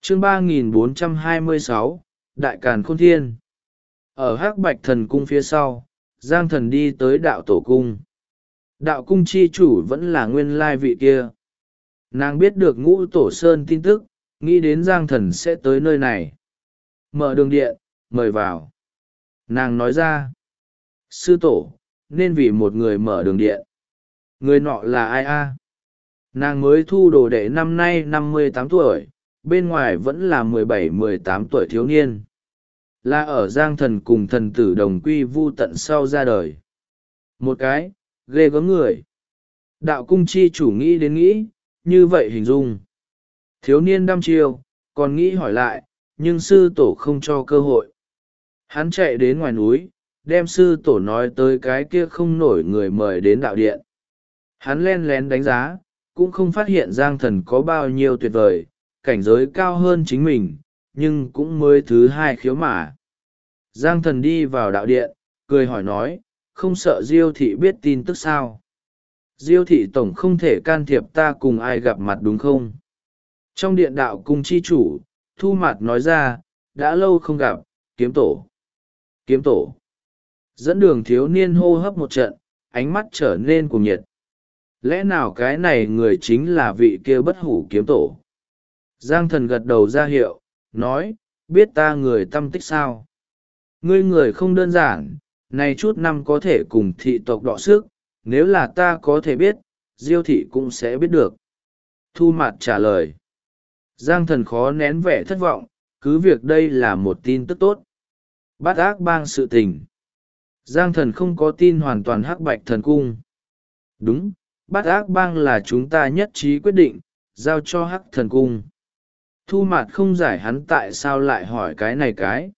chương 3426, Đại Càn Khôn Thiên. Ở Hắc Bạch Thần Cung phía sau, Giang Thần đi tới đạo tổ cung. Đạo cung chi chủ vẫn là nguyên lai vị kia. Nàng biết được Ngũ Tổ Sơn tin tức, nghĩ đến Giang Thần sẽ tới nơi này. Mở đường điện, mời vào. Nàng nói ra, sư tổ, nên vì một người mở đường điện. Người nọ là ai a? Nàng mới thu đồ đệ năm nay 58 tuổi, bên ngoài vẫn là 17-18 tuổi thiếu niên. Là ở Giang Thần cùng thần tử đồng quy vu tận sau ra đời. Một cái, ghê gớm người. Đạo cung chi chủ nghĩ đến nghĩ, như vậy hình dung. Thiếu niên đăm chiêu, còn nghĩ hỏi lại, nhưng sư tổ không cho cơ hội. Hắn chạy đến ngoài núi, đem sư tổ nói tới cái kia không nổi người mời đến đạo điện. Hắn len lén đánh giá, cũng không phát hiện Giang Thần có bao nhiêu tuyệt vời, cảnh giới cao hơn chính mình, nhưng cũng mới thứ hai khiếu mà. Giang Thần đi vào đạo điện, cười hỏi nói, không sợ Diêu thị biết tin tức sao? Diêu thị tổng không thể can thiệp ta cùng ai gặp mặt đúng không? Trong điện đạo cung chi chủ, Thu Mạt nói ra, đã lâu không gặp, kiếm tổ. Kiếm tổ. Dẫn đường thiếu niên hô hấp một trận, ánh mắt trở nên cuồng nhiệt. Lẽ nào cái này người chính là vị kia bất hủ kiếm tổ? Giang Thần gật đầu ra hiệu, nói, biết ta người tâm tích sao? Ngươi người không đơn giản, này chút năm có thể cùng thị tộc đọ sức, nếu là ta có thể biết, Diêu thị cũng sẽ biết được. Thu Mạt trả lời. Giang Thần khó nén vẻ thất vọng, cứ việc đây là một tin tức tốt. Bát Ác Bang sự tình. Giang Thần không có tin hoàn toàn Hắc Bạch Thần Cung. Đúng, Bát Ác Bang là chúng ta nhất trí quyết định, giao cho Hắc Thần Cung. Thu Mạt không giải hắn tại sao lại hỏi cái này cái.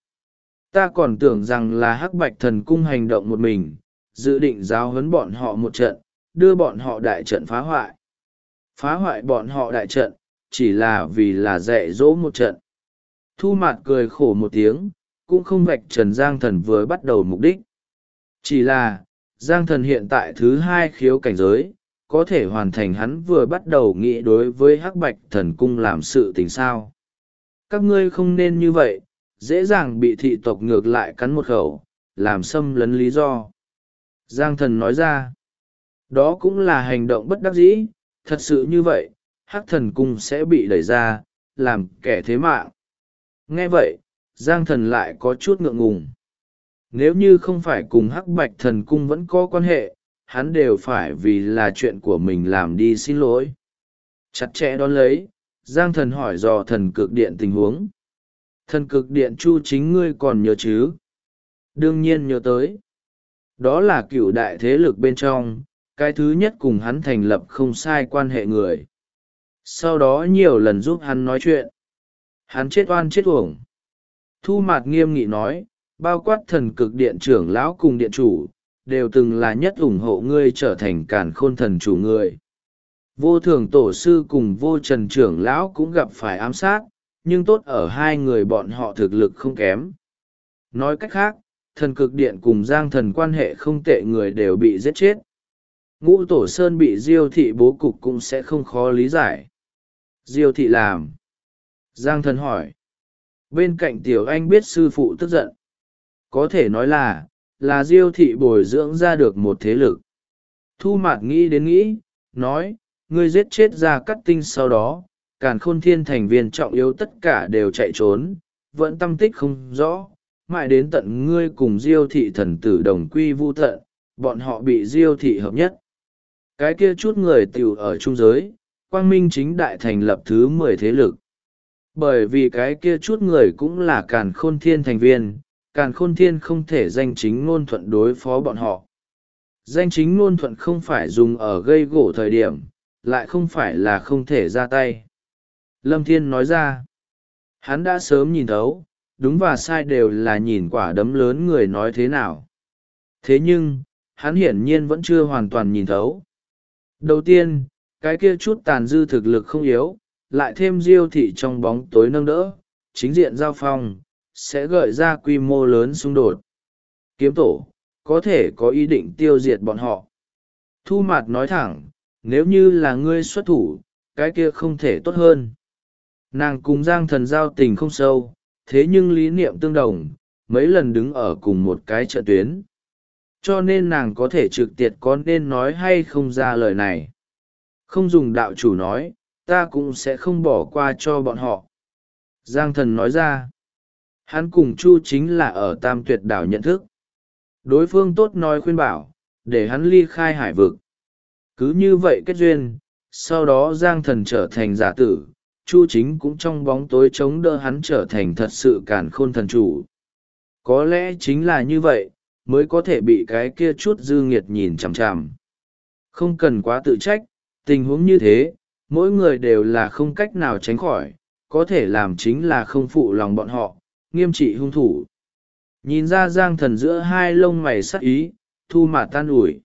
Ta còn tưởng rằng là Hắc Bạch Thần Cung hành động một mình, dự định giáo huấn bọn họ một trận, đưa bọn họ đại trận phá hoại. Phá hoại bọn họ đại trận, chỉ là vì là dạy dỗ một trận. Thu Mạt cười khổ một tiếng, cũng không vạch trần Giang Thần vừa bắt đầu mục đích. Chỉ là, Giang Thần hiện tại thứ hai khiếu cảnh giới, có thể hoàn thành hắn vừa bắt đầu nghĩ đối với Hắc Bạch Thần Cung làm sự tình sao. Các ngươi không nên như vậy, dễ dàng bị thị tộc ngược lại cắn một khẩu, làm xâm lấn lý do. Giang Thần nói ra, đó cũng là hành động bất đắc dĩ, thật sự như vậy, Hắc Thần Cung sẽ bị đẩy ra, làm kẻ thế mạng. Nghe vậy, Giang Thần lại có chút ngượng ngùng. Nếu như không phải cùng Hắc Bạch Thần Cung vẫn có quan hệ, hắn đều phải vì là chuyện của mình làm đi xin lỗi. Chặt chẽ đón lấy, Giang Thần hỏi dò Thần Cực Điện tình huống. Thần Cực Điện Chu chính ngươi còn nhớ chứ? Đương nhiên nhớ tới. Đó là cựu đại thế lực bên trong, cái thứ nhất cùng hắn thành lập không sai quan hệ người. Sau đó nhiều lần giúp hắn nói chuyện. Hắn chết oan chết uổng. Thu Mạt nghiêm nghị nói, bao quát Thần Cực Điện trưởng lão cùng điện chủ, đều từng là nhất ủng hộ ngươi trở thành Càn Khôn thần chủ người. Vô Thường tổ sư cùng Vô Trần trưởng lão cũng gặp phải ám sát, nhưng tốt ở hai người bọn họ thực lực không kém. Nói cách khác, Thần Cực Điện cùng Giang Thần quan hệ không tệ người đều bị giết chết. Ngũ Tổ Sơn bị Diêu thị bố cục cũng sẽ không khó lý giải. Diêu thị làm. Giang Thần hỏi. Bên cạnh Tiểu Anh biết sư phụ tức giận. Có thể nói là Diêu thị bồi dưỡng ra được một thế lực. Thu Mạt nghĩ đến nghĩ, nói, ngươi giết chết Gia Cát Tinh sau đó, Càn Khôn Thiên thành viên trọng yếu tất cả đều chạy trốn, vẫn tâm tích không rõ, mãi đến tận ngươi cùng Diêu thị thần tử đồng quy vu tận, bọn họ bị Diêu thị hợp nhất. Cái kia chút người tiểu ở trung giới, quang minh chính đại thành lập thứ 10 thế lực. Bởi vì cái kia chút người cũng là Càn Khôn Thiên thành viên, Càn Khôn Thiên không thể danh chính ngôn thuận đối phó bọn họ. Danh chính ngôn thuận không phải dùng ở gây gổ thời điểm, lại không phải là không thể ra tay. Lâm Thiên nói ra, hắn đã sớm nhìn thấu, đúng và sai đều là nhìn quả đấm lớn người nói thế nào. Thế nhưng, hắn hiển nhiên vẫn chưa hoàn toàn nhìn thấu. Đầu tiên, cái kia chút tàn dư thực lực không yếu, lại thêm Diêu thị trong bóng tối nâng đỡ, chính diện giao phong, sẽ gợi ra quy mô lớn xung đột. Kiếm tổ, có thể có ý định tiêu diệt bọn họ. Thu Mạt nói thẳng, nếu như là ngươi xuất thủ, cái kia không thể tốt hơn. Nàng cùng Giang Thần giao tình không sâu, thế nhưng lý niệm tương đồng, mấy lần đứng ở cùng một cái trận tuyến. Cho nên nàng có thể trực tiệt có nên nói hay không ra lời này. Không dùng đạo chủ nói, ta cũng sẽ không bỏ qua cho bọn họ. Giang Thần nói ra, hắn cùng Chu chính là ở Tam Tuyệt Đảo nhận thức. Đối phương tốt nói khuyên bảo, để hắn ly khai hải vực. Cứ như vậy kết duyên, sau đó Giang Thần trở thành giả tử, Chu chính cũng trong bóng tối chống đỡ hắn trở thành thật sự càn khôn thần chủ. Có lẽ chính là như vậy, mới có thể bị cái kia chút dư nghiệt nhìn chằm chằm. Không cần quá tự trách, tình huống như thế, mỗi người đều là không cách nào tránh khỏi, có thể làm chính là không phụ lòng bọn họ, nghiêm trị hung thủ. Nhìn ra Giang Thần giữa hai lông mày sắc ý, Thu Mạt tan ủi.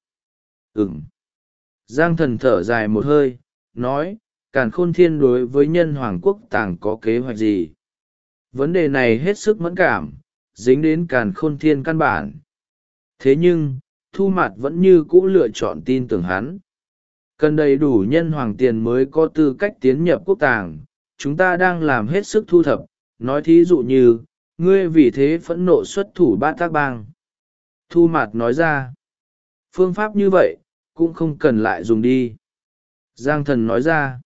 Giang Thần thở dài một hơi, nói, Càn Khôn Thiên đối với nhân Hoàng Quốc Tàng có kế hoạch gì? Vấn đề này hết sức mẫn cảm, dính đến Càn Khôn Thiên căn bản. Thế nhưng, Thu Mạt vẫn như cũ lựa chọn tin tưởng hắn. Cần đầy đủ nhân hoàng tiền mới có tư cách tiến nhập quốc tàng, chúng ta đang làm hết sức thu thập, nói thí dụ như, ngươi vì thế phẫn nộ xuất thủ Bát Tác Bang. Thu Mạt nói ra, phương pháp như vậy, cũng không cần lại dùng đi. Giang Thần nói ra,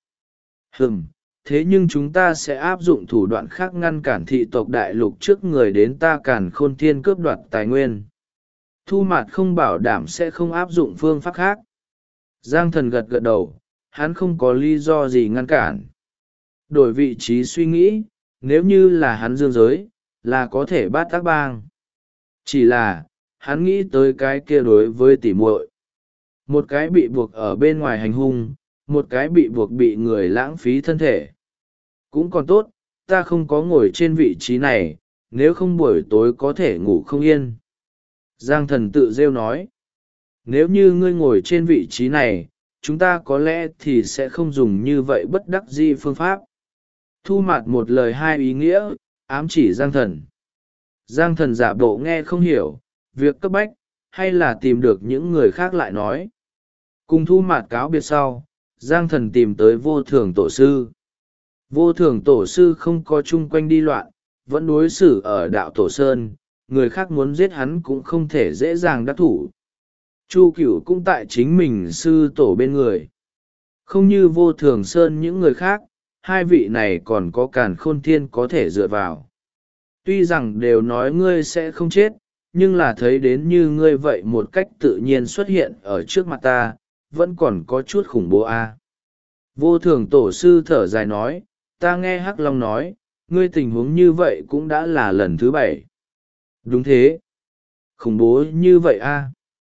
thế nhưng chúng ta sẽ áp dụng thủ đoạn khác ngăn cản thị tộc đại lục trước người đến ta Càn Khôn Thiên cướp đoạt tài nguyên. Thu Mạt không bảo đảm sẽ không áp dụng phương pháp khác. Giang Thần gật gật đầu, hắn không có lý do gì ngăn cản. Đổi vị trí suy nghĩ, nếu như là hắn dương giới, là có thể Bát Tác Bang. Chỉ là, hắn nghĩ tới cái kia đối với tỉ muội. Một cái bị buộc ở bên ngoài hành hung, một cái bị buộc bị người lãng phí thân thể. Cũng còn tốt, ta không có ngồi trên vị trí này, nếu không buổi tối có thể ngủ không yên. Giang Thần tự rêu nói, nếu như ngươi ngồi trên vị trí này, chúng ta có lẽ thì sẽ không dùng như vậy bất đắc dĩ phương pháp. Thu Mạt một lời hai ý nghĩa, ám chỉ Giang Thần. Giang Thần giả bộ nghe không hiểu, việc cấp bách, hay là tìm được những người khác lại nói. Cùng Thu Mạt cáo biệt sau, Giang Thần tìm tới Vô Thường Tổ Sư. Vô Thường Tổ Sư không có chung quanh đi loạn, vẫn đối xử ở đạo Tổ Sơn, người khác muốn giết hắn cũng không thể dễ dàng đắc thủ. Chu Cửu cũng tại chính mình sư tổ bên người. Không như Vô Thường Sơn những người khác, hai vị này còn có Càn Khôn Thiên có thể dựa vào. Tuy rằng đều nói ngươi sẽ không chết, nhưng là thấy đến như ngươi vậy một cách tự nhiên xuất hiện ở trước mặt ta, vẫn còn có chút khủng bố a. Vô Thường Tổ Sư thở dài nói, ta nghe Hắc Long nói, ngươi tình huống như vậy cũng đã là lần thứ 7. Đúng thế. Khủng bố như vậy a.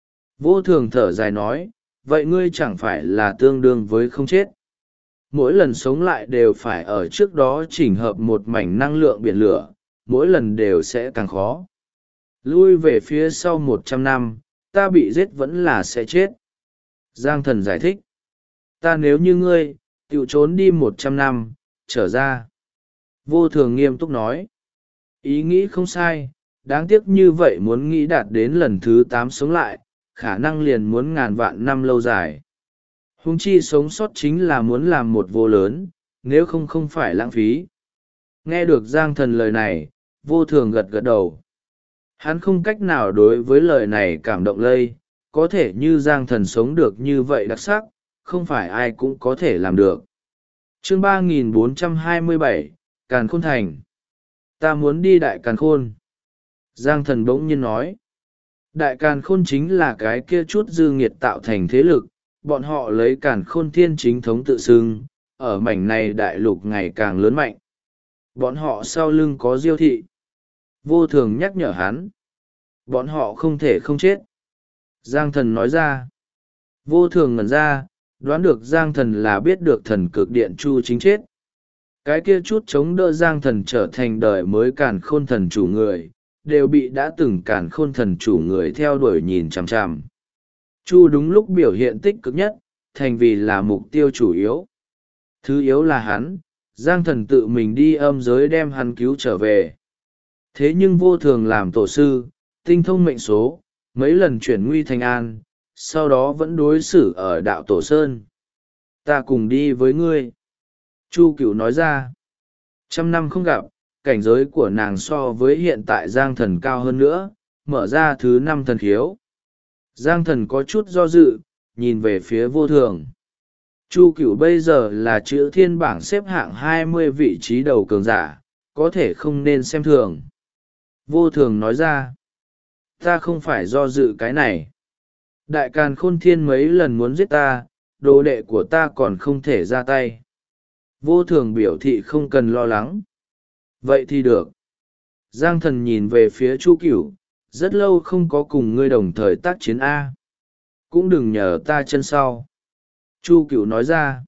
Vô Thường thở dài nói, vậy ngươi chẳng phải là tương đương với không chết. Mỗi lần sống lại đều phải ở trước đó chỉnh hợp một mảnh năng lượng biển lửa, mỗi lần đều sẽ càng khó. Lui về phía sau 100 năm, ta bị giết vẫn là sẽ chết. Giang Thần giải thích, ta nếu như ngươi, tự trốn đi 100 năm, trở ra. Vô Thường nghiêm túc nói, ý nghĩ không sai, đáng tiếc như vậy muốn nghĩ đạt đến lần thứ 8 sống lại, khả năng liền muốn ngàn vạn năm lâu dài. Huống chi sống sót chính là muốn làm một vô lớn, nếu không không phải lãng phí. Nghe được Giang Thần lời này, Vô Thường gật gật đầu. Hắn không cách nào đối với lời này cảm động lây, có thể như Giang Thần sống được như vậy đặc sắc, không phải ai cũng có thể làm được. Chương 3427, Càn Khôn Thành. Ta muốn đi Đại Càn Khôn. Giang Thần bỗng nhiên nói. Đại Càn Khôn chính là cái kia chút dư nghiệt tạo thành thế lực, bọn họ lấy Càn Khôn Thiên chính thống tự xưng, ở mảnh này đại lục ngày càng lớn mạnh. Bọn họ sau lưng có Diêu thị. Vô Thường nhắc nhở hắn. Bọn họ không thể không chết. Giang Thần nói ra. Vô Thường ngẩn ra, đoán được Giang Thần là biết được thần cực điện Chu chính chết. Cái kia chút chống đỡ Giang Thần trở thành đời mới Càn Khôn thần chủ người, đều bị đã từng Càn Khôn thần chủ người theo đuổi nhìn chằm chằm. Chu đúng lúc biểu hiện tích cực nhất, thành vì là mục tiêu chủ yếu. Thứ yếu là hắn, Giang Thần tự mình đi âm giới đem hắn cứu trở về. Thế nhưng Vô Thường làm tổ sư, tinh thông mệnh số, mấy lần chuyển nguy thành an, sau đó vẫn đối xử ở đạo Tổ Sơn. Ta cùng đi với ngươi. Chu Cửu nói ra. Trăm năm không gặp, cảnh giới của nàng so với hiện tại Giang Thần cao hơn nữa, mở ra thứ 5 thần khiếu. Giang Thần có chút do dự, nhìn về phía Vô Thường. Chu Cửu bây giờ là chữ thiên bảng xếp hạng 20 vị trí đầu cường giả, có thể không nên xem thường. Vô Thường nói ra, ta không phải do dự cái này. Đại Càn Khôn Thiên mấy lần muốn giết ta, đồ đệ của ta còn không thể ra tay. Vô Thường biểu thị không cần lo lắng. Vậy thì được. Giang Thần nhìn về phía Chu Cửu, rất lâu không có cùng ngươi đồng thời tác chiến A. Cũng đừng nhờ ta chân sau. Chu Cửu nói ra,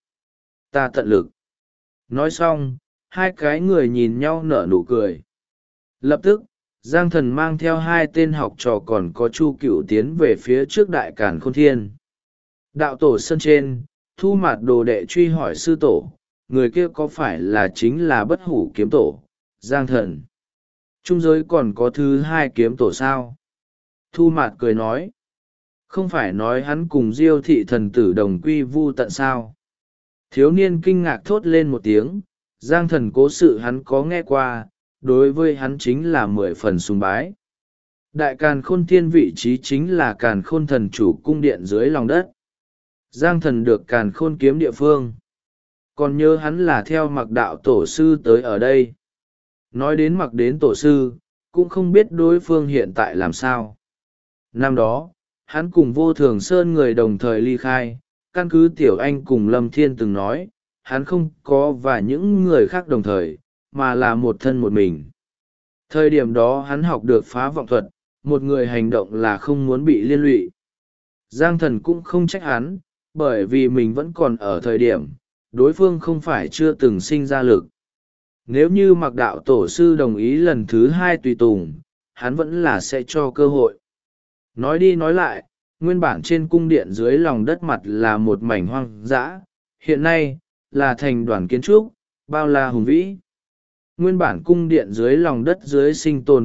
ta tận lực. Nói xong, hai cái người nhìn nhau nở nụ cười. Lập tức, Giang Thần mang theo hai tên học trò còn có Chu Cửu tiến về phía trước Đại Càn Khôn Thiên. Đạo tổ sân trên, Thu Mạt đồ đệ truy hỏi sư tổ, người kia có phải là chính là Bất Hủ kiếm tổ, Giang Thần. Trung giới còn có thứ 2 kiếm tổ sao? Thu Mạt cười nói, không phải nói hắn cùng Diêu thị thần tử đồng quy vu tận sao? Thiếu niên kinh ngạc thốt lên một tiếng, Giang Thần cố sự hắn có nghe qua, đối với hắn chính là 10 phần sùng bái. Đại Càn Khôn Thiên vị trí chính là Càn Khôn thần chủ cung điện dưới lòng đất. Giang Thần được Càn Khôn kiếm địa phương. Còn nhớ hắn là theo Mặc đạo tổ sư tới ở đây. Nói đến Mặc đến tổ sư, cũng không biết đối phương hiện tại làm sao. Năm đó, hắn cùng Vô Thường Sơn người đồng thời ly khai, căn cứ Tiểu Anh cùng Lâm Thiên từng nói, hắn không có và những người khác đồng thời, mà là một thân một mình. Thời điểm đó hắn học được phá vọng thuật, một người hành động là không muốn bị liên lụy. Giang Thần cũng không trách hắn, bởi vì mình vẫn còn ở thời điểm, đối phương không phải chưa từng sinh ra lực. Nếu như Mặc đạo tổ sư đồng ý lần thứ 2 tùy tùng, hắn vẫn là sẽ cho cơ hội. Nói đi nói lại, nguyên bản trên cung điện dưới lòng đất mặt là một mảnh hoang dã, hiện nay, là thành đoàn kiến trúc, bao la hùng vĩ. Nguyên bản cung điện dưới lòng đất dưới sinh tồn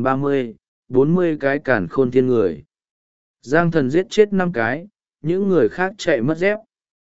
30-40 cái Càn Khôn Thiên người. Giang Thần giết chết 5 cái, những người khác chạy mất dép.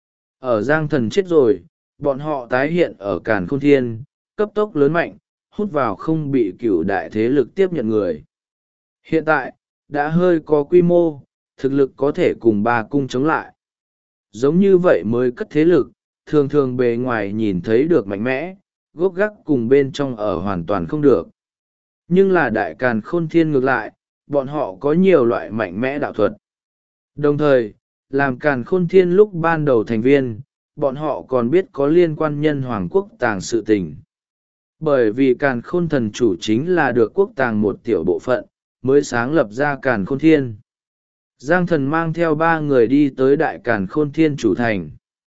Ở Giang Thần chết rồi, bọn họ tái hiện ở Càn Khôn Thiên, cấp tốc lớn mạnh, hút vào không bị cửu đại thế lực tiếp nhận người. Hiện tại, đã hơi có quy mô, thực lực có thể cùng 3 cung chống lại. Giống như vậy mới cất thế lực, thường thường bề ngoài nhìn thấy được mạnh mẽ, gốc gác cùng bên trong ở hoàn toàn không được. Nhưng là Đại Càn Khôn Thiên ngược lại, bọn họ có nhiều loại mạnh mẽ đạo thuật. Đồng thời, làm Càn Khôn Thiên lúc ban đầu thành viên, bọn họ còn biết có liên quan nhân Hoàng Quốc Tàng sự tình. Bởi vì Càn Khôn thần chủ chính là được quốc tàng một tiểu bộ phận, mới sáng lập ra Càn Khôn Thiên. Giang Thần mang theo 3 người đi tới Đại Càn Khôn Thiên chủ thành.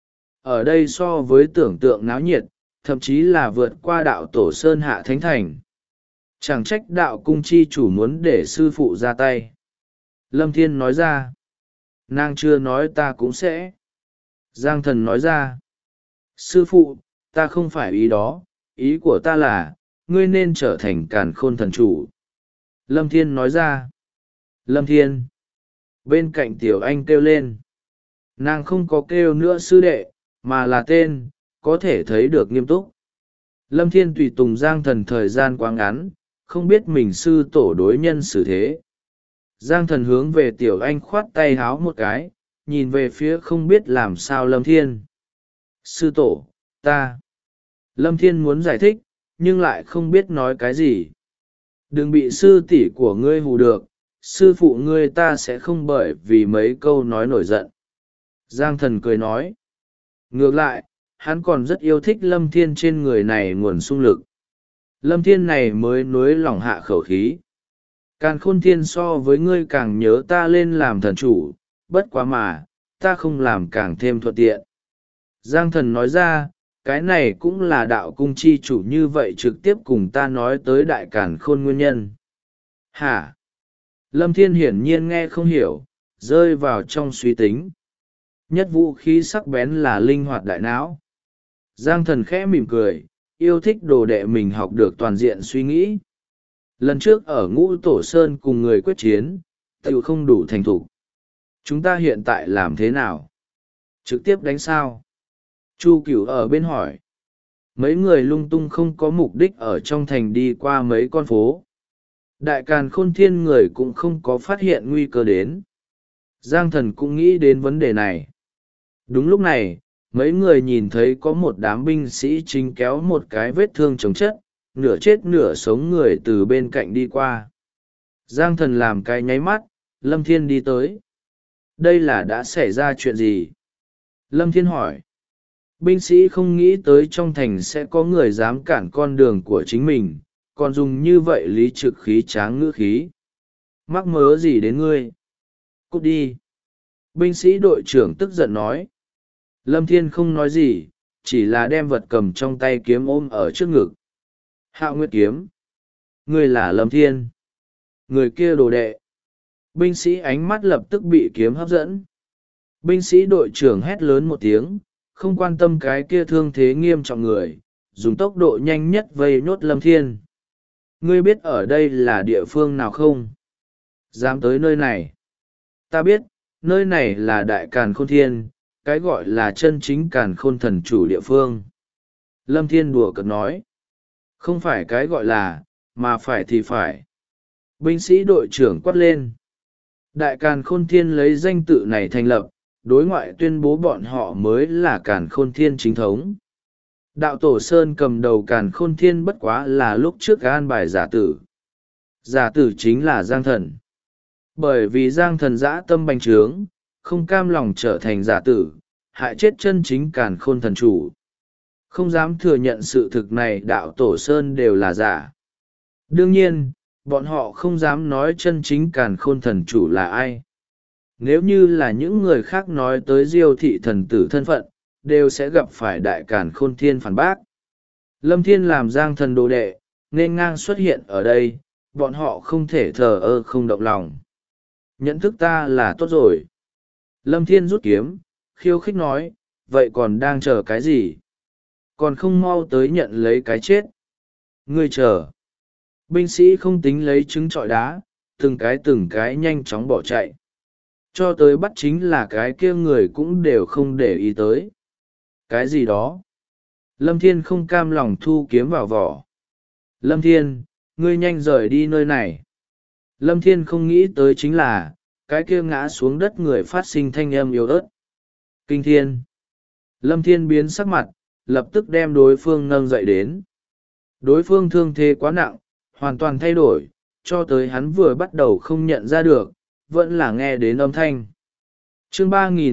Ở đây so với tưởng tượng náo nhiệt, thậm chí là vượt qua đạo tổ Sơn Hạ Thánh Thành. Chẳng trách đạo cung chi chủ muốn để sư phụ ra tay. Lâm Thiên nói ra. Nàng chưa nói ta cũng sẽ. Giang Thần nói ra. Sư phụ, ta không phải ý đó, ý của ta là, ngươi nên trở thành Càn Khôn thần chủ. Lâm Thiên nói ra. Lâm Thiên. Bên cạnh Tiểu Anh kêu lên. Nàng không có kêu nữa sư đệ, mà là tên, có thể thấy được nghiêm túc. Lâm Thiên tùy tùng Giang Thần thời gian quá ngắn, không biết mình sư tổ đối nhân xử thế. Giang Thần hướng về Tiểu Anh khoát tay háo một cái, nhìn về phía không biết làm sao Lâm Thiên. Sư tổ, ta. Lâm Thiên muốn giải thích, nhưng lại không biết nói cái gì. Đừng bị sư tỷ của ngươi hù được, sư phụ ngươi ta sẽ không bởi vì mấy câu nói nổi giận. Giang Thần cười nói. Ngược lại, hắn còn rất yêu thích Lâm Thiên trên người này nguồn sung lực. Lâm Thiên này mới nối lỏng hạ khẩu khí. Càn Khôn Thiên so với ngươi càng nhớ ta lên làm thần chủ, bất quá mà, ta không làm càng thêm thuận tiện. Giang Thần nói ra, cái này cũng là đạo cung chi chủ như vậy trực tiếp cùng ta nói tới Đại Càn Khôn nguyên nhân. Hả? Lâm Thiên hiển nhiên nghe không hiểu, rơi vào trong suy tính. Nhất vũ khí sắc bén là linh hoạt đại não. Giang Thần khẽ mỉm cười, yêu thích đồ đệ mình học được toàn diện suy nghĩ. Lần trước ở Ngũ Tổ Sơn cùng người quyết chiến, tiểu không đủ thành thục. Chúng ta hiện tại làm thế nào? Trực tiếp đánh sao? Chu Cửu ở bên hỏi. mấy người lung tung không có mục đích ở trong thành đi qua mấy con phố. Đại càn khôn thiên người cũng không có phát hiện nguy cơ đến. Giang thần cũng nghĩ đến vấn đề này. Đúng lúc này, mấy người nhìn thấy có một đám binh sĩ chính kéo một cái vết thương chồng chất, nửa chết nửa sống người từ bên cạnh đi qua. Giang thần làm cái nháy mắt, Lâm Thiên đi tới. Đây là đã xảy ra chuyện gì? Lâm Thiên hỏi. Binh sĩ không nghĩ tới trong thành sẽ có người dám cản con đường của chính mình, còn dùng như vậy lý trực khí tráng ngữ khí. Mắc mớ gì đến ngươi? Cút đi. Binh sĩ đội trưởng tức giận nói. Lâm Thiên không nói gì, chỉ là đem vật cầm trong tay kiếm ôm ở trước ngực. Hạo Nguyệt kiếm. Ngươi là Lâm Thiên. Người kia đồ đệ. Binh sĩ ánh mắt lập tức bị kiếm hấp dẫn. Binh sĩ đội trưởng hét lớn một tiếng, không quan tâm cái kia thương thế nghiêm trọng người, dùng tốc độ nhanh nhất vây nốt Lâm Thiên. Ngươi biết ở đây là địa phương nào không? Dám tới nơi này. Ta biết, nơi này là Đại Càn Khôn Thiên, cái gọi là chân chính Càn Khôn thần chủ địa phương. Lâm Thiên đùa cợt nói. Không phải cái gọi là, mà phải thì phải. Binh sĩ đội trưởng quát lên. Đại Càn Khôn Thiên lấy danh tự này thành lập, đối ngoại tuyên bố bọn họ mới là Càn Khôn Thiên chính thống. Đạo Tổ Sơn cầm đầu Càn Khôn Thiên bất quá là lúc trước an bài giả tử. Giả tử chính là Giang Thần. Bởi vì Giang Thần dã tâm bành trướng, không cam lòng trở thành giả tử, hại chết chân chính Càn Khôn thần chủ. Không dám thừa nhận sự thực này, Đạo Tổ Sơn đều là giả. Đương nhiên, bọn họ không dám nói chân chính Càn Khôn thần chủ là ai. Nếu như là những người khác nói tới Diêu thị thần tử thân phận, đều sẽ gặp phải Đại Càn Khôn Thiên phản bác. Lâm Thiên làm Giang Thần đồ đệ, nên ngang xuất hiện ở đây, bọn họ không thể thờ ơ không động lòng. Nhận thức ta là tốt rồi. Lâm Thiên rút kiếm, khiêu khích nói, vậy còn đang chờ cái gì? Còn không mau tới nhận lấy cái chết. Ngươi chờ. Binh sĩ không tính lấy trứng trọi đá, từng cái nhanh chóng bỏ chạy. Cho tới bắt chính là cái kia người cũng đều không để ý tới. Cái gì đó? Lâm Thiên không cam lòng thu kiếm vào vỏ. Lâm Thiên, ngươi nhanh rời đi nơi này. Lâm Thiên không nghĩ tới chính là, cái kia ngã xuống đất người phát sinh thanh âm yếu ớt. Kinh thiên. Lâm Thiên biến sắc mặt, lập tức đem đối phương nâng dậy đến. Đối phương thương thế quá nặng, hoàn toàn thay đổi, cho tới hắn vừa bắt đầu không nhận ra được, vẫn là nghe đến âm thanh. Chương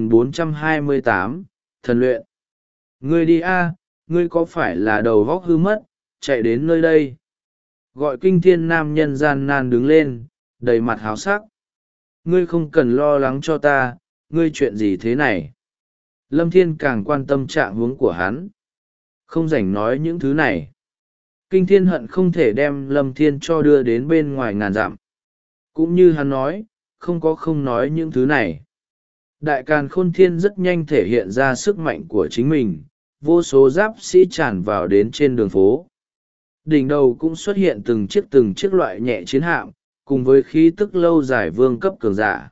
3428, Thần luyện. Ngươi đi a, ngươi có phải là đầu vóc hư mất, chạy đến nơi đây. Gọi kinh thiên nam nhân gian nan đứng lên, đầy mặt háo sắc. Ngươi không cần lo lắng cho ta, ngươi chuyện gì thế này? Lâm Thiên càng quan tâm trạng huống của hắn. Không rảnh nói những thứ này. Kinh thiên hận không thể đem Lâm Thiên cho đưa đến bên ngoài ngàn dặm. Cũng như hắn nói, không nói những thứ này. Đại Càn Khôn Thiên rất nhanh thể hiện ra sức mạnh của chính mình, vô số giáp sĩ tràn vào đến trên đường phố. Đỉnh đầu cũng xuất hiện từng chiếc loại nhẹ chiến hạm, cùng với khí tức lâu dài vương cấp cường giả.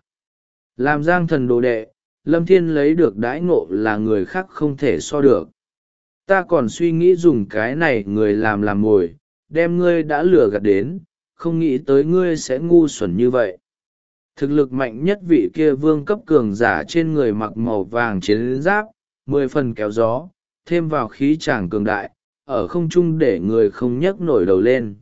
Làm Giang Thần đồ đệ, Lâm Thiên lấy được đãi ngộ là người khác không thể so được. Ta còn suy nghĩ dùng cái này người làm mồi, đem ngươi đã lừa gạt đến, không nghĩ tới ngươi sẽ ngu xuẩn như vậy. Thực lực mạnh nhất vị kia vương cấp cường giả trên người mặc màu vàng chiến giáp, 10 phần kéo gió, thêm vào khí tràng cường đại, ở không trung để người không nhấc nổi đầu lên.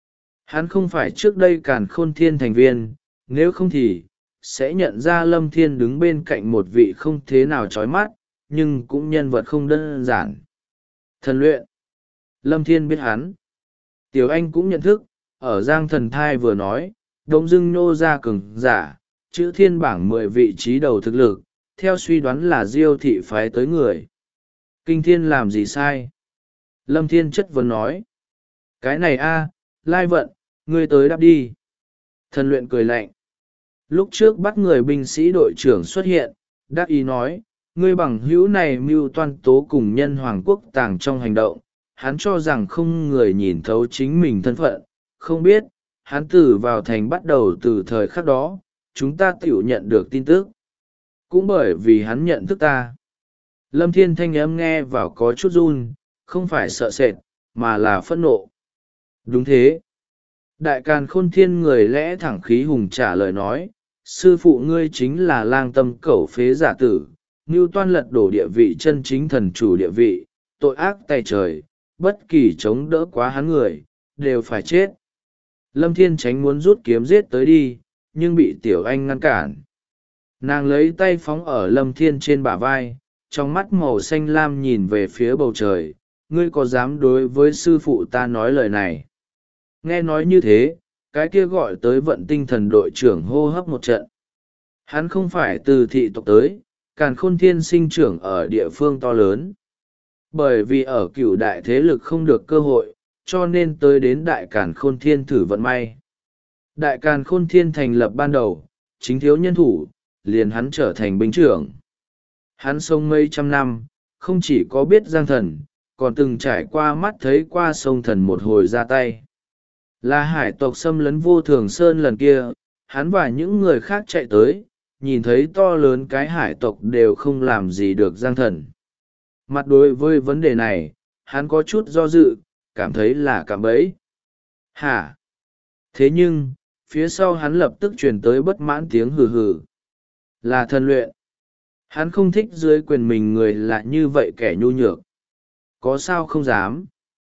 Hắn không phải trước đây Càn Khôn Thiên thành viên, nếu không thì, sẽ nhận ra Lâm Thiên đứng bên cạnh một vị không thế nào chói mắt, nhưng cũng nhân vật không đơn giản. Thần luyện. Lâm Thiên biết hắn. Tiểu Anh cũng nhận thức, ở Giang Thần thai vừa nói, đống dưng nô ra cường giả, chữ thiên bảng 10 vị trí đầu thực lực, theo suy đoán là Diêu thị phái tới người. Kinh thiên làm gì sai? Lâm Thiên chất vấn nói. Cái này a, lai vận, ngươi tới đáp đi. Thần luyện cười lạnh. Lúc trước bắt người binh sĩ đội trưởng xuất hiện, đáp ý nói, ngươi bằng hữu này mưu toan tố cùng nhân hoàng quốc tàng trong hành động, hắn cho rằng không người nhìn thấu chính mình thân phận, không biết, hắn từ vào thành bắt đầu từ thời khắc đó, chúng ta tiểu nhận được tin tức. Cũng bởi vì hắn nhận thức ta. Lâm Thiên thanh âm nghe vào có chút run, không phải sợ sệt, mà là phẫn nộ. Đúng thế. Đại Càn Khôn Thiên người lẽ thẳng khí hùng trả lời nói, sư phụ ngươi chính là lang tâm cẩu phế giả tử, mưu toan lật đổ địa vị chân chính thần chủ địa vị, tội ác tay trời, bất kỳ chống đỡ quá hắn người, đều phải chết. Lâm Thiên Chánh muốn rút kiếm giết tới đi, nhưng bị Tiểu Anh ngăn cản. Nàng lấy tay phóng ở Lâm Thiên trên bả vai, trong mắt màu xanh lam nhìn về phía bầu trời, ngươi có dám đối với sư phụ ta nói lời này? Nghe nói như thế, cái kia gọi tới vận tinh thần đội trưởng hô hấp một trận. Hắn không phải từ thị tộc tới, Càn Khôn Thiên sinh trưởng ở địa phương to lớn. Bởi vì ở cửu đại thế lực không được cơ hội, cho nên tới đến Đại Càn Khôn Thiên thử vận may. Đại Càn Khôn Thiên thành lập ban đầu, chính thiếu nhân thủ, liền hắn trở thành binh trưởng. Hắn sống mấy trăm năm, không chỉ có biết giang thần, còn từng trải qua mắt thấy qua sông thần một hồi ra tay. Là hải tộc xâm lấn vô thường sơn lần kia, hắn và những người khác chạy tới, nhìn thấy to lớn cái hải tộc đều không làm gì được giang thần. Mặt đối với vấn đề này, hắn có chút do dự, cảm thấy là cạm bẫy. Hả? Thế nhưng, phía sau hắn lập tức truyền tới bất mãn tiếng hừ hừ. Là thần luyện. Hắn không thích dưới quyền mình người là như vậy kẻ nhu nhược. Có sao không dám?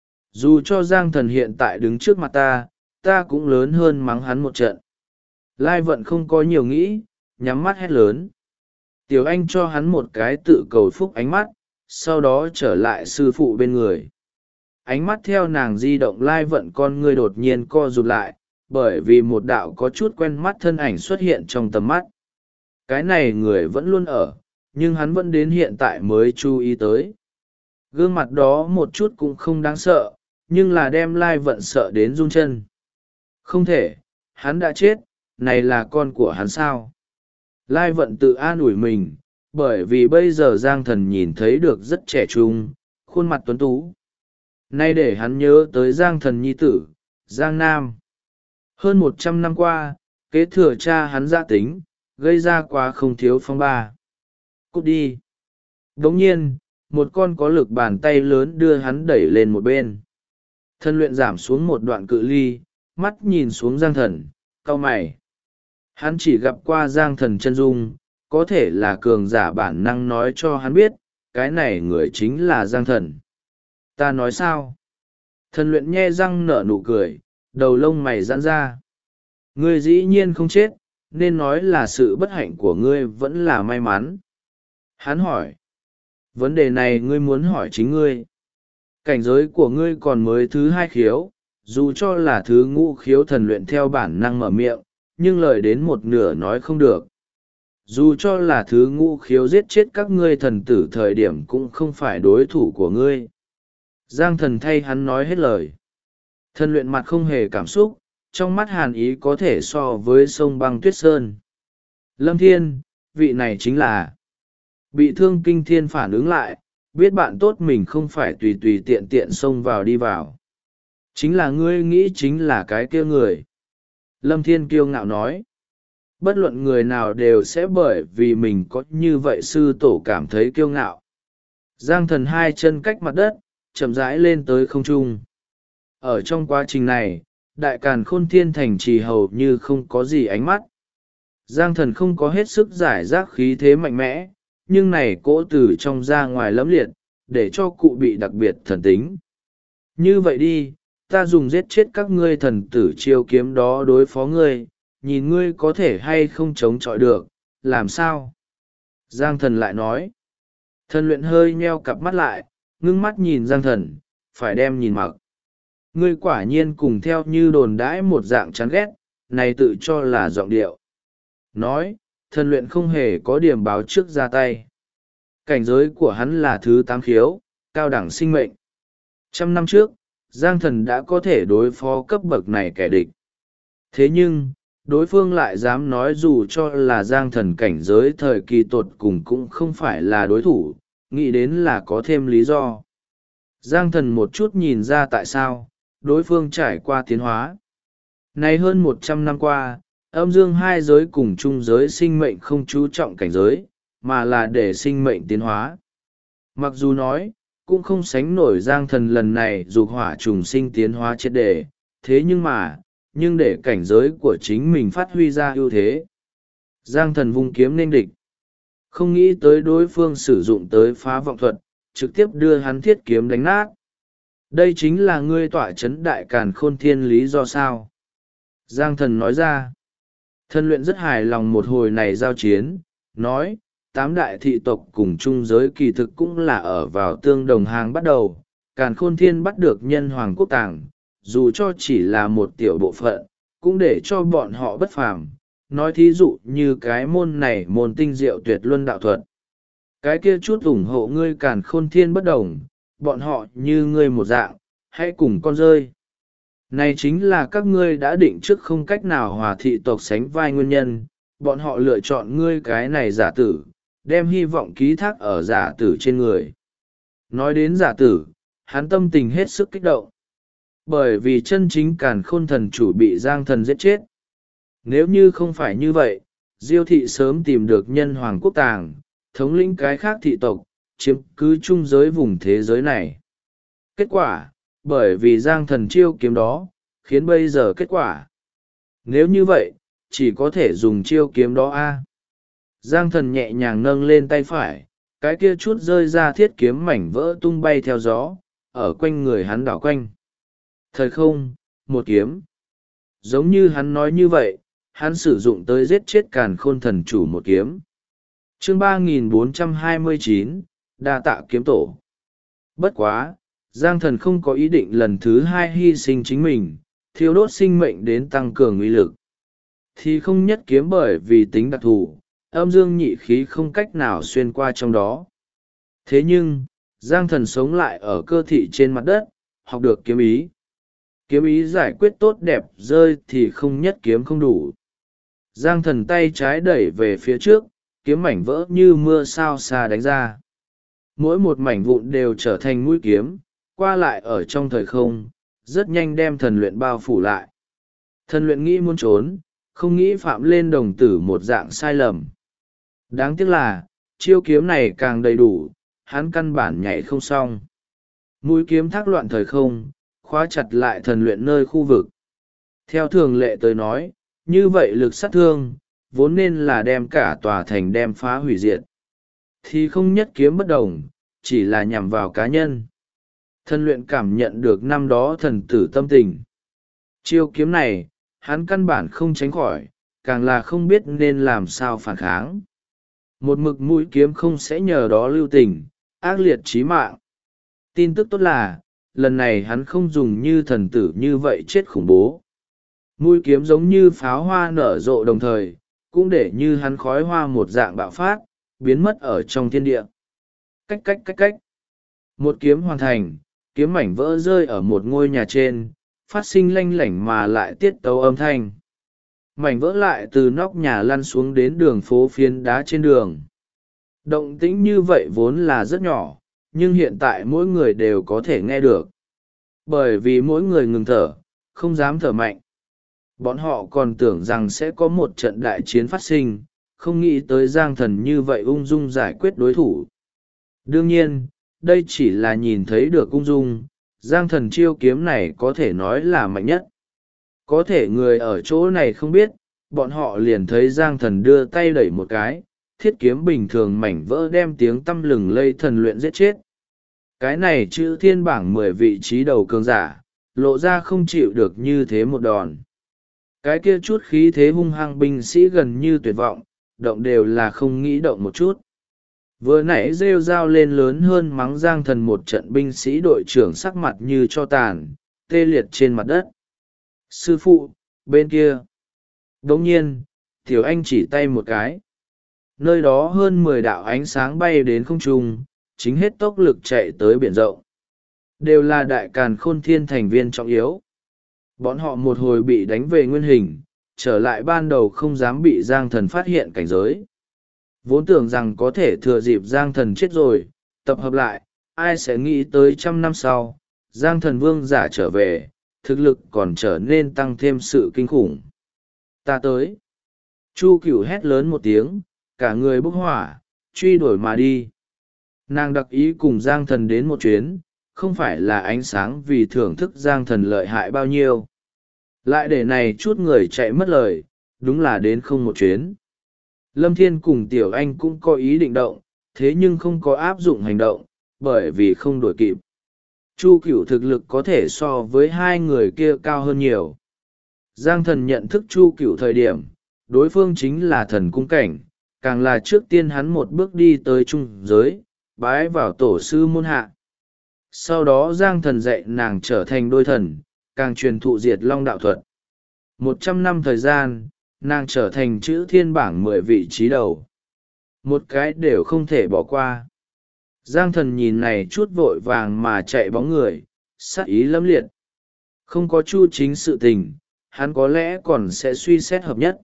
Dù cho giang thần hiện tại đứng trước mặt ta cũng lớn hơn mắng hắn một trận. Lai vận không có nhiều nghĩ, nhắm mắt hét lớn. Tiểu Anh cho hắn một cái tự cầu phúc ánh mắt, sau đó trở lại sư phụ bên người. Ánh mắt theo nàng di động Lai vận con ngươi đột nhiên co rụt lại, bởi vì một đạo có chút quen mắt thân ảnh xuất hiện trong tầm mắt. Cái này người vẫn luôn ở, nhưng hắn vẫn đến hiện tại mới chú ý tới. Gương mặt đó một chút cũng không đáng sợ, nhưng là đem Lai vận sợ đến run chân. Không thể, hắn đã chết, này là con của hắn sao? Lai vận tự an ủi mình, bởi vì bây giờ giang thần nhìn thấy được rất trẻ trung, khuôn mặt tuấn tú. Nay để hắn nhớ tới giang thần nhi tử, Giang Nam. Hơn 100 năm qua, kế thừa cha hắn gia tính, gây ra quá không thiếu phong ba. Cút đi. Đồng nhiên, một con có lực bàn tay lớn đưa hắn đẩy lên một bên. Thân luyện giảm xuống một đoạn cự ly, mắt nhìn xuống giang thần, cau mày. Hắn chỉ gặp qua giang thần chân dung, có thể là cường giả bản năng nói cho hắn biết, cái này người chính là giang thần. Ta nói sao? Thần luyện nhe răng nở nụ cười, đầu lông mày giãn ra. Ngươi dĩ nhiên không chết, nên nói là sự bất hạnh của ngươi vẫn là may mắn. Hắn hỏi. Vấn đề này ngươi muốn hỏi chính ngươi. Cảnh giới của ngươi còn mới thứ 2 khiếu, dù cho là thứ ngũ khiếu thần luyện theo bản năng mở miệng, nhưng lời đến một nửa nói không được. Dù cho là thứ ngũ khiếu giết chết các ngươi thần tử thời điểm cũng không phải đối thủ của ngươi. Giang thần thay hắn nói hết lời. Thần luyện mặt không hề cảm xúc, trong mắt hàn ý có thể so với sông băng tuyết sơn. Lâm Thiên, vị này chính là... Bị thương kinh thiên phản ứng lại, biết bạn tốt mình không phải tùy tùy tiện tiện xông vào đi vào. Chính là ngươi nghĩ chính là cái kia người. Lâm Thiên kiêu ngạo nói. Bất luận người nào đều sẽ bởi vì mình có như vậy sư tổ cảm thấy kiêu ngạo. Giang thần 2 chân cách mặt đất, chậm rãi lên tới không trung. Ở trong quá trình này, Đại Càn Khôn Thiên thành trì hầu như không có gì ánh mắt. Giang thần không có hết sức giải rác khí thế mạnh mẽ, nhưng này cỗ từ trong ra ngoài lẫm liệt, để cho cụ bị đặc biệt thần tính. Như vậy đi, ta dùng giết chết các ngươi thần tử chiêu kiếm đó đối phó ngươi, nhìn ngươi có thể hay không chống chọi được, làm sao? Giang thần lại nói. Thần luyện hơi nheo cặp mắt lại, ngưng mắt nhìn Giang thần, phải đem nhìn mặc. Ngươi quả nhiên cùng theo như đồn đãi một dạng chán ghét, này tự cho là giọng điệu. Nói, thần luyện không hề có điểm báo trước ra tay. Cảnh giới của hắn là thứ 8 khiếu, cao đẳng sinh mệnh. 100 năm trước, Giang thần đã có thể đối phó cấp bậc này kẻ địch. Thế nhưng, đối phương lại dám nói dù cho là Giang thần cảnh giới thời kỳ tột cùng cũng không phải là đối thủ, nghĩ đến là có thêm lý do. Giang thần một chút nhìn ra tại sao, đối phương trải qua tiến hóa. Này hơn 100 năm qua, âm dương 2 giới cùng chung giới sinh mệnh không chú trọng cảnh giới, mà là để sinh mệnh tiến hóa. Mặc dù nói, cũng không sánh nổi Giang Thần lần này dục hỏa trùng sinh tiến hóa triệt để, thế nhưng để cảnh giới của chính mình phát huy ra ưu thế. Giang Thần vung kiếm nên địch. Không nghĩ tới đối phương sử dụng tới phá vọng thuật, trực tiếp đưa hắn thiết kiếm đánh nát. Đây chính là ngươi tỏa chấn đại càn khôn thiên lý do sao? Giang Thần nói ra. Thân luyện rất hài lòng một hồi này giao chiến, nói, 8 đại thị tộc cùng chung giới kỳ thực cũng là ở vào tương đồng hàng bắt đầu. Càn khôn thiên bắt được nhân hoàng quốc tàng, dù cho chỉ là một tiểu bộ phận, cũng để cho bọn họ bất phàm. Nói thí dụ như cái môn này môn tinh diệu tuyệt luân đạo thuật. Cái kia chút ủng hộ ngươi càn khôn thiên bất đồng, bọn họ như ngươi một dạng, hãy cùng con rơi. Này chính là các ngươi đã định trước không cách nào hòa thị tộc sánh vai nguyên nhân, bọn họ lựa chọn ngươi cái này giả tử, đem hy vọng ký thác ở giả tử trên người. Nói đến giả tử, hắn tâm tình hết sức kích động. Bởi vì chân chính càn khôn thần chủ bị Giang Thần giết chết. Nếu như không phải như vậy, Diêu thị sớm tìm được nhân hoàng quốc tàng, thống lĩnh cái khác thị tộc, chiếm cứ chung giới vùng thế giới này. Kết quả, bởi vì Giang Thần chiêu kiếm đó, khiến bây giờ kết quả. Nếu như vậy, chỉ có thể dùng chiêu kiếm đó a. Giang Thần nhẹ nhàng nâng lên tay phải, cái kia chút rơi ra thiết kiếm mảnh vỡ tung bay theo gió, ở quanh người hắn đảo quanh. Thời không, một kiếm. Giống như hắn nói như vậy, hắn sử dụng tới giết chết càn khôn thần chủ một kiếm. Chương 3429, đa tạ kiếm tổ. Bất quá, Giang Thần không có ý định lần thứ hai hy sinh chính mình, thiêu đốt sinh mệnh đến tăng cường uy lực. Thì không nhất kiếm bởi vì tính đặc thù, âm dương nhị khí không cách nào xuyên qua trong đó. Thế nhưng, Giang Thần sống lại ở cơ thị trên mặt đất, học được kiếm ý. Kiếm ý giải quyết tốt đẹp rơi thì không nhất kiếm không đủ. Giang Thần tay trái đẩy về phía trước, kiếm mảnh vỡ như mưa sao xa đánh ra. Mỗi một mảnh vụn đều trở thành mũi kiếm, qua lại ở trong thời không, rất nhanh đem thần luyện bao phủ lại. Thần luyện nghĩ muốn trốn, không nghĩ phạm lên đồng tử một dạng sai lầm. Đáng tiếc là, chiêu kiếm này càng đầy đủ, hắn căn bản nhảy không xong. Mũi kiếm thác loạn thời không, khóa chặt lại thần luyện nơi khu vực. Theo thường lệ tới nói, như vậy lực sát thương, vốn nên là đem cả tòa thành đem phá hủy diệt. Thì không nhất kiếm bất đồng, chỉ là nhằm vào cá nhân. Thần luyện cảm nhận được năm đó thần tử tâm tình. Chiêu kiếm này, hắn căn bản không tránh khỏi, càng là không biết nên làm sao phản kháng. Một mực mũi kiếm không sẽ nhờ đó lưu tình, ác liệt chí mạng. Tin tức tốt là, lần này hắn không dùng như thần tử như vậy chết khủng bố. Mũi kiếm giống như pháo hoa nở rộ đồng thời, cũng để như hắn khói hoa một dạng bạo phát, biến mất ở trong thiên địa. Cách. Một kiếm hoàn thành, kiếm mảnh vỡ rơi ở một ngôi nhà trên, phát sinh lanh lảnh mà lại tiết tấu âm thanh. Mảnh vỡ lại từ nóc nhà lăn xuống đến đường phố phiến đá trên đường. Động tĩnh như vậy vốn là rất nhỏ, nhưng hiện tại mỗi người đều có thể nghe được. Bởi vì mỗi người ngừng thở, không dám thở mạnh. Bọn họ còn tưởng rằng sẽ có một trận đại chiến phát sinh, không nghĩ tới Giang Thần như vậy ung dung giải quyết đối thủ. Đương nhiên, đây chỉ là nhìn thấy được ung dung, Giang Thần chiêu kiếm này có thể nói là mạnh nhất. Có thể người ở chỗ này không biết, bọn họ liền thấy Giang Thần đưa tay đẩy một cái, thiết kiếm bình thường mảnh vỡ đem tiếng tăm lừng lây thần luyện giết chết. Cái này chữ thiên bảng 10 vị trí đầu cường giả, lộ ra không chịu được như thế một đòn. Cái kia chút khí thế hung hăng binh sĩ gần như tuyệt vọng, động đều là không nghĩ động một chút. Vừa nãy rêu rao lên lớn hơn mắng Giang Thần một trận, binh sĩ đội trưởng sắc mặt như cho tàn, tê liệt trên mặt đất. Sư phụ, bên kia. Đồng nhiên, Tiểu Anh chỉ tay một cái. Nơi đó hơn 10 đạo ánh sáng bay đến không trung, chính hết tốc lực chạy tới biển rộng. Đều là đại càn khôn thiên thành viên trọng yếu. Bọn họ một hồi bị đánh về nguyên hình, trở lại ban đầu không dám bị Giang Thần phát hiện cảnh giới. Vốn tưởng rằng có thể thừa dịp Giang Thần chết rồi, tập hợp lại, ai sẽ nghĩ tới 100 năm sau, Giang Thần vương giả trở về, thực lực còn trở nên tăng thêm sự kinh khủng. Ta tới. Chu Cửu hét lớn một tiếng, cả người bốc hỏa, truy đuổi mà đi. Nàng đặc ý cùng Giang Thần đến một chuyến, không phải là ánh sáng vì thưởng thức Giang Thần lợi hại bao nhiêu. Lại để này chút người chạy mất lời, đúng là đến không một chuyến. Lâm Thiên cùng Tiểu Anh cũng có ý định động, thế nhưng không có áp dụng hành động, bởi vì không đuổi kịp. Chu Cửu thực lực có thể so với hai người kia cao hơn nhiều. Giang Thần nhận thức Chu Cửu thời điểm, đối phương chính là thần cung cảnh, càng là trước tiên hắn một bước đi tới trung giới, bái vào tổ sư môn hạ. Sau đó Giang Thần dạy nàng trở thành đôi thần, càng truyền thụ diệt long đạo thuật. 100 năm thời gian, nàng trở thành chữ thiên bảng 10 vị trí đầu. Một cái đều không thể bỏ qua. Giang Thần nhìn này chút vội vàng mà chạy bóng người, sát ý lâm liệt. Không có chu chính sự tình, hắn có lẽ còn sẽ suy xét hợp nhất.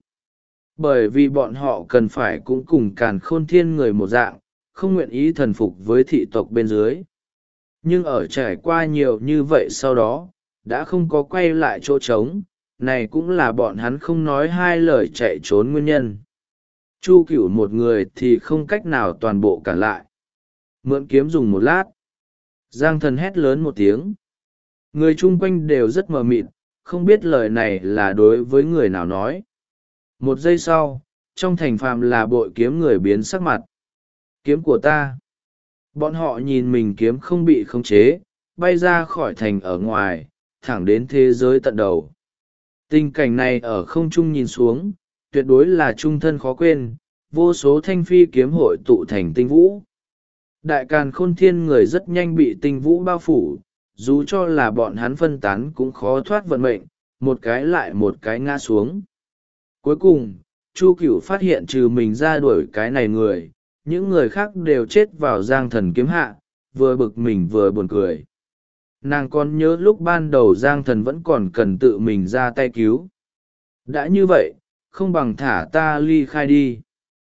Bởi vì bọn họ cần phải cũng cùng Càn Khôn Thiên người một dạng, không nguyện ý thần phục với thị tộc bên dưới. Nhưng ở trải qua nhiều như vậy sau đó, đã không có quay lại chỗ trống, này cũng là bọn hắn không nói hai lời chạy trốn nguyên nhân. Chu Cửu một người thì không cách nào toàn bộ cản lại. Mượn kiếm dùng một lát. Giang Thần hét lớn một tiếng. Người chung quanh đều rất mờ mịt, không biết lời này là đối với người nào nói. Một giây sau, trong thành phàm là bội kiếm người biến sắc mặt. Kiếm của ta. Bọn họ nhìn mình kiếm không bị khống chế, bay ra khỏi thành ở ngoài, thẳng đến thế giới tận đầu. Tình cảnh này ở không trung nhìn xuống, tuyệt đối là trung thân khó quên, vô số thanh phi kiếm hội tụ thành tinh vũ. Đại Càn Khôn Thiên người rất nhanh bị tinh vũ bao phủ, dù cho là bọn hắn phân tán cũng khó thoát vận mệnh, một cái lại một cái ngã xuống. Cuối cùng, Chu Cửu phát hiện trừ mình ra đuổi cái này người, những người khác đều chết vào Giang Thần kiếm hạ, vừa bực mình vừa buồn cười. Nàng còn nhớ lúc ban đầu Giang Thần vẫn còn cần tự mình ra tay cứu. Đã như vậy, không bằng thả ta ly khai đi.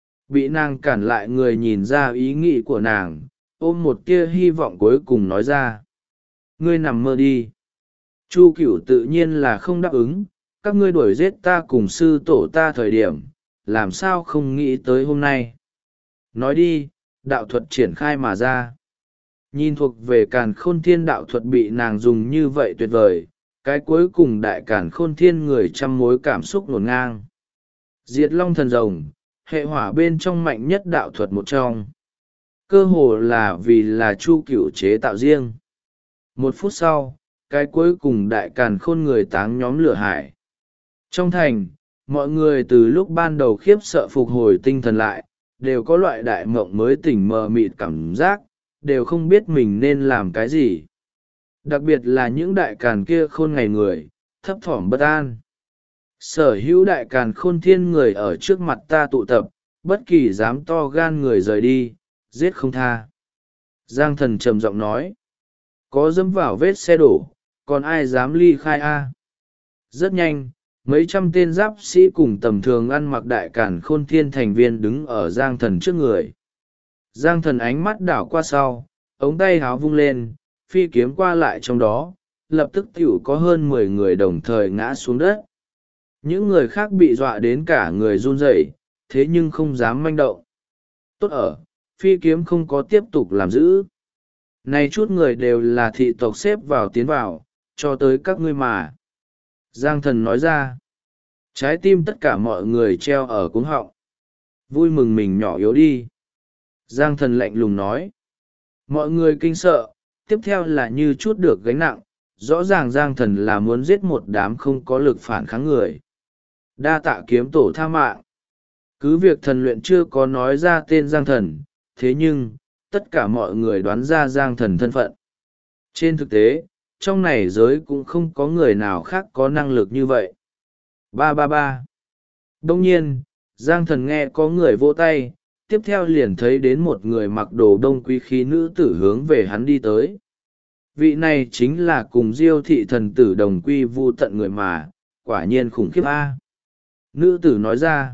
Bị nàng cản lại người nhìn ra ý nghĩ của nàng, ôm một tia hy vọng cuối cùng nói ra. Ngươi nằm mơ đi. Chu Cửu tự nhiên là không đáp ứng, các ngươi đuổi giết ta cùng sư tổ ta thời điểm, làm sao không nghĩ tới hôm nay. Nói đi, đạo thuật triển khai mà ra. Nhìn thuộc về Càn Khôn Thiên đạo thuật bị nàng dùng như vậy tuyệt vời, cái cuối cùng đại Càn Khôn Thiên người trăm mối cảm xúc ngổn ngang. Diệt Long Thần Rồng, hệ hỏa bên trong mạnh nhất đạo thuật một trong. Cơ hồ là vì là Chu Cửu chế tạo riêng. Một phút sau, cái cuối cùng đại Càn Khôn người táng nhóm lửa hải. Trong thành, mọi người từ lúc ban đầu khiếp sợ phục hồi tinh thần lại, đều có loại đại mộng mới tỉnh mờ mịt cảm giác, đều không biết mình nên làm cái gì. Đặc biệt là những đại càn kia khôn ngày người, thấp thỏm bất an. Sở hữu đại càn khôn thiên người ở trước mặt ta tụ tập, bất kỳ dám to gan người rời đi, giết không tha. Giang Thần trầm giọng nói, có dẫm vào vết xe đổ, còn ai dám ly khai a? Rất nhanh, mấy trăm tên giáp sĩ cùng tầm thường ăn mặc đại càn khôn thiên thành viên đứng ở Giang Thần trước người. Giang Thần ánh mắt đảo qua sau, ống tay háo vung lên, phi kiếm qua lại trong đó, lập tức tiểu có hơn 10 người đồng thời ngã xuống đất. Những người khác bị dọa đến cả người run rẩy, thế nhưng không dám manh động. Tốt ở, phi kiếm không có tiếp tục làm giữ. Này chút người đều là thị tộc xếp vào tiến vào, cho tới các ngươi mà. Giang Thần nói ra, trái tim tất cả mọi người treo ở cuống họng. Vui mừng mình nhỏ yếu đi. Giang Thần lạnh lùng nói. Mọi người kinh sợ, tiếp theo là như chút được gánh nặng, rõ ràng Giang Thần là muốn giết một đám không có lực phản kháng người. Đa tạ kiếm tổ tha mạng. Cứ việc thần luyện chưa có nói ra tên Giang Thần, thế nhưng, tất cả mọi người đoán ra Giang Thần thân phận. Trên thực tế, trong này giới cũng không có người nào khác có năng lực như vậy. 333. Đông nhiên, Giang Thần nghe có người vỗ tay, tiếp theo liền thấy đến một người mặc đồ đông quý khí nữ tử hướng về hắn đi tới. Vị này chính là cùng Diêu thị thần tử đồng quy vu tận người mà, quả nhiên khủng khiếp a. Nữ tử nói ra,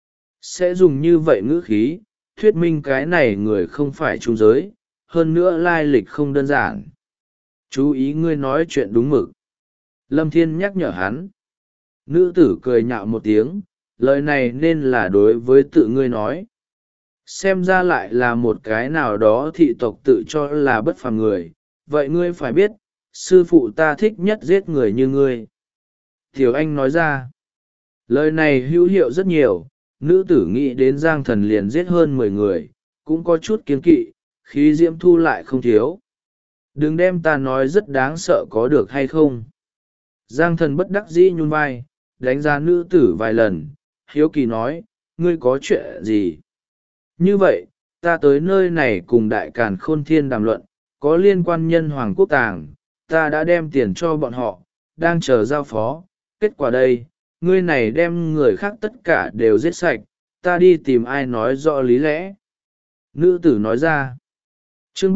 sẽ dùng như vậy ngữ khí, thuyết minh cái này người không phải trung giới, hơn nữa lai lịch không đơn giản. Chú ý ngươi nói chuyện đúng mực. Lâm Thiên nhắc nhở hắn. Nữ tử cười nhạo một tiếng, lời này nên là đối với tự ngươi nói. xem ra lại là một cái nào đó thị tộc tự cho là bất phàm người. Vậy ngươi phải biết, sư phụ ta thích nhất giết người như ngươi. Tiểu Anh nói ra. Lời này hữu hiệu rất nhiều, nữ tử nghĩ đến Giang Thần liền giết hơn 10 người, cũng có chút kiêng kỵ, khí diễm thu lại không thiếu. Đừng đem ta nói rất đáng sợ có được hay không. Giang Thần bất đắc dĩ nhún vai, đánh giá nữ tử vài lần, hiếu kỳ nói, ngươi có chuyện gì? Như vậy, ta tới nơi này cùng Đại Càn Khôn Thiên đàm luận, có liên quan nhân Hoàng Quốc Tàng, ta đã đem tiền cho bọn họ, đang chờ giao phó. Kết quả đây, ngươi này đem người khác tất cả đều giết sạch, ta đi tìm ai nói rõ lý lẽ. Nữ tử nói ra. Chương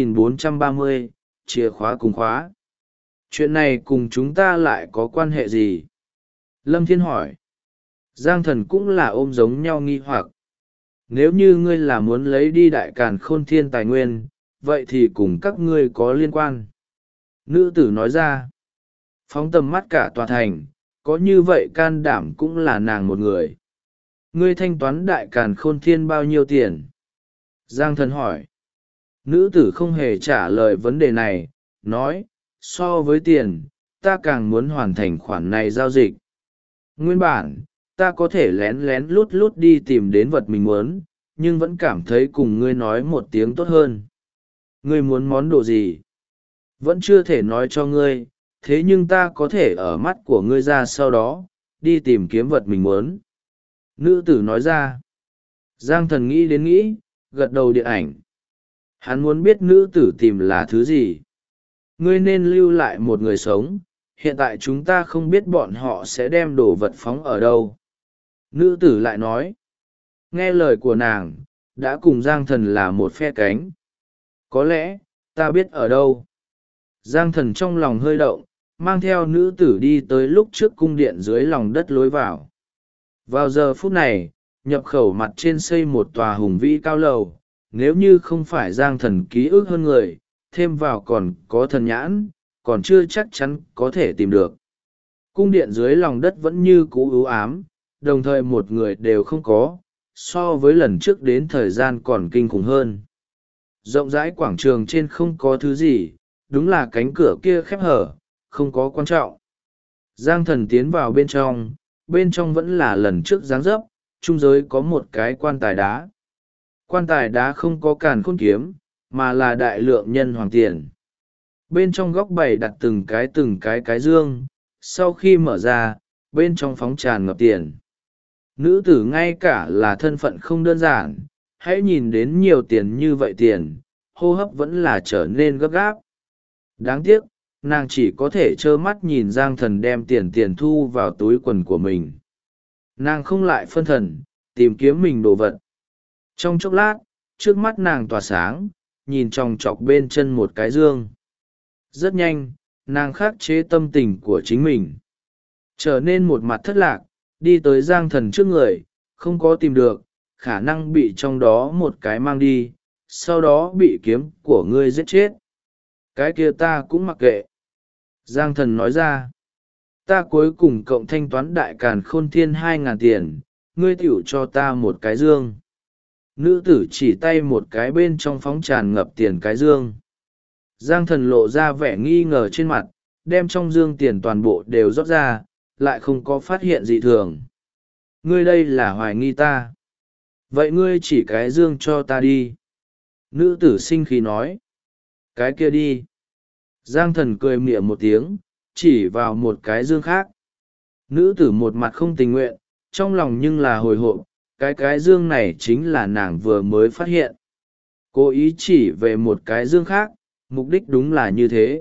3430, chìa khóa cùng khóa. Chuyện này cùng chúng ta lại có quan hệ gì? Lâm Thiên hỏi. Giang Thần cũng là ôm giống nhau nghi hoặc. Nếu như ngươi là muốn lấy đi Đại Càn Khôn Thiên tài nguyên, vậy thì cùng các ngươi có liên quan. Nữ tử nói ra. Phóng tầm mắt cả tòa thành, có như vậy can đảm cũng là nàng một người. Ngươi thanh toán Đại Càn Khôn Thiên bao nhiêu tiền? Giang Thần hỏi. Nữ tử không hề trả lời vấn đề này, nói, so với tiền, ta càng muốn hoàn thành khoản này giao dịch. Nguyên bản, ta có thể lén lén lút lút đi tìm đến vật mình muốn, nhưng vẫn cảm thấy cùng ngươi nói một tiếng tốt hơn. Ngươi muốn món đồ gì? Vẫn chưa thể nói cho ngươi, thế nhưng ta có thể ở mắt của ngươi ra sau đó, đi tìm kiếm vật mình muốn. Nữ tử nói ra. Giang Thần nghĩ đến nghĩ, gật đầu điện ảnh. Hắn muốn biết nữ tử tìm là thứ gì. Ngươi nên lưu lại một người sống, hiện tại chúng ta không biết bọn họ sẽ đem đồ vật phóng ở đâu. Nữ tử lại nói. Nghe lời của nàng, đã cùng Giang Thần là một phe cánh. Có lẽ, ta biết ở đâu. Giang Thần trong lòng hơi động, mang theo nữ tử đi tới lúc trước cung điện dưới lòng đất lối vào. Vào giờ phút này, nhập khẩu mặt trên xây một tòa hùng vĩ cao lầu, nếu như không phải Giang Thần ký ức hơn người, thêm vào còn có thần nhãn, còn chưa chắc chắn có thể tìm được. Cung điện dưới lòng đất vẫn như cũ u ám, đồng thời một người đều không có, so với lần trước đến thời gian còn kinh khủng hơn. Rộng rãi quảng trường trên không có thứ gì, đúng là cánh cửa kia khép hở, không có quan trọng. Giang Thần tiến vào bên trong vẫn là lần trước dáng dấp, trung giới có một cái quan tài đá. Quan tài đá không có càn khôn kiếm, mà là đại lượng nhân hoàng tiền. Bên trong góc bày đặt từng cái dương, sau khi mở ra, bên trong phóng tràn ngập tiền. Nữ tử ngay cả là thân phận không đơn giản, hãy nhìn đến nhiều tiền như vậy tiền, hô hấp vẫn là trở nên gấp gáp. Đáng tiếc, nàng chỉ có thể trơ mắt nhìn Giang Thần đem tiền thu vào túi quần của mình. Nàng không lại phân thần, tìm kiếm mình đồ vật. Trong chốc lát, trước mắt nàng tỏa sáng, nhìn chòng chọc bên chân một cái dương. Rất nhanh, nàng khắc chế tâm tình của chính mình. Trở nên một mặt thất lạc, đi tới Giang Thần trước người, không có tìm được, khả năng bị trong đó một cái mang đi, sau đó bị kiếm của ngươi giết chết. Cái kia ta cũng mặc kệ. Giang Thần nói ra. Ta cuối cùng cộng thanh toán Đại Càn Khôn Thiên 2.000 tiền, ngươi tiểu cho ta một cái dương. Nữ tử chỉ tay một cái bên trong phóng tràn ngập tiền cái dương. Giang Thần lộ ra vẻ nghi ngờ trên mặt, đem trong dương tiền toàn bộ đều rót ra, lại không có phát hiện gì thường. Ngươi đây là hoài nghi ta. Vậy ngươi chỉ cái dương cho ta đi. Nữ tử sinh khí nói. Cái kia đi. Giang Thần cười mỉa một tiếng, chỉ vào một cái dương khác. Nữ tử một mặt không tình nguyện, trong lòng nhưng là hồi hộp, cái dương này chính là nàng vừa mới phát hiện. Cố ý chỉ về một cái dương khác, mục đích đúng là như thế.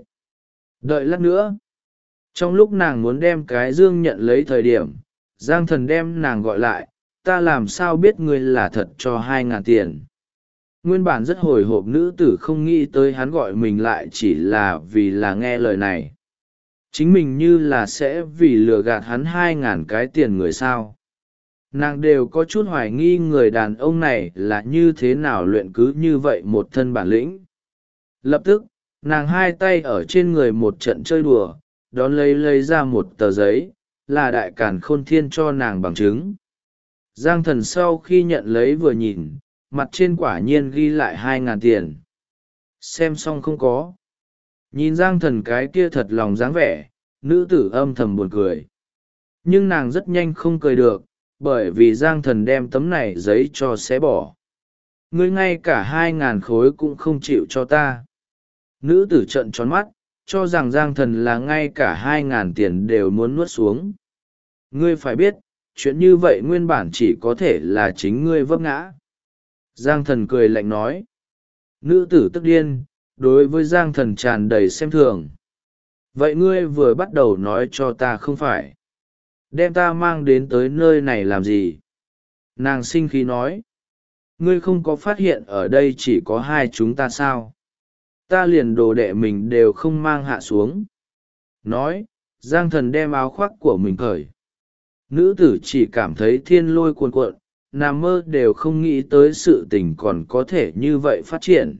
Đợi lát nữa. Trong lúc nàng muốn đem cái dương nhận lấy thời điểm, Giang Thần đem nàng gọi lại, ta làm sao biết ngươi là thật cho 2.000 tiền. Nguyên bản rất hồi hộp nữ tử không nghĩ tới hắn gọi mình lại chỉ là vì là nghe lời này. Chính mình như là sẽ vì lừa gạt hắn 2.000 cái tiền người sao. Nàng đều có chút hoài nghi người đàn ông này là như thế nào luyện cứ như vậy một thân bản lĩnh. Lập tức, nàng hai tay ở trên người một trận chơi đùa, đón lấy ra một tờ giấy, là Đại Càn Khôn Thiên cho nàng bằng chứng. Giang Thần sau khi nhận lấy vừa nhìn, mặt trên quả nhiên ghi lại 2.000 tiền. Xem xong không có. Nhìn Giang Thần cái kia thật lòng dáng vẻ, nữ tử âm thầm buồn cười. Nhưng nàng rất nhanh không cười được, bởi vì Giang Thần đem tấm này giấy cho xé bỏ. Ngươi ngay cả 2.000 khối cũng không chịu cho ta. Nữ tử trợn tròn mắt, cho rằng Giang Thần là ngay cả 2.000 tiền đều muốn nuốt xuống. Ngươi phải biết, chuyện như vậy nguyên bản chỉ có thể là chính ngươi vấp ngã. Giang Thần cười lạnh nói. Nữ tử tức điên, đối với Giang Thần tràn đầy xem thường. Vậy ngươi vừa bắt đầu nói cho ta không phải. Đem ta mang đến tới nơi này làm gì? Nàng sinh khí nói. Ngươi không có phát hiện ở đây chỉ có hai chúng ta sao? Ta liền đồ đệ mình đều không mang hạ xuống. Nói, Giang Thần đem áo khoác của mình cởi. Nữ tử chỉ cảm thấy thiên lôi cuồn cuộn, nằm mơ đều không nghĩ tới sự tình còn có thể như vậy phát triển.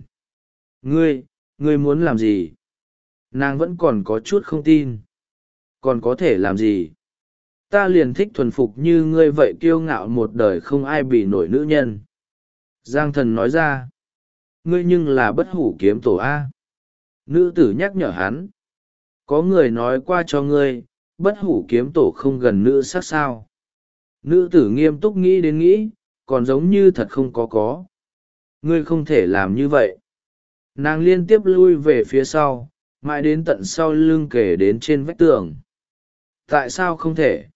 Ngươi muốn làm gì? Nàng vẫn còn có chút không tin. Còn có thể làm gì? Ta liền thích thuần phục như ngươi vậy kiêu ngạo một đời không ai bị nổi nữ nhân. Giang Thần nói ra. Ngươi nhưng là bất hủ kiếm tổ A. Nữ tử nhắc nhở hắn. Có người nói qua cho ngươi, bất hủ kiếm tổ không gần nữ sát sao. Nữ tử nghiêm túc nghĩ đến nghĩ, còn giống như thật không có. Ngươi không thể làm như vậy. Nàng liên tiếp lui về phía sau, mãi đến tận sau lưng kể đến trên vách tường. Tại sao không thể?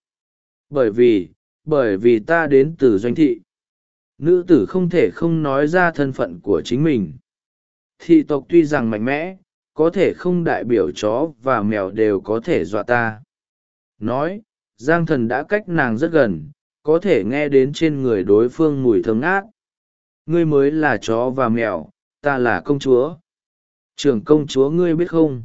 Bởi vì ta đến từ doanh thị. Nữ tử không thể không nói ra thân phận của chính mình. Thị tộc tuy rằng mạnh mẽ, có thể không đại biểu chó và mèo đều có thể dọa ta. Nói, Giang Thần đã cách nàng rất gần, có thể nghe đến trên người đối phương mùi thơm ngát. Ngươi mới là chó và mèo, ta là công chúa. Trưởng công chúa ngươi biết không?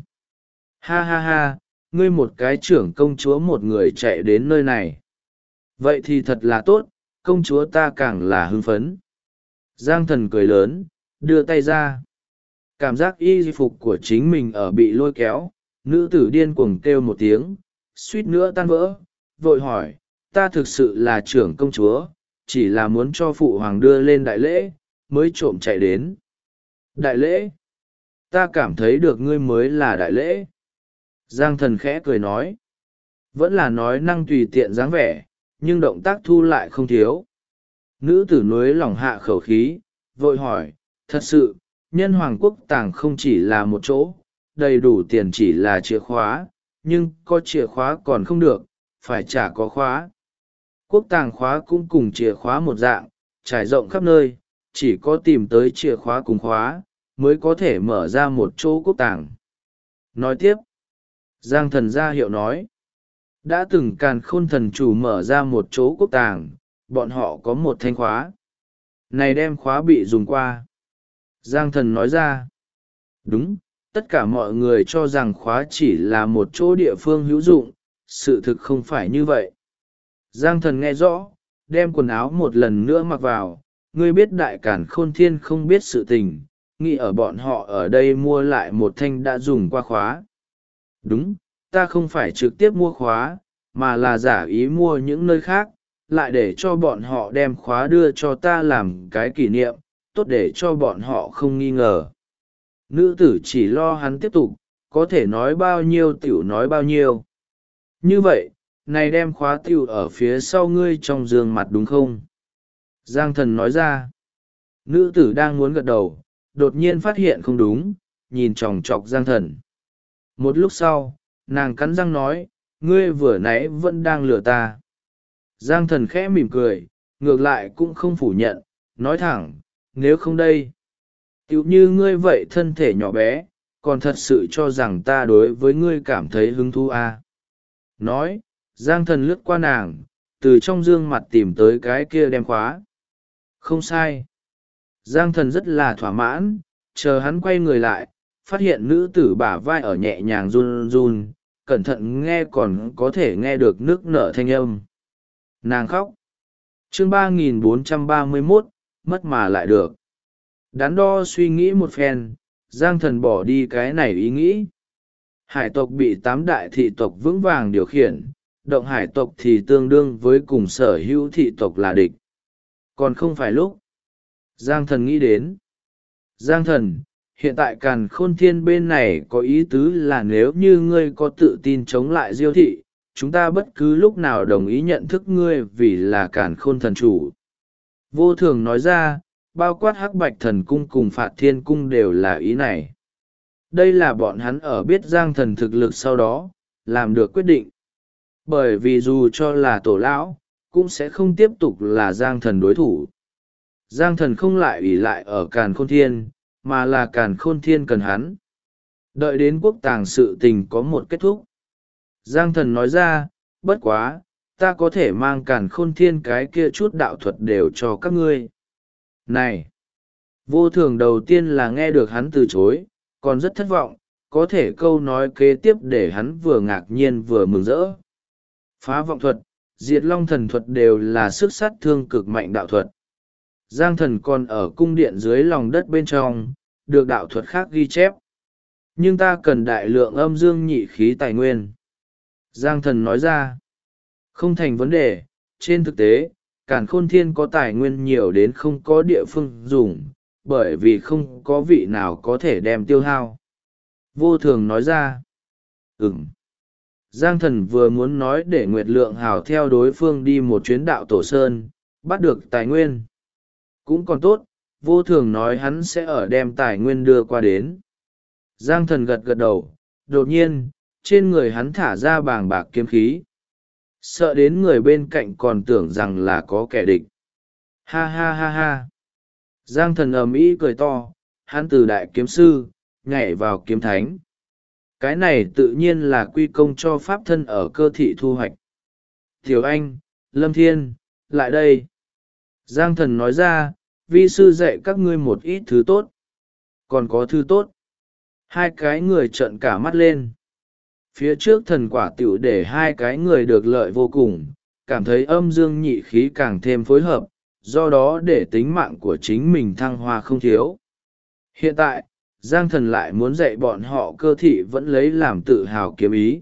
Ha ha ha, ngươi một cái trưởng công chúa một người chạy đến nơi này. Vậy thì thật là tốt, công chúa ta càng là hưng phấn. Giang Thần cười lớn, đưa tay ra. Cảm giác y phục của chính mình ở bị lôi kéo, nữ tử điên cuồng kêu một tiếng, suýt nữa tan vỡ, vội hỏi, ta thực sự là trưởng công chúa, chỉ là muốn cho phụ hoàng đưa lên đại lễ, mới trộm chạy đến. Đại lễ? Ta cảm thấy được ngươi mới là đại lễ. Giang Thần khẽ cười nói. Vẫn là nói năng tùy tiện dáng vẻ, nhưng động tác thu lại không thiếu. Nữ tử núi lòng hạ khẩu khí, vội hỏi, thật sự, nhân hoàng quốc tàng không chỉ là một chỗ, đầy đủ tiền chỉ là chìa khóa, nhưng có chìa khóa còn không được, phải trả có khóa. Quốc tàng khóa cũng cùng chìa khóa một dạng, trải rộng khắp nơi, chỉ có tìm tới chìa khóa cùng khóa, mới có thể mở ra một chỗ quốc tàng. Nói tiếp, Giang Thần ra hiệu nói, đã từng Càn Khôn thần chủ mở ra một chỗ quốc tàng, bọn họ có một thanh khóa. Này đem khóa bị dùng qua. Giang Thần nói ra, đúng, tất cả mọi người cho rằng khóa chỉ là một chỗ địa phương hữu dụng, sự thực không phải như vậy. Giang Thần nghe rõ, đem quần áo một lần nữa mặc vào, ngươi biết Đại Càn Khôn Thiên không biết sự tình, nghĩ ở bọn họ ở đây mua lại một thanh đã dùng qua khóa. Đúng, ta không phải trực tiếp mua khóa, mà là giả ý mua những nơi khác, lại để cho bọn họ đem khóa đưa cho ta làm cái kỷ niệm, tốt để cho bọn họ không nghi ngờ. Nữ tử chỉ lo hắn tiếp tục, có thể nói bao nhiêu tiểu nói bao nhiêu. Như vậy, này đem khóa tiểu ở phía sau ngươi trong giường mặt đúng không? Giang Thần nói ra. Nữ tử đang muốn gật đầu, đột nhiên phát hiện không đúng, nhìn chòng chọc Giang Thần. Một lúc sau, nàng cắn răng nói, ngươi vừa nãy vẫn đang lừa ta. Giang Thần khẽ mỉm cười, ngược lại cũng không phủ nhận, nói thẳng, nếu không đây. Tiểu như ngươi vậy thân thể nhỏ bé, còn thật sự cho rằng ta đối với ngươi cảm thấy hứng thú à. Nói, Giang Thần lướt qua nàng, từ trong gương mặt tìm tới cái kia đem khóa. Không sai. Giang Thần rất là thỏa mãn, chờ hắn quay người lại, phát hiện nữ tử bả vai ở nhẹ nhàng run run, cẩn thận nghe còn có thể nghe được nước nở thanh âm. Nàng khóc. Chương 3431, mất mà lại được. Đắn đo suy nghĩ một phen, Giang Thần bỏ đi cái này ý nghĩ. Hải tộc bị 8 đại thị tộc vững vàng điều khiển, động hải tộc thì tương đương với cùng sở hữu thị tộc là địch. Còn không phải lúc. Giang thần nghĩ đến. Giang thần, hiện tại càn khôn thiên bên này có ý tứ là nếu như ngươi có tự tin chống lại diêu thị, chúng ta bất cứ lúc nào đồng ý nhận thức ngươi vì là càn khôn thần chủ. Vô thường nói ra, bao quát hắc bạch thần cung cùng phạt thiên cung đều là ý này. Đây là bọn hắn ở biết giang thần thực lực sau đó, làm được quyết định. Bởi vì dù cho là tổ lão, cũng sẽ không tiếp tục là giang thần đối thủ. Giang thần không lại ủy lại ở càn khôn thiên, mà là càn khôn thiên cần hắn. Đợi đến quốc tàng sự tình có một kết thúc. Giang thần nói ra, bất quá, ta có thể mang càn khôn thiên cái kia chút đạo thuật đều cho các ngươi. Này! Vô thường đầu tiên là nghe được hắn từ chối, còn rất thất vọng, có thể câu nói kế tiếp để hắn vừa ngạc nhiên vừa mừng rỡ. Phá vọng thuật, diệt long thần thuật đều là sức sát thương cực mạnh đạo thuật. Giang thần còn ở cung điện dưới lòng đất bên trong, được đạo thuật khác ghi chép. Nhưng ta cần đại lượng âm dương nhị khí tài nguyên. Giang thần nói ra, không thành vấn đề, trên thực tế, càn khôn thiên có tài nguyên nhiều đến không có địa phương dùng, bởi vì không có vị nào có thể đem tiêu hao. Vô thường nói ra, Giang thần vừa muốn nói để Nguyệt Lượng Hào theo đối phương đi một chuyến đạo tổ sơn, bắt được tài nguyên. Cũng còn tốt, vô thường nói hắn sẽ ở đem tài nguyên đưa qua đến. Giang thần gật gật đầu, đột nhiên, trên người hắn thả ra bàng bạc kiếm khí. Sợ đến người bên cạnh còn tưởng rằng là có kẻ địch. Ha ha ha ha. Giang thần ầm ĩ cười to, hắn từ đại kiếm sư, nhảy vào kiếm thánh. Cái này tự nhiên là quy công cho pháp thân ở cơ thị thu hoạch. Tiểu Anh, Lâm Thiên, lại đây. Giang thần nói ra, vi sư dạy các ngươi một ít thứ tốt. Còn có thứ tốt. Hai cái người trợn cả mắt lên. Phía trước thần quả tiểu để hai cái người được lợi vô cùng, cảm thấy âm dương nhị khí càng thêm phối hợp, do đó để tính mạng của chính mình thăng hoa không thiếu. Hiện tại, Giang thần lại muốn dạy bọn họ cơ thị vẫn lấy làm tự hào kiếm ý.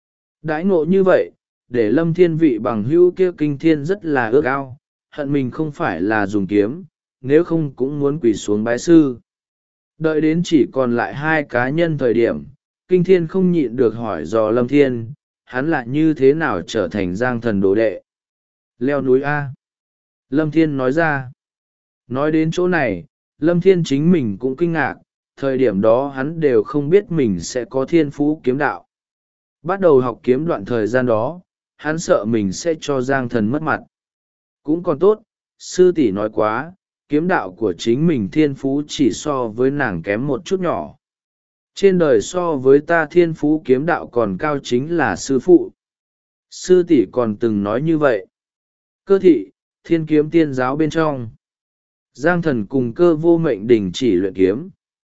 Đãi ngộ như vậy, để Lâm Thiên vị bằng hữu kia kinh thiên rất là ước ao, hận mình không phải là dùng kiếm, nếu không cũng muốn quỳ xuống bái sư. Đợi đến chỉ còn lại hai cá nhân thời điểm, kinh thiên không nhịn được hỏi dò Lâm Thiên, hắn lại như thế nào trở thành Giang thần đồ đệ. Leo núi A. Lâm Thiên nói ra. Nói đến chỗ này, Lâm Thiên chính mình cũng kinh ngạc, thời điểm đó hắn đều không biết mình sẽ có thiên phú kiếm đạo. Bắt đầu học kiếm đoạn thời gian đó, hắn sợ mình sẽ cho Giang thần mất mặt. Cũng còn tốt, sư tỷ nói quá, kiếm đạo của chính mình thiên phú chỉ so với nàng kém một chút nhỏ. Trên đời so với ta thiên phú kiếm đạo còn cao chính là sư phụ. Sư tỷ còn từng nói như vậy. Cơ thị, thiên kiếm tiên giáo bên trong. Giang thần cùng cơ vô mệnh đình chỉ luyện kiếm.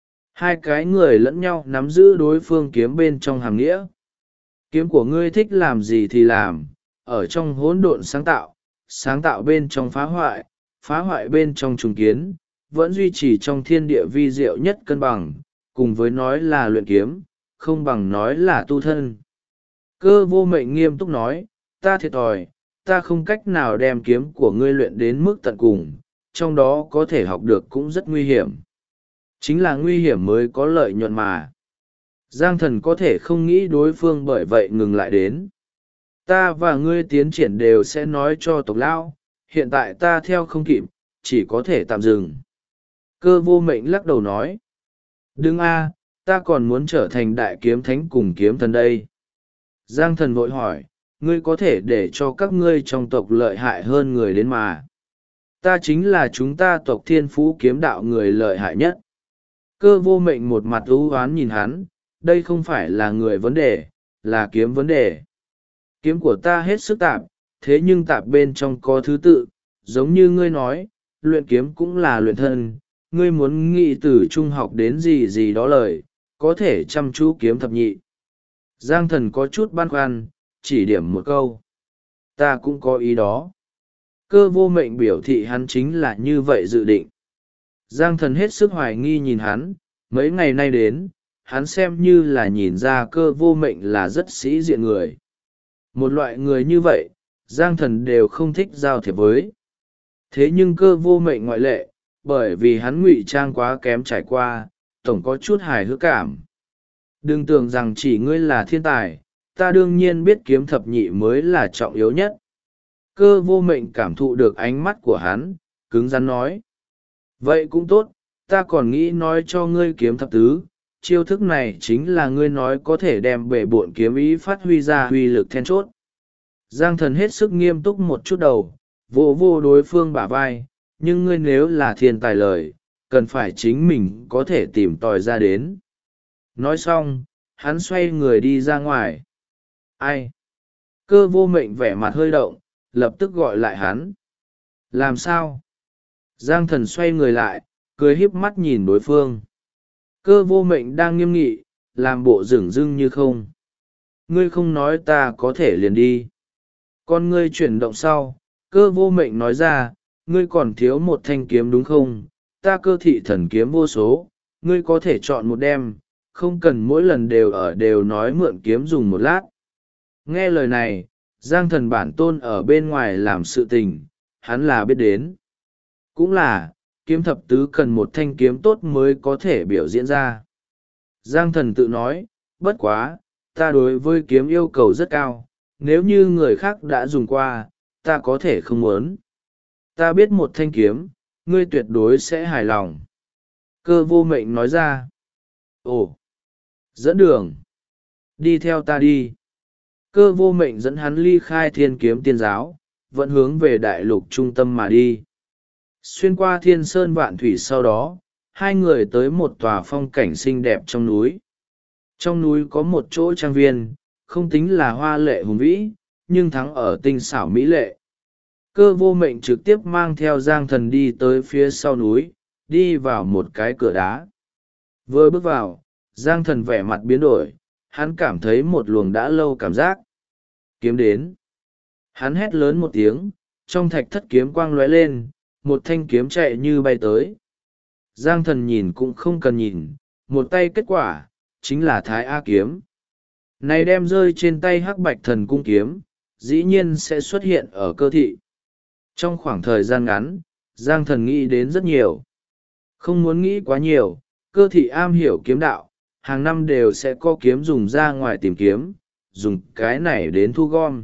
Hai cái người lẫn nhau nắm giữ đối phương kiếm bên trong hàm nghĩa. Kiếm của ngươi thích làm gì thì làm, ở trong hỗn độn sáng tạo bên trong phá hoại bên trong trùng kiến, vẫn duy trì trong thiên địa vi diệu nhất cân bằng, cùng với nói là luyện kiếm, không bằng nói là tu thân. Cơ vô mệnh nghiêm túc nói, ta thiệt thòi, ta không cách nào đem kiếm của ngươi luyện đến mức tận cùng, trong đó có thể học được cũng rất nguy hiểm. Chính là nguy hiểm mới có lợi nhuận mà. Giang thần có thể không nghĩ đối phương bởi vậy ngừng lại đến. Ta và ngươi tiến triển đều sẽ nói cho tộc lão, hiện tại ta theo không kịp, chỉ có thể tạm dừng. Cơ vô mệnh lắc đầu nói. Đừng a, ta còn muốn trở thành đại kiếm thánh cùng kiếm thần đây. Giang thần vội hỏi, ngươi có thể để cho các ngươi trong tộc lợi hại hơn người đến mà. Ta chính là chúng ta tộc thiên phú kiếm đạo người lợi hại nhất. Cơ vô mệnh một mặt ưu oán nhìn hắn, đây không phải là người vấn đề, là kiếm vấn đề. Kiếm của ta hết sức tạp, thế nhưng tạp bên trong có thứ tự, giống như ngươi nói, luyện kiếm cũng là luyện thân, ngươi muốn nghĩ từ trung học đến gì gì đó lời, có thể chăm chú kiếm thập nhị. Giang thần có chút băn khoăn, chỉ điểm một câu. Ta cũng có ý đó. Cơ vô mệnh biểu thị hắn chính là như vậy dự định. Giang thần hết sức hoài nghi nhìn hắn, mấy ngày nay đến, hắn xem như là nhìn ra cơ vô mệnh là rất sĩ diện người. Một loại người như vậy, Giang thần đều không thích giao thiệp với. Thế nhưng cơ vô mệnh ngoại lệ, bởi vì hắn ngụy trang quá kém trải qua, tổng có chút hài hước cảm. Đừng tưởng rằng chỉ ngươi là thiên tài, ta đương nhiên biết kiếm thập nhị mới là trọng yếu nhất. Cơ vô mệnh cảm thụ được ánh mắt của hắn, cứng rắn nói. Vậy cũng tốt, ta còn nghĩ nói cho ngươi kiếm thập tứ, chiêu thức này chính là ngươi nói có thể đem bể bộn kiếm ý phát huy ra uy lực then chốt. Giang thần hết sức nghiêm túc một chút đầu, vỗ vô đối phương bả vai, nhưng ngươi nếu là thiên tài lời, cần phải chính mình có thể tìm tòi ra đến. Nói xong, hắn xoay người đi ra ngoài. Ai? Cơ vô mệnh vẻ mặt hơi động, lập tức gọi lại hắn. Làm sao? Giang thần xoay người lại, cười híp mắt nhìn đối phương. Cơ vô mệnh đang nghiêm nghị, làm bộ dửng dưng như không. Ngươi không nói ta có thể liền đi. Con ngươi chuyển động sau, cơ vô mệnh nói ra, ngươi còn thiếu một thanh kiếm đúng không? Ta cơ thị thần kiếm vô số, ngươi có thể chọn một đem, không cần mỗi lần đều nói mượn kiếm dùng một lát. Nghe lời này, Giang thần bản tôn ở bên ngoài làm sự tình, hắn là biết đến. Cũng là, kiếm thập tứ cần một thanh kiếm tốt mới có thể biểu diễn ra. Giang thần tự nói, bất quá, ta đối với kiếm yêu cầu rất cao, nếu như người khác đã dùng qua, ta có thể không muốn. Ta biết một thanh kiếm, ngươi tuyệt đối sẽ hài lòng. Cơ vô mệnh nói ra. Ồ, dẫn đường. Đi theo ta đi. Cơ vô mệnh dẫn hắn ly khai thiên kiếm tiên giáo, vẫn hướng về đại lục trung tâm mà đi. Xuyên qua thiên sơn vạn thủy sau đó, hai người tới một tòa phong cảnh xinh đẹp trong núi. Trong núi có một chỗ trang viên, không tính là hoa lệ hùng vĩ, nhưng thắng ở tinh xảo mỹ lệ. Cơ vô mệnh trực tiếp mang theo Giang thần đi tới phía sau núi, đi vào một cái cửa đá. Vừa bước vào, Giang thần vẻ mặt biến đổi, hắn cảm thấy một luồng đã lâu cảm giác. Kiếm đến. Hắn hét lớn một tiếng, trong thạch thất kiếm quang lóe lên, một thanh kiếm chạy như bay tới. Giang thần nhìn cũng không cần nhìn, một tay kết quả, chính là Thái A kiếm. Này đem rơi trên tay Hắc Bạch Thần Cung kiếm, dĩ nhiên sẽ xuất hiện ở cơ thị. Trong khoảng thời gian ngắn, Giang thần nghĩ đến rất nhiều. Không muốn nghĩ quá nhiều, cơ thị am hiểu kiếm đạo, hàng năm đều sẽ có kiếm dùng ra ngoài tìm kiếm, dùng cái này đến thu gom.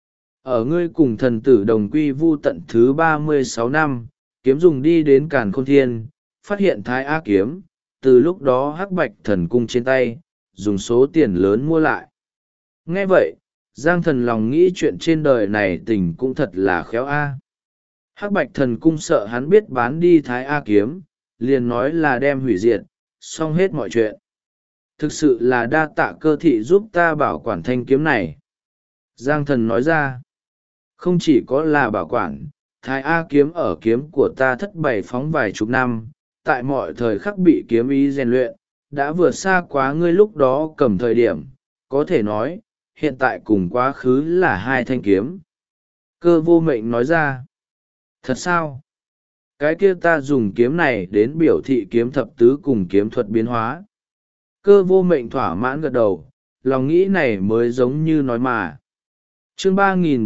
Ở ngươi cùng thần tử đồng quy vu tận thứ 36 năm, kiếm dùng đi đến Càn Khôn Thiên, phát hiện Thái A kiếm, từ lúc đó Hắc Bạch Thần Cung trên tay, dùng số tiền lớn mua lại. Nghe vậy, Giang thần lòng nghĩ chuyện trên đời này tình cũng thật là khéo a. Hắc Bạch Thần Cung sợ hắn biết bán đi Thái A kiếm, liền nói là đem hủy diệt, xong hết mọi chuyện. Thực sự là đa tạ cơ thị giúp ta bảo quản thanh kiếm này. Giang thần nói ra, không chỉ có là bảo quản, Thái A kiếm ở kiếm của ta thất bày phóng vài chục năm, tại mọi thời khắc bị kiếm ý rèn luyện, đã vượt xa quá ngươi lúc đó cầm thời điểm, có thể nói, hiện tại cùng quá khứ là hai thanh kiếm. Cơ vô mệnh nói ra, thật sao? Cái kia ta dùng kiếm này đến biểu thị kiếm thập tứ cùng kiếm thuật biến hóa. Cơ vô mệnh thỏa mãn gật đầu, lòng nghĩ này mới giống như nói mà. Chương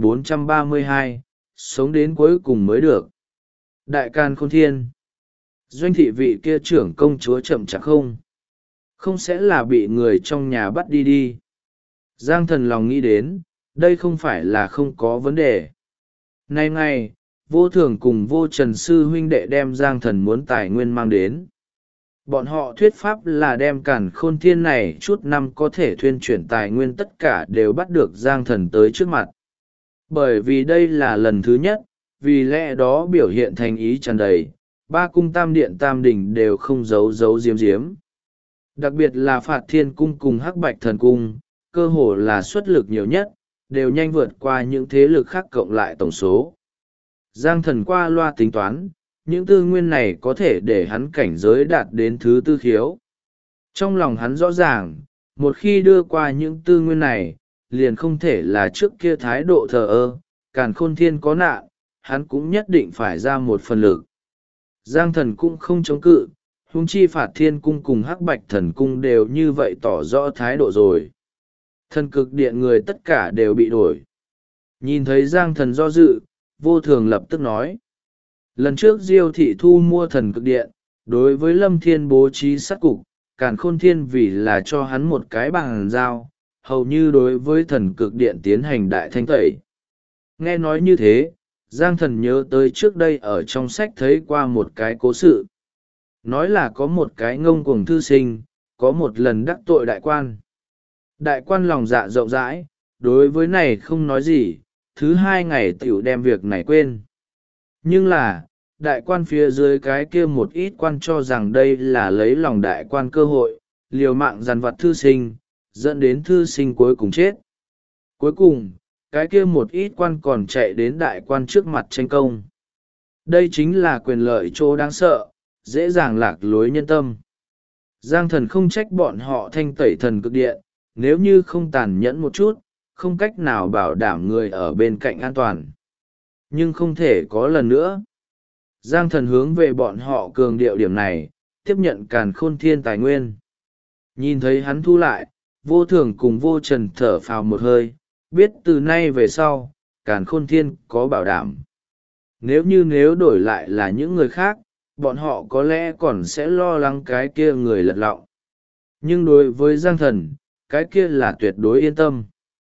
3432, sống đến cuối cùng mới được. Đại Càn Khôn Thiên. Doanh thị vị kia trưởng công chúa chậm chạp không? Không sẽ là bị người trong nhà bắt đi đi. Giang thần lòng nghĩ đến, đây không phải là không có vấn đề. Nay ngày, vô thường cùng vô trần sư huynh đệ đem Giang thần muốn tài nguyên mang đến. Bọn họ thuyết pháp là đem Càn Khôn Thiên này chút năm có thể thuyên chuyển tài nguyên tất cả đều bắt được Giang thần tới trước mặt. Bởi vì đây là lần thứ nhất, vì lẽ đó biểu hiện thành ý tràn đầy, ba cung tam điện tam đỉnh đều không giấu giếm giếm. Đặc biệt là Phạt Thiên Cung cùng Hắc Bạch Thần Cung, cơ hồ là xuất lực nhiều nhất, đều nhanh vượt qua những thế lực khác cộng lại tổng số. Giang thần qua loa tính toán, những tư nguyên này có thể để hắn cảnh giới đạt đến thứ tư khiếu. Trong lòng hắn rõ ràng, một khi đưa qua những tư nguyên này, liền không thể là trước kia thái độ thờ ơ, Càn Khôn Thiên có nạn, hắn cũng nhất định phải ra một phần lực. Giang thần cũng không chống cự, huống chi Phạt Thiên Cung cùng Hắc Bạch Thần Cung đều như vậy tỏ rõ thái độ rồi. Thần cực điện người tất cả đều bị đổi. Nhìn thấy Giang thần do dự, vô thường lập tức nói. Lần trước Diêu thị thu mua thần cực điện, đối với Lâm Thiên bố trí sát cục, Càn Khôn Thiên vì là cho hắn một cái bàn giao, hầu như đối với thần cực điện tiến hành đại thanh tẩy. Nghe nói như thế, Giang Thần nhớ tới trước đây ở trong sách thấy qua một cái cố sự. Nói là có một cái ngông cuồng thư sinh, có một lần đắc tội đại quan. Đại quan lòng dạ rộng rãi, đối với này không nói gì, thứ 2 ngày tiểu đem việc này quên. Nhưng là, đại quan phía dưới cái kia một ít quan cho rằng đây là lấy lòng đại quan cơ hội, liều mạng dằn vặt thư sinh, dẫn đến thư sinh cuối cùng chết. Cuối cùng, cái kia một ít quan còn chạy đến đại quan trước mặt tranh công. Đây chính là quyền lợi chỗ đáng sợ, dễ dàng lạc lối nhân tâm. Giang Thần không trách bọn họ thanh tẩy thần cực điện, nếu như không tàn nhẫn một chút, không cách nào bảo đảm người ở bên cạnh an toàn. Nhưng không thể có lần nữa. Giang Thần hướng về bọn họ cường điệu điểm này, tiếp nhận Càn Khôn Thiên tài nguyên. Nhìn thấy hắn thu lại, Vô Thường cùng Vô Trần thở phào một hơi, biết từ nay về sau, Càn Khôn Thiên có bảo đảm. Nếu đổi lại là những người khác, bọn họ có lẽ còn sẽ lo lắng cái kia người lật lọng. Nhưng đối với Giang Thần, cái kia là tuyệt đối yên tâm.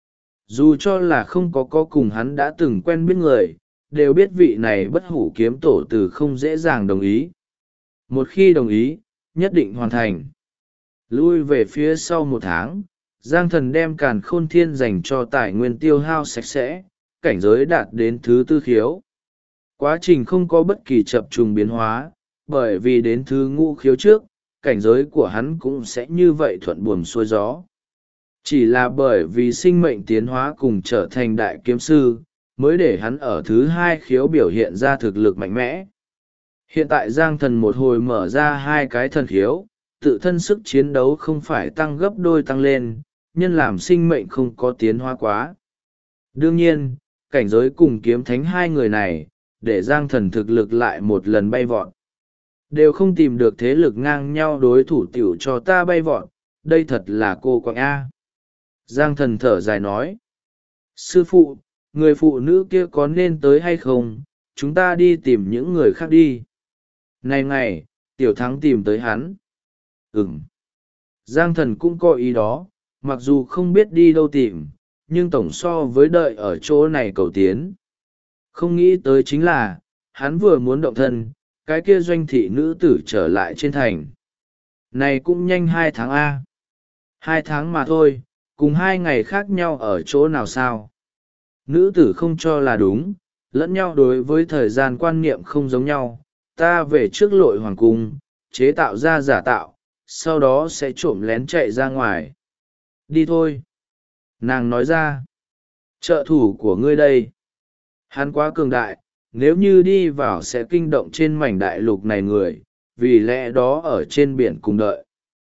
Dù cho là không có cùng hắn đã từng quen biết người, đều biết vị này bất hủ kiếm tổ từ không dễ dàng đồng ý. Một khi đồng ý, nhất định hoàn thành. Lui về phía sau 1 tháng, Giang Thần đem Càn Khôn Thiên dành cho tài nguyên tiêu hao sạch sẽ, cảnh giới đạt đến thứ 4 khiếu. Quá trình không có bất kỳ chập trùng biến hóa, bởi vì đến thứ 5 khiếu trước, cảnh giới của hắn cũng sẽ như vậy thuận buồm xuôi gió. Chỉ là bởi vì sinh mệnh tiến hóa cùng trở thành đại kiếm sư, mới để hắn ở thứ 2 khiếu biểu hiện ra thực lực mạnh mẽ. Hiện tại Giang Thần một hồi mở ra 2 cái thần khiếu, tự thân sức chiến đấu không phải tăng gấp đôi tăng lên, nhân làm sinh mệnh không có tiến hóa quá. Đương nhiên, cảnh giới cùng kiếm thánh 2 người này, để Giang Thần thực lực lại một lần bay vọt. Đều không tìm được thế lực ngang nhau đối thủ tiểu cho ta bay vọt, đây thật là cô quạng A. Giang Thần thở dài nói. Sư phụ, người phụ nữ kia có nên tới hay không, chúng ta đi tìm những người khác đi. Này, Tiểu Thắng tìm tới hắn. Giang Thần cũng có ý đó, mặc dù không biết đi đâu tìm, nhưng tổng so với đợi ở chỗ này cầu tiến. Không nghĩ tới chính là, hắn vừa muốn động thân, cái kia doanh thị nữ tử trở lại trên thành. Này cũng nhanh 2 tháng A. 2 tháng mà thôi, cùng 2 ngày khác nhau ở chỗ nào sao? Nữ tử không cho là đúng, lẫn nhau đối với thời gian quan niệm không giống nhau. Ta về trước lội hoàng cung, chế tạo ra giả tạo, sau đó sẽ trộm lén chạy ra ngoài. Đi thôi. Nàng nói ra. Trợ thủ của ngươi đây. Hắn quá cường đại, nếu như đi vào sẽ kinh động trên mảnh đại lục này người, vì lẽ đó ở trên biển cùng đợi.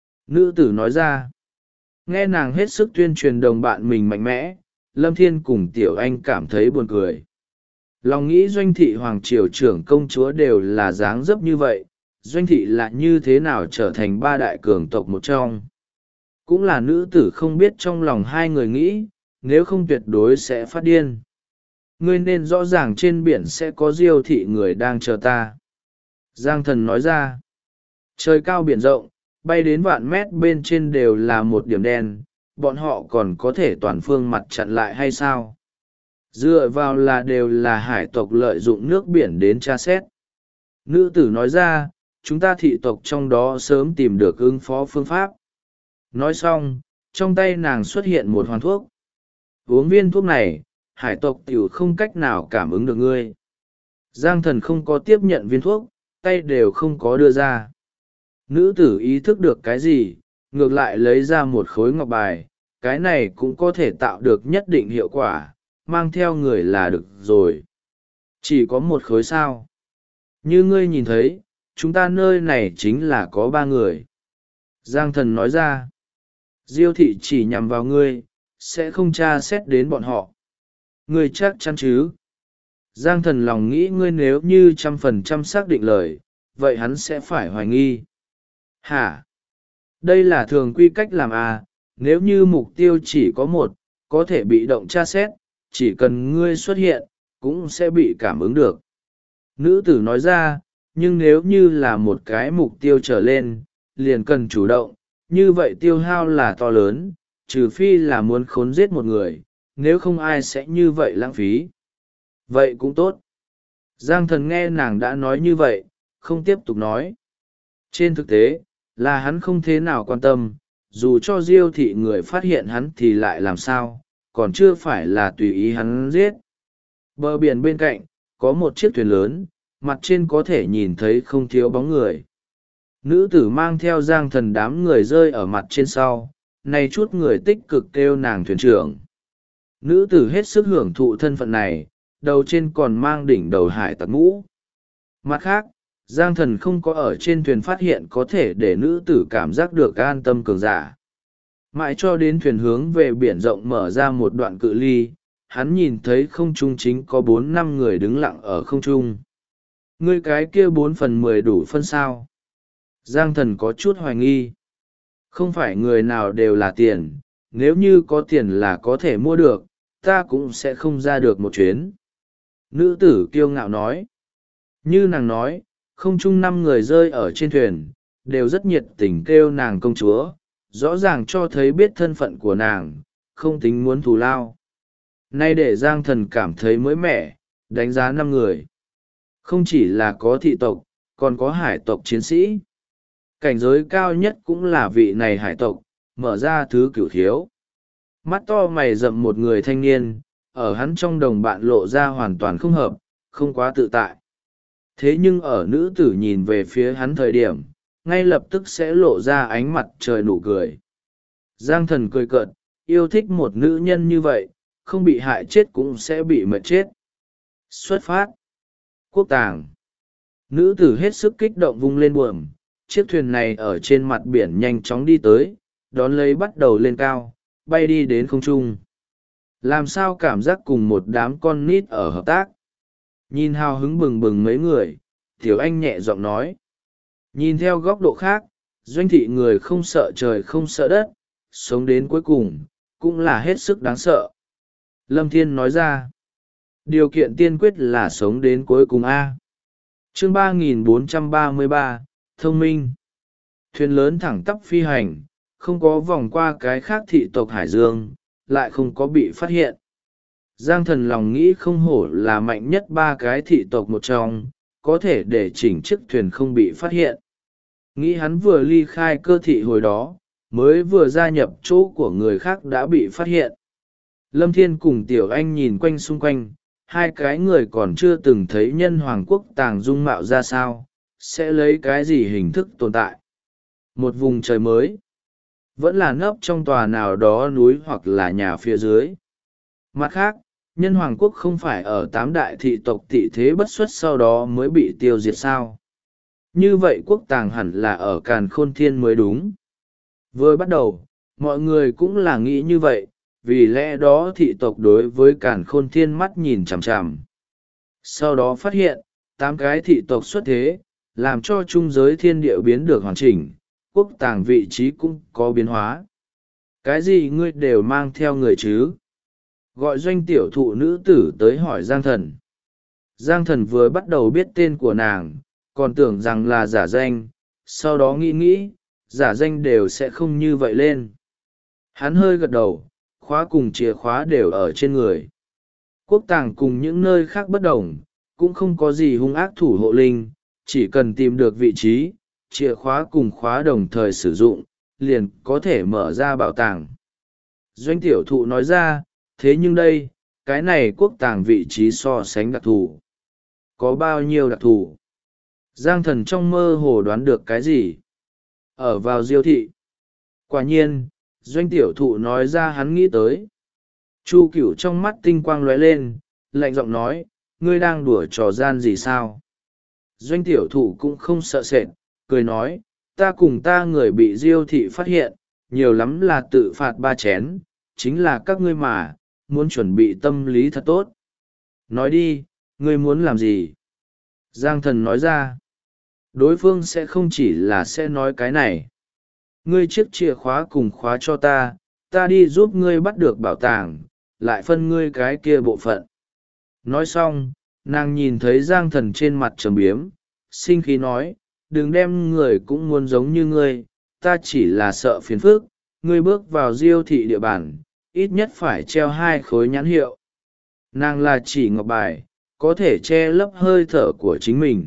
Nữ tử nói ra. Nghe nàng hết sức tuyên truyền đồng bạn mình mạnh mẽ, Lâm Thiên cùng Tiểu Anh cảm thấy buồn cười. Lòng nghĩ doanh thị hoàng triều trưởng công chúa đều là dáng dấp như vậy, doanh thị là như thế nào trở thành 3 đại cường tộc một trong. Cũng là nữ tử không biết trong lòng 2 người nghĩ, nếu không tuyệt đối sẽ phát điên. Ngươi nên rõ ràng trên biển sẽ có Diêu thị người đang chờ ta. Giang Thần nói ra. Trời cao biển rộng, bay đến vạn mét bên trên đều là một điểm đen, bọn họ còn có thể toàn phương mặt chặn lại hay sao? Dựa vào là đều là hải tộc lợi dụng nước biển đến tra xét. Nữ tử nói ra, chúng ta thị tộc trong đó sớm tìm được ứng phó phương pháp. Nói xong, trong tay nàng xuất hiện một hoàn thuốc. Uống viên thuốc này, hải tộc tiểu không cách nào cảm ứng được ngươi. Giang Thần không có tiếp nhận viên thuốc, tay đều không có đưa ra. Nữ tử ý thức được cái gì, ngược lại lấy ra một khối ngọc bài, cái này cũng có thể tạo được nhất định hiệu quả, mang theo người là được rồi. Chỉ có một khối sao. Như ngươi nhìn thấy, chúng ta nơi này chính là có 3 người. Giang Thần nói ra. Diêu thị chỉ nhằm vào ngươi, sẽ không tra xét đến bọn họ. Ngươi chắc chắn chứ? Giang Thần lòng nghĩ ngươi nếu như 100% xác định lời, vậy hắn sẽ phải hoài nghi. Hả? Đây là thường quy cách làm à, nếu như mục tiêu chỉ có một, có thể bị động tra xét, chỉ cần ngươi xuất hiện, cũng sẽ bị cảm ứng được. Nữ tử nói ra, nhưng nếu như là một cái mục tiêu trở lên, liền cần chủ động, như vậy tiêu hao là to lớn, trừ phi là muốn khốn giết một người, nếu không ai sẽ như vậy lãng phí. Vậy cũng tốt. Giang Thần nghe nàng đã nói như vậy, không tiếp tục nói. Trên thực tế, là hắn không thế nào quan tâm, dù cho Diêu thị người phát hiện hắn thì lại làm sao, còn chưa phải là tùy ý hắn giết. Bờ biển bên cạnh, có một chiếc thuyền lớn, mặt trên có thể nhìn thấy không thiếu bóng người. Nữ tử mang theo Giang Thần, đám người rơi ở mặt trên sau, này chút người tích cực kêu nàng thuyền trưởng. Nữ tử hết sức hưởng thụ thân phận này, đầu trên còn mang đỉnh đầu hải tặc mũ. Mặt khác, Giang Thần không có ở trên thuyền phát hiện có thể để nữ tử cảm giác được an tâm cường giả. Mãi cho đến thuyền hướng về biển rộng mở ra một đoạn cự ly, hắn nhìn thấy không trung chính có 4-5 người đứng lặng ở không trung. Ngươi cái kia 4/10 đủ phân sao? Giang Thần có chút hoài nghi. Không phải người nào đều là tiền, nếu như có tiền là có thể mua được, ta cũng sẽ không ra được một chuyến. Nữ tử kiêu ngạo nói. Như nàng nói, không chung 5 người rơi ở trên thuyền, đều rất nhiệt tình kêu nàng công chúa, rõ ràng cho thấy biết thân phận của nàng, không tính muốn thù lao. Nay để Giang Thần cảm thấy mới mẻ, đánh giá 5 người. Không chỉ là có thị tộc, còn có hải tộc chiến sĩ. Cảnh giới cao nhất cũng là vị này hải tộc, mở ra thứ cửu thiếu. Mắt to mày rậm một người thanh niên, ở hắn trong đồng bạn lộ ra hoàn toàn không hợp, không quá tự tại. Thế nhưng ở nữ tử nhìn về phía hắn thời điểm, ngay lập tức sẽ lộ ra ánh mặt trời nụ cười. Giang Thần cười cợt, yêu thích một nữ nhân như vậy, không bị hại chết cũng sẽ bị mệt chết. Xuất phát. Quốc tàng. Nữ tử hết sức kích động vung lên buồm, chiếc thuyền này ở trên mặt biển nhanh chóng đi tới, đón lấy bắt đầu lên cao, bay đi đến không trung. Làm sao cảm giác cùng một đám con nít ở hợp tác. Nhìn hào hứng bừng bừng mấy người, Tiểu Anh nhẹ giọng nói. Nhìn theo góc độ khác, doanh thị người không sợ trời không sợ đất, sống đến cuối cùng, cũng là hết sức đáng sợ. Lâm Thiên nói ra. Điều kiện tiên quyết là sống đến cuối cùng A. Chương 3433, thông minh. Thuyền lớn thẳng tắp phi hành, không có vòng qua cái khác thị tộc Hải Dương, lại không có bị phát hiện. Giang Thần lòng nghĩ không hổ là mạnh nhất 3 cái thị tộc một trong, có thể để chỉnh chiếc thuyền không bị phát hiện. Nghĩ hắn vừa ly khai cơ thị hồi đó, mới vừa gia nhập chỗ của người khác đã bị phát hiện. Lâm Thiên cùng Tiểu Anh nhìn quanh xung quanh, 2 cái người còn chưa từng thấy nhân hoàng quốc tàng dung mạo ra sao, sẽ lấy cái gì hình thức tồn tại. Một vùng trời mới, vẫn là nấp trong tòa nào đó núi hoặc là nhà phía dưới. Mặt khác, nhân hoàng quốc không phải ở 8 đại thị tộc tị thế bất xuất sau đó mới bị tiêu diệt sao. Như vậy quốc tàng hẳn là ở Càn Khôn Thiên mới đúng. Vừa bắt đầu, mọi người cũng là nghĩ như vậy, vì lẽ đó thị tộc đối với Càn Khôn Thiên mắt nhìn chằm chằm. Sau đó phát hiện, 8 cái thị tộc xuất thế, làm cho trung giới thiên địa biến được hoàn chỉnh, quốc tàng vị trí cũng có biến hóa. Cái gì ngươi đều mang theo người chứ? Gọi doanh tiểu thụ nữ tử tới hỏi Giang Thần. Giang Thần vừa bắt đầu biết tên của nàng, còn tưởng rằng là giả danh, sau đó nghĩ, giả danh đều sẽ không như vậy lên. Hắn hơi gật đầu, khóa cùng chìa khóa đều ở trên người. Quốc tàng cùng những nơi khác bất đồng, cũng không có gì hung ác thủ hộ linh, chỉ cần tìm được vị trí, chìa khóa cùng khóa đồng thời sử dụng, liền có thể mở ra bảo tàng. Doanh tiểu thụ nói ra, thế nhưng đây, cái này quốc tàng vị trí so sánh đặc thù. Có bao nhiêu đặc thù? Giang Thần trong mơ hồ đoán được cái gì? Ở vào Diêu thị. Quả nhiên, doanh tiểu thụ nói ra hắn nghĩ tới. Chu Cửu trong mắt tinh quang lóe lên, lạnh giọng nói, ngươi đang đùa trò gian gì sao? Doanh tiểu thụ cũng không sợ sệt, cười nói, ta cùng ta người bị Diêu thị phát hiện, nhiều lắm là tự phạt 3 chén, chính là các ngươi mà, muốn chuẩn bị tâm lý thật tốt. Nói đi, ngươi muốn làm gì? Giang Thần nói ra, đối phương sẽ không chỉ là sẽ nói cái này. Ngươi chiếc chìa khóa cùng khóa cho ta đi giúp ngươi bắt được bảo tàng, lại phân ngươi cái kia bộ phận. Nói xong, nàng nhìn thấy Giang Thần trên mặt trầm biếm, sinh khí nói, đừng đem người cũng muốn giống như ngươi, ta chỉ là sợ phiền phức, ngươi bước vào Diêu thị địa bàn, ít nhất phải treo 2 khối nhãn hiệu. Nàng là chỉ ngọc bài, có thể che lấp hơi thở của chính mình.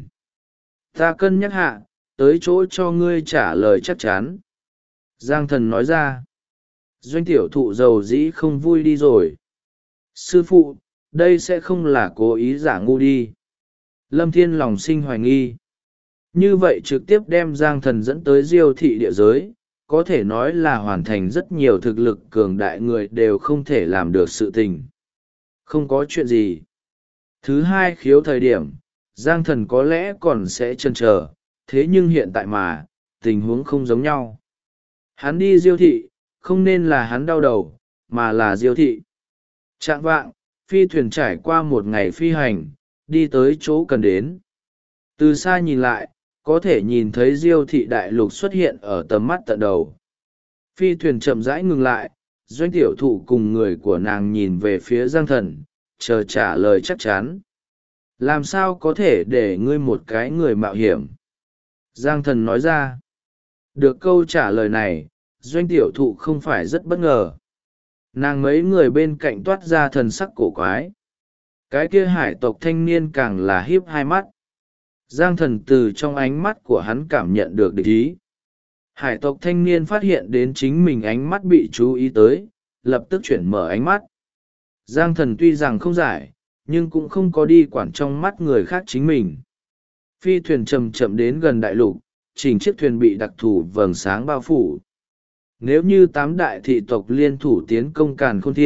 Ta cân nhắc hạ, tới chỗ cho ngươi trả lời chắc chắn. Giang Thần nói ra. Doanh tiểu thụ dầu dĩ không vui đi rồi. Sư phụ, đây sẽ không là cố ý giả ngu đi. Lâm Thiên lòng sinh hoài nghi. Như vậy trực tiếp đem Giang Thần dẫn tới Diêu thị địa giới, có thể nói là hoàn thành rất nhiều thực lực cường đại người đều không thể làm được sự tình. Không có chuyện gì. Thứ hai khiếu thời điểm, Giang Thần có lẽ còn sẽ chần chờ, thế nhưng hiện tại mà, tình huống không giống nhau. Hắn đi Diêu thị, không nên là hắn đau đầu, mà là Diêu thị. Trạng vạng, phi thuyền trải qua một ngày phi hành, đi tới chỗ cần đến. Từ xa nhìn lại, có thể nhìn thấy Diêu thị đại lục xuất hiện ở tầm mắt tận đầu. Phi thuyền chậm rãi ngừng lại, Doanh tiểu thụ cùng người của nàng nhìn về phía Giang Thần, chờ trả lời chắc chắn. Làm sao có thể để ngươi một cái người mạo hiểm? Giang Thần nói ra. Được câu trả lời này, Doanh tiểu thụ không phải rất bất ngờ. Nàng mấy người bên cạnh toát ra thần sắc cổ quái. Cái kia hải tộc thanh niên càng là hiếp hai mắt. Giang Thần từ trong ánh mắt của hắn cảm nhận được địch ý. Hải tộc thanh niên phát hiện đến chính mình ánh mắt bị chú ý tới, lập tức chuyển mở ánh mắt. Giang Thần tuy rằng không giải, nhưng cũng không có đi quản trong mắt người khác chính mình. Phi thuyền chậm chậm đến gần đại lục, chỉnh chiếc thuyền bị đặc thù vầng sáng bao phủ. Nếu như 8 đại thị tộc liên thủ tiến công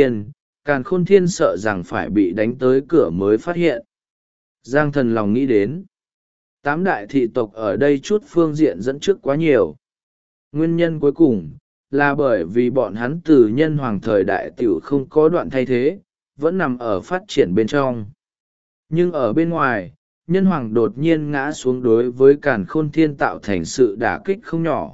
Càn Khôn Thiên sợ rằng phải bị đánh tới cửa mới phát hiện. Giang Thần lòng nghĩ đến. 8 đại thị tộc ở đây chút phương diện dẫn trước quá nhiều. Nguyên nhân cuối cùng, là bởi vì bọn hắn từ nhân hoàng thời đại tiểu không có đoạn thay thế, vẫn nằm ở phát triển bên trong. Nhưng ở bên ngoài, nhân hoàng đột nhiên ngã xuống đối với Càn Khôn Thiên tạo thành sự đả kích không nhỏ.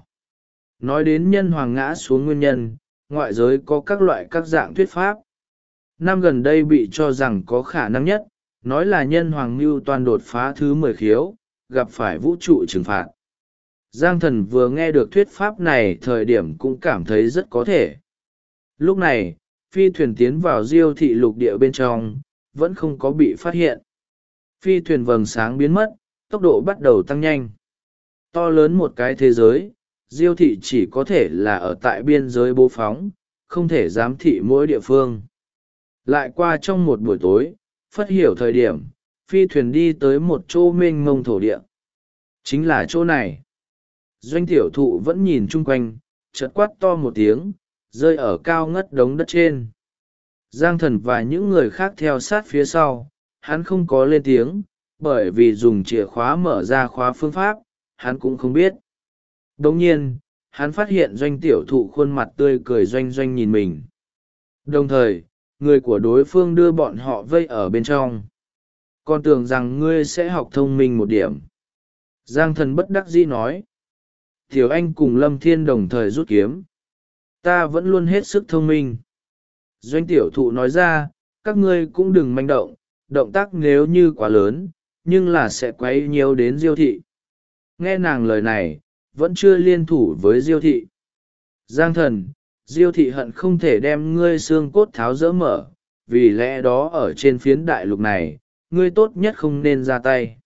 Nói đến nhân hoàng ngã xuống nguyên nhân, ngoại giới có các loại các dạng thuyết pháp. Năm gần đây bị cho rằng có khả năng nhất, nói là nhân hoàng mưu toan đột phá thứ 10 khiếu, gặp phải vũ trụ trừng phạt. Giang Thần vừa nghe được thuyết pháp này thời điểm cũng cảm thấy rất có thể. Lúc này, phi thuyền tiến vào Diêu thị lục địa bên trong, vẫn không có bị phát hiện. Phi thuyền vầng sáng biến mất, tốc độ bắt đầu tăng nhanh. To lớn một cái thế giới, Diêu thị chỉ có thể là ở tại biên giới bố phóng, không thể giám thị mỗi địa phương. Lại qua trong một buổi tối, phất hiểu thời điểm, phi thuyền đi tới một chỗ mênh mông thổ địa. Chính là chỗ này. Doanh tiểu thụ vẫn nhìn chung quanh, chợt quát to một tiếng, rơi ở cao ngất đống đất trên. Giang Thần và những người khác theo sát phía sau, hắn không có lên tiếng, bởi vì dùng chìa khóa mở ra khóa phương pháp, hắn cũng không biết. Đồng nhiên, hắn phát hiện Doanh tiểu thụ khuôn mặt tươi cười doanh doanh nhìn mình. Đồng thời, người của đối phương đưa bọn họ vây ở bên trong. Còn tưởng rằng ngươi sẽ học thông minh một điểm. Giang Thần bất đắc dĩ nói. Tiểu Anh cùng Lâm Thiên đồng thời rút kiếm. Ta vẫn luôn hết sức thông minh. Doanh tiểu thụ nói ra, các ngươi cũng đừng manh động, động tác nếu như quá lớn, nhưng là sẽ quấy nhiều đến Diêu thị. Nghe nàng lời này, vẫn chưa liên thủ với Diêu thị. Giang Thần, Diêu thị hận không thể đem ngươi xương cốt tháo dỡ mở, vì lẽ đó ở trên phiến đại lục này, ngươi tốt nhất không nên ra tay.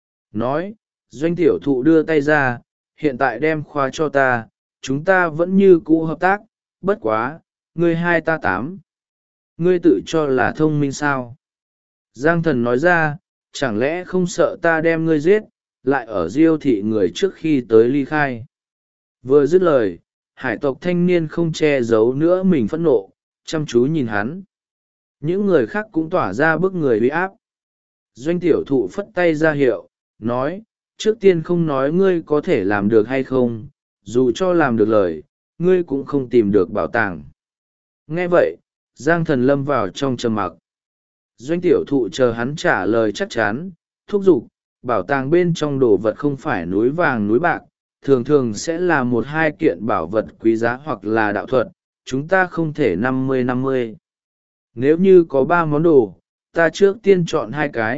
Nói, Doanh tiểu thụ đưa tay ra, hiện tại đem khóa cho ta, chúng ta vẫn như cũ hợp tác, bất quá, ngươi 2 ta 8. Ngươi tự cho là thông minh sao? Giang Thần nói ra, chẳng lẽ không sợ ta đem ngươi giết, lại ở Diêu thị người trước khi tới ly khai. Vừa dứt lời, hải tộc thanh niên không che giấu nữa mình phẫn nộ, chăm chú nhìn hắn. Những người khác cũng tỏa ra bức người uy áp. Doanh tiểu thụ phất tay ra hiệu, nói, trước tiên không nói ngươi có thể làm được hay không, dù cho làm được lời, ngươi cũng không tìm được bảo tàng. Nghe vậy, Giang Thần lâm vào trong trầm mặc. Doanh tiểu thụ chờ hắn trả lời chắc chắn, thúc giục, bảo tàng bên trong đồ vật không phải núi vàng núi bạc, thường thường sẽ là 1-2 kiện bảo vật quý giá hoặc là đạo thuật, chúng ta không thể 50-50. Nếu như có 3 món đồ, ta trước tiên chọn 2 cái,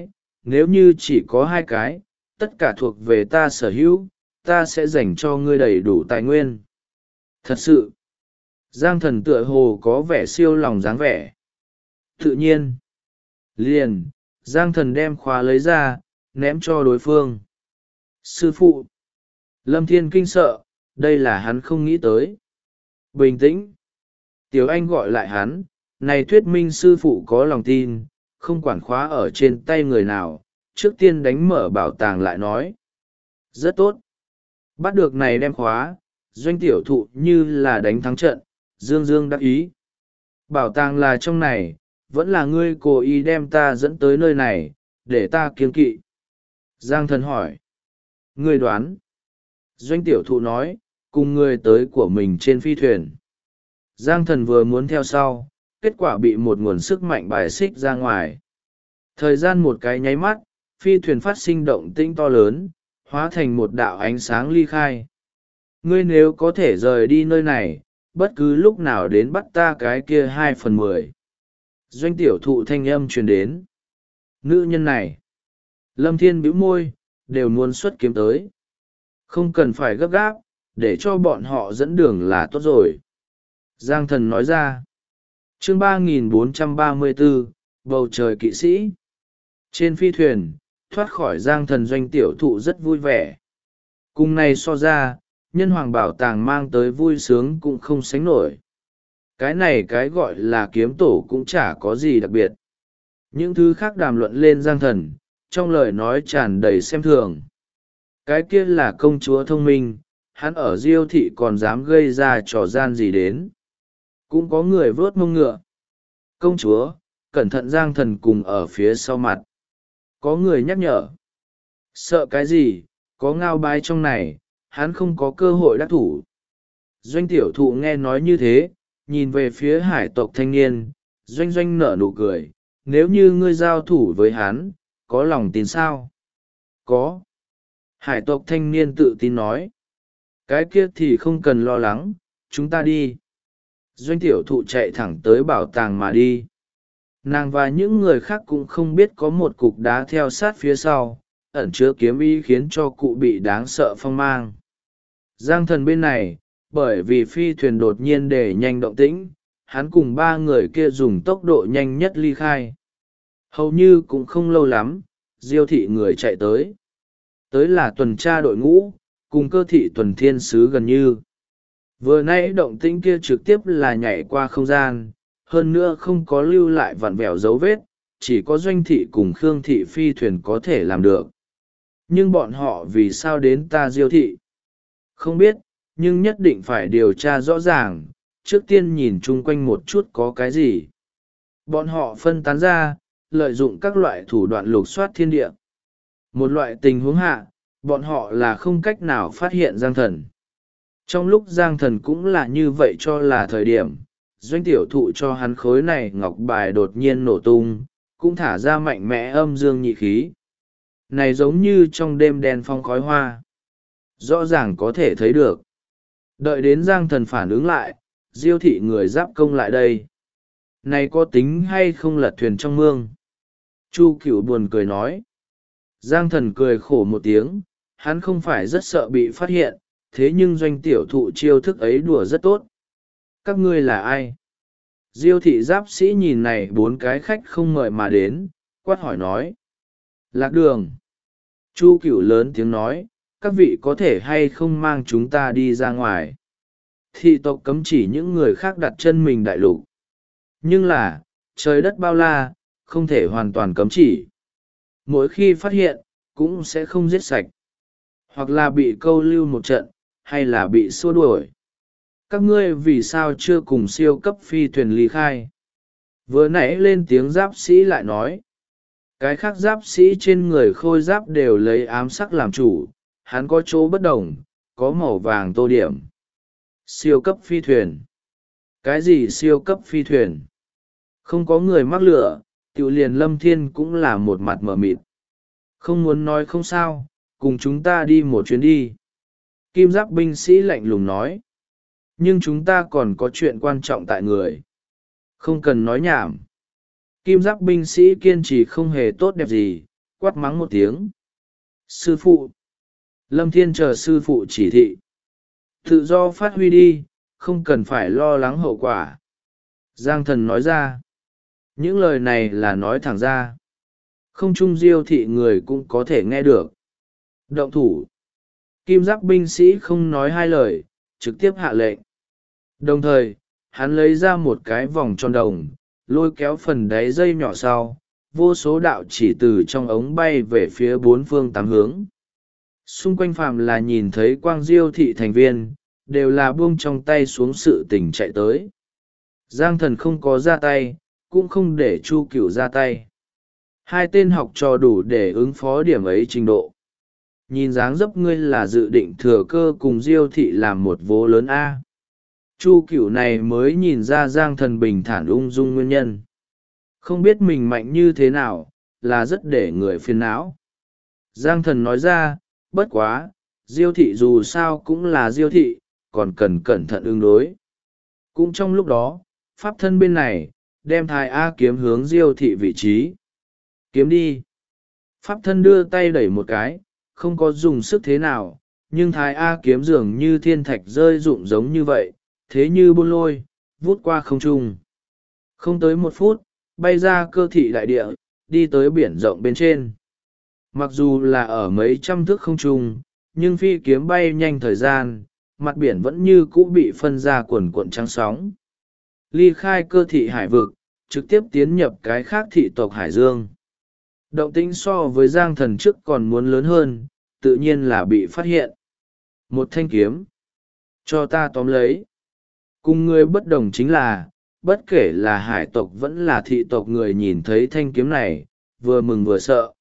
nếu như chỉ có 2 cái, tất cả thuộc về ta sở hữu, ta sẽ dành cho ngươi đầy đủ tài nguyên. Thật sự, Giang Thần tựa hồ có vẻ siêu lòng dáng vẻ. Tự nhiên, liền, Giang Thần đem khóa lấy ra, ném cho đối phương. Sư phụ! Lâm Thiên kinh sợ, đây là hắn không nghĩ tới. Bình tĩnh! Tiểu Anh gọi lại hắn, này thuyết minh sư phụ có lòng tin, không quản khóa ở trên tay người nào, trước tiên đánh mở bảo tàng lại nói. Rất tốt! Bắt được này đem khóa, Doanh tiểu thụ như là đánh thắng trận, dương dương đắc ý. Bảo tàng là trong này, vẫn là ngươi cố ý đem ta dẫn tới nơi này, để ta kiêng kỵ. Giang Thần hỏi. Ngươi đoán. Doanh tiểu thụ nói, cùng người tới của mình trên phi thuyền. Giang Thần vừa muốn theo sau, kết quả bị một nguồn sức mạnh bài xích ra ngoài. Thời gian một cái nháy mắt, phi thuyền phát sinh động tĩnh to lớn, hóa thành một đạo ánh sáng ly khai. Ngươi nếu có thể rời đi nơi này, bất cứ lúc nào đến bắt ta cái kia 2/10. Doanh tiểu thụ thanh âm truyền đến. Nữ nhân này. Lâm Thiên bĩu môi, đều muốn xuất kiếm tới. Không cần phải gấp gáp, để cho bọn họ dẫn đường là tốt rồi. Giang Thần nói ra. Chương 3434, bầu trời kỵ sĩ. Trên phi thuyền, thoát khỏi Giang Thần Doanh tiểu thụ rất vui vẻ. Cùng này so ra, nhân hoàng bảo tàng mang tới vui sướng cũng không sánh nổi. Cái này cái gọi là kiếm tổ cũng chả có gì đặc biệt. Những thứ khác đàm luận lên Giang Thần, trong lời nói tràn đầy xem thường. Cái kia là công chúa thông minh, hắn ở Diêu thị còn dám gây ra trò gian gì đến. Cũng có người vớt mông ngựa. Công chúa, cẩn thận. Giang Thần cùng ở phía sau mặt. Có người nhắc nhở. Sợ cái gì, có ngao bái trong này, hắn không có cơ hội đắc thủ. Doanh tiểu thụ nghe nói như thế, nhìn về phía hải tộc thanh niên, doanh doanh nở nụ cười. Nếu như ngươi giao thủ với hắn, có lòng tin sao? Có. Hải tộc thanh niên tự tin nói. Cái kia thì không cần lo lắng, chúng ta đi. Doanh tiểu thụ chạy thẳng tới bảo tàng mà đi. Nàng và những người khác cũng không biết có một cục đá theo sát phía sau, ẩn chứa kiếm ý khiến cho cụ bị đáng sợ phong mang. Giang Thần bên này, bởi vì phi thuyền đột nhiên để nhanh động tĩnh, hắn cùng 3 người kia dùng tốc độ nhanh nhất ly khai. Hầu như cũng không lâu lắm, Diêu thị người chạy tới. Tới là tuần tra đội ngũ, cùng cơ thị tuần thiên sứ gần như. Vừa nãy động tĩnh kia trực tiếp là nhảy qua không gian, hơn nữa không có lưu lại vặn vẹo dấu vết, chỉ có Doanh thị cùng Khương thị phi thuyền có thể làm được. Nhưng bọn họ vì sao đến ta Diêu thị? Không biết, nhưng nhất định phải điều tra rõ ràng, trước tiên nhìn chung quanh một chút có cái gì. Bọn họ phân tán ra, lợi dụng các loại thủ đoạn lục soát thiên địa. Một loại tình huống hạ, bọn họ là không cách nào phát hiện Giang Thần. Trong lúc Giang Thần cũng là như vậy cho là thời điểm, Doanh tiểu thụ cho hắn khối này ngọc bài đột nhiên nổ tung, cũng thả ra mạnh mẽ âm dương nhị khí. Này giống như trong đêm đen phong khói hoa. Rõ ràng có thể thấy được. Đợi đến Giang Thần phản ứng lại, Diêu thị người giáp công lại đây. Này có tính hay không lật thuyền trong mương? Chu Cửu buồn cười nói. Giang Thần cười khổ một tiếng, hắn không phải rất sợ bị phát hiện, thế nhưng Doanh tiểu thụ chiêu thức ấy đùa rất tốt. Các ngươi là ai? Diêu thị giáp sĩ nhìn này 4 cái khách không mời mà đến, quát hỏi nói. Lạc Đường. Chu Cửu lớn tiếng nói, các vị có thể hay không mang chúng ta đi ra ngoài. Thị tộc cấm chỉ những người khác đặt chân mình đại lục. Nhưng là, trời đất bao la, không thể hoàn toàn cấm chỉ. Mỗi khi phát hiện, cũng sẽ không giết sạch. Hoặc là bị câu lưu một trận, hay là bị xua đuổi. Các ngươi vì sao chưa cùng siêu cấp phi thuyền ly khai? Vừa nãy lên tiếng giáp sĩ lại nói. Cái khác giáp sĩ trên người khôi giáp đều lấy ám sắc làm chủ, hắn có chỗ bất đồng, có màu vàng tô điểm. Siêu cấp phi thuyền. Cái gì siêu cấp phi thuyền? Không có người mắc lửa, tiểu liền Lâm Thiên cũng là một mặt mờ mịt. Không muốn nói không sao, cùng chúng ta đi một chuyến đi. Kim giáp binh sĩ lạnh lùng nói. Nhưng chúng ta còn có chuyện quan trọng tại người. Không cần nói nhảm. Kim giáp binh sĩ kiên trì không hề tốt đẹp gì, quát mắng một tiếng. Sư phụ! Lâm Thiên chờ sư phụ chỉ thị. Tự do phát huy đi, không cần phải lo lắng hậu quả. Giang Thần nói ra. Những lời này là nói thẳng ra. Không chung Diêu thị người cũng có thể nghe được. Động thủ. Kim giáp binh sĩ không nói hai lời, trực tiếp hạ lệnh. Đồng thời, hắn lấy ra một cái vòng tròn đồng, lôi kéo phần đáy dây nhỏ sau, vô số đạo chỉ từ trong ống bay về phía bốn phương tám hướng. Xung quanh phàm là nhìn thấy quang Diêu thị thành viên, đều là buông trong tay xuống sự tình chạy tới. Giang Thần không có ra tay, cũng không để Chu Cửu ra tay. Hai tên học trò đủ để ứng phó điểm ấy trình độ. Nhìn dáng dấp ngươi là dự định thừa cơ cùng Diêu thị làm một vố lớn A. Chu Cửu này mới nhìn ra Giang Thần bình thản ung dung nguyên nhân. Không biết mình mạnh như thế nào, là rất để người phiền não. Giang Thần nói ra, bất quá, Diêu thị dù sao cũng là Diêu thị, còn cần cẩn thận ứng đối. Cũng trong lúc đó, pháp thân bên này, đem Thái A kiếm hướng Diêu thị vị trí. Kiếm đi. Pháp thân đưa tay đẩy một cái, không có dùng sức thế nào, nhưng Thái A kiếm dường như thiên thạch rơi rụng giống như vậy, thế như buôn lôi, vút qua không trung. Không tới 1 phút, bay ra cơ thị đại địa, đi tới biển rộng bên trên. Mặc dù là ở mấy trăm thước không trung, nhưng phi kiếm bay nhanh thời gian, mặt biển vẫn như cũ bị phân ra cuồn cuộn trắng sóng. Ly khai cơ thị hải vực, trực tiếp tiến nhập cái khác thị tộc Hải Dương. Động tĩnh so với Giang Thần trước còn muốn lớn hơn, tự nhiên là bị phát hiện. Một thanh kiếm. Cho ta tóm lấy. Cùng người bất đồng chính là, bất kể là hải tộc vẫn là thị tộc người nhìn thấy thanh kiếm này, vừa mừng vừa sợ.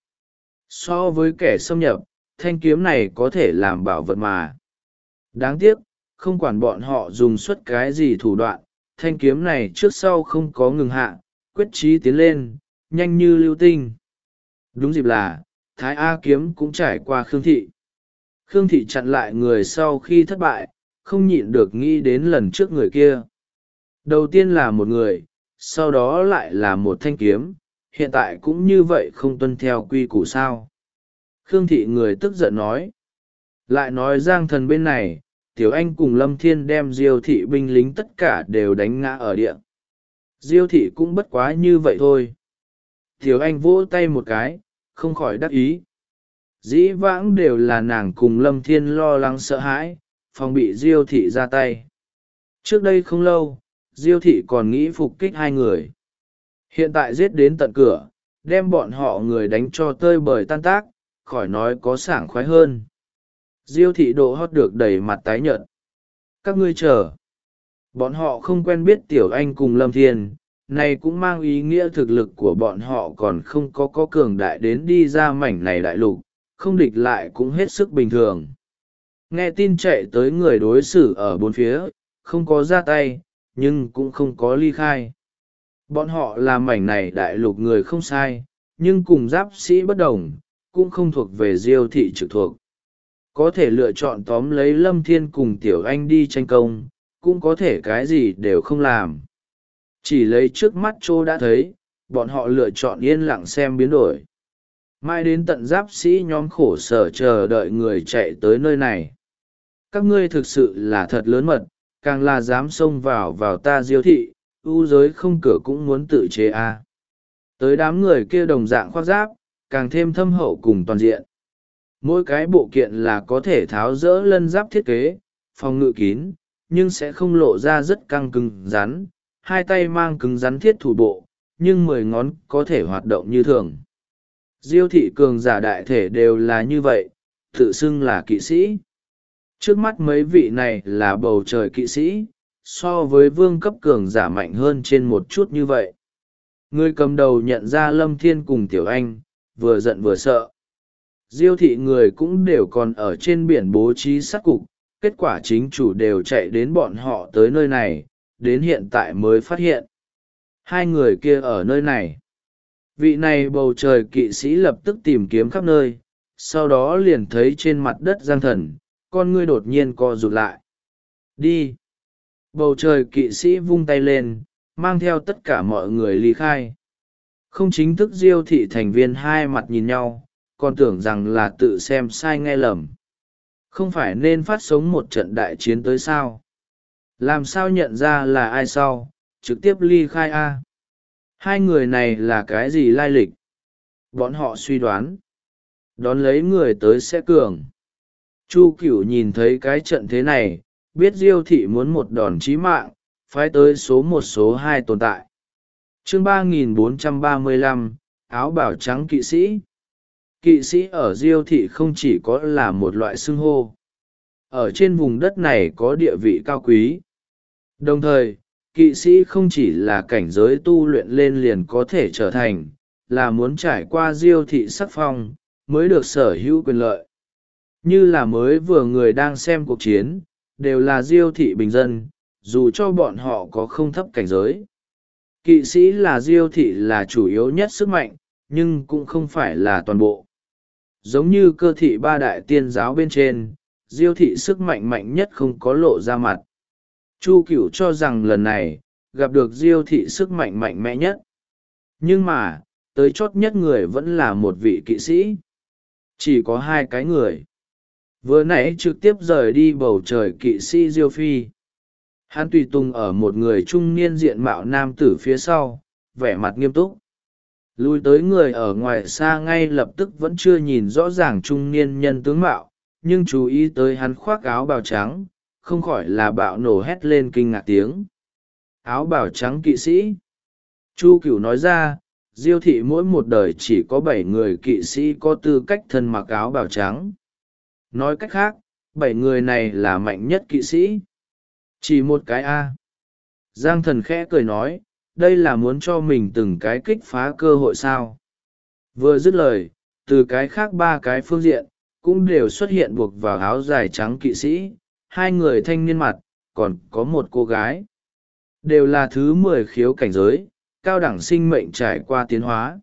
So với kẻ xâm nhập, thanh kiếm này có thể làm bảo vật mà. Đáng tiếc, không quản bọn họ dùng suốt cái gì thủ đoạn, thanh kiếm này trước sau không có ngừng hạ, quyết chí tiến lên, nhanh như lưu tinh. Đúng dịp là, Thái A kiếm cũng trải qua Khương Thị. Khương Thị chặn lại người sau khi thất bại, không nhịn được nghĩ đến lần trước người kia. Đầu tiên là một người, sau đó lại là một thanh kiếm, hiện tại cũng như vậy không tuân theo quy củ sao. Khương Thị người tức giận nói. Lại nói Giang Thần bên này, Tiểu Anh cùng Lâm Thiên đem Diêu thị binh lính tất cả đều đánh ngã ở địa. Diêu thị cũng bất quá như vậy thôi. Tiểu Anh vỗ tay một cái, không khỏi đắc ý. Dĩ vãng đều là nàng cùng Lâm Thiên lo lắng sợ hãi, phòng bị Diêu thị ra tay. Trước đây không lâu, Diêu thị còn nghĩ phục kích 2 người. Hiện tại giết đến tận cửa, đem bọn họ người đánh cho tơi bời tan tác, khỏi nói có sảng khoái hơn. Diêu thị độ hót được đầy mặt tái nhợt. Các ngươi chờ. Bọn họ không quen biết Tiểu Anh cùng Lâm Thiên, này cũng mang ý nghĩa thực lực của bọn họ còn không có cường đại đến đi ra mảnh này đại lục, không địch lại cũng hết sức bình thường. Nghe tin chạy tới người đối xử ở bốn phía, không có ra tay, nhưng cũng không có ly khai. Bọn họ là mảnh này đại lục người không sai, nhưng cùng giáp sĩ bất đồng, cũng không thuộc về Diêu thị trực thuộc. Có thể lựa chọn tóm lấy Lâm Thiên cùng Tiểu Anh đi tranh công, cũng có thể cái gì đều không làm. Chỉ lấy trước mắt Trô đã thấy, bọn họ lựa chọn yên lặng xem biến đổi. Mai đến tận giáp sĩ nhóm khổ sở chờ đợi người chạy tới nơi này. Các ngươi thực sự là thật lớn mật, càng là dám xông vào ta Diêu thị, ưu giới không cửa cũng muốn tự chế a. Tới đám người kia đồng dạng khoác giáp, càng thêm thâm hậu cùng toàn diện. Mỗi cái bộ kiện là có thể tháo rỡ lân giáp thiết kế, phòng ngự kín, nhưng sẽ không lộ ra rất căng cứng rắn. 2 tay mang cứng rắn thiết thủ bộ, nhưng 10 ngón có thể hoạt động như thường. Diêu thị cường giả đại thể đều là như vậy, tự xưng là kỵ sĩ. Trước mắt mấy vị này là bầu trời kỵ sĩ, so với vương cấp cường giả mạnh hơn trên một chút như vậy. Người cầm đầu nhận ra Lâm Thiên cùng Tiểu Anh, vừa giận vừa sợ. Diêu thị người cũng đều còn ở trên biển bố trí sát cục, kết quả chính chủ đều chạy đến bọn họ tới nơi này, đến hiện tại mới phát hiện. 2 người kia ở nơi này. Vị này bầu trời kỵ sĩ lập tức tìm kiếm khắp nơi, sau đó liền thấy trên mặt đất Giang Thần, con ngươi đột nhiên co rụt lại. Đi! Bầu trời kỵ sĩ vung tay lên, mang theo tất cả mọi người ly khai. Không chính thức Diêu thị thành viên hai mặt nhìn nhau, còn tưởng rằng là tự xem sai nghe lầm. Không phải nên phát sống một trận đại chiến tới sao? Làm sao nhận ra là ai sau, trực tiếp ly khai a? Hai người này là cái gì lai lịch? Bọn họ suy đoán. Đón lấy người tới sẽ cường. Chu Cửu nhìn thấy cái trận thế này, biết Diêu thị muốn một đòn chí mạng, phái tới số 1 số 2 tồn tại. Chương 3435, áo bào trắng kỵ sĩ. Kỵ sĩ ở Diêu thị không chỉ có là một loại xưng hô. Ở trên vùng đất này có địa vị cao quý. Đồng thời, kỵ sĩ không chỉ là cảnh giới tu luyện lên liền có thể trở thành, là muốn trải qua Diêu thị sắc phong, mới được sở hữu quyền lợi. Như là mới vừa người đang xem cuộc chiến, đều là Diêu thị bình dân, dù cho bọn họ có không thấp cảnh giới. Kỵ sĩ là Diêu thị là chủ yếu nhất sức mạnh, nhưng cũng không phải là toàn bộ. Giống như cơ thị ba đại tiên giáo bên trên, Diêu thị sức mạnh mạnh nhất không có lộ ra mặt. Chu Cửu cho rằng lần này, gặp được Diêu thị sức mạnh mạnh mẽ nhất. Nhưng mà, tới chót nhất người vẫn là một vị kỵ sĩ. Chỉ có 2 cái người. Vừa nãy trực tiếp rời đi bầu trời kỵ sĩ Diêu Phi. Hắn tùy tùng ở một người trung niên diện mạo nam tử phía sau, vẻ mặt nghiêm túc. Lùi tới người ở ngoài xa ngay lập tức vẫn chưa nhìn rõ ràng trung niên nhân tướng mạo, nhưng chú ý tới hắn khoác áo bào trắng, không khỏi là bạo nổ hét lên kinh ngạc tiếng. Áo bào trắng kỵ sĩ. Chu Cửu nói ra, Diêu thị mỗi một đời chỉ có 7 người kỵ sĩ có tư cách thân mặc áo bào trắng. Nói cách khác, 7 người này là mạnh nhất kỵ sĩ. Chỉ một cái A. Giang Thần khẽ cười nói, đây là muốn cho mình từng cái kích phá cơ hội sao. Vừa dứt lời, từ cái khác 3 cái phương diện, cũng đều xuất hiện buộc vào áo dài trắng kỵ sĩ, 2 người thanh niên mặt, còn có một cô gái. Đều là thứ 10 khiếu cảnh giới, cao đẳng sinh mệnh trải qua tiến hóa.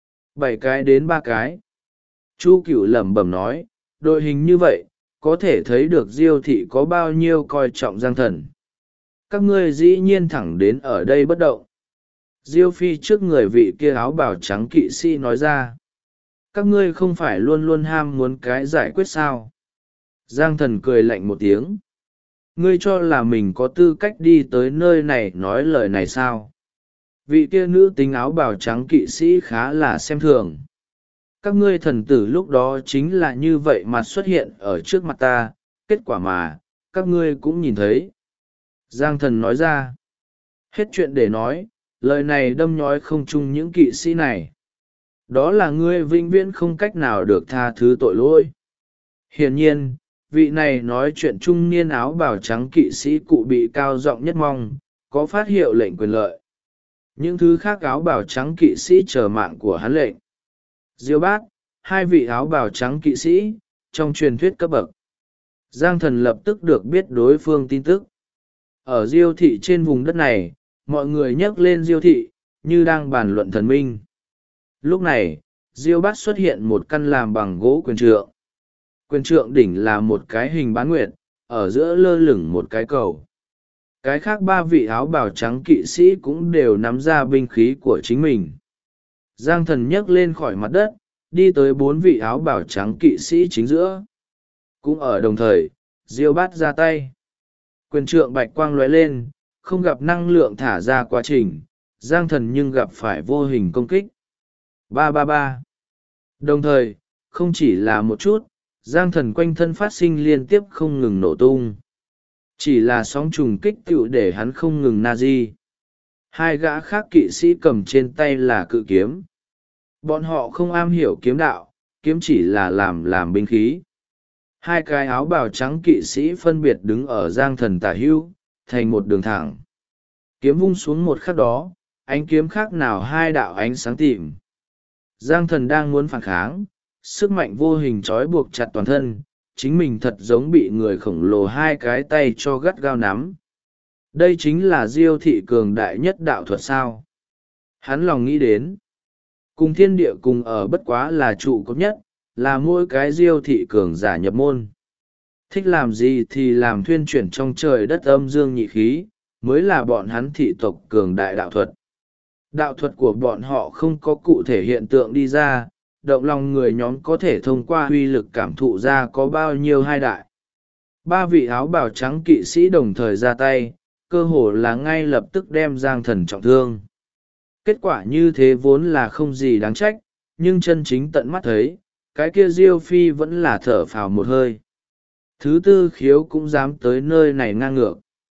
7 cái đến 3 cái. Chu Cửu lẩm bẩm nói, đội hình như vậy, có thể thấy được Diêu thị có bao nhiêu coi trọng Giang Thần. Các ngươi dĩ nhiên thẳng đến ở đây bất động. Diêu Phi trước người vị kia áo bào trắng kỵ sĩ nói ra. Các ngươi không phải luôn luôn ham muốn cái giải quyết sao? Giang Thần cười lạnh một tiếng. Ngươi cho là mình có tư cách đi tới nơi này nói lời này sao? Vị kia nữ tính áo bào trắng kỵ sĩ khá là xem thường. Các ngươi thần tử lúc đó chính là như vậy mà xuất hiện ở trước mặt ta, kết quả mà, các ngươi cũng nhìn thấy. Giang Thần nói ra. Hết chuyện để nói, lời này đâm nhói không chung những kỵ sĩ này. Đó là ngươi vĩnh viễn không cách nào được tha thứ tội lỗi. Hiển nhiên, vị này nói chuyện trung niên áo bào trắng kỵ sĩ cụ bị cao giọng nhất mong, có phát hiệu lệnh quyền lợi. Những thứ khác áo bào trắng kỵ sĩ chờ mạng của hắn lệnh. Diêu Bát, 2 vị áo bào trắng kỵ sĩ, trong truyền thuyết cấp bậc. Giang Thần lập tức được biết đối phương tin tức. Ở Diêu thị trên vùng đất này, mọi người nhắc lên Diêu thị, như đang bàn luận thần minh. Lúc này, Diêu Bát xuất hiện một căn làm bằng gỗ quyền trượng. Quyền trượng đỉnh là một cái hình bán nguyệt, ở giữa lơ lửng một cái cầu. Cái khác 3 vị áo bào trắng kỵ sĩ cũng đều nắm ra binh khí của chính mình. Giang Thần nhấc lên khỏi mặt đất, đi tới 4 vị áo bào trắng kỵ sĩ chính giữa. Cũng ở đồng thời, Diêu Bát ra tay. Quyền trượng bạch quang lóe lên, không gặp năng lượng thả ra quá trình, Giang Thần nhưng gặp phải vô hình công kích. 333. Đồng thời, không chỉ là một chút, Giang Thần quanh thân phát sinh liên tiếp không ngừng nổ tung. Chỉ là sóng trùng kích tựu để hắn không ngừng nazi. 2 gã khác kỵ sĩ cầm trên tay là cự kiếm. Bọn họ không am hiểu kiếm đạo, kiếm chỉ là làm binh khí. 2 cái áo bào trắng kỵ sĩ phân biệt đứng ở Giang Thần tả hữu, thành một đường thẳng. Kiếm vung xuống một khắc đó, ánh kiếm khác nào 2 đạo ánh sáng tìm. Giang Thần đang muốn phản kháng, sức mạnh vô hình trói buộc chặt toàn thân, chính mình thật giống bị người khổng lồ 2 cái tay cho gắt gao nắm. Đây chính là Diêu thị cường đại nhất đạo thuật sao. Hắn lòng nghĩ đến. Cùng thiên địa cùng ở bất quá là trụ cột nhất, là mỗi cái Diêu thị cường giả nhập môn. Thích làm gì thì làm thuyên chuyển trong trời đất âm dương nhị khí, mới là bọn hắn thị tộc cường đại đạo thuật. Đạo thuật của bọn họ không có cụ thể hiện tượng đi ra, động lòng người nhóm có thể thông qua uy lực cảm thụ ra có bao nhiêu hai đại. Ba vị áo bào trắng kỵ sĩ đồng thời ra tay, cơ hồ là ngay lập tức đem Giang Thần trọng thương. Kết quả như thế vốn là không gì đáng trách, nhưng chân chính tận mắt thấy, cái kia Diêu Phi vẫn là thở phào một hơi. Thứ tư khiếu cũng dám tới nơi này ngang ngược.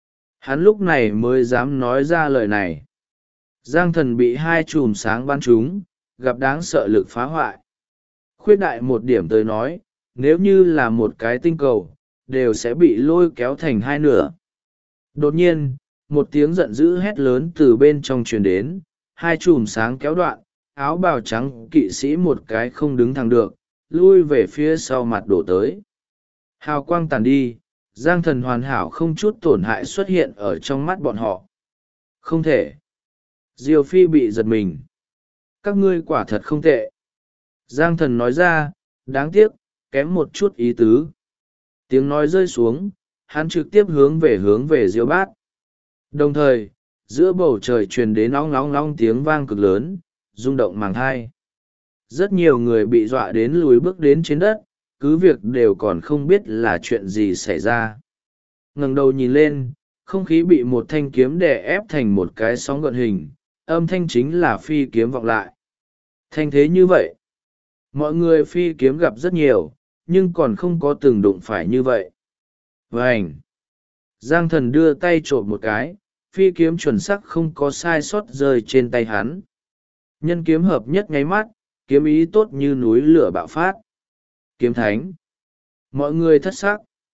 Hắn lúc này mới dám nói ra lời này. Giang Thần bị hai chùm sáng bắn trúng, gặp đáng sợ lực phá hoại. Khuyết đại một điểm tới nói, nếu như là một cái tinh cầu, đều sẽ bị lôi kéo thành hai nửa. Đột nhiên, một tiếng giận dữ hét lớn từ bên trong truyền đến, hai chùm sáng kéo đoạn, áo bào trắng kỵ sĩ một cái không đứng thẳng được, lui về phía sau mặt đổ tới. Hào quang tàn đi, Giang Thần hoàn hảo không chút tổn hại xuất hiện ở trong mắt bọn họ. Không thể. Diêu Phi bị giật mình. Các ngươi quả thật không tệ. Giang Thần nói ra, đáng tiếc, kém một chút ý tứ. Tiếng nói rơi xuống, hắn trực tiếp hướng về Diêu Bát. Đồng thời, giữa bầu trời truyền đến ong long long tiếng vang cực lớn, rung động màng thai. Rất nhiều người bị dọa đến lùi bước đến trên đất, cứ việc đều còn không biết là chuyện gì xảy ra. Ngẩng đầu nhìn lên, không khí bị một thanh kiếm đè ép thành một cái sóng gợn hình, âm thanh chính là phi kiếm vọng lại. Thanh thế như vậy, mọi người phi kiếm gặp rất nhiều, nhưng còn không có từng đụng phải như vậy. Vành! Giang Thần đưa tay trộm một cái, phi kiếm chuẩn xác không có sai sót rơi trên tay hắn. Nhân kiếm hợp nhất nháy mắt, kiếm ý tốt như núi lửa bạo phát. Kiếm thánh! Mọi người thất sắc.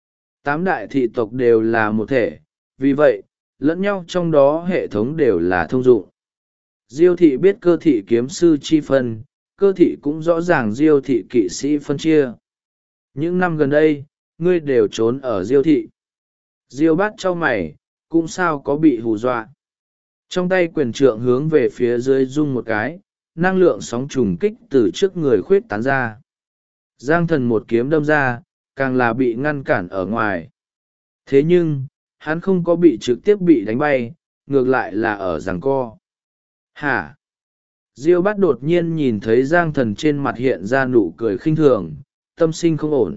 Tám đại thị tộc đều là một thể, vì vậy, lẫn nhau trong đó hệ thống đều là thông dụng. Diêu thị biết cơ thị kiếm sư chi phân, cơ thị cũng rõ ràng Diêu thị kỵ sĩ phân chia. Những năm gần đây, ngươi đều trốn ở Diêu thị. Diêu Bát chau mày, cũng sao có bị hù dọa. Trong tay quyền trượng hướng về phía dưới rung một cái, năng lượng sóng trùng kích từ trước người khuyết tán ra. Giang Thần một kiếm đâm ra, càng là bị ngăn cản ở ngoài. Thế nhưng, hắn không có bị trực tiếp bị đánh bay, ngược lại là ở giằng co. Hả? Diêu Bát đột nhiên nhìn thấy Giang Thần trên mặt hiện ra nụ cười khinh thường, tâm sinh không ổn.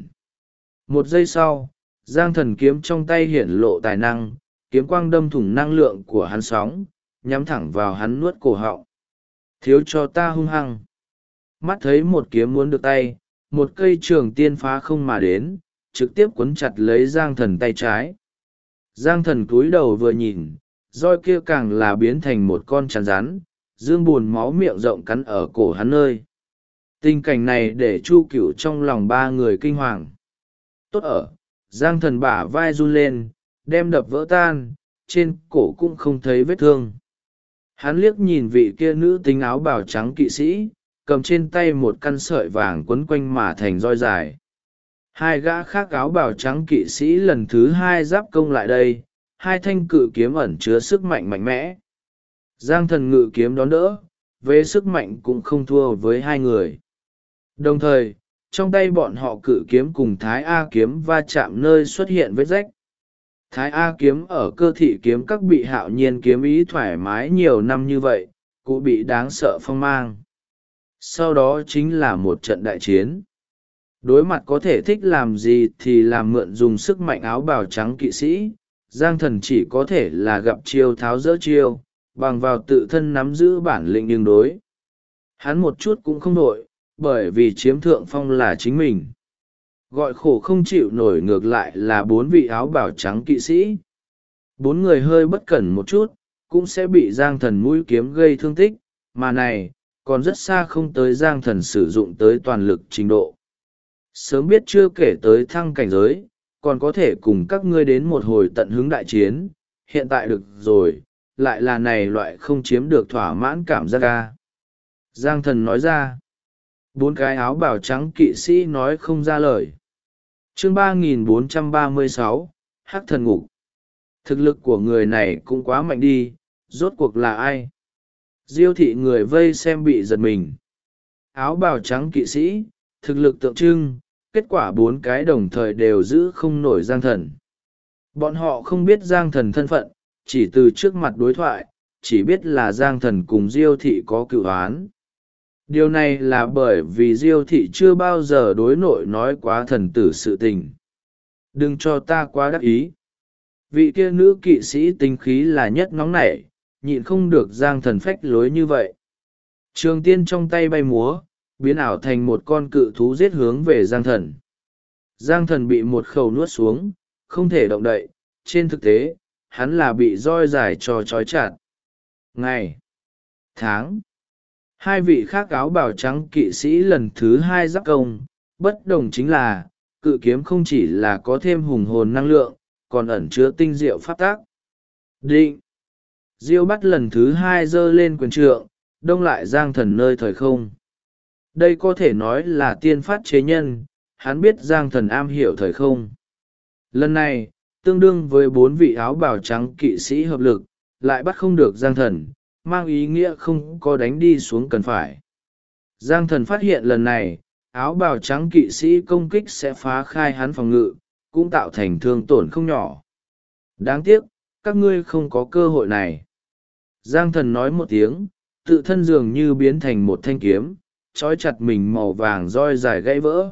Một giây sau, Giang Thần kiếm trong tay hiển lộ tài năng, kiếm quang đâm thủng năng lượng của hắn sóng, nhắm thẳng vào hắn nuốt cổ họng. Thiếu cho ta hung hăng. Mắt thấy một kiếm muốn được tay, một cây trường tiên phá không mà đến, trực tiếp quấn chặt lấy Giang Thần tay trái. Giang Thần cúi đầu vừa nhìn, roi kia càng là biến thành một con chắn rắn, dương buồn máu miệng rộng cắn ở cổ hắn nơi. Tình cảnh này để Chu Cửu trong lòng ba người kinh hoàng. Tốt ở, Giang Thần bả vai run lên, đem đập vỡ tan, trên cổ cũng không thấy vết thương. Hắn liếc nhìn vị kia nữ tính áo bào trắng kỵ sĩ, cầm trên tay một căn sợi vàng quấn quanh mà thành roi dài. Hai gã khác áo bào trắng kỵ sĩ lần thứ hai giáp công lại đây, hai thanh cự kiếm ẩn chứa sức mạnh mạnh mẽ. Giang Thần ngự kiếm đón đỡ, về sức mạnh cũng không thua với hai người. Đồng thời, trong tay bọn họ cự kiếm cùng Thái A kiếm va chạm nơi xuất hiện vết rách. Thái A kiếm ở cơ thị kiếm các bị Hạo Nhiên kiếm ý thoải mái nhiều năm như vậy, cũng bị đáng sợ phong mang. Sau đó chính là một trận đại chiến. Đối mặt có thể thích làm gì thì làm, mượn dùng sức mạnh áo bào trắng kỵ sĩ, Giang Thần chỉ có thể là gặp chiêu tháo dỡ chiêu, bằng vào tự thân nắm giữ bản lĩnh đương đối. Hắn một chút cũng không nổi, bởi vì chiếm thượng phong là chính mình. Gọi khổ không chịu nổi ngược lại là bốn vị áo bào trắng kỵ sĩ. Bốn người hơi bất cẩn một chút, cũng sẽ bị Giang Thần mũi kiếm gây thương tích, mà này, còn rất xa không tới Giang Thần sử dụng tới toàn lực trình độ. Sớm biết chưa kể tới thăng cảnh giới, còn có thể cùng các ngươi đến một hồi tận hứng đại chiến, hiện tại được rồi, lại là này loại không chiếm được thỏa mãn cảm giác ca. Giang Thần nói ra. Bốn cái áo bào trắng kỵ sĩ nói không ra lời. Chương 3436, Hắc Thần Ngục. Thực lực của người này cũng quá mạnh đi, rốt cuộc là ai? Diêu thị người vây xem bị giật mình. Áo bào trắng kỵ sĩ, thực lực tượng trưng, kết quả bốn cái đồng thời đều giữ không nổi Giang Thần. Bọn họ không biết Giang Thần thân phận, chỉ từ trước mặt đối thoại, chỉ biết là Giang Thần cùng Diêu thị có cựu oán. điều này là bởi vì diêu thị chưa bao giờ đối nội nói quá thần tử sự tình. Đừng cho ta quá đắc ý. Vị kia nữ kỵ sĩ tính khí là nhất nóng nảy, nhịn không được Giang Thần phách lối như vậy. Trường tiên trong tay bay múa, biến ảo thành một con cự thú giết hướng về Giang Thần. Giang Thần bị một khẩu nuốt xuống, không thể động đậy. Trên thực tế, hắn là bị roi dài cho trói chặt. Ngày, tháng, hai vị khác áo bào trắng kỵ sĩ lần thứ hai giáp công. Bất đồng chính là, cự kiếm không chỉ là có thêm hùng hồn năng lượng, còn ẩn chứa tinh diệu pháp tác. Định. Diêu bắt lần thứ hai giơ lên quyền trượng, đông lại Giang Thần nơi thời không. Đây có thể nói là tiên phát chế nhân, hắn biết Giang Thần am hiểu thời không. Lần này, tương đương với 4 vị áo bào trắng kỵ sĩ hợp lực, lại bắt không được Giang Thần, mang ý nghĩa không có đánh đi xuống cần phải. Giang Thần phát hiện lần này, áo bào trắng kỵ sĩ công kích sẽ phá khai hắn phòng ngự, cũng tạo thành thương tổn không nhỏ. Đáng tiếc, các ngươi không có cơ hội này. Giang Thần nói một tiếng, tự thân dường như biến thành một thanh kiếm, trói chặt mình màu vàng roi dài gãy vỡ.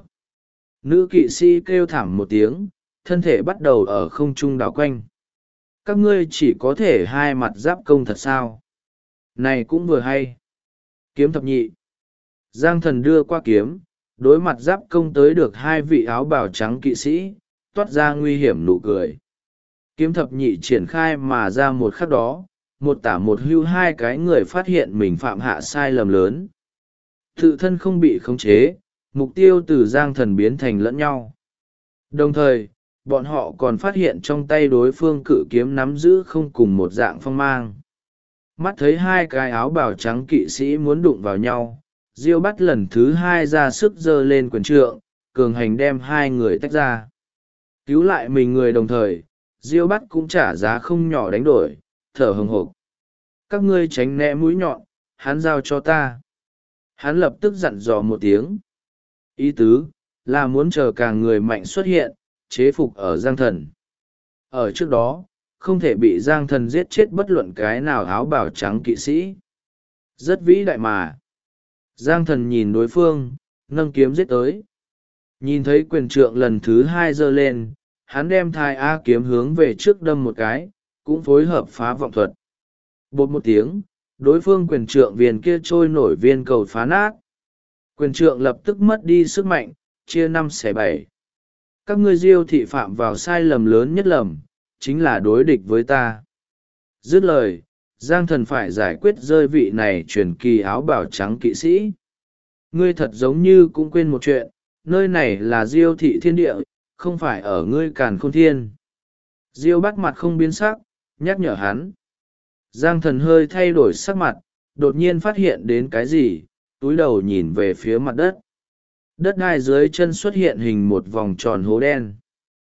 Nữ kỵ sĩ kêu thảm một tiếng, thân thể bắt đầu ở không trung đảo quanh. Các ngươi chỉ có thể hai mặt giáp công thật sao? Này cũng vừa hay. Kiếm thập nhị. Giang Thần đưa qua kiếm, đối mặt giáp công tới được hai vị áo bào trắng kỵ sĩ, toát ra nguy hiểm nụ cười. Kiếm thập nhị triển khai mà ra một khắc đó, một tả một hưu hai cái người phát hiện mình phạm hạ sai lầm lớn. Tự thân không bị khống chế, mục tiêu từ Giang Thần biến thành lẫn nhau. Đồng thời, bọn họ còn phát hiện trong tay đối phương cự kiếm nắm giữ không cùng một dạng phong mang. Mắt thấy hai cái áo bào trắng kỵ sĩ muốn đụng vào nhau, Diêu bắt lần thứ hai ra sức giơ lên quyền trượng, cường hành đem hai người tách ra. Cứu lại mình người đồng thời, Diêu bắt cũng trả giá không nhỏ đánh đổi, thở hừng hực. Các ngươi tránh né mũi nhọn, hắn giao cho ta. Hắn lập tức dặn dò một tiếng. Ý tứ, là muốn chờ càng người mạnh xuất hiện, chế phục ở Giang Thần. Ở trước đó, không thể bị Giang Thần giết chết bất luận cái nào áo bào trắng kỵ sĩ. Rất vĩ đại mà. Giang Thần nhìn đối phương, nâng kiếm giết tới. Nhìn thấy quyền trượng lần thứ hai giơ lên, hắn đem thai A kiếm hướng về trước đâm một cái, cũng phối hợp phá vọng thuật. Bột một tiếng, đối phương quyền trượng viên kia trôi nổi viên cầu phá nát. Quyền trượng lập tức mất đi sức mạnh, chia 5/7. Các ngươi Diêu thị phạm vào sai lầm lớn nhất lầm, chính là đối địch với ta. Dứt lời, Giang Thần phải giải quyết rơi vị này truyền kỳ áo bào trắng kỵ sĩ. Ngươi thật giống như cũng quên một chuyện, nơi này là Diêu thị thiên địa, không phải ở ngươi Càn Khôn Thiên. Diêu bắt mặt không biến sắc, nhắc nhở hắn. Giang Thần hơi thay đổi sắc mặt, đột nhiên phát hiện đến cái gì, túi đầu nhìn về phía mặt đất. Đất đai dưới chân xuất hiện hình một vòng tròn hố đen.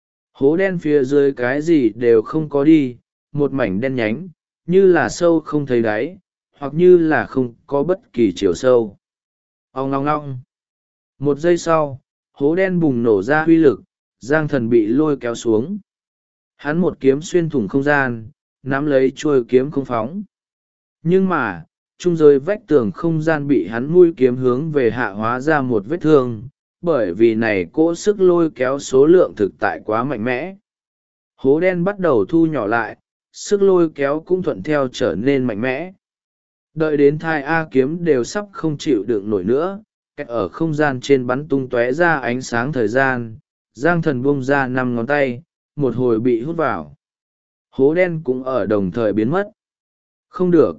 Hố đen phía dưới cái gì đều không có đi, một mảnh đen nhánh, như là sâu không thấy đáy, hoặc như là không có bất kỳ chiều sâu. Ong long long. Một giây sau, hố đen bùng nổ ra uy lực, Giang Thần bị lôi kéo xuống. Hắn một kiếm xuyên thủng không gian, nắm lấy chuôi kiếm không phóng. Nhưng mà, trung giới vách tường không gian bị hắn mũi kiếm hướng về hạ hóa ra một vết thương, bởi vì này cỗ sức lôi kéo số lượng thực tại quá mạnh mẽ. Hố đen bắt đầu thu nhỏ lại, sức lôi kéo cũng thuận theo trở nên mạnh mẽ. Đợi đến thai A kiếm đều sắp không chịu đựng nổi nữa, kẹt ở không gian trên bắn tung tóe ra ánh sáng thời gian, Giang Thần buông ra 5 ngón tay, một hồi bị hút vào. Hố đen cũng ở đồng thời biến mất. Không được.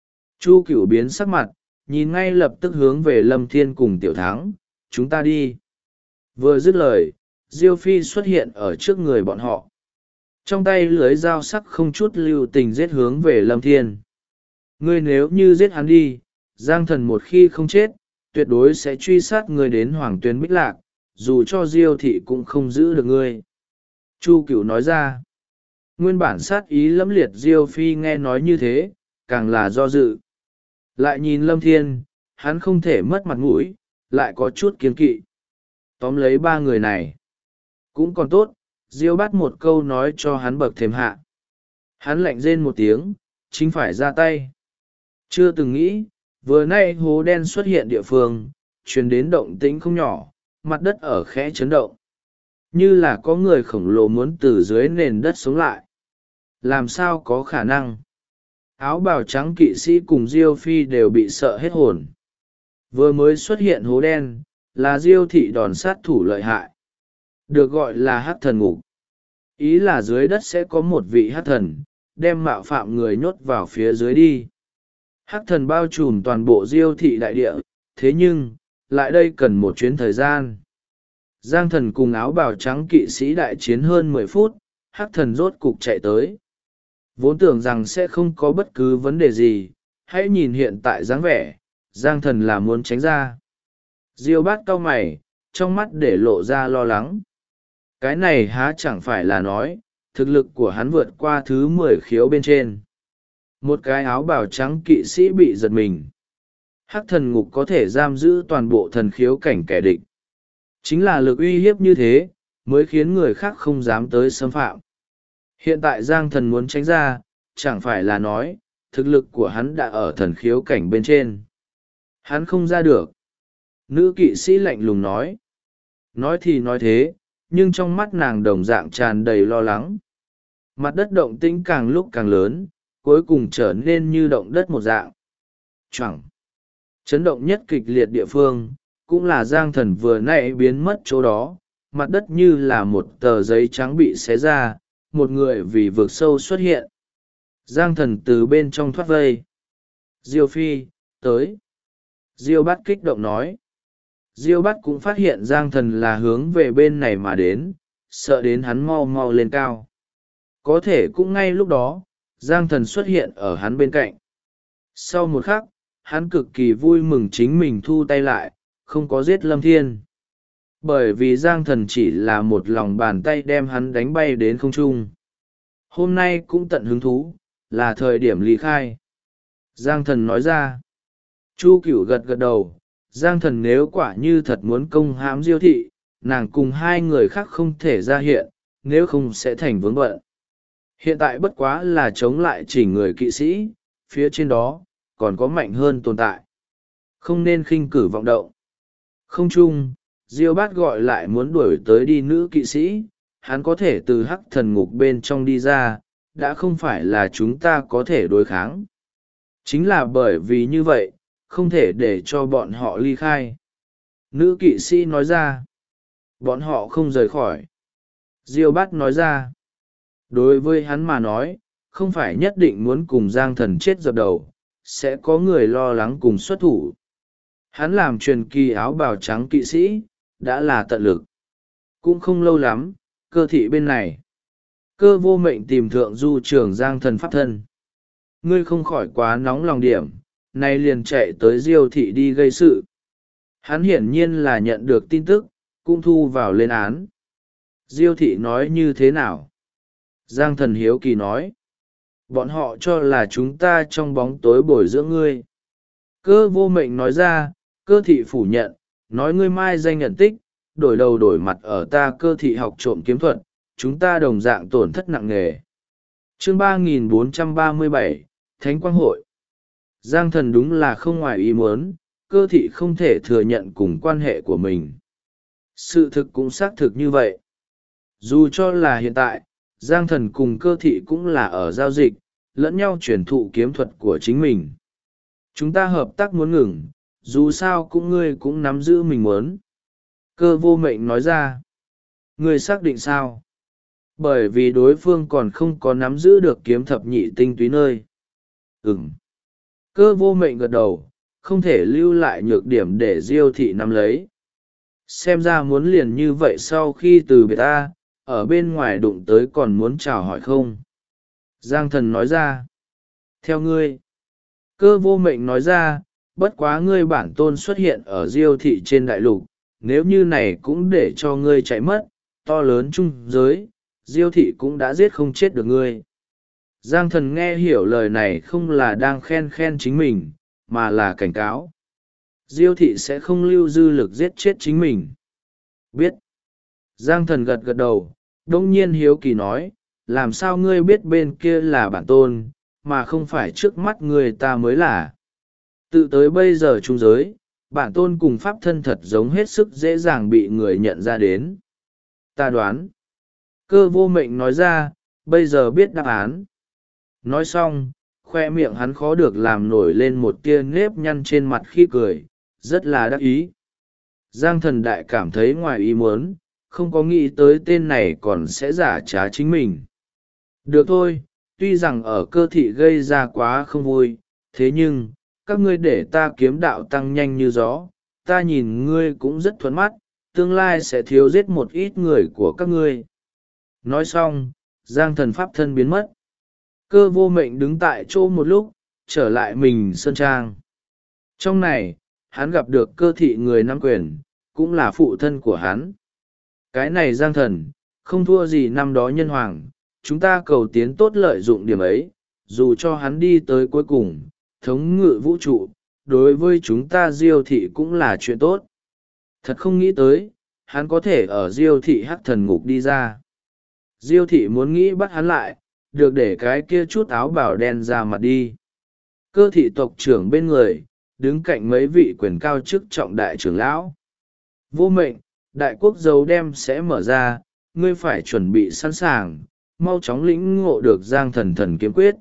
Chu Cửu biến sắc mặt, nhìn ngay lập tức hướng về Lâm Thiên cùng Tiểu Thắng, chúng ta đi. Vừa dứt lời, Diêu Phi xuất hiện ở trước người bọn họ. Trong tay lưới dao sắc không chút lưu tình giết hướng về Lâm Thiên. Ngươi nếu như giết hắn đi, Giang Thần một khi không chết, tuyệt đối sẽ truy sát ngươi đến Hoàng Tuyên Bích Lạc, dù cho Diêu thị cũng không giữ được ngươi. Chu Cửu nói ra. Nguyên bản sát ý lẫm liệt Diêu Phi nghe nói như thế, càng là do dự. Lại nhìn Lâm Thiên, hắn không thể mất mặt mũi, lại có chút kiêng kỵ. Tóm lấy 3 người này. Cũng còn tốt, Diêu bắt một câu nói cho hắn bậc thềm hạ. Hắn lạnh rên một tiếng, chính phải ra tay. Chưa từng nghĩ, vừa nay hố đen xuất hiện địa phương truyền đến động tĩnh không nhỏ, mặt đất ở khẽ chấn động như là có người khổng lồ muốn từ dưới nền đất sống lại. Làm sao có khả năng? Áo bào trắng kỵ sĩ cùng Diêu Phi đều bị sợ hết hồn. Vừa mới xuất hiện hố đen là Diêu thị đòn sát thủ lợi hại, được gọi là hắc thần ngục. Ý là dưới đất sẽ có một vị hắc thần đem mạo phạm người nhốt vào phía dưới đi. Hắc thần bao trùm toàn bộ Diêu thị đại địa, thế nhưng lại đây cần một chuyến thời gian. Giang thần cùng áo bào trắng kỵ sĩ đại chiến hơn 10 phút, hắc thần rốt cục chạy tới. Vốn tưởng rằng sẽ không có bất cứ vấn đề gì, hãy nhìn hiện tại dáng vẻ, Giang thần là muốn tránh ra. Diêu bát cau mày, trong mắt để lộ ra lo lắng. Cái này há chẳng phải là nói, thực lực của hắn vượt qua thứ 10 khiếu bên trên. Một cái áo bào trắng kỵ sĩ bị giật mình. Hắc thần ngục có thể giam giữ toàn bộ thần khiếu cảnh kẻ địch. Chính là lực uy hiếp như thế, mới khiến người khác không dám tới xâm phạm. Hiện tại Giang thần muốn tránh ra, chẳng phải là nói, thực lực của hắn đã ở thần khiếu cảnh bên trên. Hắn không ra được. Nữ kỵ sĩ lạnh lùng nói. Nói thì nói thế, nhưng trong mắt nàng đồng dạng tràn đầy lo lắng. Mặt đất động tĩnh càng lúc càng lớn, cuối cùng trở nên như động đất một dạng. Choảng. Chấn động nhất kịch liệt địa phương, cũng là Giang thần vừa nãy biến mất chỗ đó, mặt đất như là một tờ giấy trắng bị xé ra, một người vì vực sâu xuất hiện. Giang thần từ bên trong thoát vây. Diêu Phi, tới. Diêu Bát kích động nói. Diêu Bát cũng phát hiện Giang thần là hướng về bên này mà đến, sợ đến hắn mau mau lên cao. Có thể cũng ngay lúc đó, Giang thần xuất hiện ở hắn bên cạnh. Sau một khắc, hắn cực kỳ vui mừng chính mình thu tay lại, không có giết Lâm Thiên. Bởi vì Giang thần chỉ là một lòng bàn tay đem hắn đánh bay đến không trung. Hôm nay cũng tận hứng thú, là thời điểm ly khai. Giang thần nói ra. Chu Cửu gật gật đầu. Giang thần nếu quả như thật muốn công hãm Diêu thị, nàng cùng hai người khác không thể ra hiện, nếu không sẽ thành vướng bận. Hiện tại bất quá là chống lại chỉ người kỵ sĩ, phía trên đó, còn có mạnh hơn tồn tại. Không nên khinh cử vọng động. Không chung, Diêu Bát gọi lại muốn đuổi tới đi nữ kỵ sĩ, hắn có thể từ hắc thần ngục bên trong đi ra, đã không phải là chúng ta có thể đối kháng. Chính là bởi vì như vậy, không thể để cho bọn họ ly khai. Nữ kỵ sĩ nói ra. Bọn họ không rời khỏi. Diêu Bát nói ra. Đối với hắn mà nói, không phải nhất định muốn cùng Giang thần chết dập đầu, sẽ có người lo lắng cùng xuất thủ. Hắn làm truyền kỳ áo bào trắng kỵ sĩ, đã là tận lực. Cũng không lâu lắm, cơ thị bên này. Cơ vô mệnh tìm thượng du trưởng Giang thần pháp thân. Ngươi không khỏi quá nóng lòng điểm, nay liền chạy tới Diêu thị đi gây sự. Hắn hiển nhiên là nhận được tin tức, cũng thu vào lên án. Diêu thị nói như thế nào? Giang thần hiếu kỳ nói. Bọn họ cho là chúng ta trong bóng tối bồi dưỡng ngươi. Cơ vô mệnh nói ra, cơ thị phủ nhận, nói ngươi mai danh nhận tích, đổi đầu đổi mặt ở ta cơ thị học trộm kiếm thuật, chúng ta đồng dạng tổn thất nặng nề. Chương 3437, Thánh Quang Hội. Giang thần đúng là không ngoài ý muốn, cơ thị không thể thừa nhận cùng quan hệ của mình. Sự thực cũng xác thực như vậy. Dù cho là hiện tại, Giang thần cùng cơ thị cũng là ở giao dịch, lẫn nhau truyền thụ kiếm thuật của chính mình. Chúng ta hợp tác muốn ngừng, dù sao cũng ngươi cũng nắm giữ mình muốn. Cơ vô mệnh nói ra. Ngươi xác định sao? Bởi vì đối phương còn không có nắm giữ được kiếm thập nhị tinh túy nơi. Ừm. Cơ vô mệnh gật đầu, không thể lưu lại nhược điểm để Diêu thị nắm lấy. Xem ra muốn liền như vậy sau khi từ biệt ta, ở bên ngoài đụng tới còn muốn chào hỏi không? Giang thần nói ra. Theo ngươi. Cơ vô mệnh nói ra, bất quá ngươi bản tôn xuất hiện ở Diêu thị trên đại lục, nếu như này cũng để cho ngươi chạy mất, to lớn trung giới, Diêu thị cũng đã giết không chết được ngươi. Giang thần nghe hiểu lời này không là đang khen chính mình, mà là cảnh cáo. Diêu thị sẽ không lưu dư lực giết chết chính mình. Biết. Giang thần gật gật đầu, đông nhiên hiếu kỳ nói, làm sao ngươi biết bên kia là bản tôn, mà không phải trước mắt người ta mới là. Tự tới bây giờ trung giới, bản tôn cùng pháp thân thật giống hết sức dễ dàng bị người nhận ra đến. Ta đoán. Cơ vô mệnh nói ra, bây giờ biết đáp án. Nói xong, khoe miệng hắn khó được làm nổi lên một tia nếp nhăn trên mặt khi cười, rất là đắc ý. Giang thần đại cảm thấy ngoài ý muốn, không có nghĩ tới tên này còn sẽ giả trá chính mình. Được thôi, tuy rằng ở cơ thị gây ra quá không vui, thế nhưng, các ngươi để ta kiếm đạo tăng nhanh như gió, ta nhìn ngươi cũng rất thuận mắt, tương lai sẽ thiếu giết một ít người của các ngươi. Nói xong, Giang thần pháp thân biến mất. Cơ vô mệnh đứng tại chỗ một lúc, trở lại mình sơn trang. Trong này, hắn gặp được cơ thị người nắm quyền, cũng là phụ thân của hắn. Cái này Giang thần, không thua gì năm đó nhân hoàng, chúng ta cầu tiến tốt lợi dụng điểm ấy, dù cho hắn đi tới cuối cùng, thống ngự vũ trụ, đối với chúng ta Diêu thị cũng là chuyện tốt. Thật không nghĩ tới, hắn có thể ở Diêu thị hắc thần ngục đi ra. Diêu thị muốn nghĩ bắt hắn lại, được để cái kia chút áo bào đen ra mặt đi. Cơ thị tộc trưởng bên người, đứng cạnh mấy vị quyền cao chức trọng đại trưởng lão. Vô mệnh, đại quốc dấu đem sẽ mở ra, ngươi phải chuẩn bị sẵn sàng, mau chóng lĩnh ngộ được Giang thần thần kiếm quyết.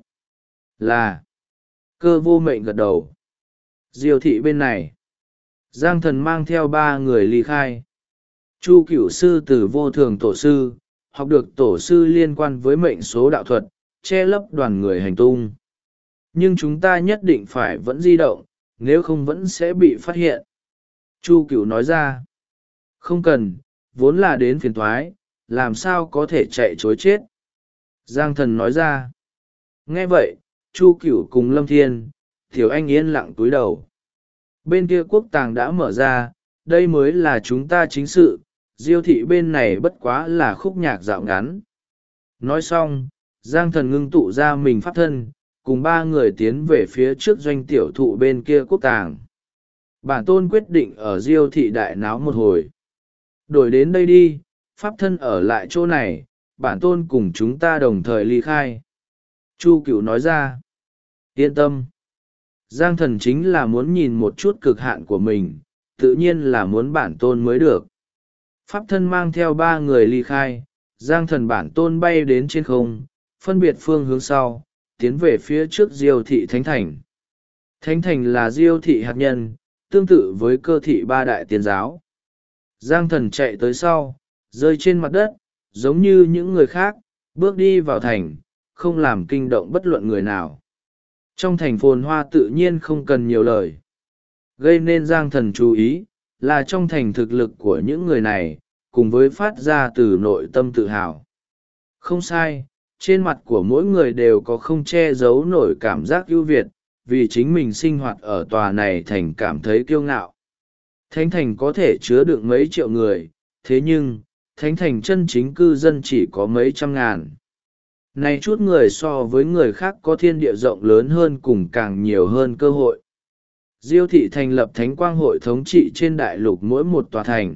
Là, cơ vô mệnh gật đầu. Diêu thị bên này, Giang thần mang theo 3 người ly khai. Chu cửu sư từ vô thường tổ sư, học được tổ sư liên quan với mệnh số đạo thuật, che lấp đoàn người hành tung. Nhưng chúng ta nhất định phải vẫn di động, nếu không vẫn sẽ bị phát hiện. Chu cửu nói ra, không cần, vốn là đến phiền thoái, làm sao có thể chạy chối chết. Giang thần nói ra, nghe vậy, Chu cửu cùng Lâm Thiên, Tiểu Anh yên lặng túi đầu. Bên kia quốc tàng đã mở ra, đây mới là chúng ta chính sự, Diêu thị bên này bất quá là khúc nhạc dạo ngắn. Nói xong, Giang thần ngưng tụ ra mình pháp thân, cùng 3 người tiến về phía trước doanh tiểu thụ bên kia quốc tàng. Bản tôn quyết định ở Diêu thị đại náo một hồi. Đổi đến đây đi, pháp thân ở lại chỗ này, bản tôn cùng chúng ta đồng thời ly khai. Chu cửu nói ra, yên tâm. Giang thần chính là muốn nhìn một chút cực hạn của mình, tự nhiên là muốn bản tôn mới được. Pháp thân mang theo 3 người ly khai, Giang thần bản tôn bay đến trên không, phân biệt phương hướng sau, tiến về phía trước Diêu thị Thánh Thành. Thánh Thành là Diêu thị hạt nhân, tương tự với cơ thị 3 đại tiên giáo. Giang thần chạy tới sau, rơi trên mặt đất, giống như những người khác, bước đi vào thành, không làm kinh động bất luận người nào. Trong thành phồn hoa tự nhiên không cần nhiều lời. Gây nên Giang thần chú ý, là trong thành thực lực của những người này, cùng với phát ra từ nội tâm tự hào. Không sai, trên mặt của mỗi người đều có không che giấu nổi cảm giác ưu việt, vì chính mình sinh hoạt ở tòa này thành cảm thấy kiêu ngạo. Thánh thành có thể chứa được mấy triệu người, thế nhưng, thánh thành chân chính cư dân chỉ có mấy trăm ngàn. Này chút người so với người khác có thiên địa rộng lớn hơn cùng càng nhiều hơn cơ hội. Diêu thị thành lập thánh quang hội thống trị trên đại lục mỗi một tòa thành.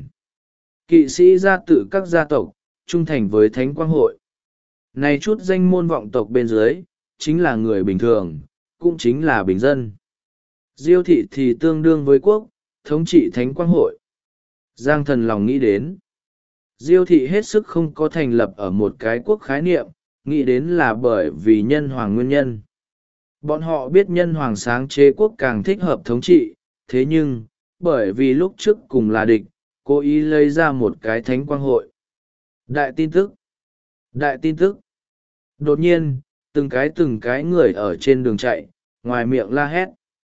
Kỵ sĩ gia tự các gia tộc, trung thành với thánh quang hội. Này chút danh môn vọng tộc bên dưới, chính là người bình thường, cũng chính là bình dân. Diêu thị thì tương đương với quốc, thống trị thánh quang hội. Giang thần lòng nghĩ đến. Diêu thị hết sức không có thành lập ở một cái quốc khái niệm, nghĩ đến là bởi vì nhân hoàng nguyên nhân. Bọn họ biết nhân hoàng sáng chế quốc càng thích hợp thống trị, thế nhưng, bởi vì lúc trước cùng là địch, cố ý lấy ra một cái thánh quang hội. Đại tin tức! Đại tin tức! Đột nhiên, từng cái người ở trên đường chạy, ngoài miệng la hét.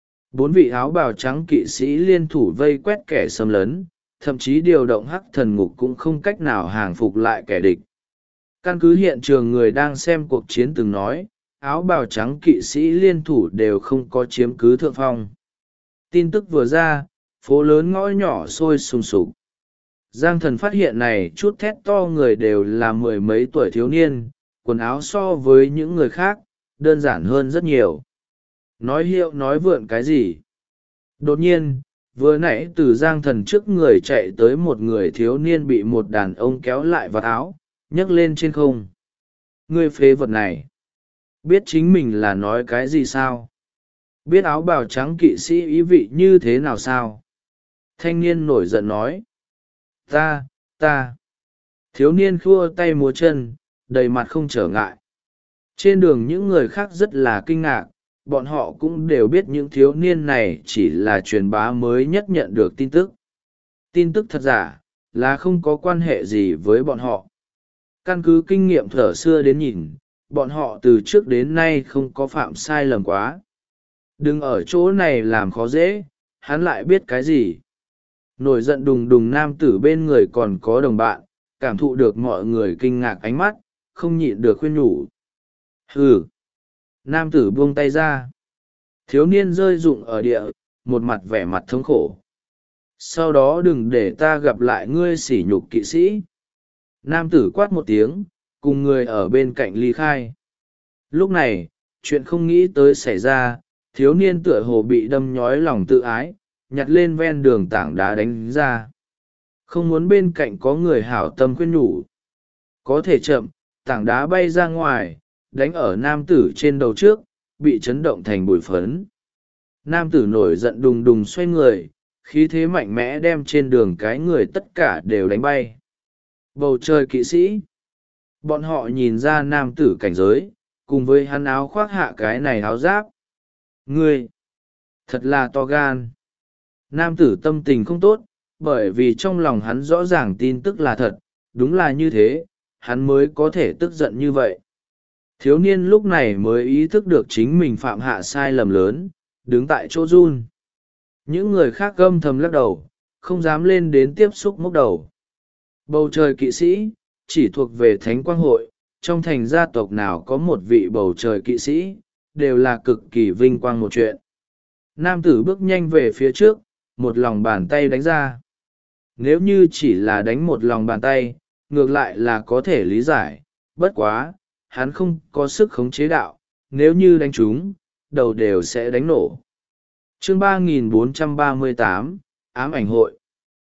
4 vị áo bào trắng kỵ sĩ liên thủ vây quét kẻ xâm lấn, thậm chí điều động hắc thần ngục cũng không cách nào hàng phục lại kẻ địch. Căn cứ hiện trường người đang xem cuộc chiến từng nói, áo bào trắng kỵ sĩ liên thủ đều không có chiếm cứ thượng phong. Tin tức vừa ra, phố lớn ngõ nhỏ sôi sùng sục. Giang thần phát hiện này chút thét to người đều là 10 mấy tuổi thiếu niên, quần áo so với những người khác, đơn giản hơn rất nhiều. Nói hiệu nói vượn cái gì? Đột nhiên, vừa nãy từ Giang thần trước người chạy tới một người thiếu niên bị một đàn ông kéo lại vạt áo, nhấc lên trên không. Ngươi phế vật này! Biết chính mình là nói cái gì sao? Biết áo bào trắng kỵ sĩ ý vị như thế nào sao? Thanh niên nổi giận nói. Ta. Thiếu niên khua tay múa chân, đầy mặt không trở ngại. Trên đường những người khác rất là kinh ngạc, bọn họ cũng đều biết những thiếu niên này chỉ là truyền bá mới nhất nhận được tin tức. Tin tức thật giả, là không có quan hệ gì với bọn họ. Căn cứ kinh nghiệm thở xưa đến nhìn, bọn họ từ trước đến nay không có phạm sai lầm quá. Đừng ở chỗ này làm khó dễ, hắn lại biết cái gì. Nổi giận đùng đùng nam tử bên người còn có đồng bạn, cảm thụ được mọi người kinh ngạc ánh mắt, không nhịn được khuyên nhủ. Hừ. Nam tử buông tay ra. Thiếu niên rơi rụng ở địa, một mặt vẻ mặt thống khổ. Sau đó đừng để ta gặp lại ngươi sỉ nhục kỵ sĩ. Nam tử quát một tiếng, cùng người ở bên cạnh ly khai. Lúc này, chuyện không nghĩ tới xảy ra, thiếu niên tựa hồ bị đâm nhói lòng tự ái, nhặt lên ven đường tảng đá đánh ra. Không muốn bên cạnh có người hảo tâm khuyên nhủ. Có thể chậm, tảng đá bay ra ngoài, đánh ở nam tử trên đầu trước, bị chấn động thành bụi phấn. Nam tử nổi giận đùng đùng xoay người, khí thế mạnh mẽ đem trên đường cái người tất cả đều đánh bay. Bầu trời kỵ sĩ. Bọn họ nhìn ra nam tử cảnh giới, cùng với hắn áo khoác hạ cái này áo giáp. Ngươi! Thật là to gan. Nam tử tâm tình không tốt, bởi vì trong lòng hắn rõ ràng tin tức là thật, đúng là như thế, hắn mới có thể tức giận như vậy. Thiếu niên lúc này mới ý thức được chính mình phạm hạ sai lầm lớn, đứng tại chỗ run. Những người khác gâm thầm lắc đầu, không dám lên đến tiếp xúc mốc đầu. Bầu trời kỵ sĩ, chỉ thuộc về Thánh Quang Hội, trong thành gia tộc nào có một vị bầu trời kỵ sĩ, đều là cực kỳ vinh quang một chuyện. Nam tử bước nhanh về phía trước, một lòng bàn tay đánh ra. Nếu như chỉ là đánh một lòng bàn tay, ngược lại là có thể lý giải, bất quá, hắn không có sức khống chế đạo, nếu như đánh chúng, đầu đều sẽ đánh nổ. Chương 3438, ám ảnh hội.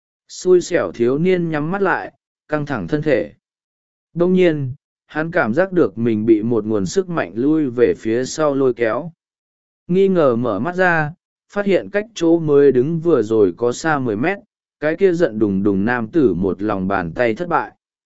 Xui xẻo thiếu niên nhắm mắt lại, căng thẳng thân thể. Đông nhiên, hắn cảm giác được mình bị một nguồn sức mạnh lui về phía sau lôi kéo. Nghi ngờ mở mắt ra, phát hiện cách chỗ mới đứng vừa rồi có xa 10 mét, cái kia giận đùng đùng nam tử một lòng bàn tay thất bại.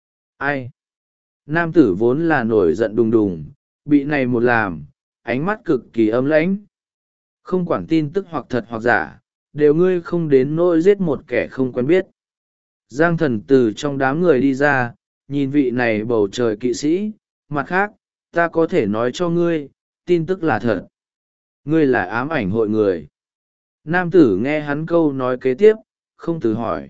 Ai? Nam tử vốn là nổi giận đùng đùng, bị này một làm, ánh mắt cực kỳ âm lãnh. Không quản tin tức hoặc thật hoặc giả, đều ngươi không đến nỗi giết một kẻ không quen biết. Giang thần từ trong đám người đi ra, nhìn vị này bầu trời kỵ sĩ, mặt khác, ta có thể nói cho ngươi, tin tức là thật. Ngươi là ám ảnh hội người. Nam tử nghe hắn câu nói kế tiếp, không từ hỏi.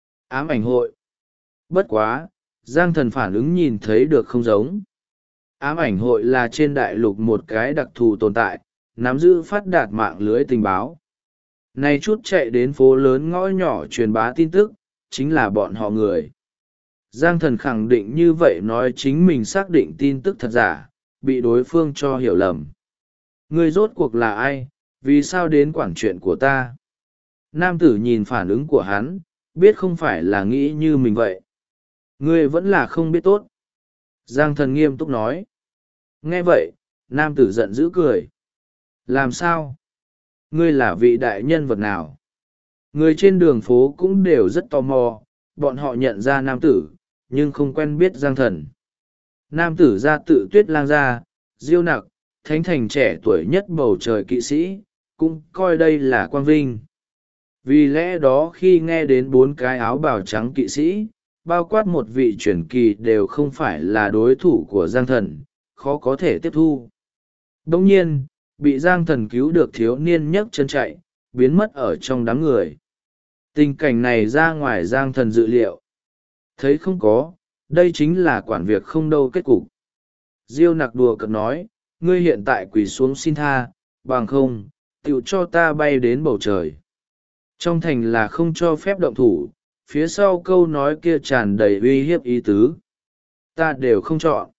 Ám ảnh hội. Bất quá, Giang thần phản ứng nhìn thấy được không giống. Ám ảnh hội là trên đại lục một cái đặc thù tồn tại, nắm giữ phát đạt mạng lưới tình báo. Nay chút chạy đến phố lớn ngõ nhỏ truyền bá tin tức, chính là bọn họ người. Giang thần khẳng định như vậy nói chính mình xác định tin tức thật giả, bị đối phương cho hiểu lầm. Ngươi rốt cuộc là ai, vì sao đến quản chuyện của ta? Nam tử nhìn phản ứng của hắn, biết không phải là nghĩ như mình vậy. Ngươi vẫn là không biết tốt. Giang thần nghiêm túc nói. Nghe vậy, nam tử giận dữ cười. Làm sao? Ngươi là vị đại nhân vật nào? Người trên đường phố cũng đều rất tò mò, bọn họ nhận ra nam tử, nhưng không quen biết Giang thần. Nam tử ra tự Tuyết Lang gia, Diêu Nặc, thánh thành trẻ tuổi nhất bầu trời kỵ sĩ, cũng coi đây là quang vinh. Vì lẽ đó khi nghe đến 4 cái áo bào trắng kỵ sĩ, bao quát một vị truyền kỳ đều không phải là đối thủ của Giang thần, khó có thể tiếp thu. Đồng nhiên, bị Giang thần cứu được thiếu niên nhấc chân chạy, biến mất ở trong đám người. Tình cảnh này ra ngoài Giang thần dự liệu. Thấy không có, đây chính là quản việc không đâu kết cục. Diêu Nặc đùa cợt nói, ngươi hiện tại quỳ xuống xin tha, bằng không, tựu cho ta bay đến bầu trời. Trong thành là không cho phép động thủ, phía sau câu nói kia tràn đầy uy hiếp ý tứ. Ta đều không chọn.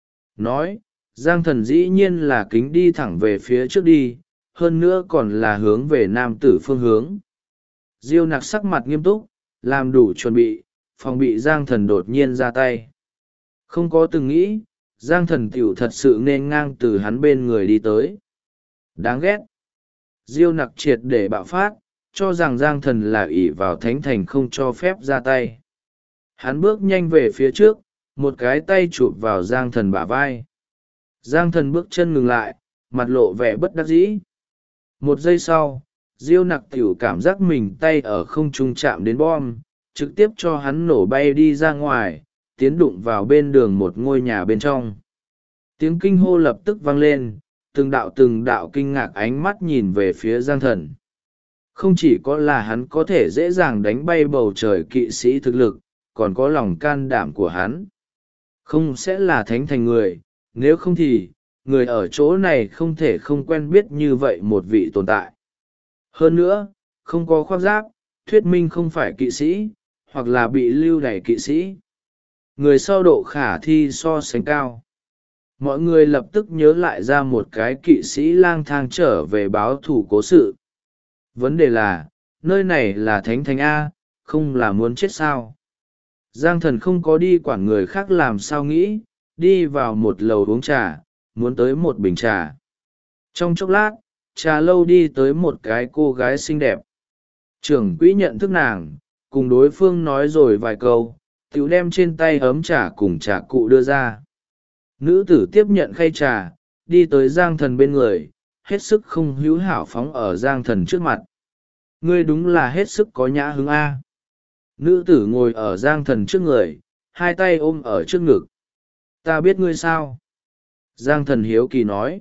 Nói, Giang thần dĩ nhiên là kính đi thẳng về phía trước đi, hơn nữa còn là hướng về nam tử phương hướng. Diêu Nặc sắc mặt nghiêm túc, làm đủ chuẩn bị, phòng bị Giang thần đột nhiên ra tay. Không có từng nghĩ, Giang thần tiểu thật sự nên ngang từ hắn bên người đi tới. Đáng ghét. Diêu nặc triệt để bạo phát, cho rằng Giang Thần là ỷ vào thánh thành không cho phép ra tay. Hắn bước nhanh về phía trước, một cái tay chụp vào Giang Thần bả vai. Giang Thần bước chân ngừng lại, mặt lộ vẻ bất đắc dĩ. Một giây sau, Diêu nặc tiểu cảm giác mình tay ở không trung chạm đến bom, trực tiếp cho hắn nổ bay đi ra ngoài, tiến đụng vào bên đường một ngôi nhà bên trong. Tiếng kinh hô lập tức vang lên, từng đạo kinh ngạc ánh mắt nhìn về phía Giang Thần. Không chỉ có là hắn có thể dễ dàng đánh bay bầu trời kỵ sĩ thực lực, còn có lòng can đảm của hắn. Không sẽ là thánh thành người, nếu không thì, người ở chỗ này không thể không quen biết như vậy một vị tồn tại. Hơn nữa, không có khoác giáp, thuyết minh không phải kỵ sĩ, hoặc là bị lưu đày kỵ sĩ. Người sau độ khả thi so sánh cao. Mọi người lập tức nhớ lại ra một cái kỵ sĩ lang thang trở về báo thù cố sự. Vấn đề là, nơi này là thánh thành A, không là muốn chết sao. Giang Thần không có đi quản người khác làm sao nghĩ, đi vào một lầu uống trà, muốn tới một bình trà. Trong chốc lát, trà lâu đi tới một cái cô gái xinh đẹp. Trưởng quỹ nhận thức nàng, cùng đối phương nói rồi vài câu, tiểu đem trên tay ấm trà cùng trà cụ đưa ra. Nữ tử tiếp nhận khay trà, đi tới Giang Thần bên người, hết sức không hữu hảo phóng ở Giang Thần trước mặt. Ngươi đúng là hết sức có nhã hứng A. Nữ tử ngồi ở Giang Thần trước người, hai tay ôm ở trước ngực. Ta biết ngươi sao? Giang Thần hiếu kỳ nói.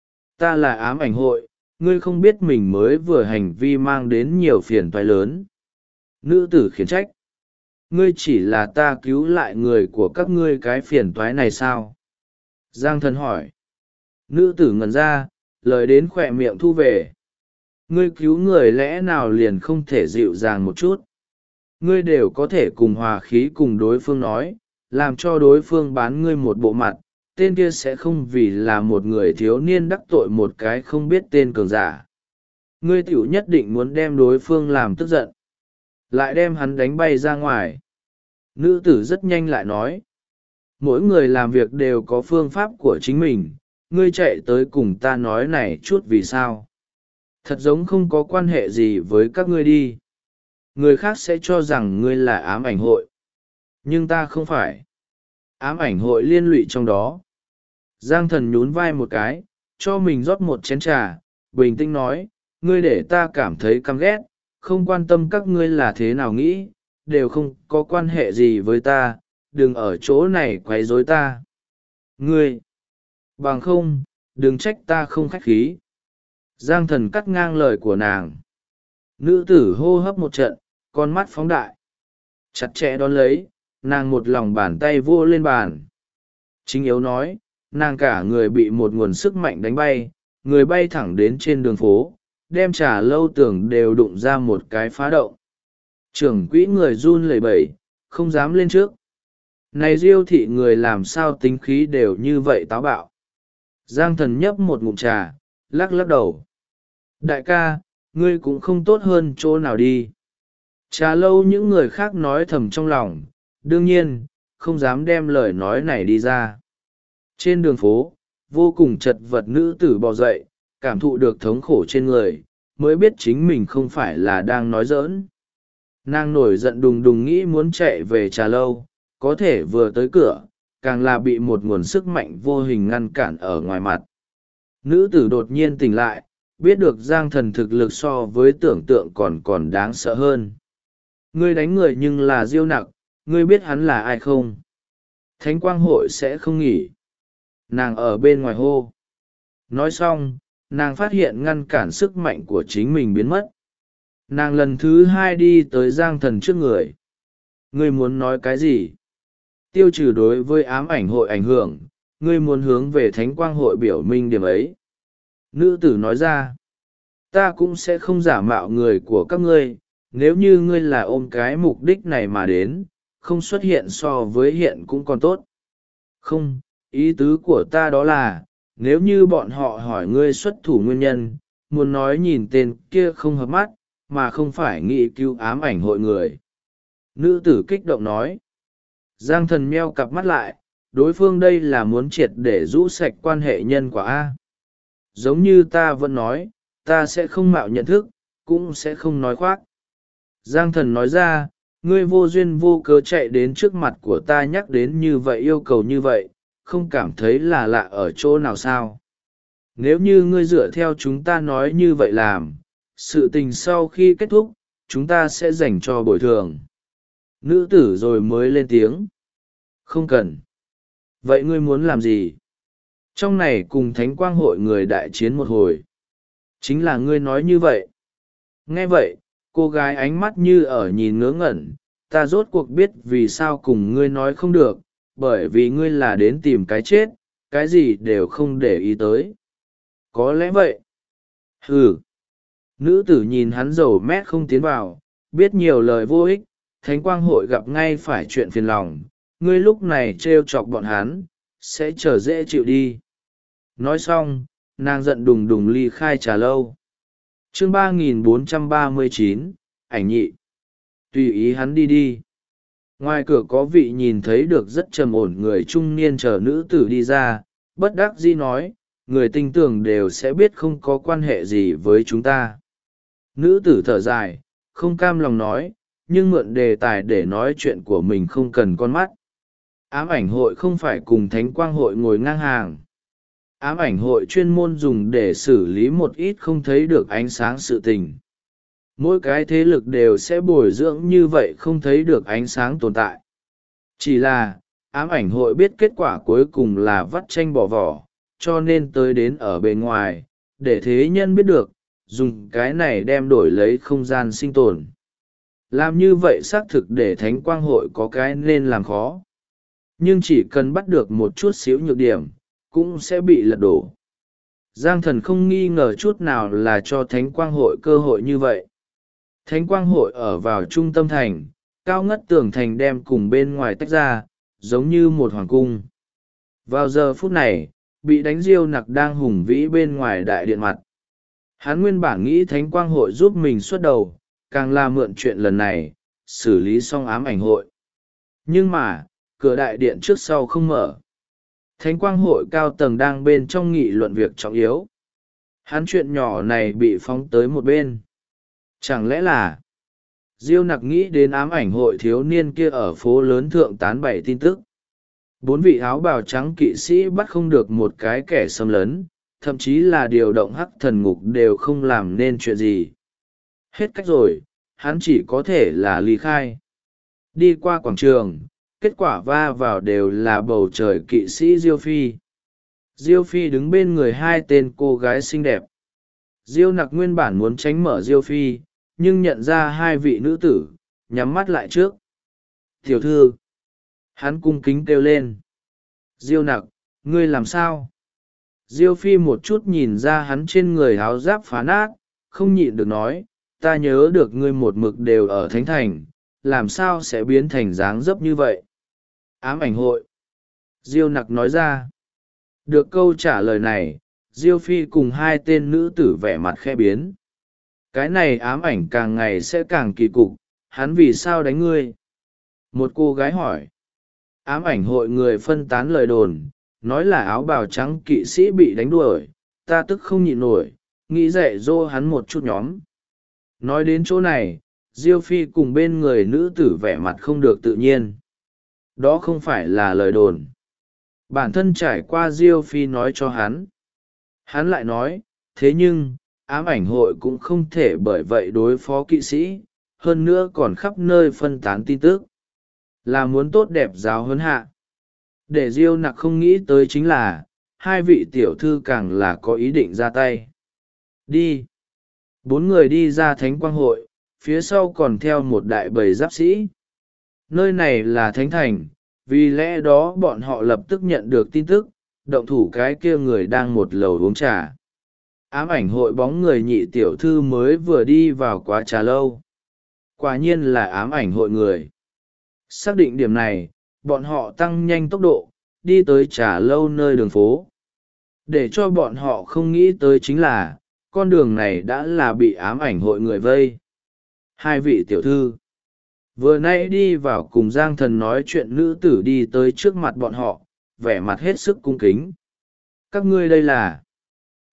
Ta là ám ảnh hội, ngươi không biết mình mới vừa hành vi mang đến nhiều phiền toái lớn. Nữ tử khiển trách. Ngươi chỉ là ta cứu lại người của các ngươi cái phiền toái này sao? Giang Thần hỏi. Nữ tử ngẩn ra, lời đến khỏe miệng thu về. Ngươi cứu người lẽ nào liền không thể dịu dàng một chút? Ngươi đều có thể cùng hòa khí cùng đối phương nói, làm cho đối phương bán ngươi một bộ mặt, tên kia sẽ không vì là một người thiếu niên đắc tội một cái không biết tên cường giả. Ngươi tiểu nhất định muốn đem đối phương làm tức giận, lại đem hắn đánh bay ra ngoài. Nữ tử rất nhanh lại nói, mỗi người làm việc đều có phương pháp của chính mình, ngươi chạy tới cùng ta nói này chút vì sao? Thật giống không có quan hệ gì với các ngươi đi. Người khác sẽ cho rằng ngươi là ám ảnh hội. Nhưng ta không phải. Ám ảnh hội liên lụy trong đó. Giang Thần nhún vai một cái, cho mình rót một chén trà, bình tĩnh nói, ngươi để ta cảm thấy căm ghét, không quan tâm các ngươi là thế nào nghĩ, đều không có quan hệ gì với ta, đừng ở chỗ này quấy rối ta. Ngươi, bằng không, đừng trách ta không khách khí. Giang Thần cắt ngang lời của nàng. Nữ tử hô hấp một trận, con mắt phóng đại. Chặt chẽ đón lấy, nàng một lòng bàn tay vô lên bàn. Chính yếu nói, nàng cả người bị một nguồn sức mạnh đánh bay, người bay thẳng đến trên đường phố, đem trà lâu tường đều đụng ra một cái phá động. Trưởng quỹ người run lẩy bẩy, không dám lên trước. Này Diêu thị người làm sao tính khí đều như vậy táo bạo. Giang Thần nhấp một ngụm trà, lắc lắc đầu. Đại ca, ngươi cũng không tốt hơn chỗ nào đi. Trà lâu những người khác nói thầm trong lòng, đương nhiên, không dám đem lời nói này đi ra. Trên đường phố, vô cùng chật vật nữ tử bò dậy, cảm thụ được thống khổ trên người, mới biết chính mình không phải là đang nói giỡn. Nàng nổi giận đùng đùng nghĩ muốn chạy về trà lâu, có thể vừa tới cửa, càng là bị một nguồn sức mạnh vô hình ngăn cản ở ngoài mặt. Nữ tử đột nhiên tỉnh lại, biết được Giang Thần thực lực so với tưởng tượng còn đáng sợ hơn. Ngươi đánh người nhưng là Diêu nặc, ngươi biết hắn là ai không? Thánh quang hội sẽ không nghỉ. Nàng ở bên ngoài hô. Nói xong, nàng phát hiện ngăn cản sức mạnh của chính mình biến mất. Nàng lần thứ hai đi tới Giang Thần trước người. Ngươi muốn nói cái gì? Tiêu trừ đối với ám ảnh hội ảnh hưởng, ngươi muốn hướng về thánh quang hội biểu minh điểm ấy. Nữ tử nói ra, ta cũng sẽ không giả mạo người của các ngươi, nếu như ngươi là ôm cái mục đích này mà đến, không xuất hiện so với hiện cũng còn tốt. Không, ý tứ của ta đó là, nếu như bọn họ hỏi ngươi xuất thủ nguyên nhân, muốn nói nhìn tên kia không hợp mắt, mà không phải nghĩ cứu ám ảnh hội người. Nữ tử kích động nói. Giang Thần meo cặp mắt lại, đối phương đây là muốn triệt để rũ sạch quan hệ nhân quả A. Giống như ta vẫn nói, ta sẽ không mạo nhận thức, cũng sẽ không nói khoác. Giang thần nói ra, ngươi vô duyên vô cớ chạy đến trước mặt của ta nhắc đến như vậy, yêu cầu như vậy, không cảm thấy là lạ ở chỗ nào sao? Nếu như ngươi dựa theo chúng ta nói như vậy làm, sự tình sau khi kết thúc, chúng ta sẽ dành cho bồi thường. Nữ tử rồi mới lên tiếng. Không cần. Vậy ngươi muốn làm gì? Trong này cùng thánh quang hội người đại chiến một hồi. Chính là ngươi nói như vậy. Nghe vậy, cô gái ánh mắt như ở nhìn ngớ ngẩn, ta rốt cuộc biết vì sao cùng ngươi nói không được, bởi vì ngươi là đến tìm cái chết, cái gì đều không để ý tới. Có lẽ vậy. Ừ. Nữ tử nhìn hắn dầu mét không tiến vào, biết nhiều lời vô ích, thánh quang hội gặp ngay phải chuyện phiền lòng, ngươi lúc này trêu chọc bọn hắn, sẽ trở dễ chịu đi. Nói xong, nàng giận đùng đùng ly khai trà lâu. Chương 3439, ảnh nhị. Tùy ý hắn đi đi. Ngoài cửa có vị nhìn thấy được rất trầm ổn người trung niên chờ nữ tử đi ra, bất đắc dĩ nói, người tinh tưởng đều sẽ biết không có quan hệ gì với chúng ta. Nữ tử thở dài, không cam lòng nói, nhưng mượn đề tài để nói chuyện của mình không cần con mắt. Ám ảnh hội không phải cùng thánh quang hội ngồi ngang hàng. Ám ảnh hội chuyên môn dùng để xử lý một ít không thấy được ánh sáng sự tình. Mỗi cái thế lực đều sẽ bồi dưỡng như vậy không thấy được ánh sáng tồn tại. Chỉ là, ám ảnh hội biết kết quả cuối cùng là vắt tranh bỏ vỏ, cho nên tới đến ở bên ngoài, để thế nhân biết được, dùng cái này đem đổi lấy không gian sinh tồn. Làm như vậy xác thực để thánh quang hội có cái nên làm khó. Nhưng chỉ cần bắt được một chút xíu nhược điểm, cũng sẽ bị lật đổ. Giang thần không nghi ngờ chút nào là cho thánh quang hội cơ hội như vậy. Thánh quang hội ở vào trung tâm thành, cao ngất tường thành đem cùng bên ngoài tách ra, giống như một hoàng cung. Vào giờ phút này, bị đánh diêu nặc đang hùng vĩ bên ngoài đại điện mặt. Hắn nguyên bản nghĩ thánh quang hội giúp mình xuất đầu, càng là mượn chuyện lần này, xử lý xong ám ảnh hội. Nhưng mà, cửa đại điện trước sau không mở. Thánh quang hội cao tầng đang bên trong nghị luận việc trọng yếu. Hắn chuyện nhỏ này bị phóng tới một bên. Chẳng lẽ là diêu nặc nghĩ đến ám ảnh hội thiếu niên kia ở phố lớn thượng tán bày tin tức. 4 vị áo bào trắng kỵ sĩ bắt không được một cái kẻ xâm lấn, thậm chí là điều động hắc thần ngục đều không làm nên chuyện gì. Hết cách rồi, hắn chỉ có thể là ly khai. Đi qua quảng trường, kết quả va vào đều là bầu trời kỵ sĩ Diêu Phi. Diêu Phi đứng bên người hai tên cô gái xinh đẹp. Diêu nặc nguyên bản muốn tránh mở Diêu Phi, nhưng nhận ra hai vị nữ tử, nhắm mắt lại trước. Tiểu thư. Hắn cung kính kêu lên. Diêu nặc, ngươi làm sao? Diêu Phi một chút nhìn ra hắn trên người áo giáp phá nát, không nhịn được nói, ta nhớ được ngươi một mực đều ở Thánh Thành, làm sao sẽ biến thành dáng dấp như vậy? Ám ảnh hội. Diêu nặc nói ra. Được câu trả lời này, Diêu Phi cùng hai tên nữ tử vẻ mặt khe biến. Cái này ám ảnh càng ngày sẽ càng kỳ cục, hắn vì sao đánh ngươi? Một cô gái hỏi. Ám ảnh hội người phân tán lời đồn, nói là áo bào trắng kỵ sĩ bị đánh đuổi, ta tức không nhịn nổi, nghĩ dạy dỗ hắn một chút nhóm. Nói đến chỗ này, Diêu Phi cùng bên người nữ tử vẻ mặt không được tự nhiên. Đó không phải là lời đồn. Bản thân trải qua Diêu Phi nói cho hắn. Hắn lại nói, thế nhưng, ám ảnh hội cũng không thể bởi vậy đối phó kỵ sĩ, hơn nữa còn khắp nơi phân tán tin tức. Là muốn tốt đẹp giáo huấn hạ. Để Diêu nặc không nghĩ tới chính là, hai vị tiểu thư càng là có ý định ra tay. Đi. 4 người đi ra thánh quang hội, phía sau còn theo một đại bầy giáp sĩ. Nơi này là thánh thành, vì lẽ đó bọn họ lập tức nhận được tin tức, động thủ cái kia người đang một lầu uống trà. Ám ảnh hội bóng người nhị tiểu thư mới vừa đi vào quá trà lâu. Quả nhiên là ám ảnh hội người. Xác định điểm này, bọn họ tăng nhanh tốc độ, đi tới trà lâu nơi đường phố. Để cho bọn họ không nghĩ tới chính là, con đường này đã là bị ám ảnh hội người vây. Hai vị tiểu thư vừa nãy đi vào cùng Giang Thần nói chuyện nữ tử đi tới trước mặt bọn họ, vẻ mặt hết sức cung kính. Các ngươi đây là?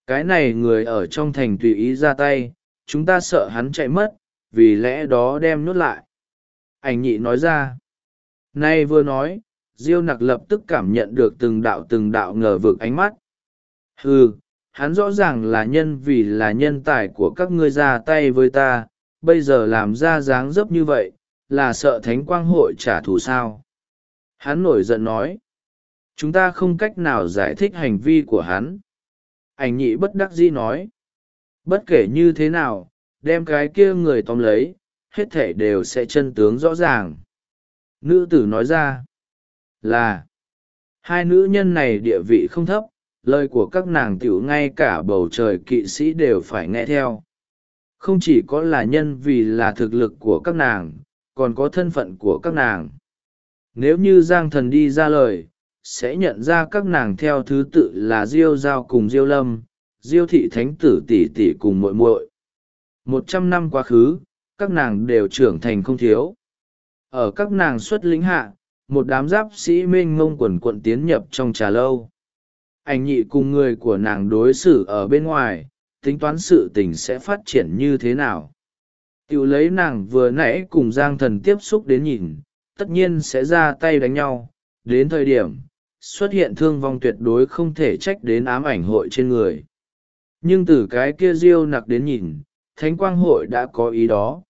Cái này người ở trong thành tùy ý ra tay, chúng ta sợ hắn chạy mất, vì lẽ đó đem nhốt lại. Ảnh nhị nói ra. Nay vừa nói, Diêu Nặc lập tức cảm nhận được từng đạo ngờ vực ánh mắt. Hắn rõ ràng là vì là nhân tài của các ngươi ra tay với ta, bây giờ làm ra dáng dấp như vậy, là sợ Thánh Quang Hội trả thù sao? Hắn nổi giận nói. Chúng ta không cách nào giải thích hành vi của hắn. Ảnh nhị bất đắc dĩ nói. Bất kể như thế nào, đem cái kia người tóm lấy, hết thể đều sẽ chân tướng rõ ràng. Nữ tử nói ra. Là. Hai nữ nhân này địa vị không thấp, lời của các nàng tiểu ngay cả bầu trời kỵ sĩ đều phải nghe theo. Không chỉ có là vì là thực lực của các nàng, còn có thân phận của các nàng. Nếu như Giang Thần đi ra lời, sẽ nhận ra các nàng theo thứ tự là Diêu Giao cùng Diêu Lâm, Diêu Thị Thánh Tử tỷ tỷ cùng muội muội. 100 năm quá khứ, các nàng đều trưởng thành không thiếu. Ở các nàng xuất lĩnh hạ, một đám giáp sĩ mênh mông quần quận tiến nhập trong trà lâu. Ảnh nhị cùng người của nàng đối xử ở bên ngoài, tính toán sự tình sẽ phát triển như thế nào. Tiểu lấy nàng vừa nãy cùng Giang Thần tiếp xúc đến nhìn, tất nhiên sẽ ra tay đánh nhau, đến thời điểm xuất hiện thương vong tuyệt đối không thể trách đến ám ảnh hội trên người. Nhưng từ cái kia Diêu Nặc đến nhìn, Thánh Quang Hội đã có ý đó.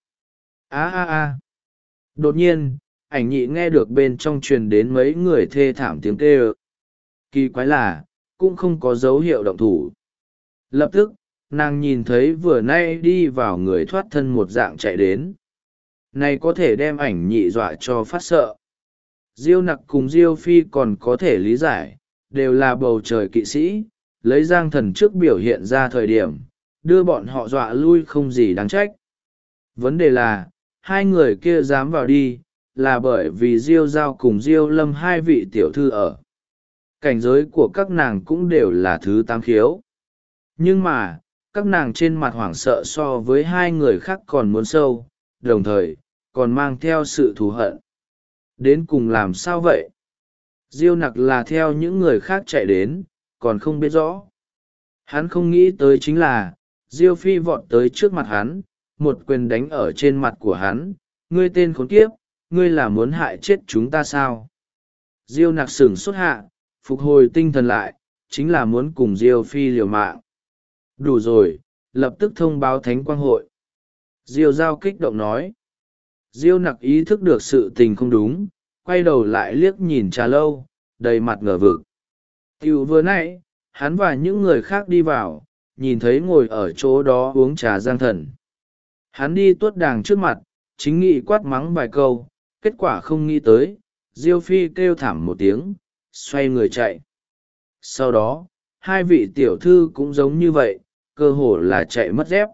Đột nhiên, ảnh nhị nghe được bên trong truyền đến mấy người thê thảm tiếng kêu. Kỳ quái là, cũng không có dấu hiệu động thủ. Lập tức, nàng nhìn thấy vừa nay đi vào người thoát thân một dạng chạy đến. Này có thể đem ảnh nhị dọa cho phát sợ. Diêu Nặc cùng Diêu Phi còn có thể lý giải, đều là bầu trời kỵ sĩ, lấy Giang Thần trước biểu hiện ra thời điểm, đưa bọn họ dọa lui không gì đáng trách. Vấn đề là, hai người kia dám vào đi, là bởi vì Diêu Giao cùng Diêu Lâm hai vị tiểu thư ở. Cảnh giới của các nàng cũng đều là thứ 8 khiếu. Nhưng mà, các nàng trên mặt hoảng sợ so với hai người khác còn muốn sâu, đồng thời, còn mang theo sự thù hận. Đến cùng làm sao vậy? Diêu Nặc là theo những người khác chạy đến, còn không biết rõ. Hắn không nghĩ tới chính là, Diêu Phi vọt tới trước mặt hắn, một quyền đánh ở trên mặt của hắn. Ngươi tên khốn kiếp, ngươi là muốn hại chết chúng ta sao? Diêu Nặc sửng sốt hạ, phục hồi tinh thần lại, chính là muốn cùng Diêu Phi liều mạng. Đủ rồi, lập tức thông báo Thánh Quang Hội. Diêu Giao kích động nói. Diêu Nặc ý thức được sự tình không đúng, quay đầu lại liếc nhìn Trà Lâu, đầy mặt ngờ vực. Tiểu vừa nãy, hắn và những người khác đi vào, nhìn thấy ngồi ở chỗ đó uống trà Giang Thần. Hắn đi tuốt đàng trước mặt, chính nghị quát mắng vài câu, kết quả không nghĩ tới, Diêu Phi kêu thảm một tiếng, xoay người chạy. Sau đó, hai vị tiểu thư cũng giống như vậy, cơ hồ là chạy mất dép.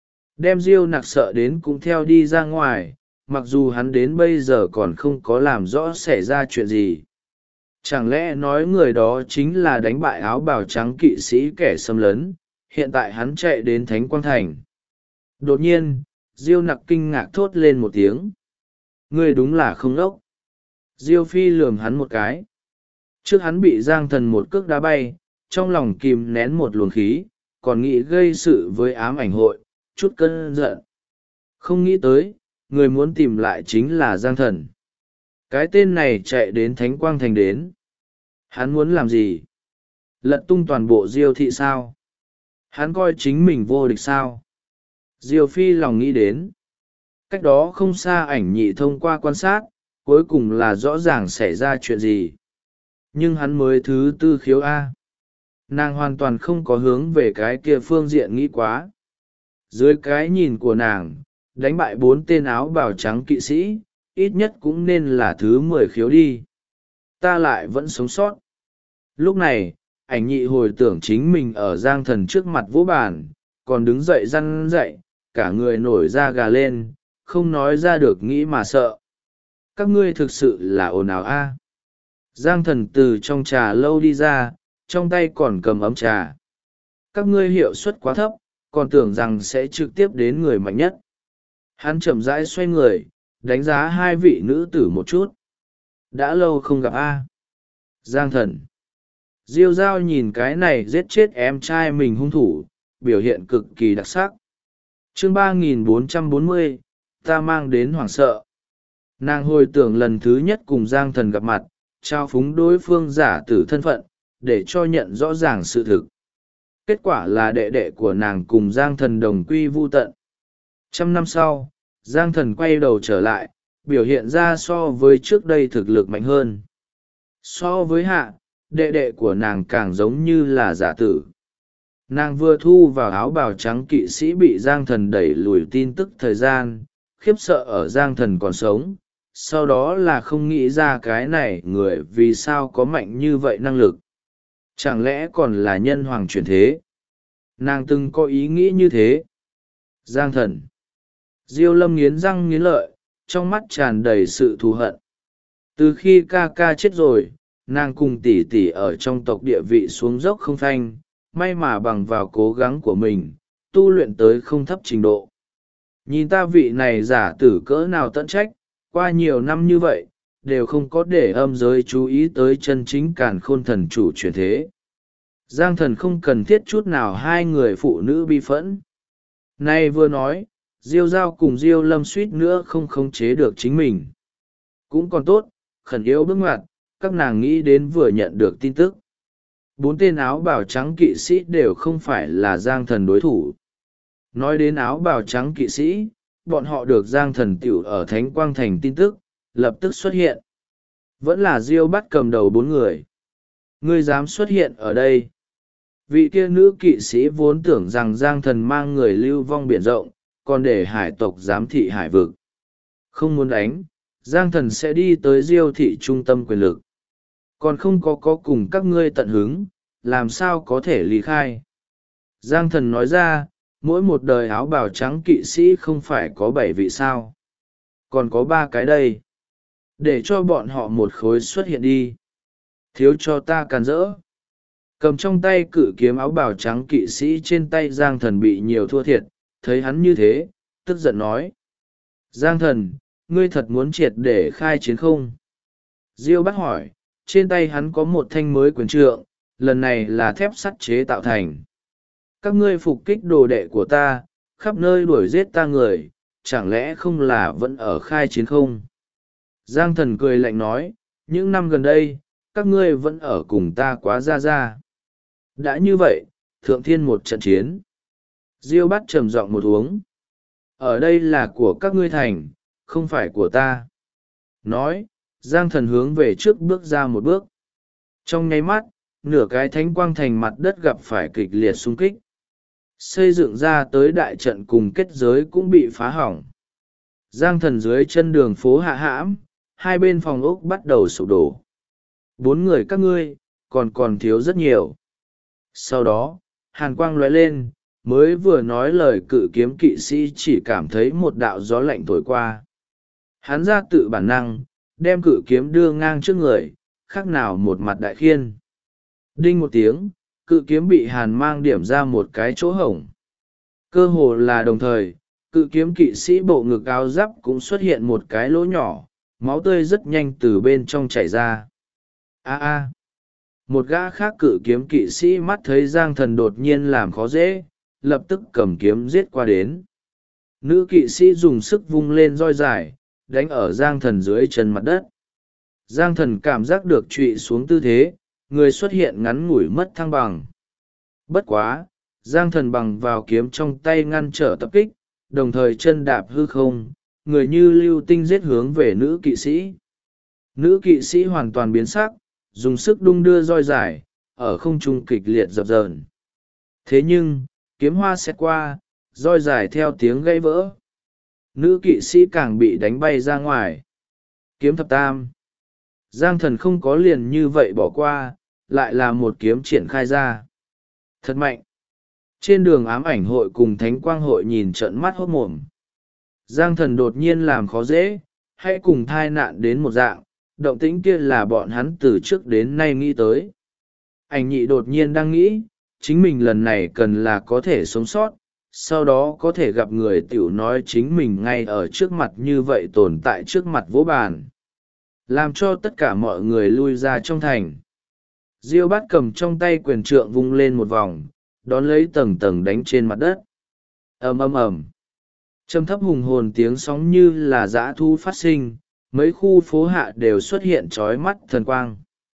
Đem Diêu Nặc sợ đến cũng theo đi ra ngoài, mặc dù hắn đến bây giờ còn không có làm rõ xảy ra chuyện gì. Chẳng lẽ nói người đó chính là đánh bại áo bào trắng kỵ sĩ kẻ xâm lấn, hiện tại hắn chạy đến Thánh Quang Thành. Đột nhiên, Diêu Nặc kinh ngạc thốt lên một tiếng. Ngươi đúng là không ốc. Diêu Phi lườm hắn một cái. Trước hắn bị Giang Thần một cước đá bay, trong lòng kìm nén một luồng khí, còn nghĩ gây sự với ám ảnh hội, chút cơn giận. Không nghĩ tới, người muốn tìm lại chính là Giang Thần. Cái tên này chạy đến Thánh Quang Thành đến. Hắn muốn làm gì? Lật tung toàn bộ Diêu thị sao? Hắn coi chính mình vô địch sao? Diêu Phi lòng nghĩ đến. Cách đó không xa ảnh nhị thông qua quan sát, cuối cùng là rõ ràng xảy ra chuyện gì. Nhưng hắn mới thứ 4 khiếu A. Nàng hoàn toàn không có hướng về cái kia phương diện nghĩ quá. Dưới cái nhìn của nàng, đánh bại 4 tên áo bào trắng kỵ sĩ, ít nhất cũng nên là thứ 10 khiếu đi. Ta lại vẫn sống sót. Lúc này, ảnh nhị hồi tưởng chính mình ở Giang Thần trước mặt vỗ bàn, còn đứng dậy răn dậy, cả người nổi da gà lên, không nói ra được nghĩ mà sợ. Các ngươi thực sự là ồn ào a. Giang Thần từ trong trà lâu đi ra, trong tay còn cầm ấm trà. Các ngươi hiệu suất quá thấp, còn tưởng rằng sẽ trực tiếp đến người mạnh nhất. Hắn chậm rãi xoay người, đánh giá hai vị nữ tử một chút. Đã lâu không gặp a. Giang Thần. Diêu Giao nhìn cái này giết chết em trai mình hung thủ, biểu hiện cực kỳ đặc sắc. Chương 3440, ta mang đến hoảng sợ. Nàng hồi tưởng lần thứ nhất cùng Giang Thần gặp mặt, trao phúng đối phương giả tử thân phận, để cho nhận rõ ràng sự thực. Kết quả là đệ đệ của nàng cùng Giang Thần đồng quy vu tận. 100 năm sau, Giang Thần quay đầu trở lại, biểu hiện ra so với trước đây thực lực mạnh hơn. So với Hạ, đệ đệ của nàng càng giống như là giả tử. Nàng vừa thu vào áo bào trắng kỵ sĩ bị Giang Thần đẩy lùi tin tức thời gian, khiếp sợ ở Giang Thần còn sống, sau đó là không nghĩ ra cái này người vì sao có mạnh như vậy năng lực. Chẳng lẽ còn là nhân hoàng chuyển thế? Nàng từng có ý nghĩ như thế. Giang Thần. Diêu Lâm nghiến răng nghiến lợi, trong mắt tràn đầy sự thù hận. Từ khi ca ca chết rồi, nàng cùng tỷ tỷ ở trong tộc địa vị xuống dốc không phanh, may mà bằng vào cố gắng của mình, tu luyện tới không thấp trình độ. Nhìn ta vị này giả tử cỡ nào tận trách, qua nhiều năm như vậy, đều không có để âm giới chú ý tới chân chính càn khôn thần chủ chuyển thế. Giang Thần không cần thiết chút nào hai người phụ nữ bi phẫn. Nay vừa nói, Diêu Giao cùng Diêu Lâm suýt nữa không khống chế được chính mình. Cũng còn tốt, khẩn yếu bước ngoặt, các nàng nghĩ đến vừa nhận được tin tức. 4 tên áo bào trắng kỵ sĩ đều không phải là Giang Thần đối thủ. Nói đến áo bào trắng kỵ sĩ, bọn họ được Giang Thần tiểu ở Thánh Quang Thành tin tức, lập tức xuất hiện. Vẫn là Diêu bắt cầm đầu 4 người. Ngươi dám xuất hiện ở đây? Vị kia nữ kỵ sĩ vốn tưởng rằng Giang Thần mang người lưu vong biển rộng, còn để hải tộc giám thị hải vực. Không muốn đánh, Giang Thần sẽ đi tới Diêu thị trung tâm quyền lực. Còn không có cùng các ngươi tận hứng, làm sao có thể ly khai? Giang Thần nói ra, mỗi một đời áo bào trắng kỵ sĩ không phải có 7 vị sao? Còn có 3 cái đây. Để cho bọn họ một khối xuất hiện đi. Thiếu cho ta càn rỡ. Cầm trong tay cự kiếm áo bào trắng kỵ sĩ trên tay Giang Thần bị nhiều thua thiệt, thấy hắn như thế, tức giận nói. Giang Thần, ngươi thật muốn triệt để khai chiến không? Diêu bắt hỏi, trên tay hắn có một thanh mới quyền trượng, lần này là thép sắt chế tạo thành. Các ngươi phục kích đồ đệ của ta, khắp nơi đuổi giết ta người, chẳng lẽ không là vẫn ở khai chiến không? Giang Thần cười lạnh nói, những năm gần đây, các ngươi vẫn ở cùng ta quá ra. Đã như vậy, thượng thiên một trận chiến. Diêu bắt trầm giọng một uống. Ở đây là của các ngươi thành, không phải của ta. Nói, Giang Thần hướng về trước bước ra một bước. Trong nháy mắt, nửa cái Thánh Quang Thành mặt đất gặp phải kịch liệt xung kích. Xây dựng ra tới đại trận cùng kết giới cũng bị phá hỏng. Giang Thần dưới chân đường phố hạ hãm, hai bên phòng ốc bắt đầu sụp đổ. 4 người các ngươi, còn thiếu rất nhiều. Sau đó, hàn quang lóe lên, mới vừa nói lời cự kiếm kỵ sĩ chỉ cảm thấy một đạo gió lạnh thổi qua. Hắn ra tự bản năng, đem cự kiếm đưa ngang trước người, khác nào một mặt đại khiên. Đinh một tiếng, cự kiếm bị hàn mang điểm ra một cái chỗ hổng. Cơ hồ là đồng thời, cự kiếm kỵ sĩ bộ ngực áo giáp cũng xuất hiện một cái lỗ nhỏ, máu tươi rất nhanh từ bên trong chảy ra. Một gã khác cự kiếm kỵ sĩ mắt thấy Giang Thần đột nhiên làm khó dễ, lập tức cầm kiếm giết qua đến. Nữ kỵ sĩ dùng sức vung lên roi dài, đánh ở Giang Thần dưới chân mặt đất. Giang Thần cảm giác được trụy xuống tư thế, người xuất hiện ngắn ngủi mất thăng bằng. Bất quá, Giang Thần bằng vào kiếm trong tay ngăn trở tập kích, đồng thời chân đạp hư không, người như lưu tinh giết hướng về nữ kỵ sĩ. Nữ kỵ sĩ hoàn toàn biến sắc, dùng sức đung đưa roi dài, ở không trung kịch liệt dập dờn. Thế nhưng, kiếm hoa xét qua, roi dài theo tiếng gãy vỡ. Nữ kỵ sĩ càng bị đánh bay ra ngoài. Kiếm thập tam. Giang Thần không có liền như vậy bỏ qua, lại là một kiếm triển khai ra. Thật mạnh. Trên đường ám ảnh hội cùng Thánh Quang hội nhìn trợn mắt hốt mồm. Giang Thần đột nhiên làm khó dễ, hãy cùng thai nạn đến một dạng, động tĩnh kia là bọn hắn từ trước đến nay nghĩ tới. Ảnh nhị đột nhiên đang nghĩ, chính mình lần này cần là có thể sống sót, sau đó có thể gặp người tiểu nói chính mình ngay ở trước mặt như vậy tồn tại trước mặt vỗ bàn. Làm cho tất cả mọi người lui ra trong thành. Diêu bát cầm trong tay quyền trượng vung lên một vòng, đón lấy tầng tầng đánh trên mặt đất. Ầm ầm ầm, trầm thấp hùng hồn tiếng sóng như là dã thu phát sinh, mấy khu phố hạ đều xuất hiện trói mắt thần quang.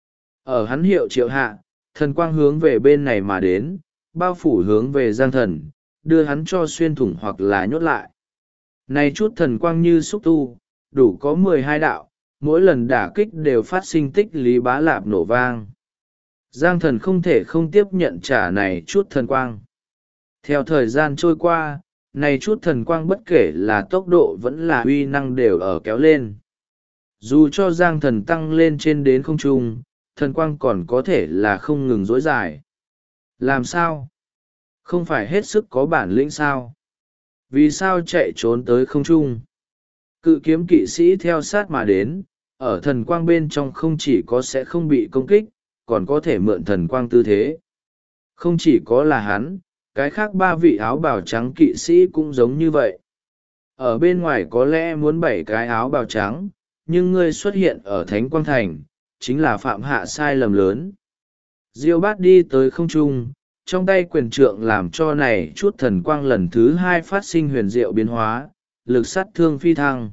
Ở hắn hiệu triệu hạ, thần quang hướng về bên này mà đến, bao phủ hướng về Giang Thần, đưa hắn cho xuyên thủng hoặc là nhốt lại. Này chút thần quang như xúc tu, đủ có 12 đạo, mỗi lần đả kích đều phát sinh tích lý bá lạp nổ vang. Giang Thần không thể không tiếp nhận trả này chút thần quang. Theo thời gian trôi qua, này chút thần quang bất kể là tốc độ vẫn là uy năng đều ở kéo lên. Dù cho Giang Thần tăng lên trên đến không trung, thần quang còn có thể là không ngừng dối dài. Làm sao? Không phải hết sức có bản lĩnh sao? Vì sao chạy trốn tới không trung? Cự kiếm kỵ sĩ theo sát mà đến, ở thần quang bên trong không chỉ có sẽ không bị công kích, còn có thể mượn thần quang tư thế. Không chỉ có là hắn, cái khác 3 vị áo bào trắng kỵ sĩ cũng giống như vậy. Ở bên ngoài có lẽ muốn 7 cái áo bào trắng, nhưng ngươi xuất hiện ở Thánh Quang Thành, chính là phạm hạ sai lầm lớn. Diêu bát đi tới không trung, trong tay quyền trượng làm cho này chút thần quang lần thứ 2 phát sinh huyền diệu biến hóa, lực sát thương phi thăng.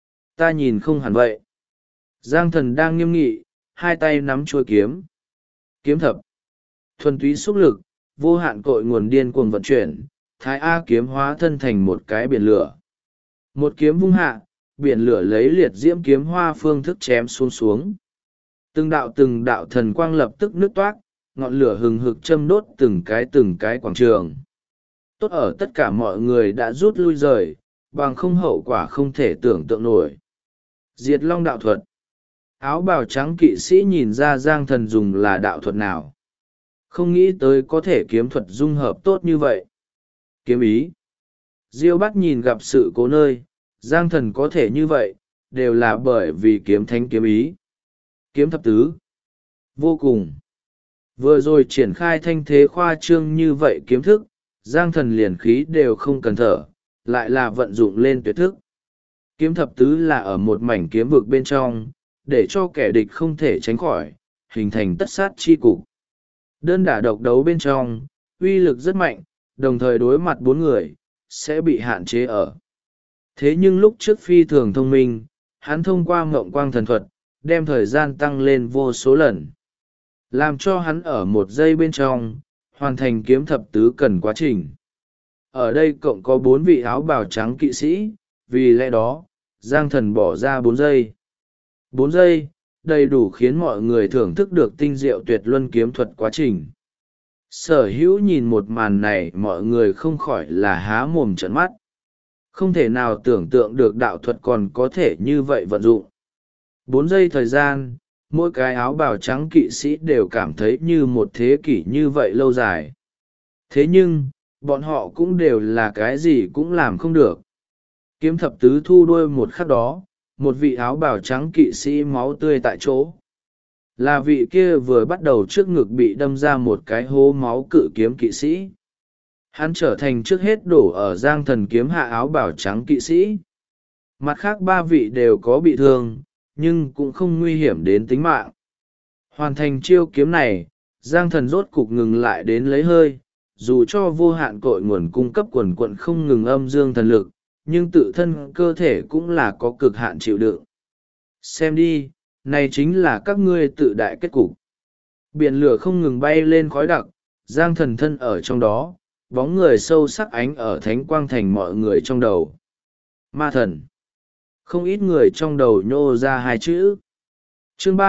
Ta nhìn không hẳn vậy. Giang Thần đang nghiêm nghị, hai tay nắm chuôi kiếm. Kiếm thập. Thuần túy xúc lực, vô hạn cội nguồn điên cuồng vận chuyển, Thái A kiếm hóa thân thành một cái biển lửa. Một kiếm vung hạ, biển lửa lấy liệt diễm kiếm hoa phương thức chém xuống. Từng đạo thần quang lập tức nứt toác, ngọn lửa hừng hực châm đốt từng cái quảng trường. Tốt ở tất cả mọi người đã rút lui rời, bằng không hậu quả không thể tưởng tượng nổi. Diệt Long đạo thuật. Áo bào trắng kỵ sĩ nhìn ra Giang Thần dùng là đạo thuật nào. Không nghĩ tới có thể kiếm thuật dung hợp tốt như vậy. Kiếm ý. Diêu Bát nhìn gặp sự cố nơi, Giang Thần có thể như vậy, đều là bởi vì kiếm thánh kiếm ý. Kiếm thập tứ. Vô cùng. Vừa rồi triển khai thanh thế khoa trương như vậy kiếm thức, Giang Thần liền khí đều không cần thở, lại là vận dụng lên tuyệt thức. Kiếm thập tứ là ở một mảnh kiếm vực bên trong, để cho kẻ địch không thể tránh khỏi, hình thành tất sát chi cục. Đơn đả độc đấu bên trong, uy lực rất mạnh, đồng thời đối mặt 4 người, sẽ bị hạn chế ở. Thế nhưng lúc trước phi thường thông minh, hắn thông qua mộng quang thần thuật, đem thời gian tăng lên vô số lần. Làm cho hắn ở 1 giây bên trong, hoàn thành kiếm thập tứ cần quá trình. Ở đây cộng có 4 vị áo bào trắng kỵ sĩ, vì lẽ đó, Giang Thần bỏ ra 4 giây. 4 giây, đầy đủ khiến mọi người thưởng thức được tinh diệu tuyệt luân kiếm thuật quá trình. Sở hữu nhìn một màn này mọi người không khỏi là há mồm trợn mắt. Không thể nào tưởng tượng được đạo thuật còn có thể như vậy vận dụng. 4 giây thời gian, mỗi cái áo bào trắng kỵ sĩ đều cảm thấy như một thế kỷ như vậy lâu dài. Thế nhưng, bọn họ cũng đều là cái gì cũng làm không được. Kiếm thập tứ thu đuôi một khắc đó, một vị áo bào trắng kỵ sĩ máu tươi tại chỗ. Là vị kia vừa bắt đầu trước ngực bị đâm ra một cái hố máu cự kiếm kỵ sĩ. Hắn trở thành trước hết đổ ở Giang Thần kiếm hạ áo bào trắng kỵ sĩ. Mặt khác 3 vị đều có bị thương, nhưng cũng không nguy hiểm đến tính mạng. Hoàn thành chiêu kiếm này, Giang Thần rốt cục ngừng lại đến lấy hơi, dù cho vô hạn cội nguồn cung cấp quần quận không ngừng âm dương thần lực, nhưng tự thân cơ thể cũng là có cực hạn chịu đựng. Xem đi, này chính là các ngươi tự đại kết cục. Biển lửa không ngừng bay lên khói đặc, Giang Thần thân ở trong đó, bóng người sâu sắc ánh ở Thánh Quang Thành mọi người trong đầu. Ma thần. Không ít người trong đầu nhô ra 2 chữ. Chương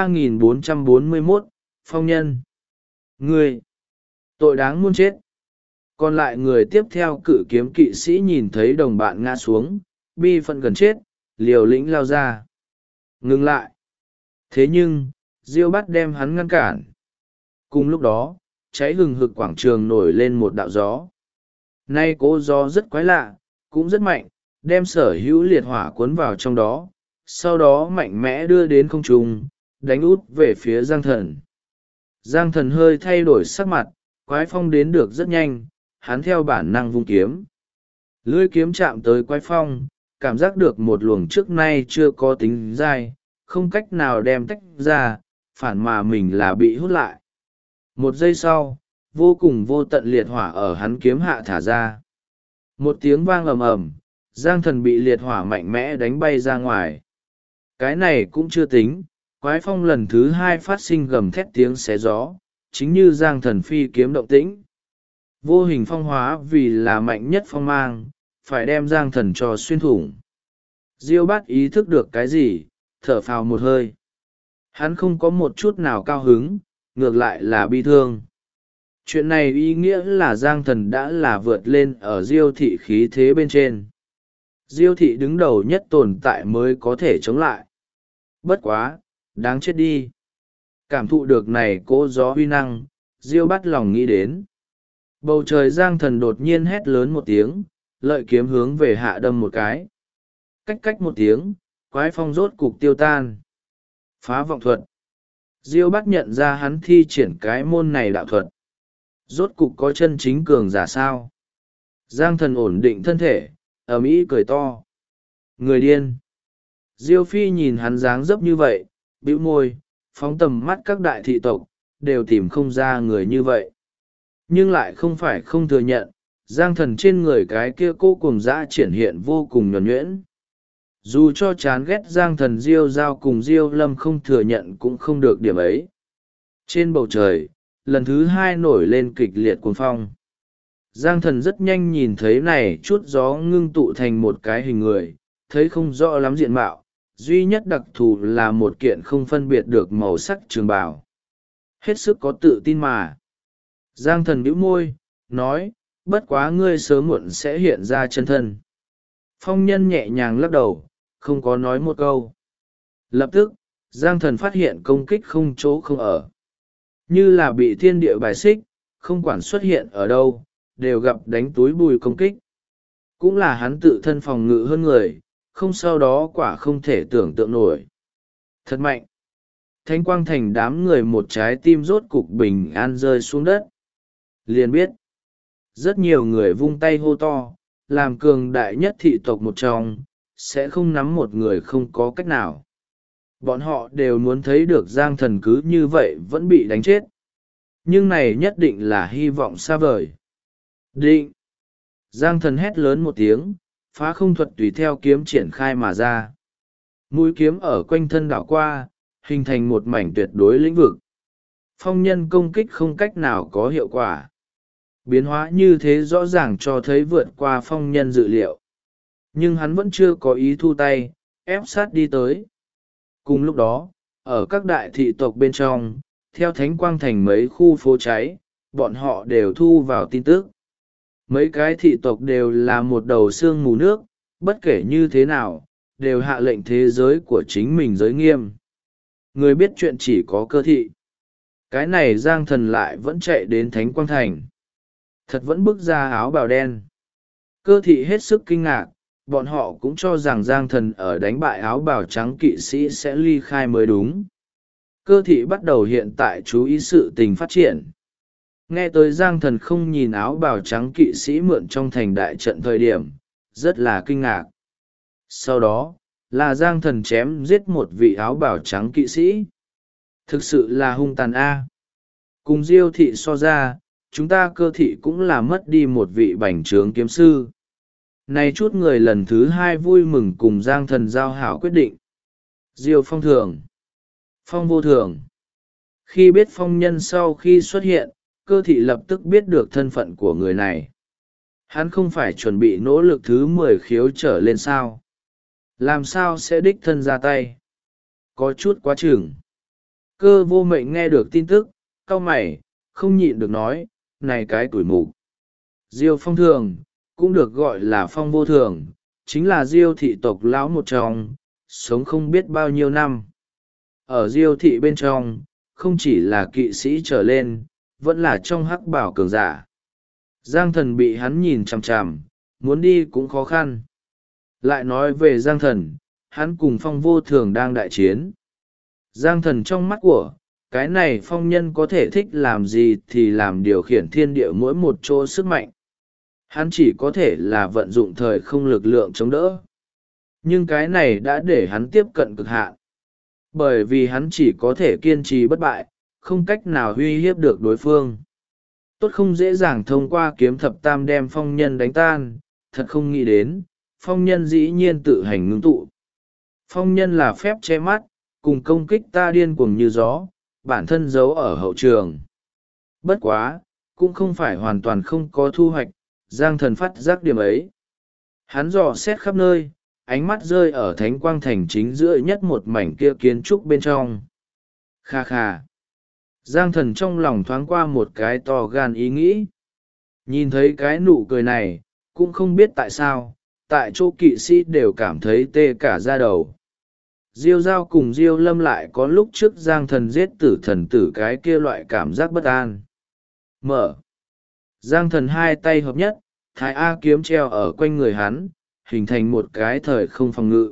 3441, Phong nhân. Ngươi. Tội đáng muôn chết. Còn lại người tiếp theo cự kiếm kỵ sĩ nhìn thấy đồng bạn ngã xuống, bi phận gần chết, liều lĩnh lao ra. Ngừng lại. Thế nhưng, Diêu Bát đem hắn ngăn cản. Cùng lúc đó, cháy hừng hực quảng trường nổi lên một đạo gió. Nay cỗ gió rất quái lạ, cũng rất mạnh, đem sở hữu liệt hỏa cuốn vào trong đó, sau đó mạnh mẽ đưa đến không trung, đánh út về phía Giang Thần. Giang Thần hơi thay đổi sắc mặt, quái phong đến được rất nhanh, hắn theo bản năng vung kiếm. Lưỡi kiếm chạm tới quái phong, cảm giác được một luồng trước nay chưa có tính dai, không cách nào đem tách ra, phản mà mình là bị hút lại. Một giây sau, vô cùng vô tận liệt hỏa ở hắn kiếm hạ thả ra. Một tiếng vang ầm ầm, Giang Thần bị liệt hỏa mạnh mẽ đánh bay ra ngoài. Cái này cũng chưa tính, quái phong lần thứ hai phát sinh gầm thét tiếng xé gió, chính như Giang Thần phi kiếm động tĩnh. Vô hình phong hóa vì là mạnh nhất phong mang, phải đem Giang Thần cho xuyên thủng. Diêu Bát ý thức được cái gì, thở phào một hơi. Hắn không có một chút nào cao hứng, ngược lại là bi thương. Chuyện này ý nghĩa là Giang Thần đã là vượt lên ở Diêu thị khí thế bên trên. Diêu thị đứng đầu nhất tồn tại mới có thể chống lại. Bất quá, đáng chết đi. Cảm thụ được này cỗ gió huy năng, Diêu Bát lòng nghĩ đến. Bầu trời Giang Thần đột nhiên hét lớn một tiếng, lợi kiếm hướng về hạ đâm một cái. Cách cách một tiếng, quái phong rốt cục tiêu tan. Phá vọng thuật. Diêu Bát nhận ra hắn thi triển cái môn này đạo thuật. Rốt cục có chân chính cường giả sao. Giang Thần ổn định thân thể, ầm ĩ cười to. Người điên. Diêu Phi nhìn hắn dáng dấp như vậy, bĩu môi, phóng tầm mắt các đại thị tộc, đều tìm không ra người như vậy. Nhưng lại không phải không thừa nhận, Giang Thần trên người cái kia cô cùng dã triển hiện vô cùng nhuần nhuyễn. Dù cho chán ghét Giang Thần Diêu Giao cùng Diêu Lâm không thừa nhận cũng không được điểm ấy. Trên bầu trời, lần thứ hai nổi lên kịch liệt cuồng phong. Giang Thần rất nhanh nhìn thấy này chút gió ngưng tụ thành một cái hình người, thấy không rõ lắm diện mạo, duy nhất đặc thù là một kiện không phân biệt được màu sắc trường bào. Hết sức có tự tin mà. Giang Thần bĩu môi, nói, bất quá ngươi sớm muộn sẽ hiện ra chân thân. Phong Nhân nhẹ nhàng lắc đầu, không có nói một câu. Lập tức, Giang Thần phát hiện công kích không chỗ không ở. Như là bị thiên địa bài xích, không quản xuất hiện ở đâu, đều gặp đánh túi bùi công kích. Cũng là hắn tự thân phòng ngự hơn người, không sau đó quả không thể tưởng tượng nổi. Thật mạnh. Thánh quang thành đám người một trái tim rốt cục bình an rơi xuống đất. Liền biết. Rất nhiều người vung tay hô to, làm cường đại nhất thị tộc một trong, sẽ không nắm một người không có cách nào. Bọn họ đều muốn thấy được Giang Thần cứ như vậy vẫn bị đánh chết. Nhưng này nhất định là hy vọng xa vời. Định! Giang Thần hét lớn một tiếng, phá không thuật tùy theo kiếm triển khai mà ra. Mũi kiếm ở quanh thân đảo qua, hình thành một mảnh tuyệt đối lĩnh vực. Phong Nhân công kích không cách nào có hiệu quả. Biến hóa như thế rõ ràng cho thấy vượt qua Phong Nhân dự liệu. Nhưng hắn vẫn chưa có ý thu tay, ép sát đi tới. Cùng lúc đó, ở các đại thị tộc bên trong, theo Thánh Quang Thành mấy khu phố cháy, bọn họ đều thu vào tin tức. Mấy cái thị tộc đều là một đầu xương mù nước, bất kể như thế nào, đều hạ lệnh thế giới của chính mình giới nghiêm. Người biết chuyện chỉ có Cơ thị. Cái này Giang Thần lại vẫn chạy đến Thánh Quang Thành. Thật vẫn bước ra áo bào đen. Cơ thị hết sức kinh ngạc, bọn họ cũng cho rằng Giang Thần ở đánh bại áo bào trắng kỵ sĩ sẽ ly khai mới đúng. Cơ thị bắt đầu hiện tại chú ý sự tình phát triển. Nghe tới Giang Thần không nhìn áo bào trắng kỵ sĩ mượn trong thành đại trận thời điểm, rất là kinh ngạc. Sau đó, là Giang Thần chém giết một vị áo bào trắng kỵ sĩ. Thực sự là hung tàn a. Cùng Diêu thị so ra, chúng ta Cơ thị cũng là mất đi một vị bành trướng kiếm sư. Này chút người lần thứ hai vui mừng cùng Giang Thần giao hảo quyết định. Diêu Phong Thường, Phong Vô Thường. Khi biết Phong Nhân sau khi xuất hiện, Cơ thị lập tức biết được thân phận của người này. Hắn không phải chuẩn bị nỗ lực thứ 10 khiếu trở lên sao. Làm sao sẽ đích thân ra tay? Có chút quá chừng. Cơ Vô Mệnh nghe được tin tức, cau mày, không nhịn được nói, này cái tuổi mục. Diêu Phong Thường, cũng được gọi là Phong Vô Thường, chính là Diêu thị tộc lão một trong, sống không biết bao nhiêu năm. Ở Diêu thị bên trong, không chỉ là kỵ sĩ trở lên, vẫn là trong hắc bảo cường giả. Giang Thần bị hắn nhìn chằm chằm, muốn đi cũng khó khăn. Lại nói về Giang Thần, hắn cùng Phong Vô Thường đang đại chiến. Giang Thần trong mắt của, cái này Phong Nhân có thể thích làm gì thì làm điều khiển thiên địa mỗi một chỗ sức mạnh. Hắn chỉ có thể là vận dụng thời không lực lượng chống đỡ. Nhưng cái này đã để hắn tiếp cận cực hạn. Bởi vì hắn chỉ có thể kiên trì bất bại, không cách nào uy hiếp được đối phương. Tốt không dễ dàng thông qua kiếm thập tam đem phong nhân đánh tan, thật không nghĩ đến, phong nhân dĩ nhiên tự hành ngưng tụ. Phong nhân là phép che mắt, cùng công kích ta điên cuồng như gió, bản thân giấu ở hậu trường. Bất quá, cũng không phải hoàn toàn không có thu hoạch, Giang Thần phát giác điểm ấy. Hắn dò xét khắp nơi, ánh mắt rơi ở thánh quang thành chính giữa nhất một mảnh kia kiến trúc bên trong. Kha kha. Giang Thần trong lòng thoáng qua một cái to gan ý nghĩ. Nhìn thấy cái nụ cười này, cũng không biết tại sao, tại chỗ kỵ sĩ đều cảm thấy tê cả da đầu. Diêu Giao cùng Diêu Lâm lại có lúc trước Giang Thần giết tử thần tử cái kia loại cảm giác bất an. Mở. Giang Thần hai tay hợp nhất, thái A kiếm treo ở quanh người hắn, hình thành một cái thời không phòng ngự.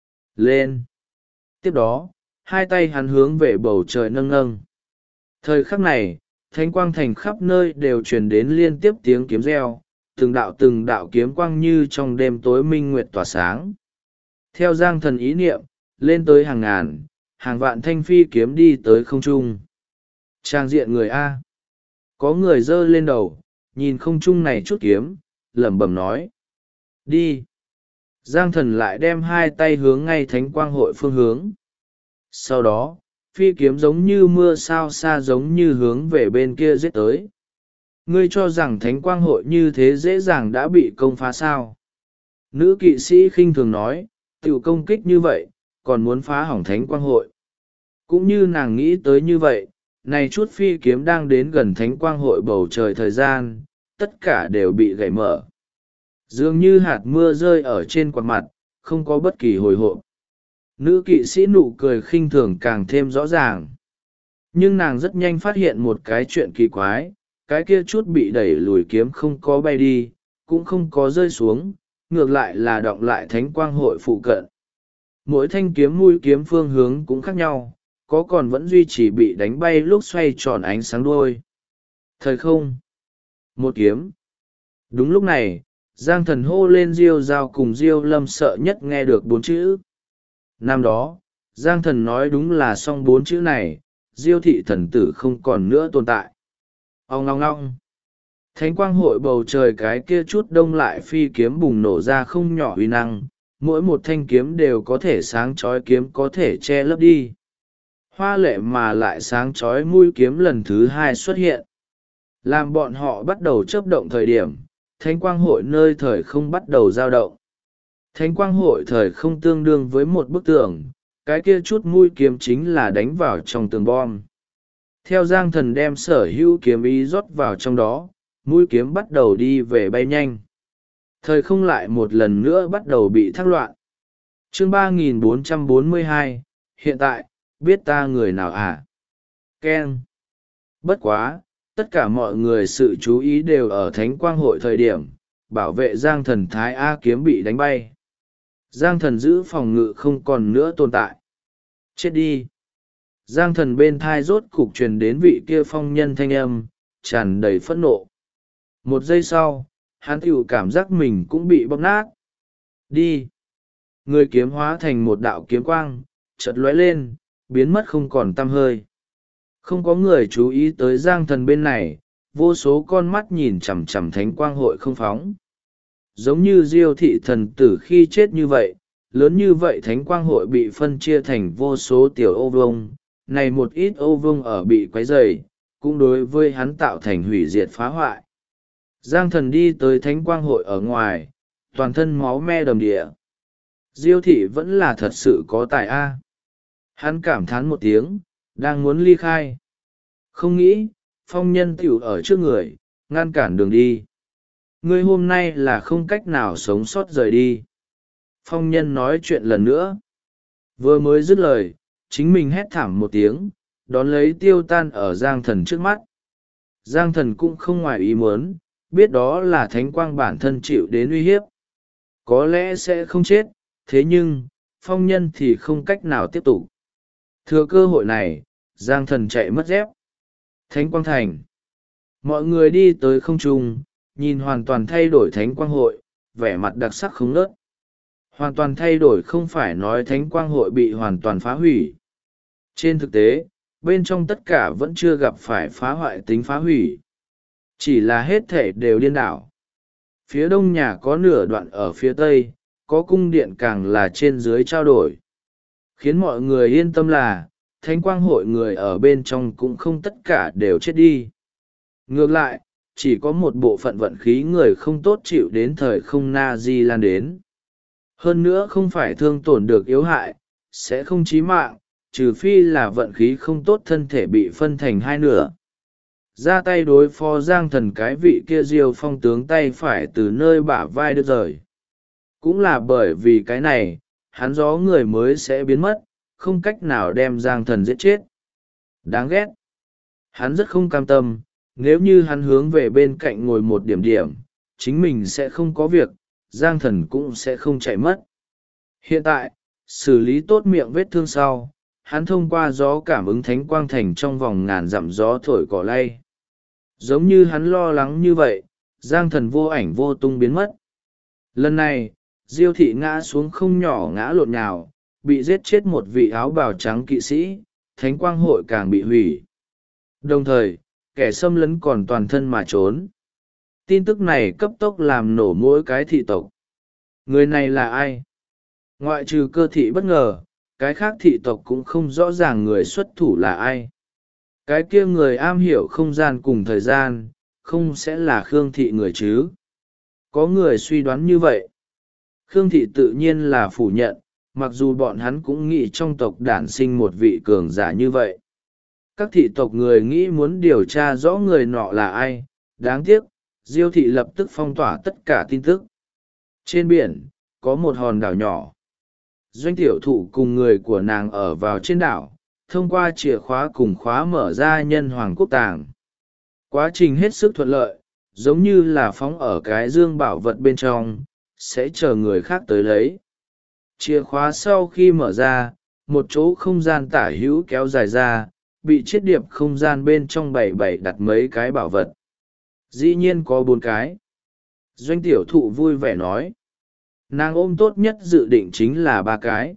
Lên. Tiếp đó, hai tay hắn hướng về bầu trời nâng nâng. Thời khắc này, thánh quang thành khắp nơi đều truyền đến liên tiếp tiếng kiếm reo, từng đạo kiếm quang như trong đêm tối minh nguyệt tỏa sáng. Theo Giang Thần ý niệm, lên tới hàng ngàn, hàng vạn thanh phi kiếm đi tới không trung. Trang diện người A. Có người giơ lên đầu, nhìn không trung này chút kiếm, lẩm bẩm nói. Đi. Giang Thần lại đem hai tay hướng ngay thánh quang hội phương hướng. Sau đó, phi kiếm giống như mưa sao xa giống như hướng về bên kia giết tới. Ngươi cho rằng thánh quang hội như thế dễ dàng đã bị công phá sao? Nữ kỵ sĩ khinh thường nói, tiểu công kích như vậy, còn muốn phá hỏng thánh quang hội. Cũng như nàng nghĩ tới như vậy, này chút phi kiếm đang đến gần thánh quang hội bầu trời thời gian, tất cả đều bị gãy mở. Dường như hạt mưa rơi ở trên quạt mặt, không có bất kỳ hồi hộp. Nữ kỵ sĩ nụ cười khinh thường càng thêm rõ ràng. Nhưng nàng rất nhanh phát hiện một cái chuyện kỳ quái, cái kia chút bị đẩy lùi kiếm không có bay đi, cũng không có rơi xuống, ngược lại là đọng lại thánh quang hội phụ cận. Mỗi thanh kiếm mũi kiếm phương hướng cũng khác nhau, có còn vẫn duy trì bị đánh bay lúc xoay tròn ánh sáng đuôi. Thời không. Một kiếm. Đúng lúc này, Giang Thần hô lên Diêu Giao cùng Diêu Lâm sợ nhất nghe được 4 chữ. Năm đó, Giang Thần nói đúng là xong 4 chữ này, Diêu thị thần tử không còn nữa tồn tại. Ông ngong ngong. Thánh quang hội bầu trời cái kia chút đông lại phi kiếm bùng nổ ra không nhỏ uy năng, mỗi một thanh kiếm đều có thể sáng chói kiếm có thể che lấp đi. Hoa lệ mà lại sáng chói mũi kiếm lần thứ hai xuất hiện. Làm bọn họ bắt đầu chớp động thời điểm, thánh quang hội nơi thời không bắt đầu dao động. Thánh quang hội thời không tương đương với một bức tường, cái kia chút mũi kiếm chính là đánh vào trong tường bom. Theo Giang Thần đem sở hữu kiếm ý rót vào trong đó, mũi kiếm bắt đầu đi về bay nhanh. Thời không lại một lần nữa bắt đầu bị thác loạn. Chương 3442, hiện tại, biết ta người nào à? Ken. Bất quá, tất cả mọi người sự chú ý đều ở thánh quang hội thời điểm, bảo vệ Giang Thần thái A kiếm bị đánh bay. Giang Thần giữ phòng ngự không còn nữa tồn tại. Chết đi. Giang Thần bên thai rốt cục truyền đến vị kia phong nhân thanh âm, tràn đầy phẫn nộ. Một giây sau, hắn tiểu cảm giác mình cũng bị bóp nát. Đi. Người kiếm hóa thành một đạo kiếm quang, chợt lóe lên, biến mất không còn tăm hơi. Không có người chú ý tới Giang Thần bên này, vô số con mắt nhìn chằm chằm thánh quang hội không phóng. Giống như Diêu thị thần tử khi chết như vậy, lớn như vậy thánh quang hội bị phân chia thành vô số tiểu ô vuông, này một ít ô vuông ở bị quấy rầy, cũng đối với hắn tạo thành hủy diệt phá hoại. Giang Thần đi tới thánh quang hội ở ngoài, toàn thân máu me đầm địa. Diêu thị vẫn là thật sự có tài a. Hắn cảm thán một tiếng, đang muốn ly khai. Không nghĩ, phong nhân tiểu ở trước người, ngăn cản đường đi. Ngươi hôm nay là không cách nào sống sót rời đi. Phong nhân nói chuyện lần nữa. Vừa mới dứt lời, chính mình hét thảm một tiếng, đón lấy tiêu tan ở Giang Thần trước mắt. Giang Thần cũng không ngoài ý muốn, biết đó là thánh quang bản thân chịu đến uy hiếp. Có lẽ sẽ không chết, thế nhưng, phong nhân thì không cách nào tiếp tục. Thừa cơ hội này, Giang Thần chạy mất dép. Thánh quang thành. Mọi người đi tới không trung, nhìn hoàn toàn thay đổi thánh quang hội, vẻ mặt đặc sắc không nớt. Hoàn toàn thay đổi không phải nói thánh quang hội bị hoàn toàn phá hủy. Trên thực tế, bên trong tất cả vẫn chưa gặp phải phá hoại tính phá hủy, chỉ là hết thể đều điên đảo. Phía đông nhà có nửa đoạn ở phía tây, có cung điện càng là trên dưới trao đổi. Khiến mọi người yên tâm là, thánh quang hội người ở bên trong cũng không tất cả đều chết đi. Ngược lại, chỉ có một bộ phận vận khí người không tốt chịu đến thời không Na-di lan đến. Hơn nữa không phải thương tổn được yếu hại, sẽ không chí mạng, trừ phi là vận khí không tốt thân thể bị phân thành hai nửa. Ra tay đối phó Giang Thần cái vị kia Diêu Phong tướng tay phải từ nơi bả vai đứt rời. Cũng là bởi vì cái này, hắn gió người mới sẽ biến mất, không cách nào đem Giang Thần giết chết. Đáng ghét. Hắn rất không cam tâm, nếu như hắn hướng về bên cạnh ngồi một điểm điểm, chính mình sẽ không có việc, Giang Thần cũng sẽ không chạy mất. Hiện tại, xử lý tốt miệng vết thương sau, hắn thông qua gió cảm ứng thánh quang thành trong vòng ngàn dặm gió thổi cỏ lay. Giống như hắn lo lắng như vậy, Giang Thần vô ảnh vô tung biến mất. Lần này, Diêu thị ngã xuống không nhỏ ngã lộn nhào, bị giết chết một vị áo bào trắng kỵ sĩ, thánh quang hội càng bị hủy. Đồng thời, kẻ xâm lấn còn toàn thân mà trốn. Tin tức này cấp tốc làm nổ mỗi cái thị tộc. Người này là ai? Ngoại trừ Cơ thị bất ngờ, cái khác thị tộc cũng không rõ ràng người xuất thủ là ai. Cái kia người am hiểu không gian cùng thời gian, không sẽ là Khương thị người chứ? Có người suy đoán như vậy. Khương thị tự nhiên là phủ nhận, mặc dù bọn hắn cũng nghĩ trong tộc đản sinh một vị cường giả như vậy. Các thị tộc người nghĩ muốn điều tra rõ người nọ là ai, đáng tiếc, Diêu thị lập tức phong tỏa tất cả tin tức. Trên biển, có một hòn đảo nhỏ. Doanh tiểu thụ cùng người của nàng ở vào trên đảo, thông qua chìa khóa cùng khóa mở ra nhân hoàng quốc tàng. Quá trình hết sức thuận lợi, giống như là phóng ở cái dương bảo vật bên trong, sẽ chờ người khác tới lấy. Chìa khóa sau khi mở ra, một chỗ không gian tả hữu kéo dài ra, bị chiết điệp không gian bên trong bày đặt mấy cái bảo vật. Dĩ nhiên có 4 cái. Doanh tiểu thụ vui vẻ nói. Nàng ôm tốt nhất dự định chính là 3 cái.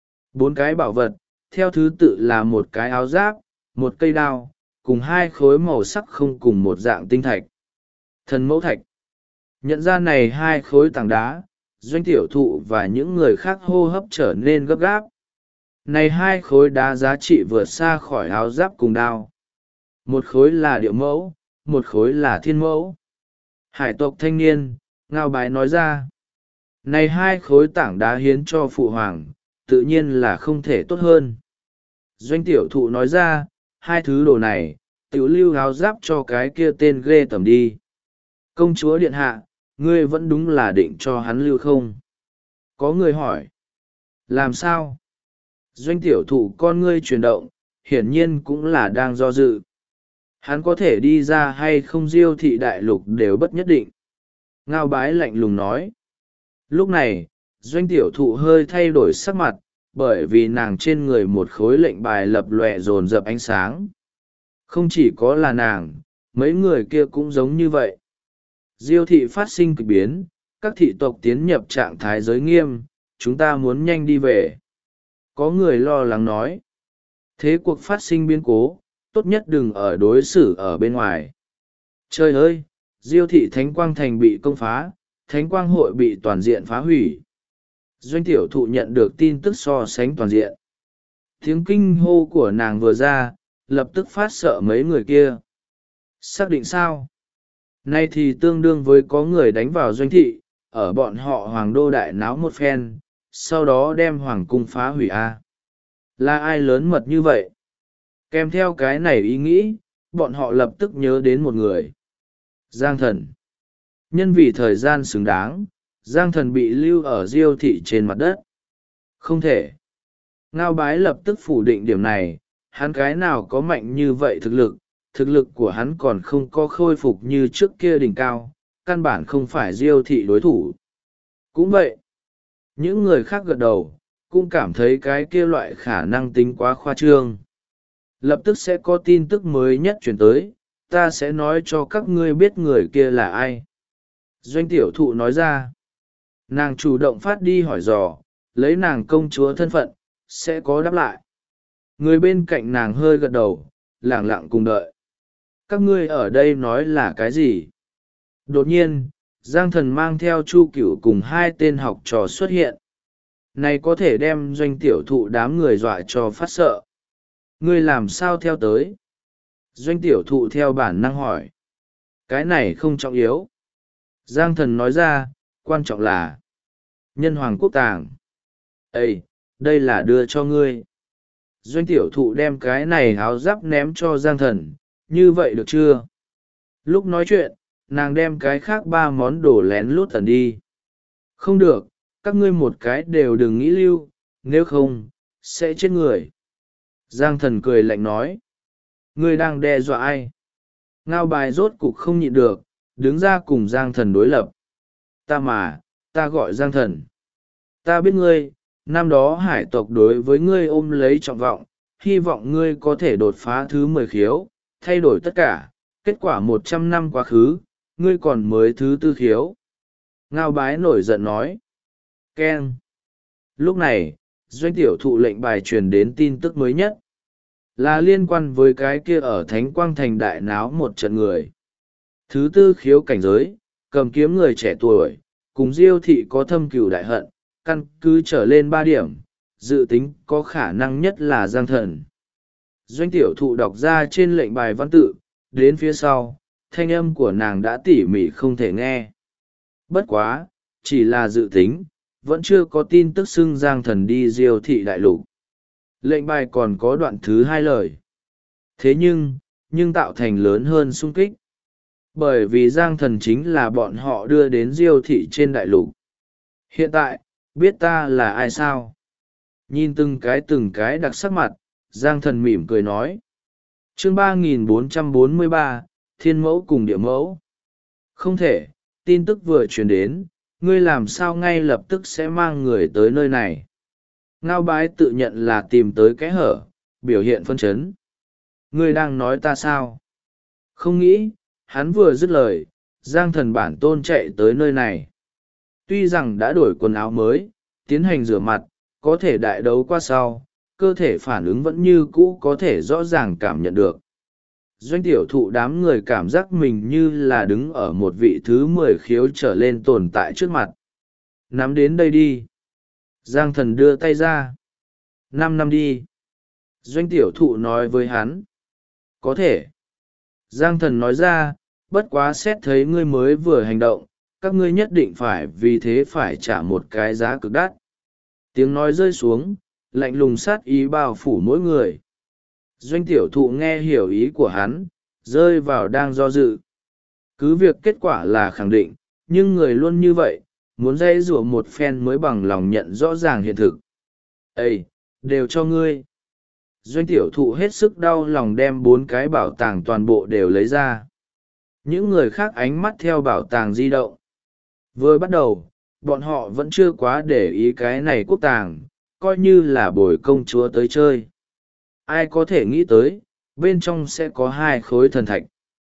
4 cái bảo vật, theo thứ tự là một cái áo giáp, một cây đao, cùng 2 khối màu sắc không cùng một dạng tinh thạch. Thần mẫu thạch. Nhận ra này 2 khối tảng đá, doanh tiểu thụ và những người khác hô hấp trở nên gấp gáp. Này 2 khối đá giá trị vượt xa khỏi áo giáp cùng đao. Một khối là địa mẫu, một khối là thiên mẫu. Hải tộc thanh niên, Ngao Bái nói ra. Này 2 khối tảng đá hiến cho phụ hoàng, tự nhiên là không thể tốt hơn. Doanh tiểu thụ nói ra, 2 thứ đồ này, tiểu lưu áo giáp cho cái kia tên ghê tởm đi. Công chúa điện hạ, ngươi vẫn đúng là định cho hắn lưu không? Có người hỏi. Làm sao? Doanh tiểu thụ con ngươi chuyển động, hiển nhiên cũng là đang do dự. Hắn có thể đi ra hay không Diêu thị đại lục đều bất nhất định. Ngao Bái lạnh lùng nói. Lúc này, doanh tiểu thụ hơi thay đổi sắc mặt, bởi vì nàng trên người một khối lệnh bài lập lòe dồn dập ánh sáng. Không chỉ có là nàng, mấy người kia cũng giống như vậy. Diêu thị phát sinh kịch biến, các thị tộc tiến nhập trạng thái giới nghiêm, chúng ta muốn nhanh đi về. Có người lo lắng nói. Thế cuộc phát sinh biến cố, tốt nhất đừng ở đối xử ở bên ngoài. Trời ơi, Diêu thị Thánh Quang Thành bị công phá, Thánh Quang hội bị toàn diện phá hủy. Doanh tiểu thụ nhận được tin tức so sánh toàn diện. Tiếng kinh hô của nàng vừa ra, lập tức phát sợ mấy người kia. Xác định sao? Nay thì tương đương với có người đánh vào doanh thị, ở bọn họ hoàng đô đại náo một phen, sau đó đem hoàng cung phá hủy a. Là ai lớn mật như vậy? Kèm theo cái này ý nghĩ, bọn họ lập tức nhớ đến một người. Giang Thần. Nhân vì thời gian xứng đáng, Giang Thần bị lưu ở Diêu thị trên mặt đất. Không thể. Ngao Bái lập tức phủ định điểm này, hắn cái nào có mạnh như vậy thực lực của hắn còn không có khôi phục như trước kia đỉnh cao, căn bản không phải Diêu thị đối thủ. Cũng vậy, những người khác gật đầu, cũng cảm thấy cái kia loại khả năng tính quá khoa trương. Lập tức sẽ có tin tức mới nhất chuyển tới, ta sẽ nói cho các ngươi biết người kia là ai. Doanh tiểu thụ nói ra, nàng chủ động phát đi hỏi dò, lấy nàng công chúa thân phận, sẽ có đáp lại. Người bên cạnh nàng hơi gật đầu, lẳng lặng cùng đợi. Các ngươi ở đây nói là cái gì? Đột nhiên, Giang Thần mang theo Chu Cửu cùng hai tên học trò xuất hiện. Này có thể đem Doanh tiểu thụ đám người dọa cho phát sợ. Ngươi làm sao theo tới? Doanh tiểu thụ theo bản năng hỏi. Cái này không trọng yếu. Giang Thần nói ra, quan trọng là nhân hoàng quốc tàng. Ê, đây là đưa cho ngươi. Doanh tiểu thụ đem cái này áo giáp ném cho Giang Thần, như vậy được chưa? Lúc nói chuyện, nàng đem cái khác 3 món đồ lén lút tẩn đi. Không được, các ngươi một cái đều đừng nghĩ lưu, nếu không, sẽ chết người. Giang Thần cười lạnh nói. Ngươi đang đe dọa ai? Ngao Bài rốt cục không nhịn được, đứng ra cùng Giang Thần đối lập. Ta gọi Giang Thần. Ta biết ngươi, năm đó hải tộc đối với ngươi ôm lấy trọng vọng, hy vọng ngươi có thể đột phá thứ 10 khiếu, thay đổi tất cả. Kết quả 100 năm quá khứ, ngươi còn mới thứ 4 khiếu. Ngao Bái nổi giận nói. Keng. Lúc này, Doanh tiểu thụ lệnh bài truyền đến tin tức mới nhất. Là liên quan với cái kia ở Thánh Quang Thành đại náo một trận người. Thứ 4 khiếu cảnh giới, cầm kiếm người trẻ tuổi, cùng Diêu thị có thâm cừu đại hận, căn cứ trở lên 3 điểm, dự tính có khả năng nhất là Giang Thần. Doanh tiểu thụ đọc ra trên lệnh bài văn tự, đến phía sau, thanh âm của nàng đã tỉ mỉ không thể nghe. Bất quá, chỉ là dự tính, vẫn chưa có tin tức xưng Giang Thần đi Diêu thị đại lục. Lệnh bài còn có đoạn thứ 2 lời. Thế nhưng tạo thành lớn hơn sung kích. Bởi vì Giang Thần chính là bọn họ đưa đến Diêu thị trên đại lục. Hiện tại, biết ta là ai sao? Nhìn từng cái đặc sắc mặt, Giang Thần mỉm cười nói. Chương 3443, Thiên Mẫu cùng Địa Mẫu. Không thể, tin tức vừa truyền đến, ngươi làm sao ngay lập tức sẽ mang người tới nơi này? Ngao Bái tự nhận là tìm tới kẽ hở, biểu hiện phân chấn. Ngươi đang nói ta sao? Không nghĩ, hắn vừa dứt lời, Giang Thần bản tôn chạy tới nơi này. Tuy rằng đã đổi quần áo mới, tiến hành rửa mặt, có thể đại đấu qua sau, cơ thể phản ứng vẫn như cũ có thể rõ ràng cảm nhận được. Doanh tiểu thụ đám người cảm giác mình như là đứng ở một vị thứ 10 khiếu trở lên tồn tại trước mặt. Nắm đến đây đi. Giang Thần đưa tay ra. 5 năm đi. Doanh tiểu thụ nói với hắn. Có thể. Giang Thần nói ra, bất quá xét thấy ngươi mới vừa hành động, các ngươi nhất định phải vì thế phải trả một cái giá cực đắt. Tiếng nói rơi xuống, lạnh lùng sát ý bao phủ mỗi người. Doanh tiểu thụ nghe hiểu ý của hắn, rơi vào đang do dự. Cứ việc kết quả là khẳng định, nhưng người luôn như vậy, muốn dây rủa một phen mới bằng lòng nhận rõ ràng hiện thực. Ê, đều cho ngươi. Doanh tiểu thụ hết sức đau lòng đem 4 cái bảo tàng toàn bộ đều lấy ra. Những người khác ánh mắt theo bảo tàng di động. Vừa bắt đầu, bọn họ vẫn chưa quá để ý cái này quốc tàng, coi như là bồi công chúa tới chơi. Ai có thể nghĩ tới, bên trong sẽ có 2 khối thần thạch.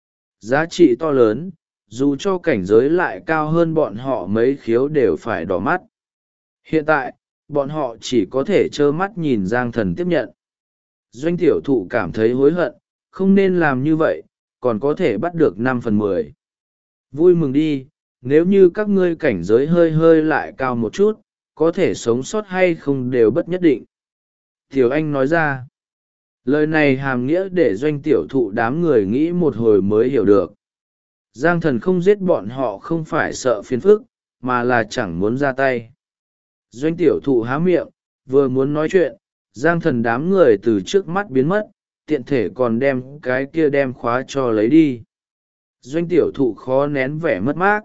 Giá trị to lớn, dù cho cảnh giới lại cao hơn bọn họ mấy khiếu đều phải đỏ mắt. Hiện tại, bọn họ chỉ có thể trơ mắt nhìn Giang Thần tiếp nhận. Doanh tiểu thụ cảm thấy hối hận, không nên làm như vậy, còn có thể bắt được 5/10. Vui mừng đi, nếu như các ngươi cảnh giới hơi lại cao một chút, có thể sống sót hay không đều bất nhất định. Tiểu Anh nói ra. Lời này hàm nghĩa để Doanh tiểu thụ đám người nghĩ một hồi mới hiểu được. Giang Thần không giết bọn họ không phải sợ phiền phức, mà là chẳng muốn ra tay. Doanh tiểu thụ há miệng, vừa muốn nói chuyện, Giang Thần đám người từ trước mắt biến mất, tiện thể còn đem cái kia đem khóa cho lấy đi. Doanh tiểu thụ khó nén vẻ mất mát.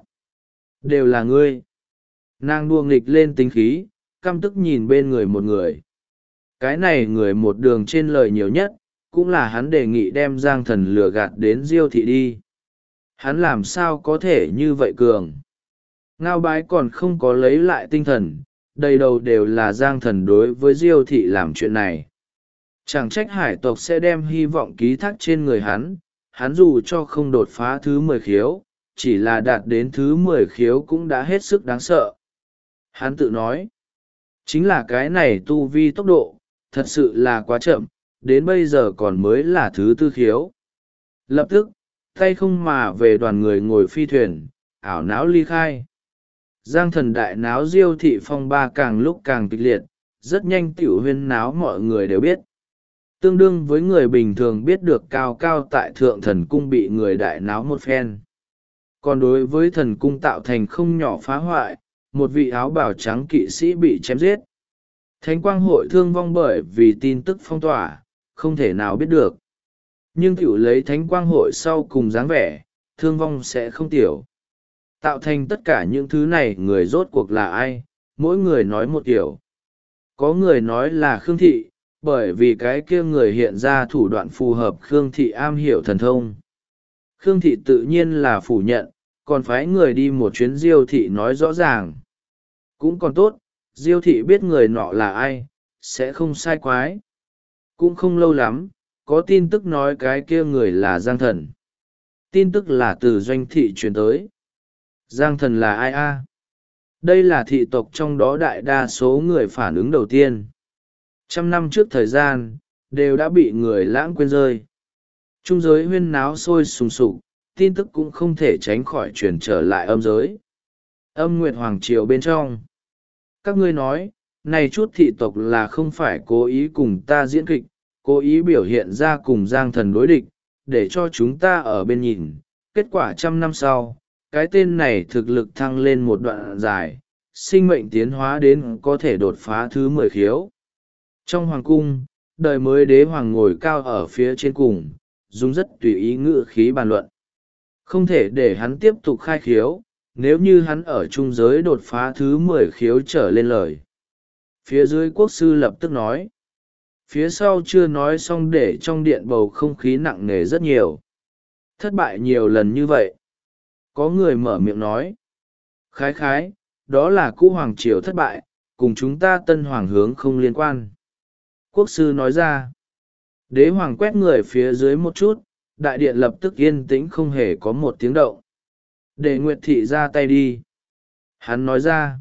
Đều là ngươi. Nàng đua nghịch lên tính khí, căm tức nhìn bên người một người. Cái này người một đường trên lời nhiều nhất, cũng là hắn đề nghị đem Giang Thần lừa gạt đến Diêu thị đi. Hắn làm sao có thể như vậy cường? Ngao Bái còn không có lấy lại tinh thần, đầy đầu đều là Giang Thần đối với Diêu thị làm chuyện này. Chẳng trách hải tộc sẽ đem hy vọng ký thác trên người hắn dù cho không đột phá thứ 10 khiếu, chỉ là đạt đến thứ 10 khiếu cũng đã hết sức đáng sợ. Hắn tự nói, chính là cái này tu vi tốc độ, thật sự là quá chậm, đến bây giờ còn mới là thứ tư khiếu. Lập tức, tay không mà về đoàn người ngồi phi thuyền, ảo não ly khai. Giang thần đại náo Diêu thị phong ba càng lúc càng kịch liệt, rất nhanh tiểu huyên náo mọi người đều biết. Tương đương với người bình thường biết được cao cao tại thượng thần cung bị người đại náo một phen. Còn đối với thần cung tạo thành không nhỏ phá hoại, một vị áo bào trắng kỵ sĩ bị chém giết. Thánh quang hội thương vong bởi vì tin tức phong tỏa, không thể nào biết được. Nhưng tiểu lấy thánh quang hội sau cùng dáng vẻ, thương vong sẽ không tiểu. Tạo thành tất cả những thứ này người rốt cuộc là ai, mỗi người nói một kiểu. Có người nói là Khương Thị, bởi vì cái kia người hiện ra thủ đoạn phù hợp Khương Thị am hiểu thần thông. Khương Thị tự nhiên là phủ nhận, còn phái người đi một chuyến Diêu Thị nói rõ ràng. Cũng còn tốt, Diêu Thị biết người nọ là ai, sẽ không sai quái. Cũng không lâu lắm, có tin tức nói cái kia người là Giang Thần. Tin tức là từ Doanh Thị truyền tới. Giang Thần là ai a? Đây là thị tộc trong đó đại đa số người phản ứng đầu tiên. 100 năm trước thời gian, đều đã bị người lãng quên rơi. Trung giới huyên náo sôi sùng sục, tin tức cũng không thể tránh khỏi truyền trở lại âm giới. Âm Nguyệt Hoàng Triều bên trong. Các ngươi nói, này chút thị tộc là không phải cố ý cùng ta diễn kịch, cố ý biểu hiện ra cùng Giang Thần đối địch, để cho chúng ta ở bên nhìn. Kết quả 100 năm sau, cái tên này thực lực thăng lên một đoạn dài, sinh mệnh tiến hóa đến có thể đột phá thứ 10 khiếu. Trong hoàng cung, đời mới đế hoàng ngồi cao ở phía trên cùng, dùng rất tùy ý ngữ khí bàn luận. Không thể để hắn tiếp tục khai khiếu, nếu như hắn ở trung giới đột phá thứ 10 khiếu trở lên lời. Phía dưới quốc sư lập tức nói. Phía sau chưa nói xong để trong điện bầu không khí nặng nề rất nhiều. Thất bại nhiều lần như vậy. Có người mở miệng nói. Khái khái, đó là cũ hoàng triều thất bại, cùng chúng ta tân hoàng hướng không liên quan. Quốc sư nói ra. Đế hoàng quét người phía dưới một chút, đại điện lập tức yên tĩnh không hề có một tiếng động. Để Nguyệt Thị ra tay đi. Hắn nói ra.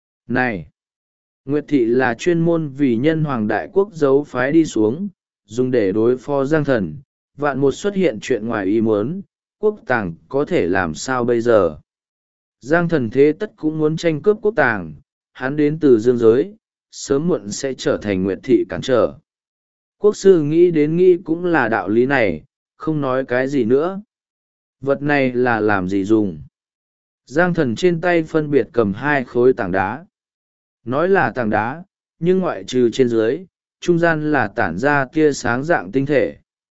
Này! Nguyệt Thị là chuyên môn vì nhân hoàng đại quốc giấu phái đi xuống, dùng để đối phó Giang Thần. Vạn một xuất hiện chuyện ngoài ý muốn, quốc tàng có thể làm sao bây giờ? Giang Thần thế tất cũng muốn tranh cướp quốc tàng, hắn đến từ dương giới, sớm muộn sẽ trở thành Nguyệt Thị cản trở. Quốc sư nghĩ đến nghĩ cũng là đạo lý này, không nói cái gì nữa. Vật này là làm gì dùng? Giang Thần trên tay phân biệt cầm 2 khối tảng đá. Nói là tảng đá, nhưng ngoại trừ trên dưới, trung gian là tản ra tia sáng dạng tinh thể.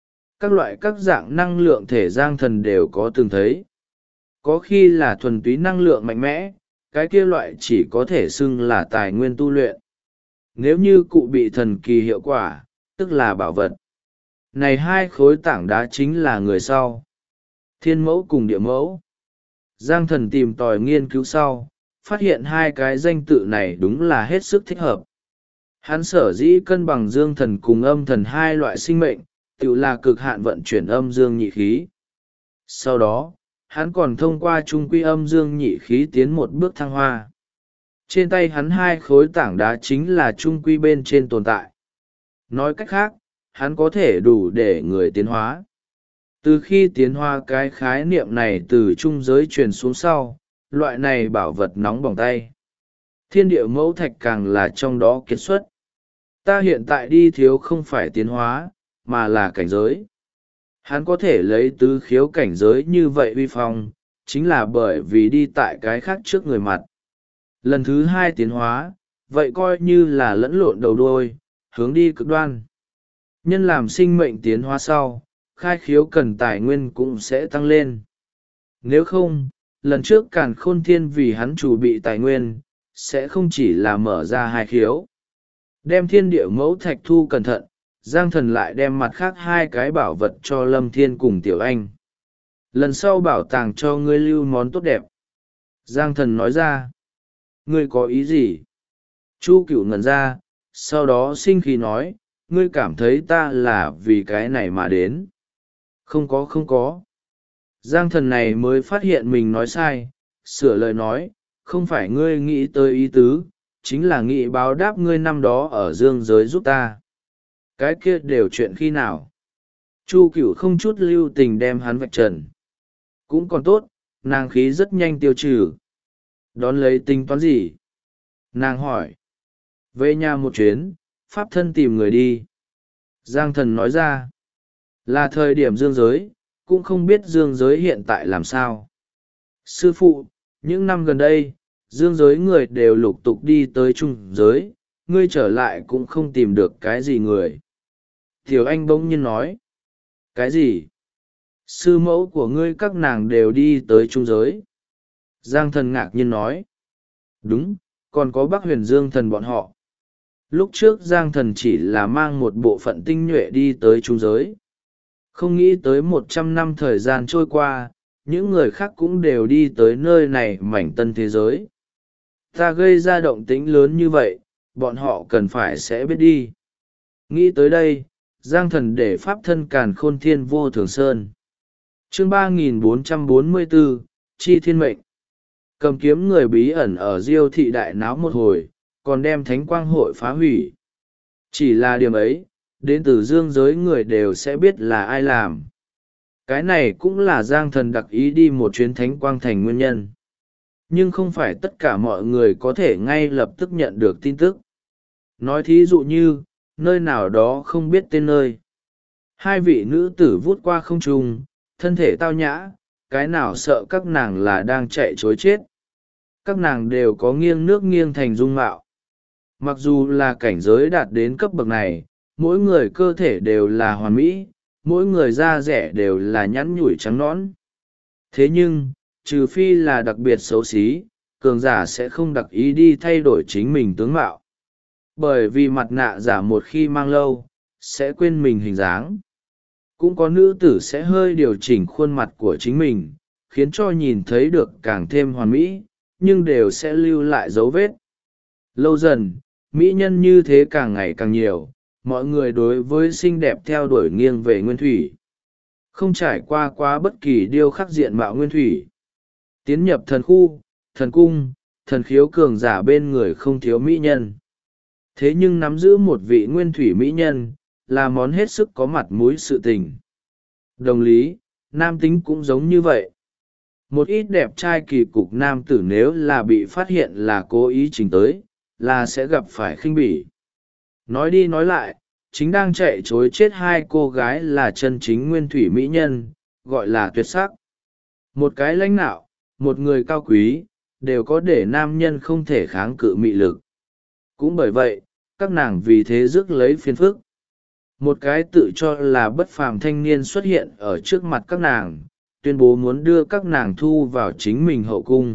Các dạng năng lượng thể Giang Thần đều có từng thấy. Có khi là thuần túy năng lượng mạnh mẽ, cái kia loại chỉ có thể xưng là tài nguyên tu luyện. Nếu như cụ bị thần kỳ hiệu quả, tức là bảo vật. Này 2 khối tảng đá chính là người sau. Thiên mẫu cùng địa mẫu. Giang Thần tìm tòi nghiên cứu sau, phát hiện 2 cái danh tự này đúng là hết sức thích hợp. Hắn sở dĩ cân bằng dương thần cùng âm thần 2 loại sinh mệnh, tự là cực hạn vận chuyển âm dương nhị khí. Sau đó, hắn còn thông qua trung quy âm dương nhị khí tiến một bước thăng hoa. Trên tay hắn 2 khối tảng đá chính là trung quy bên trên tồn tại. Nói cách khác, hắn có thể đủ để người tiến hóa. Từ khi tiến hóa cái khái niệm này từ trung giới truyền xuống sau, loại này bảo vật nóng bỏng tay. Thiên địa mẫu thạch càng là trong đó kiệt xuất. Ta hiện tại đi thiếu không phải tiến hóa, mà là cảnh giới. Hắn có thể lấy tứ khiếu cảnh giới như vậy uy phong, chính là bởi vì đi tại cái khác trước người mặt. Lần thứ 2 tiến hóa, vậy coi như là lẫn lộn đầu đuôi, hướng đi cực đoan. Nhân làm sinh mệnh tiến hóa sau, khai khiếu cần tài nguyên cũng sẽ tăng lên. Nếu không, lần trước Càn Khôn Thiên vì hắn chủ bị tài nguyên, sẽ không chỉ là mở ra 2 khiếu. Đem thiên địa mẫu thạch thu cẩn thận, Giang Thần lại đem mặt khác 2 cái bảo vật cho Lâm Thiên cùng Tiểu Anh. Lần sau bảo tàng cho ngươi lưu món tốt đẹp. Giang Thần nói ra. Ngươi có ý gì? Chu Cửu ngẩn ra, sau đó sinh khí nói, ngươi cảm thấy ta là vì cái này mà đến. Không có. Giang Thần này mới phát hiện mình nói sai, sửa lời nói, không phải ngươi nghĩ tới ý tứ, chính là nghĩ báo đáp ngươi năm đó ở dương giới giúp ta. Cái kia đều chuyện khi nào? Chu Cửu không chút lưu tình đem hắn vạch trần. Cũng còn tốt, nàng khí rất nhanh tiêu trừ. Đón lấy tính toán gì? Nàng hỏi. Về nhà một chuyến, pháp thân tìm người đi. Giang Thần nói ra. Là thời điểm dương giới, cũng không biết dương giới hiện tại làm sao. Sư phụ, những năm gần đây, dương giới người đều lục tục đi tới trung giới, ngươi trở lại cũng không tìm được cái gì người. Tiểu Anh bỗng nhiên nói. Cái gì? Sư mẫu của ngươi các nàng đều đi tới trung giới. Giang Thần ngạc nhiên nói. Đúng, còn có Bắc Huyền Dương Thần bọn họ. Lúc trước Giang Thần chỉ là mang một bộ phận tinh nhuệ đi tới trung giới. Không nghĩ tới 100 năm thời gian trôi qua, những người khác cũng đều đi tới nơi này mảnh tân thế giới. Ta gây ra động tĩnh lớn như vậy, bọn họ cần phải sẽ biết đi. Nghĩ tới đây, Giang Thần để pháp thân Càn Khôn Thiên Vô Thường Sơn. Chương 3444, Chi Thiên Mệnh. Cầm kiếm người bí ẩn ở Diêu thị đại náo một hồi, còn đem Thánh Quang hội phá hủy. Chỉ là điểm ấy, đến từ dương giới người đều sẽ biết là ai làm. Cái này cũng là Giang Thần đặc ý đi một chuyến Thánh Quang thành nguyên nhân. Nhưng không phải tất cả mọi người có thể ngay lập tức nhận được tin tức. Nói thí dụ như, nơi nào đó không biết tên nơi. Hai vị nữ tử vút qua không trung, thân thể tao nhã, cái nào sợ các nàng là đang chạy chối chết. Các nàng đều có nghiêng nước nghiêng thành dung mạo. Mặc dù là cảnh giới đạt đến cấp bậc này, mỗi người cơ thể đều là hoàn mỹ, mỗi người da rẻ đều là nhẵn nhủi trắng nõn. Thế nhưng, trừ phi là đặc biệt xấu xí, cường giả sẽ không đặc ý đi thay đổi chính mình tướng mạo. Bởi vì mặt nạ giả một khi mang lâu, sẽ quên mình hình dáng. Cũng có nữ tử sẽ hơi điều chỉnh khuôn mặt của chính mình, khiến cho nhìn thấy được càng thêm hoàn mỹ, nhưng đều sẽ lưu lại dấu vết. Lâu dần, mỹ nhân như thế càng ngày càng nhiều, mọi người đối với xinh đẹp theo đuổi nghiêng về nguyên thủy. Không trải qua quá bất kỳ điêu khắc diện mạo nguyên thủy. Tiến nhập thần khu, thần cung, thần khiếu cường giả bên người không thiếu mỹ nhân. Thế nhưng nắm giữ một vị nguyên thủy mỹ nhân, là món hết sức có mặt mũi sự tình. Đồng lý, nam tính cũng giống như vậy. Một ít đẹp trai kỳ cục nam tử nếu là bị phát hiện là cố ý chỉnh tới, là sẽ gặp phải khinh bỉ. Nói đi nói lại, chính đang chạy chối chết hai cô gái là chân chính nguyên thủy mỹ nhân, gọi là tuyệt sắc. Một cái lãnh nạo, một người cao quý, đều có để nam nhân không thể kháng cự mị lực. Cũng bởi vậy, các nàng vì thế rước lấy phiền phức. Một cái tự cho là bất phàm thanh niên xuất hiện ở trước mặt các nàng, tuyên bố muốn đưa các nàng thu vào chính mình hậu cung.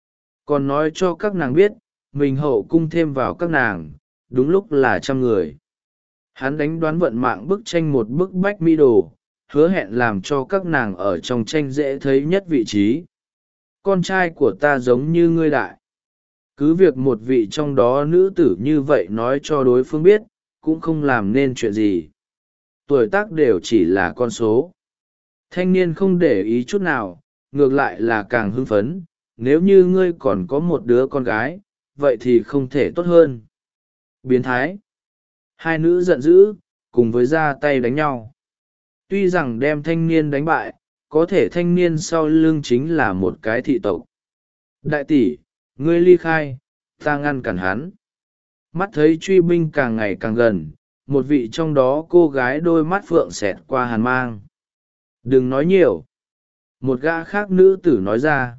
Còn nói cho các nàng biết, mình hậu cung thêm vào các nàng, đúng lúc là 100 người. Hắn đánh đoán vận mạng bức tranh một bức bách mỹ đồ, hứa hẹn làm cho các nàng ở trong tranh dễ thấy nhất vị trí. Con trai của ta giống như ngươi đại. Cứ việc một vị trong đó nữ tử như vậy nói cho đối phương biết, cũng không làm nên chuyện gì. Tuổi tác đều chỉ là con số. Thanh niên không để ý chút nào, ngược lại là càng hưng phấn, nếu như ngươi còn có một đứa con gái, vậy thì không thể tốt hơn. Biến thái. Hai nữ giận dữ, cùng với ra tay đánh nhau. Tuy rằng đem thanh niên đánh bại, có thể thanh niên sau lưng chính là một cái thị tộc. Đại tỷ, ngươi ly khai, ta ngăn cản hắn. Mắt thấy truy binh càng ngày càng gần, một vị trong đó cô gái đôi mắt phượng xẹt qua hàn mang. Đừng nói nhiều. Một gã khác nữ tử nói ra.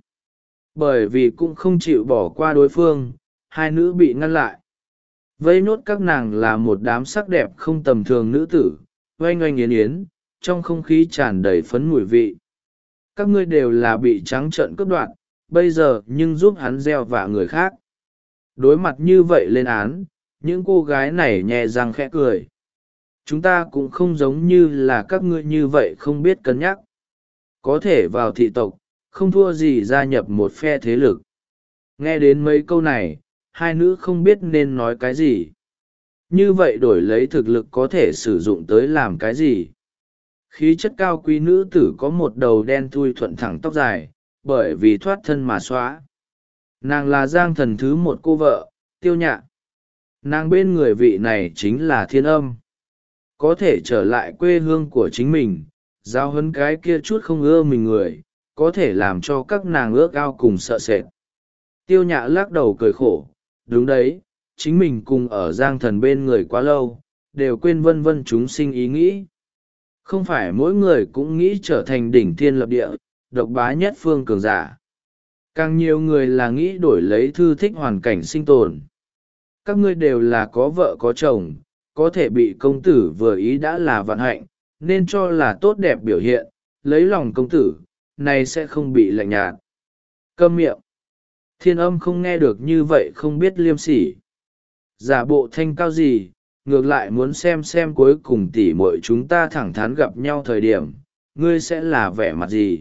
Bởi vì cũng không chịu bỏ qua đối phương, hai nữ bị ngăn lại. Vây nốt các nàng là một đám sắc đẹp không tầm thường nữ tử, oanh oanh yến yến, trong không khí tràn đầy phấn mùi vị. Các ngươi đều là bị trắng trợn cướp đoạt, bây giờ nhưng giúp hắn gieo vạ người khác. Đối mặt như vậy lên án, những cô gái này nhẹ răng khẽ cười. Chúng ta cũng không giống như là các ngươi như vậy không biết cân nhắc. Có thể vào thị tộc, không thua gì gia nhập một phe thế lực. Nghe đến mấy câu này, hai nữ không biết nên nói cái gì. Như vậy đổi lấy thực lực có thể sử dụng tới làm cái gì. Khí chất cao quý nữ tử có một đầu đen thui thuận thẳng tóc dài, bởi vì thoát thân mà xóa. Nàng là Giang Thần thứ một cô vợ, Tiêu Nhạ. Nàng bên người vị này chính là Thiên Âm. có thể trở lại quê hương của chính mình, giáo huấn cái kia chút không ưa mình người, có thể làm cho các nàng ước ao cùng sợ sệt. Tiêu Nhã lắc đầu cười khổ, đúng đấy, chính mình cùng ở Giang Thần bên người quá lâu, đều quên vân vân chúng sinh ý nghĩ. Không phải mỗi người cũng nghĩ trở thành đỉnh thiên lập địa, độc bá nhất phương cường giả. Càng nhiều người là nghĩ đổi lấy thư thích hoàn cảnh sinh tồn. Các ngươi đều là có vợ có chồng, có thể bị công tử vừa ý đã là vạn hạnh, nên cho là tốt đẹp biểu hiện, lấy lòng công tử, này sẽ không bị lạnh nhạt. Câm miệng. Thiên Âm không nghe được như vậy không biết liêm sỉ. Giả bộ thanh cao gì, ngược lại muốn xem cuối cùng tỉ muội chúng ta thẳng thắn gặp nhau thời điểm, ngươi sẽ là vẻ mặt gì.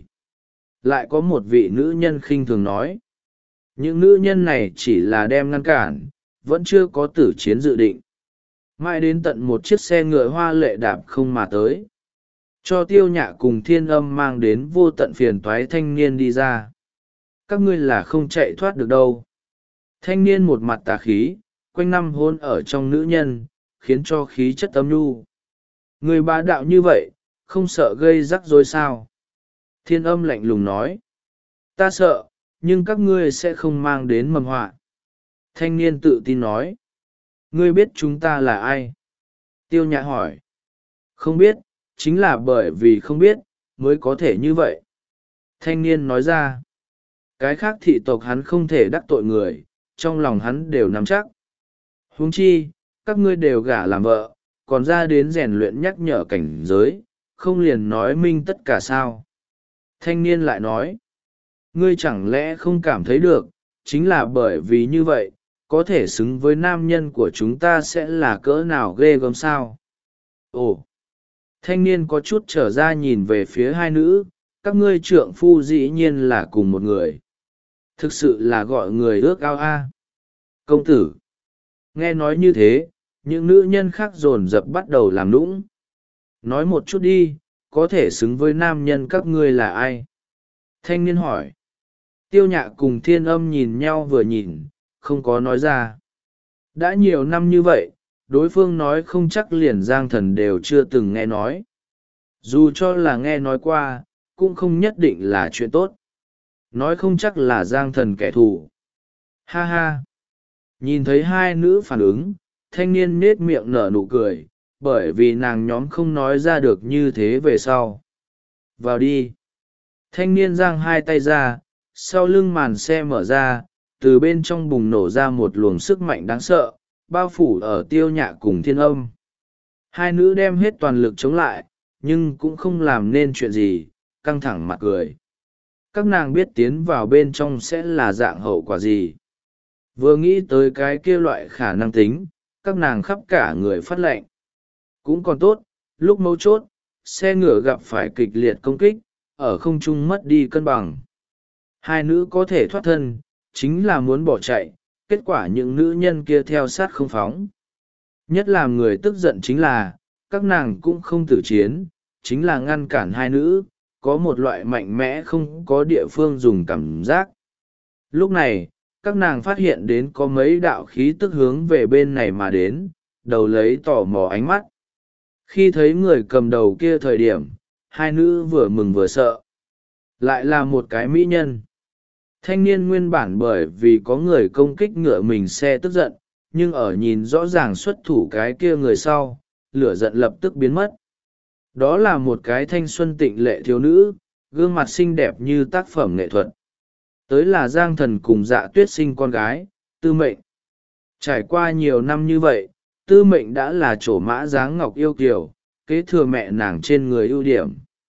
Lại có một vị nữ nhân khinh thường nói. Những nữ nhân này chỉ là đem ngăn cản, vẫn chưa có tử chiến dự định. Mãi đến tận một chiếc xe ngựa hoa lệ đạp không mà tới. Cho Tiêu Nhã cùng Thiên Âm mang đến vô tận phiền toái thanh niên đi ra. Các ngươi là không chạy thoát được đâu. Thanh niên một mặt tà khí, quanh năm hôn ở trong nữ nhân, khiến cho khí chất âm nhu. Người bá đạo như vậy, không sợ gây rắc rối sao? Thiên Âm lạnh lùng nói. Ta sợ, nhưng các ngươi sẽ không mang đến mầm họa. Thanh niên tự tin nói. Ngươi biết chúng ta là ai? Tiêu Nhã hỏi. Không biết, chính là bởi vì không biết, mới có thể như vậy. Thanh niên nói ra. Cái khác thị tộc hắn không thể đắc tội người, trong lòng hắn đều nắm chắc. Huống chi, các ngươi đều gả làm vợ, còn ra đến rèn luyện nhắc nhở cảnh giới, không liền nói minh tất cả sao. Thanh niên lại nói. Ngươi chẳng lẽ không cảm thấy được, chính là bởi vì như vậy, có thể xứng với nam nhân của chúng ta sẽ là cỡ nào ghê gớm sao? Ồ! Thanh niên có chút trở ra nhìn về phía hai nữ, các ngươi trượng phu dĩ nhiên là cùng một người. Thực sự là gọi người ước ao a. Công tử! Nghe nói như thế, những nữ nhân khác dồn dập bắt đầu làm nũng. Nói một chút đi, có thể xứng với nam nhân các ngươi là ai? Thanh niên hỏi. Tiêu Nhã cùng Thiên Âm nhìn nhau vừa nhìn, không có nói ra. Đã nhiều năm như vậy, đối phương nói không chắc liền Giang Thần đều chưa từng nghe nói. Dù cho là nghe nói qua, cũng không nhất định là chuyện tốt. Nói không chắc là Giang Thần kẻ thù. Ha ha! Nhìn thấy hai nữ phản ứng, thanh niên nết miệng nở nụ cười, bởi vì nàng nhóm không nói ra được như thế về sau. Vào đi! Thanh niên giang hai tay ra, sau lưng màn xe mở ra, từ bên trong bùng nổ ra một luồng sức mạnh đáng sợ, bao phủ ở Tiêu Nhã cùng Thiên Âm. Hai nữ đem hết toàn lực chống lại, nhưng cũng không làm nên chuyện gì, căng thẳng mặt cười. Các nàng biết tiến vào bên trong sẽ là dạng hậu quả gì. Vừa nghĩ tới cái kia loại khả năng tính, các nàng khắp cả người phát lệnh. Cũng còn tốt, lúc mấu chốt, xe ngựa gặp phải kịch liệt công kích, ở không trung mất đi cân bằng. Hai nữ có thể thoát thân, chính là muốn bỏ chạy, kết quả những nữ nhân kia theo sát không phóng. Nhất làm người tức giận chính là, các nàng cũng không tử chiến, chính là ngăn cản hai nữ, có một loại mạnh mẽ không có địa phương dùng cảm giác. Lúc này, các nàng phát hiện đến có mấy đạo khí tức hướng về bên này mà đến, đầu lấy tò mò ánh mắt. Khi thấy người cầm đầu kia thời điểm, hai nữ vừa mừng vừa sợ. Lại là một cái mỹ nhân. Thanh niên nguyên bản bởi vì có người công kích ngựa mình xe tức giận, nhưng ở nhìn rõ ràng xuất thủ cái kia người sau, lửa giận lập tức biến mất. Đó là một cái thanh xuân tịnh lệ thiếu nữ, gương mặt xinh đẹp như tác phẩm nghệ thuật. Tới là Giang Thần cùng Dạ Tuyết sinh con gái, Tư Mệnh. Trải qua nhiều năm như vậy, Tư Mệnh đã là trổ mã dáng ngọc yêu kiều, kế thừa mẹ nàng trên người ưu điểm.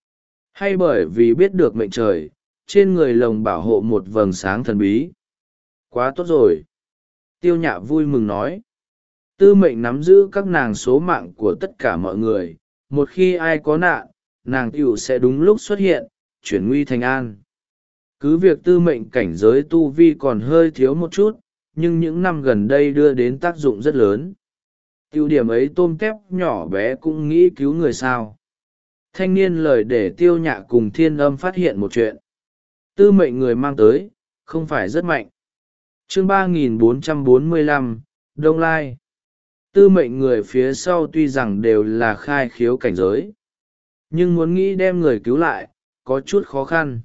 Hay bởi vì biết được mệnh trời, trên người lồng bảo hộ một vầng sáng thần bí. Quá tốt rồi. Tiêu Nhã vui mừng nói. Tư Mệnh nắm giữ các nàng số mạng của tất cả mọi người, một khi ai có nạn, nàng tiểu sẽ đúng lúc xuất hiện, chuyển nguy thành an. Cứ việc Tư Mệnh cảnh giới tu vi còn hơi thiếu một chút, nhưng những năm gần đây đưa đến tác dụng rất lớn. Tiêu điểm ấy tôm tép nhỏ bé cũng nghĩ cứu người sao. Thanh niên lời để Tiêu Nhã cùng Thiên Âm phát hiện một chuyện. Tư Mệnh người mang tới, không phải rất mạnh. Chương 3445, Đông Lai. Tư mệnh người phía sau tuy rằng đều là khai khiếu cảnh giới, nhưng muốn nghĩ đem người cứu lại có chút khó khăn,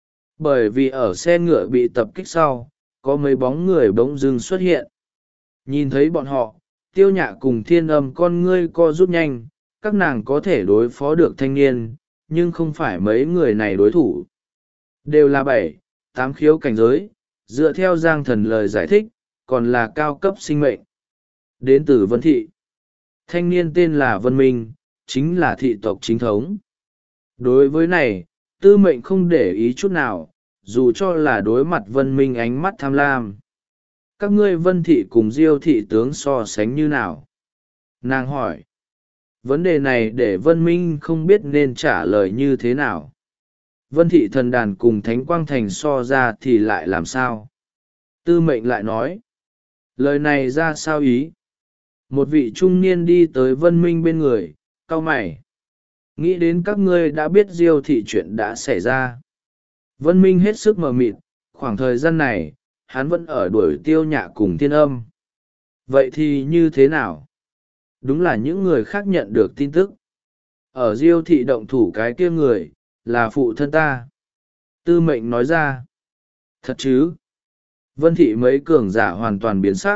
bởi vì ở xe ngựa bị tập kích sau có mấy bóng người bỗng dưng xuất hiện. Nhìn thấy bọn họ, Tiêu Nhạ cùng Thiên Âm con ngươi co rút nhanh, các nàng có thể đối phó được thanh niên, nhưng không phải mấy người này đối thủ. Đều là 7, 8 khiếu cảnh giới, dựa theo Giang Thần lời giải thích, còn là cao cấp sinh mệnh. Đến từ Vân Thị. Thanh niên tên là Vân Minh, chính là thị tộc chính thống. Đối với này, Tư Mệnh không để ý chút nào, dù cho là đối mặt Vân Minh ánh mắt tham lam. Các ngươi Vân Thị cùng Diêu Thị tướng so sánh như nào? Nàng hỏi. Vấn đề này để Vân Minh không biết nên trả lời như thế nào. Vân Thị thần đàn cùng Thánh Quang Thành so ra thì lại làm sao? Tư Mệnh lại nói. Lời này ra sao ý? Một vị trung niên đi tới Vân Minh bên người, cau mày. Nghĩ đến các ngươi đã biết Diêu Thị chuyện đã xảy ra. Vân Minh hết sức mờ mịt, khoảng thời gian này, hắn vẫn ở đuổi Tiêu Nhạ cùng Thiên Âm. Vậy thì như thế nào? Đúng là những người khác nhận được tin tức. Ở Diêu Thị động thủ cái kia người, là phụ thân ta. Tư Mệnh nói ra. Thật chứ? Vân Thị mấy cường giả hoàn toàn biến sắc.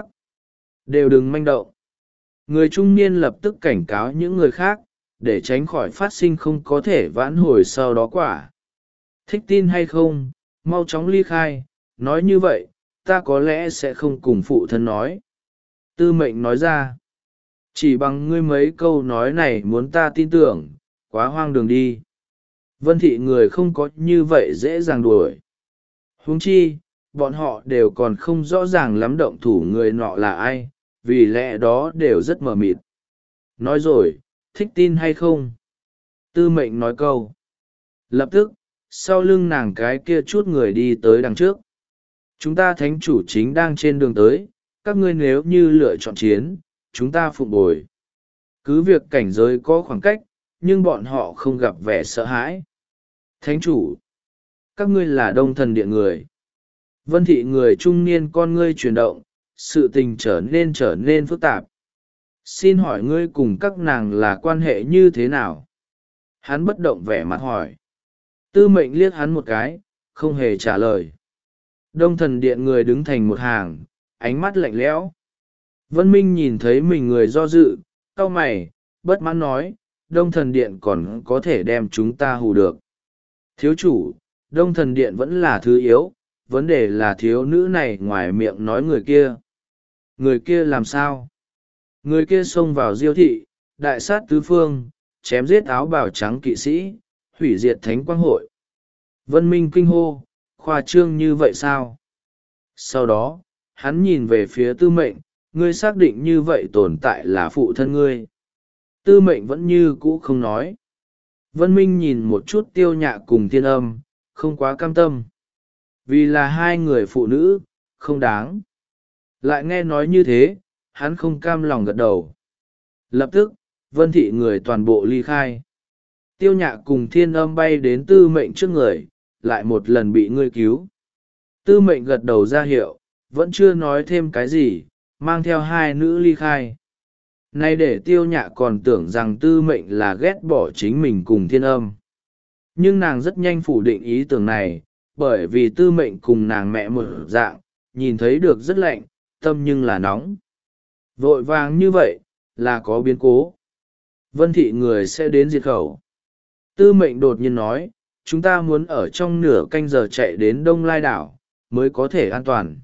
Đều đừng manh động. Người trung niên lập tức cảnh cáo những người khác, để tránh khỏi phát sinh không có thể vãn hồi sau đó quả. Thích tin hay không, mau chóng ly khai, nói như vậy, ta có lẽ sẽ không cùng phụ thân nói. Tư Mệnh nói ra. Chỉ bằng ngươi mấy câu nói này muốn ta tin tưởng, quá hoang đường đi. Vân Thị người không có như vậy dễ dàng đuổi. Huống chi, bọn họ đều còn không rõ ràng lắm động thủ người nọ là ai, vì lẽ đó đều rất mờ mịt. Nói rồi, thích tin hay không? Tư Mệnh nói câu. Lập tức, sau lưng nàng cái kia chút người đi tới đằng trước. Chúng ta thánh chủ chính đang trên đường tới, các ngươi nếu như lựa chọn chiến, chúng ta phụng bồi. Cứ việc cảnh giới có khoảng cách, nhưng bọn họ không gặp vẻ sợ hãi. Thánh chủ, các ngươi là Đông Thần Điện người. Vân Thị người trung niên con ngươi chuyển động, sự tình trở nên phức tạp. Xin hỏi ngươi cùng các nàng là quan hệ như thế nào? Hắn bất động vẻ mặt hỏi. Tư Mệnh liếc hắn một cái, không hề trả lời. Đông Thần Điện người đứng thành một hàng, ánh mắt lạnh lẽo. Vân Minh nhìn thấy mình người do dự, cau mày, bất mãn nói, Đông Thần Điện còn có thể đem chúng ta hù được. Thiếu chủ, Đông Thần Điện vẫn là thứ yếu, vấn đề là thiếu nữ này ngoài miệng nói người kia. Người kia làm sao? Người kia xông vào Diêu Thị, đại sát tứ phương, chém giết áo bào trắng kỵ sĩ, hủy diệt Thánh Quang Hội. Vân Minh kinh hô, khoa trương như vậy sao? Sau đó, hắn nhìn về phía Tư Mệnh, ngươi xác định như vậy tồn tại là phụ thân ngươi. Tư Mệnh vẫn như cũ không nói. Vân Minh nhìn một chút Tiêu Nhạ cùng Thiên Âm, không quá cam tâm. Vì là hai người phụ nữ, không đáng. Lại nghe nói như thế, hắn không cam lòng gật đầu. Lập tức, Vân Thị người toàn bộ ly khai. Tiêu Nhạ cùng Thiên Âm bay đến Tư Mệnh trước người, lại một lần bị ngươi cứu. Tư Mệnh gật đầu ra hiệu, vẫn chưa nói thêm cái gì, mang theo hai nữ ly khai. Nay để Tiêu Nhạ còn tưởng rằng Tư Mệnh là ghét bỏ chính mình cùng Thiên Âm. Nhưng nàng rất nhanh phủ định ý tưởng này, bởi vì Tư Mệnh cùng nàng mẹ một dạng, nhìn thấy được rất lạnh, tâm nhưng là nóng. Vội vàng như vậy, là có biến cố. Vân Thị người sẽ đến diệt khẩu. Tư Mệnh đột nhiên nói, chúng ta muốn ở trong nửa canh giờ chạy đến Đông Lai đảo, mới có thể an toàn.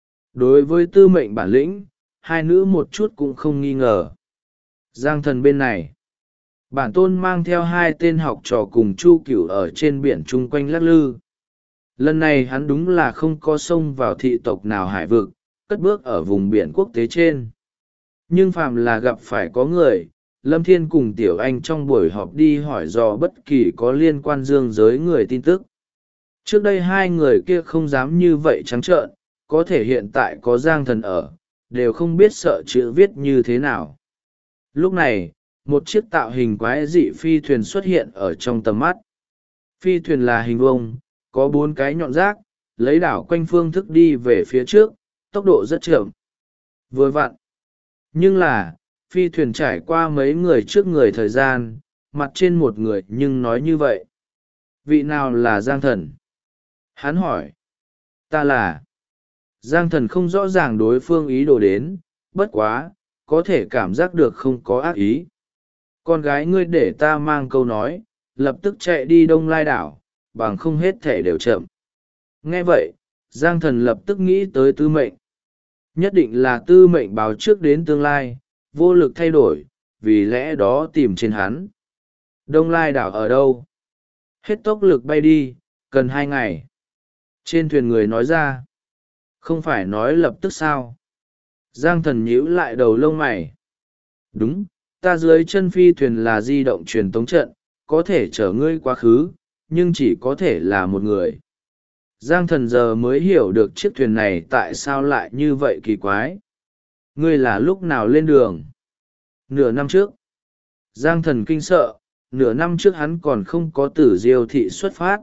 Đối với Tư Mệnh bản lĩnh, hai nữ một chút cũng không nghi ngờ. Giang Thần bên này, bản tôn mang theo hai tên học trò cùng Chu Cửu ở trên biển chung quanh lắc lư. Lần này hắn đúng là không có sông vào thị tộc nào hải vực, cất bước ở vùng biển quốc tế trên. Nhưng phàm là gặp phải có người, Lâm Thiên cùng Tiểu Anh trong buổi họp đi hỏi dò bất kỳ có liên quan dương giới người tin tức. Trước đây hai người kia không dám như vậy trắng trợn, có thể hiện tại có Giang Thần ở, đều không biết sợ chữ viết như thế nào. Lúc này, một chiếc tạo hình quái dị phi thuyền xuất hiện ở trong tầm mắt. Phi thuyền là hình vuông, có 4 cái nhọn rác, lấy đảo quanh phương thức đi về phía trước, tốc độ rất chậm. Vừa vặn. Nhưng là, phi thuyền trải qua mấy người trước người thời gian, mặt trên một người nhưng nói như vậy. Vị nào là Giang Thần? Hắn hỏi. Ta là. Giang Thần không rõ ràng đối phương ý đồ đến, bất quá, có thể cảm giác được không có ác ý. Con gái ngươi để ta mang câu nói, lập tức chạy đi Đông Lai đảo, bằng không hết thể đều chậm. Nghe vậy, Giang Thần lập tức nghĩ tới Tư Mệnh. Nhất định là Tư Mệnh báo trước đến tương lai, vô lực thay đổi, vì lẽ đó tìm trên hắn. Đông Lai đảo ở đâu? Hết tốc lực bay đi, cần 2 ngày. Trên thuyền người nói ra. Không phải nói lập tức sao? Giang Thần nhíu lại đầu lông mày. Đúng, ta dưới chân phi thuyền là di động truyền tống trận, có thể chở ngươi quá khứ, nhưng chỉ có thể là một người. Giang Thần giờ mới hiểu được chiếc thuyền này tại sao lại như vậy kỳ quái. Ngươi là lúc nào lên đường? Nửa năm trước. Giang Thần kinh sợ, nửa năm trước hắn còn không có từ Diêu thị xuất phát.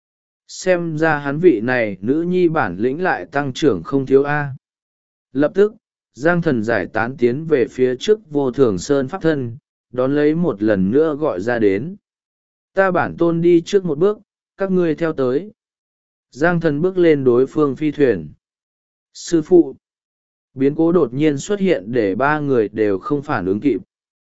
Xem ra hắn vị này nữ nhi bản lĩnh lại tăng trưởng không thiếu A. Lập tức, Giang Thần giải tán tiến về phía trước Vô Thường Sơn pháp thân, đón lấy một lần nữa gọi ra đến. Ta bản tôn đi trước một bước, các ngươi theo tới. Giang Thần bước lên đối phương phi thuyền. Sư phụ. Biến cố đột nhiên xuất hiện để 3 người đều không phản ứng kịp.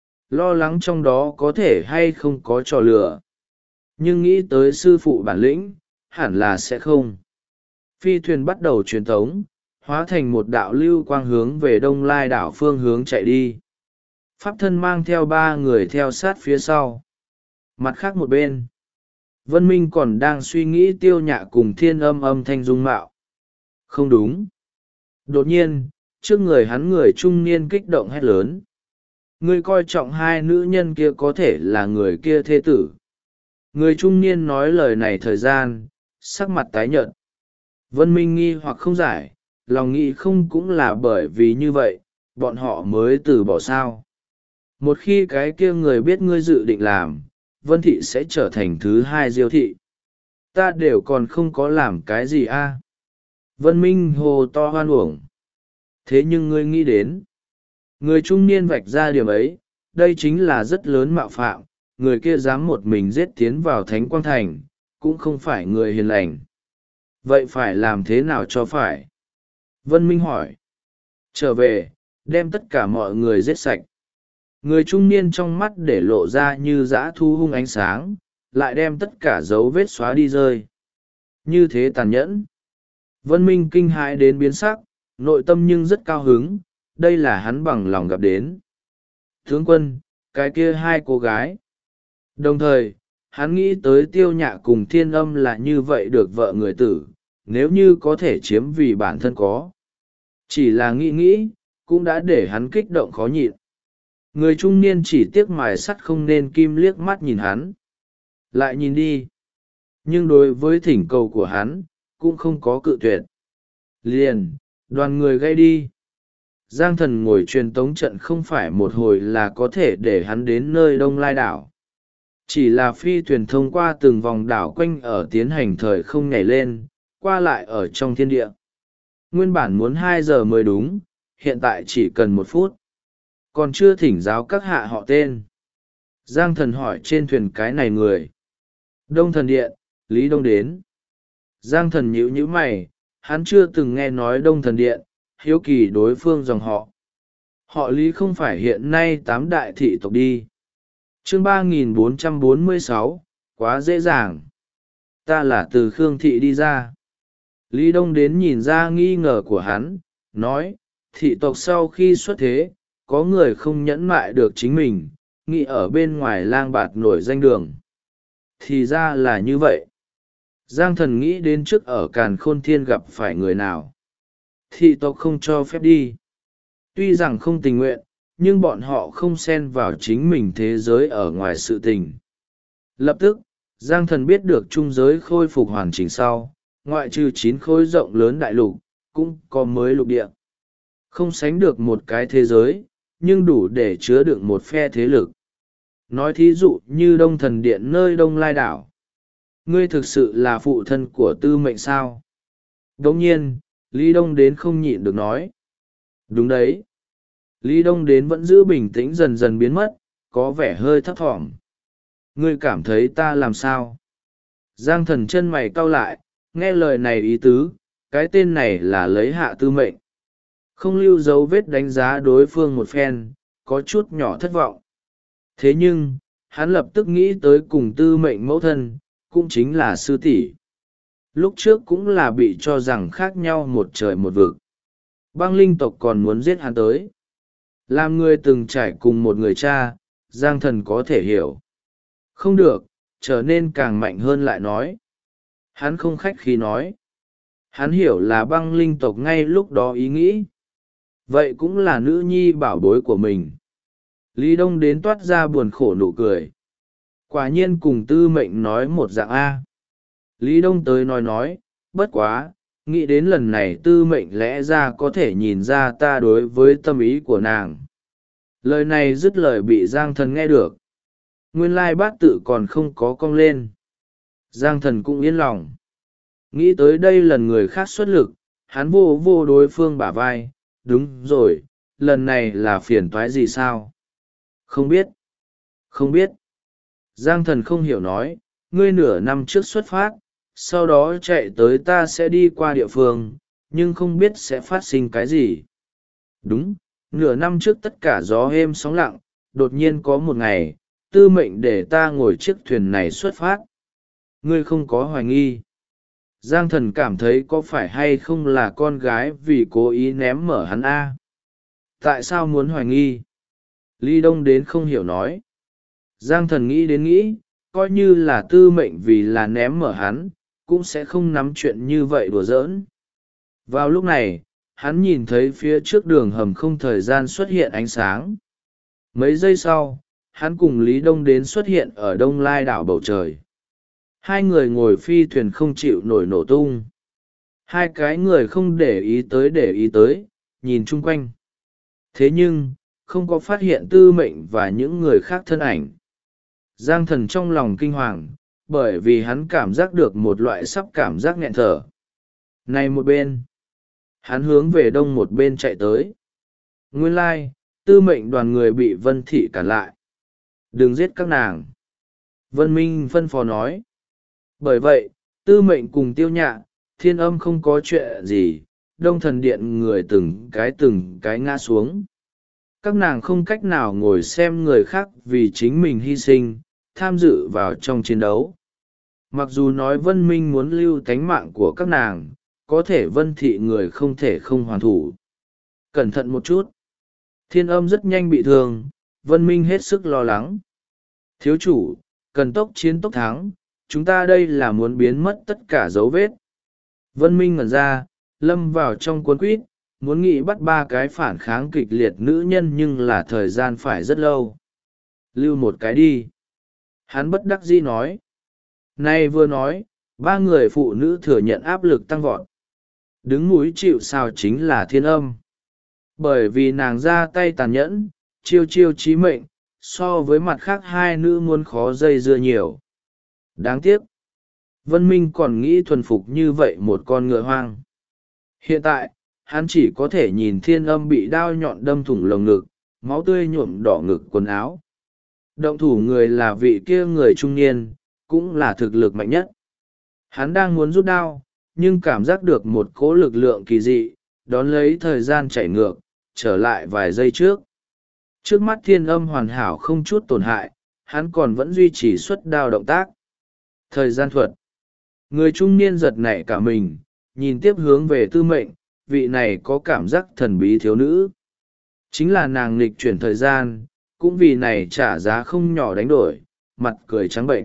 Lo lắng trong đó có thể hay không có trò lửa. Nhưng nghĩ tới sư phụ bản lĩnh, hẳn là sẽ không. Phi thuyền bắt đầu truyền tống, hóa thành một đạo lưu quang hướng về Đông Lai đảo phương hướng chạy đi. Pháp thân mang theo 3 người theo sát phía sau. Mặt khác một bên, Vân Minh còn đang suy nghĩ Tiêu Nhạ cùng Thiên Âm âm thanh dung mạo. Không đúng. Đột nhiên, trước người hắn người trung niên kích động hét lớn. Ngươi coi trọng 2 nữ nhân kia có thể là người kia thê tử. Người trung niên nói lời này thời gian, sắc mặt tái nhợt. Vân Minh nghi hoặc không giải, lòng nghĩ không cũng là bởi vì như vậy, bọn họ mới từ bỏ sao. Một khi cái kia người biết ngươi dự định làm, Vân Thị sẽ trở thành thứ 2 Diêu thị. Ta đều còn không có làm cái gì a. Vân Minh hồ to hoan uổng. Thế nhưng ngươi nghĩ đến. Người trung niên vạch ra điểm ấy, đây chính là rất lớn mạo phạm, người kia dám một mình giết tiến vào Thánh Quang Thành, cũng không phải người hiền lành. Vậy phải làm thế nào cho phải? Vân Minh hỏi. Trở về, đem tất cả mọi người giết sạch. Người trung niên trong mắt để lộ ra như dã thu hung ánh sáng, lại đem tất cả dấu vết xóa đi rơi. Như thế tàn nhẫn. Vân Minh kinh hãi đến biến sắc, nội tâm nhưng rất cao hứng, đây là hắn bằng lòng gặp đến. Tướng quân, cái kia 2 cô gái. Đồng thời, hắn nghĩ tới Tiêu Nhạ cùng Thiên Âm là như vậy được vợ người tử, nếu như có thể chiếm vì bản thân có. Chỉ là nghĩ, cũng đã để hắn kích động khó nhịn. Người trung niên chỉ tiếc mài sắt không nên kim liếc mắt nhìn hắn. Lại nhìn đi. Nhưng đối với thỉnh cầu của hắn, cũng không có cự tuyệt. Liền, đoàn người gây đi. Giang Thần ngồi truyền tống trận không phải một hồi là có thể để hắn đến nơi Đông Lai đảo. Chỉ là phi thuyền thông qua từng vòng đảo quanh ở tiến hành thời không nhảy lên, qua lại ở trong thiên địa. Nguyên bản muốn 2 giờ mới đúng, hiện tại chỉ cần 1 phút. Còn chưa thỉnh giáo các hạ họ tên. Giang Thần hỏi trên thuyền cái này người. Đông Thần Điện, Lý Đông đến. Giang Thần nhíu mày, hắn chưa từng nghe nói Đông Thần Điện, hiếu kỳ đối phương dòng họ. Họ Lý không phải hiện nay 8 đại thị tộc đi. Chương 3446, quá dễ dàng. Ta là từ Khương Thị đi ra. Lý Đông đến nhìn ra nghi ngờ của hắn, nói, thị tộc sau khi xuất thế, có người không nhẫn mại được chính mình, nghĩ ở bên ngoài lang bạt nổi danh đường. Thì ra là như vậy. Giang Thần nghĩ đến trước ở Càn Khôn Thiên gặp phải người nào. Thị tộc không cho phép đi. Tuy rằng không tình nguyện, nhưng bọn họ không xen vào chính mình thế giới ở ngoài sự tình. Lập tức, Giang Thần biết được trung giới khôi phục hoàn chỉnh sau, ngoại trừ 9 khối rộng lớn đại lục, cũng có mới lục địa. Không sánh được một cái thế giới, nhưng đủ để chứa đựng một phe thế lực. Nói thí dụ như Đông Thần Điện nơi Đông Lai đảo. Ngươi thực sự là phụ thân của Tư Mệnh sao? Đồng nhiên, Lý Đông đến không nhịn được nói. Đúng đấy. Lý Đông đến vẫn giữ bình tĩnh dần dần biến mất, có vẻ hơi thấp thỏm. Ngươi cảm thấy ta làm sao? Giang Thần chân mày cau lại, nghe lời này ý tứ, cái tên này là lấy Hạ Tư Mệnh. Không lưu dấu vết đánh giá đối phương một phen, có chút nhỏ thất vọng. Thế nhưng, hắn lập tức nghĩ tới cùng Tư Mệnh mẫu thân, cũng chính là sư tỷ. Lúc trước cũng là bị cho rằng khác nhau một trời một vực. Băng linh tộc còn muốn giết hắn tới. Làm người từng trải cùng một người cha, Giang Thần có thể hiểu. Không được, trở nên càng mạnh hơn lại nói. Hắn không khách khí nói. Hắn hiểu là băng linh tộc ngay lúc đó ý nghĩ. Vậy cũng là nữ nhi bảo bối của mình. Lý Đông đến toát ra buồn khổ nụ cười. Quả nhiên cùng Tư Mệnh nói một dạng A. Lý Đông tới nói, bất quá, nghĩ đến lần này Tư Mệnh lẽ ra có thể nhìn ra ta đối với tâm ý của nàng. Lời này dứt lời bị Giang Thần nghe được. Nguyên lai bát tự còn không có cong lên. Giang Thần cũng yên lòng. Nghĩ tới đây lần người khác xuất lực, hắn vô vô đối phương bả vai. Đúng rồi, lần này là phiền toái gì sao? Không biết. Không biết. Giang Thần không hiểu nói, ngươi nửa năm trước xuất phát, sau đó chạy tới ta sẽ đi qua địa phương, nhưng không biết sẽ phát sinh cái gì. Đúng, nửa năm trước tất cả gió êm sóng lặng, đột nhiên có một ngày, Tư Mệnh để ta ngồi chiếc thuyền này xuất phát. Ngươi không có hoài nghi. Giang Thần cảm thấy có phải hay không là con gái vì cố ý ném mở hắn A. Tại sao muốn hoài nghi? Lý Đông đến không hiểu nói. Giang Thần nghĩ đến nghĩ, coi như là Tư Mệnh vì là ném mở hắn, cũng sẽ không nắm chuyện như vậy đùa giỡn. Vào lúc này, hắn nhìn thấy phía trước đường hầm không thời gian xuất hiện ánh sáng. Mấy giây sau, hắn cùng Lý Đông đến xuất hiện ở Đông Lai đảo bầu trời. Hai người ngồi phi thuyền không chịu nổi nổ tung. Hai cái người không để ý tới, nhìn chung quanh. Thế nhưng, không có phát hiện Tư Mệnh và những người khác thân ảnh. Giang Thần trong lòng kinh hoàng, bởi vì hắn cảm giác được một loại sắp cảm giác nghẹn thở. Này một bên, hắn hướng về đông một bên chạy tới. Nguyên lai, Tư Mệnh đoàn người bị Vân Thị cản lại. Đừng giết các nàng. Vân Minh phân phó nói. Bởi vậy, Tư Mệnh cùng Tiêu Nhạ, Thiên Âm không có chuyện gì, Đông Thần Điện người từng cái ngã xuống. Các nàng không cách nào ngồi xem người khác vì chính mình hy sinh, tham dự vào trong chiến đấu. Mặc dù nói Vân Minh muốn lưu tánh mạng của các nàng, có thể Vân Thị người không thể không hoàn thủ. Cẩn thận một chút. Thiên Âm rất nhanh bị thương, Vân Minh hết sức lo lắng. Thiếu chủ, cần tốc chiến tốc thắng, chúng ta đây là muốn biến mất tất cả dấu vết. Vân Minh ngẩn ra, lâm vào trong cuốn quýt, muốn nghĩ bắt ba cái phản kháng kịch liệt nữ nhân nhưng là thời gian phải rất lâu. Lưu một cái đi. Hắn bất đắc dĩ nói. Nay vừa nói, ba người phụ nữ thừa nhận áp lực tăng vọt. Đứng mũi chịu sào chính là Thiên Âm. Bởi vì nàng ra tay tàn nhẫn, chiêu chiêu chí mệnh, so với mặt khác hai nữ muốn khó dây dưa nhiều. Đáng tiếc. Vân Minh còn nghĩ thuần phục như vậy một con ngựa hoang. Hiện tại, hắn chỉ có thể nhìn Thiên Âm bị đao nhọn đâm thủng lồng ngực, máu tươi nhuộm đỏ ngực quần áo. Động thủ người là vị kia người trung niên, cũng là thực lực mạnh nhất. Hắn đang muốn rút đao, nhưng cảm giác được một cỗ lực lượng kỳ dị, đón lấy thời gian chạy ngược, trở lại vài giây trước. Trước mắt Thiên Âm hoàn hảo không chút tổn hại, hắn còn vẫn duy trì xuất đao động tác. Thời gian thuật. Người trung niên giật nảy cả mình, nhìn tiếp hướng về Tư Mệnh, vị này có cảm giác thần bí thiếu nữ. Chính là nàng nghịch chuyển thời gian, cũng vì này trả giá không nhỏ đánh đổi, mặt cười trắng bệnh.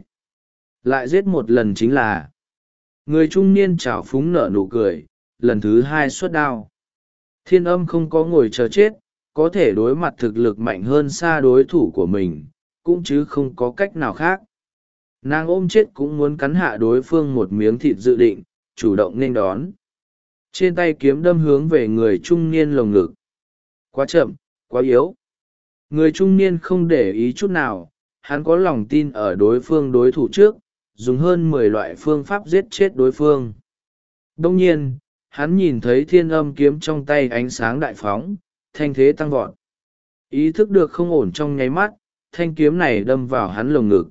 Lại giết một lần chính là người trung niên trào phúng nở nụ cười, lần thứ hai xuất đao. Thiên Âm không có ngồi chờ chết, có thể đối mặt thực lực mạnh hơn xa đối thủ của mình, cũng chứ không có cách nào khác. Nàng ôm chết cũng muốn cắn hạ đối phương một miếng thịt dự định, chủ động nên đón. Trên tay kiếm đâm hướng về người trung niên lồng ngực. Quá chậm, quá yếu. Người trung niên không để ý chút nào, hắn có lòng tin ở đối phương đối thủ trước, dùng hơn 10 loại phương pháp giết chết đối phương. Đông nhiên, hắn nhìn thấy Thiên Âm kiếm trong tay ánh sáng đại phóng, thanh thế tăng vọt. Ý thức được không ổn trong nháy mắt, thanh kiếm này đâm vào hắn lồng ngực.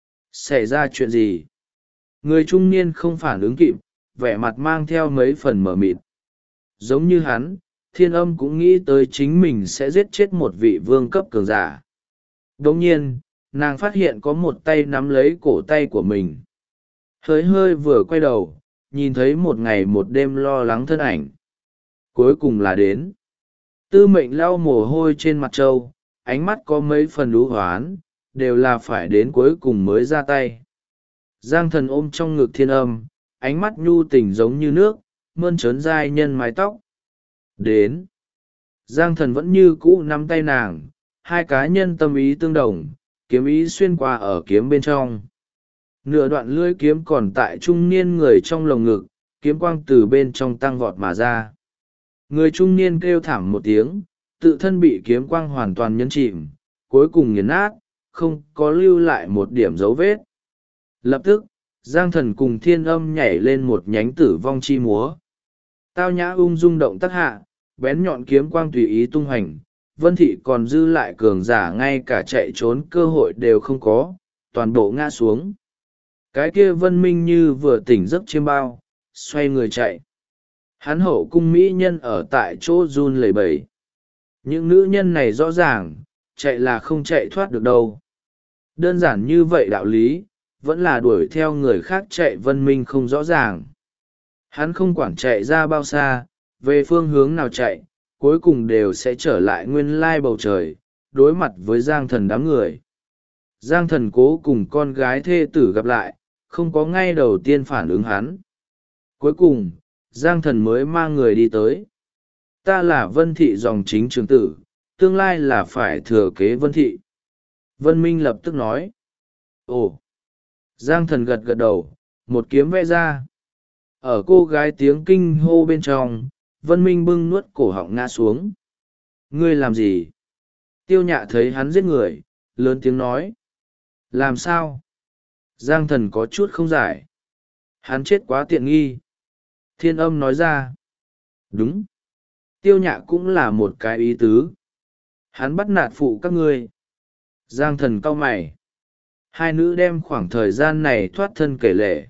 Xảy ra chuyện gì? Người trung niên không phản ứng kịp, vẻ mặt mang theo mấy phần mờ mịt. Giống như hắn, Thiên Âm cũng nghĩ tới chính mình sẽ giết chết một vị vương cấp cường giả. Đồng nhiên, nàng phát hiện có một tay nắm lấy cổ tay của mình. Hơi hơi vừa quay đầu, nhìn thấy một ngày một đêm lo lắng thân ảnh. Cuối cùng là đến. Tư Mệnh lau mồ hôi trên mặt trâu, ánh mắt có mấy phần lú hoán, đều là phải đến cuối cùng mới ra tay. Giang Thần ôm trong ngực Thiên Âm, ánh mắt nhu tình giống như nước, mơn trớn dai nhân mái tóc. Đến. Giang Thần vẫn như cũ nắm tay nàng, hai cá nhân tâm ý tương đồng, kiếm ý xuyên qua ở kiếm bên trong. Nửa đoạn lưỡi kiếm còn tại trung niên người trong lồng ngực, kiếm quang từ bên trong tăng vọt mà ra. Người trung niên kêu thảm một tiếng, tự thân bị kiếm quang hoàn toàn nhấn chìm, cuối cùng nghiền nát, không có lưu lại một điểm dấu vết. Lập tức, Giang Thần cùng Thiên Âm nhảy lên một nhánh tử vong chi múa. Tao nhã ung dung động tác hạ, bén nhọn kiếm quang tùy ý tung hành, Vân Thị còn dư lại cường giả ngay cả chạy trốn cơ hội đều không có, toàn bộ ngã xuống. Cái kia Vân Minh như vừa tỉnh giấc chiêm bao, xoay người chạy. Hắn hậu cung mỹ nhân ở tại chỗ run lẩy bẩy. Những nữ nhân này rõ ràng, chạy là không chạy thoát được đâu. Đơn giản như vậy đạo lý, vẫn là đuổi theo người khác chạy. Vân Minh không rõ ràng. Hắn không quản chạy ra bao xa, về phương hướng nào chạy, cuối cùng đều sẽ trở lại nguyên lai bầu trời, đối mặt với Giang Thần đám người. Giang Thần cố cùng con gái thê tử gặp lại, không có ngay đầu tiên phản ứng hắn. Cuối cùng, Giang Thần mới mang người đi tới. Ta là Vân Thị dòng chính trưởng tử, tương lai là phải thừa kế Vân Thị. Vân Minh lập tức nói. Ồ! Giang Thần gật gật đầu, một kiếm vẽ ra. Ở cô gái tiếng kinh hô bên trong, Vân Minh bưng nuốt cổ họng ngã xuống. Ngươi làm gì? Tiêu Nhạ thấy hắn giết người, lớn tiếng nói. Làm sao? Giang Thần có chút không giải. Hắn chết quá tiện nghi. Thiên Âm nói ra. Đúng. Tiêu Nhạ cũng là một cái ý tứ. Hắn bắt nạt phụ các ngươi. Giang Thần cau mày. Hai nữ đem khoảng thời gian này thoát thân kể lể.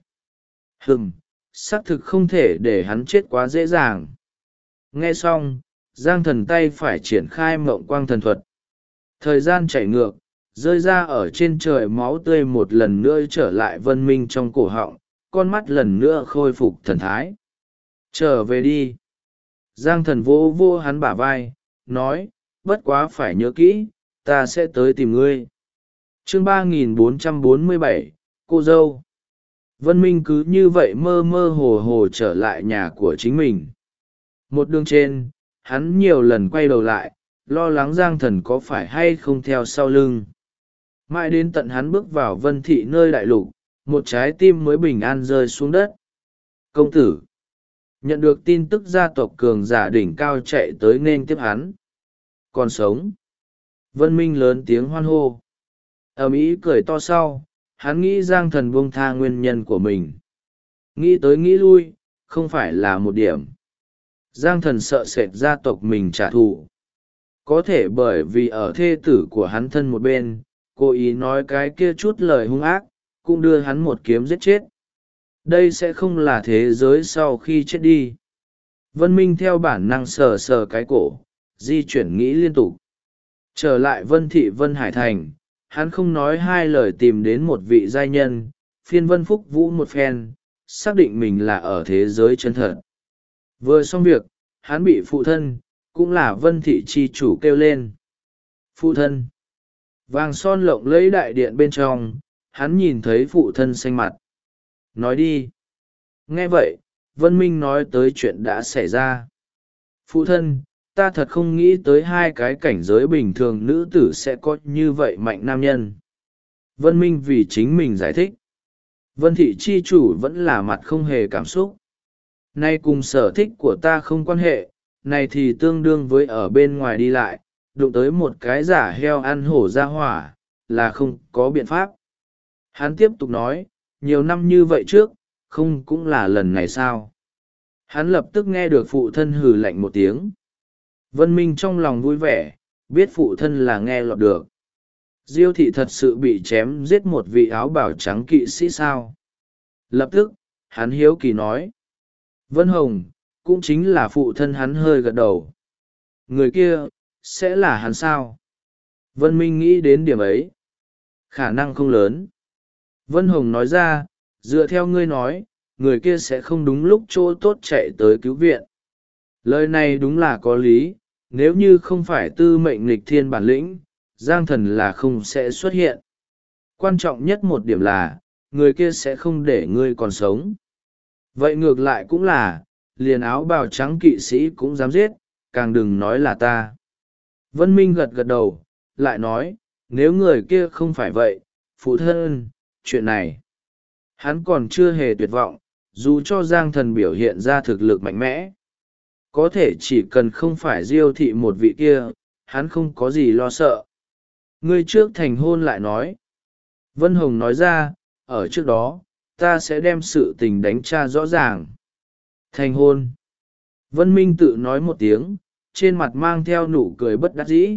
Xác thực không thể để hắn chết quá dễ dàng. Nghe xong, Giang Thần tay phải triển khai mộng quang thần thuật. Thời gian chảy ngược, rơi ra ở trên trời máu tươi một lần nữa trở lại Vân Minh trong cổ họng, con mắt lần nữa khôi phục thần thái. Trở về đi. Giang Thần vô vô hắn bả vai, nói, bất quá phải nhớ kỹ, ta sẽ tới tìm ngươi. Chương 3447, cô dâu. Vân Minh cứ như vậy mơ mơ hồ hồ trở lại nhà của chính mình. Một đường trên, hắn nhiều lần quay đầu lại, lo lắng Giang Thần có phải hay không theo sau lưng. Mãi đến tận hắn bước vào Vân Thị nơi đại lục, một trái tim mới bình an rơi xuống đất. Công tử! Nhận được tin tức gia tộc cường giả đỉnh cao chạy tới nên tiếp hắn. Còn sống! Vân Minh lớn tiếng hoan hô. Ầm ĩ cười to sau, hắn nghĩ Giang Thần buông tha nguyên nhân của mình. Nghĩ tới nghĩ lui, không phải là một điểm. Giang Thần sợ sệt gia tộc mình trả thù. Có thể bởi vì ở thê tử của hắn thân một bên, cố ý nói cái kia chút lời hung ác, cũng đưa hắn một kiếm giết chết. Đây sẽ không là thế giới sau khi chết đi. Vân Minh theo bản năng sờ sờ cái cổ, di chuyển nghĩ liên tục. Trở lại Vân Thị Vân Hải Thành, hắn không nói hai lời tìm đến một vị giai nhân, phiên Vân Phúc Vũ một phen, xác định mình là ở thế giới chân thật. Vừa xong việc, hắn bị phụ thân, cũng là Vân Thị chi chủ kêu lên. Phụ thân! Vàng son lộng lẫy đại điện bên trong, hắn nhìn thấy phụ thân xanh mặt. Nói đi! Nghe vậy, Vân Minh nói tới chuyện đã xảy ra. Phụ thân, ta thật không nghĩ tới hai cái cảnh giới bình thường nữ tử sẽ có như vậy mạnh nam nhân. Vân Minh vì chính mình giải thích. Vân Thị chi chủ vẫn là mặt không hề cảm xúc. Nay cùng sở thích của ta không quan hệ, này thì tương đương với ở bên ngoài đi lại, đụng tới một cái giả heo ăn hổ ra hỏa, là không có biện pháp. Hắn tiếp tục nói, nhiều năm như vậy trước, không cũng là lần này sao. Hắn lập tức nghe được phụ thân hừ lạnh một tiếng. Vân Minh trong lòng vui vẻ, biết phụ thân là nghe lọt được. Diêu thị thật sự bị chém giết một vị áo bào trắng kỵ sĩ sao? Lập tức, hắn hiếu kỳ nói. Vân Hồng, cũng chính là phụ thân. Hắn hơi gật đầu. Người kia, sẽ là hắn sao? Vân Minh nghĩ đến điểm ấy. Khả năng không lớn. Vân Hồng nói ra, dựa theo ngươi nói, người kia sẽ không đúng lúc chỗ tốt chạy tới cứu viện. Lời này đúng là có lý, nếu như không phải tư mệnh nghịch thiên bản lĩnh, Giang Thần là không sẽ xuất hiện. Quan trọng nhất một điểm là, người kia sẽ không để ngươi còn sống. Vậy ngược lại cũng là, liền áo bào trắng kỵ sĩ cũng dám giết, càng đừng nói là ta. Vân Minh gật gật đầu, lại nói, nếu người kia không phải vậy, phụ thân, chuyện này. Hắn còn chưa hề tuyệt vọng, dù cho Giang Thần biểu hiện ra thực lực mạnh mẽ. Có thể chỉ cần không phải Diêu thị một vị kia, hắn không có gì lo sợ. Ngươi trước thành hôn lại nói. Vân Hồng nói ra, ở trước đó, ta sẽ đem sự tình đánh tra rõ ràng. Thành hôn. Vân Minh tự nói một tiếng, trên mặt mang theo nụ cười bất đắc dĩ.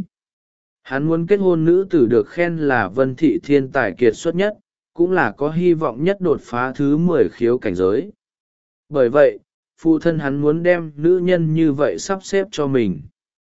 Hắn muốn kết hôn nữ tử được khen là Vân Thị thiên tài kiệt xuất nhất, cũng là có hy vọng nhất đột phá thứ 10 khiếu cảnh giới. Bởi vậy, phụ thân hắn muốn đem nữ nhân như vậy sắp xếp cho mình.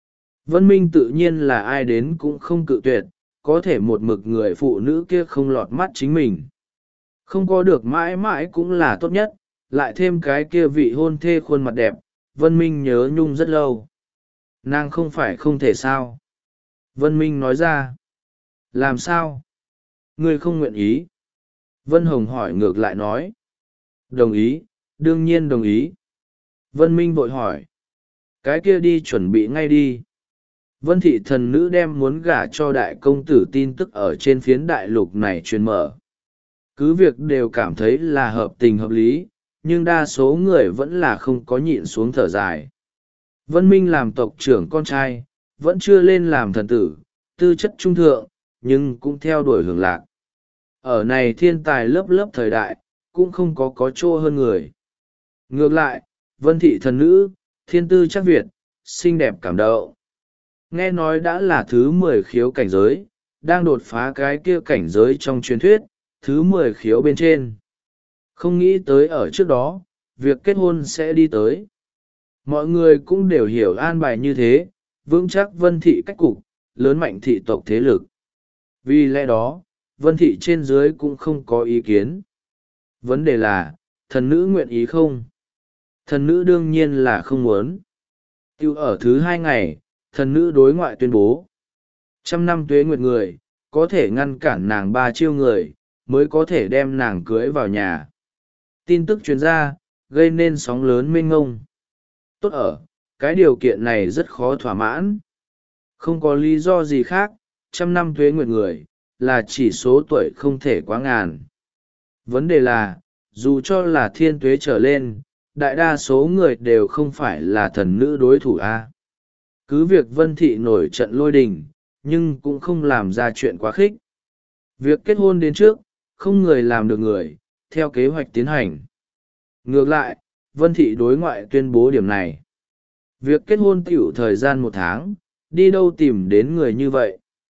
Vân Minh tự nhiên là ai đến cũng không cự tuyệt, có thể một mực người phụ nữ kia không lọt mắt chính mình. Không có được mãi mãi cũng là tốt nhất, lại thêm cái kia vị hôn thê khuôn mặt đẹp, Vân Minh nhớ nhung rất lâu. Nàng không phải không thể sao. Vân Minh nói ra. Làm sao? Ngươi không nguyện ý. Vân Hồng hỏi ngược lại nói. Đồng ý, đương nhiên đồng ý. Vân Minh vội hỏi. Cái kia đi chuẩn bị ngay đi. Vân thị thần nữ đem muốn gả cho đại công tử tin tức ở trên phiến đại lục này truyền mở. Cứ việc đều cảm thấy là hợp tình hợp lý, nhưng đa số người vẫn là không có nhịn xuống thở dài. Vân Minh làm tộc trưởng con trai, vẫn chưa lên làm thần tử, tư chất trung thượng, nhưng cũng theo đuổi hưởng lạc. Ở này thiên tài lớp lớp thời đại, cũng không có chỗ hơn người. Ngược lại, Vân thị thần nữ, thiên tư chắc Việt, xinh đẹp cảm động. Nghe nói đã là thứ 10 khiếu cảnh giới, đang đột phá cái kia cảnh giới trong truyền thuyết, thứ 10 khiếu bên trên. Không nghĩ tới ở trước đó, việc kết hôn sẽ đi tới. Mọi người cũng đều hiểu an bài như thế, vững chắc Vân thị cách cục, lớn mạnh thị tộc thế lực. Vì lẽ đó, Vân thị trên dưới cũng không có ý kiến. Vấn đề là, thần nữ nguyện ý không? Thần nữ đương nhiên là không muốn. Tiêu ở thứ 2 ngày, thần nữ đối ngoại tuyên bố. 100 năm tuế nguyệt người, có thể ngăn cản nàng 3 chiêu người, mới có thể đem nàng cưới vào nhà. Tin tức truyền ra, gây nên sóng lớn mênh ngông. Tốt ở, cái điều kiện này rất khó thỏa mãn. Không có lý do gì khác, 100 năm tuế nguyệt người, là chỉ số tuổi không thể quá ngàn. Vấn đề là, dù cho là thiên tuế trở lên, đại đa số người đều không phải là thần nữ đối thủ a. Cứ việc Vân thị nổi trận lôi đình, nhưng cũng không làm ra chuyện quá khích. Việc kết hôn đến trước, không người làm được người, theo kế hoạch tiến hành. Ngược lại, Vân thị đối ngoại tuyên bố điểm này. Việc kết hôn tiểu thời gian 1 tháng, đi đâu tìm đến người như vậy.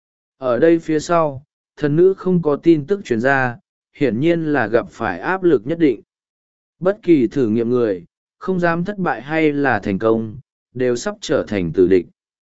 Ở đây phía sau, thần nữ không có tin tức truyền ra, hiển nhiên là gặp phải áp lực nhất định. Bất kỳ thử nghiệm người, không dám thất bại hay là thành công, đều sắp trở thành tử địch.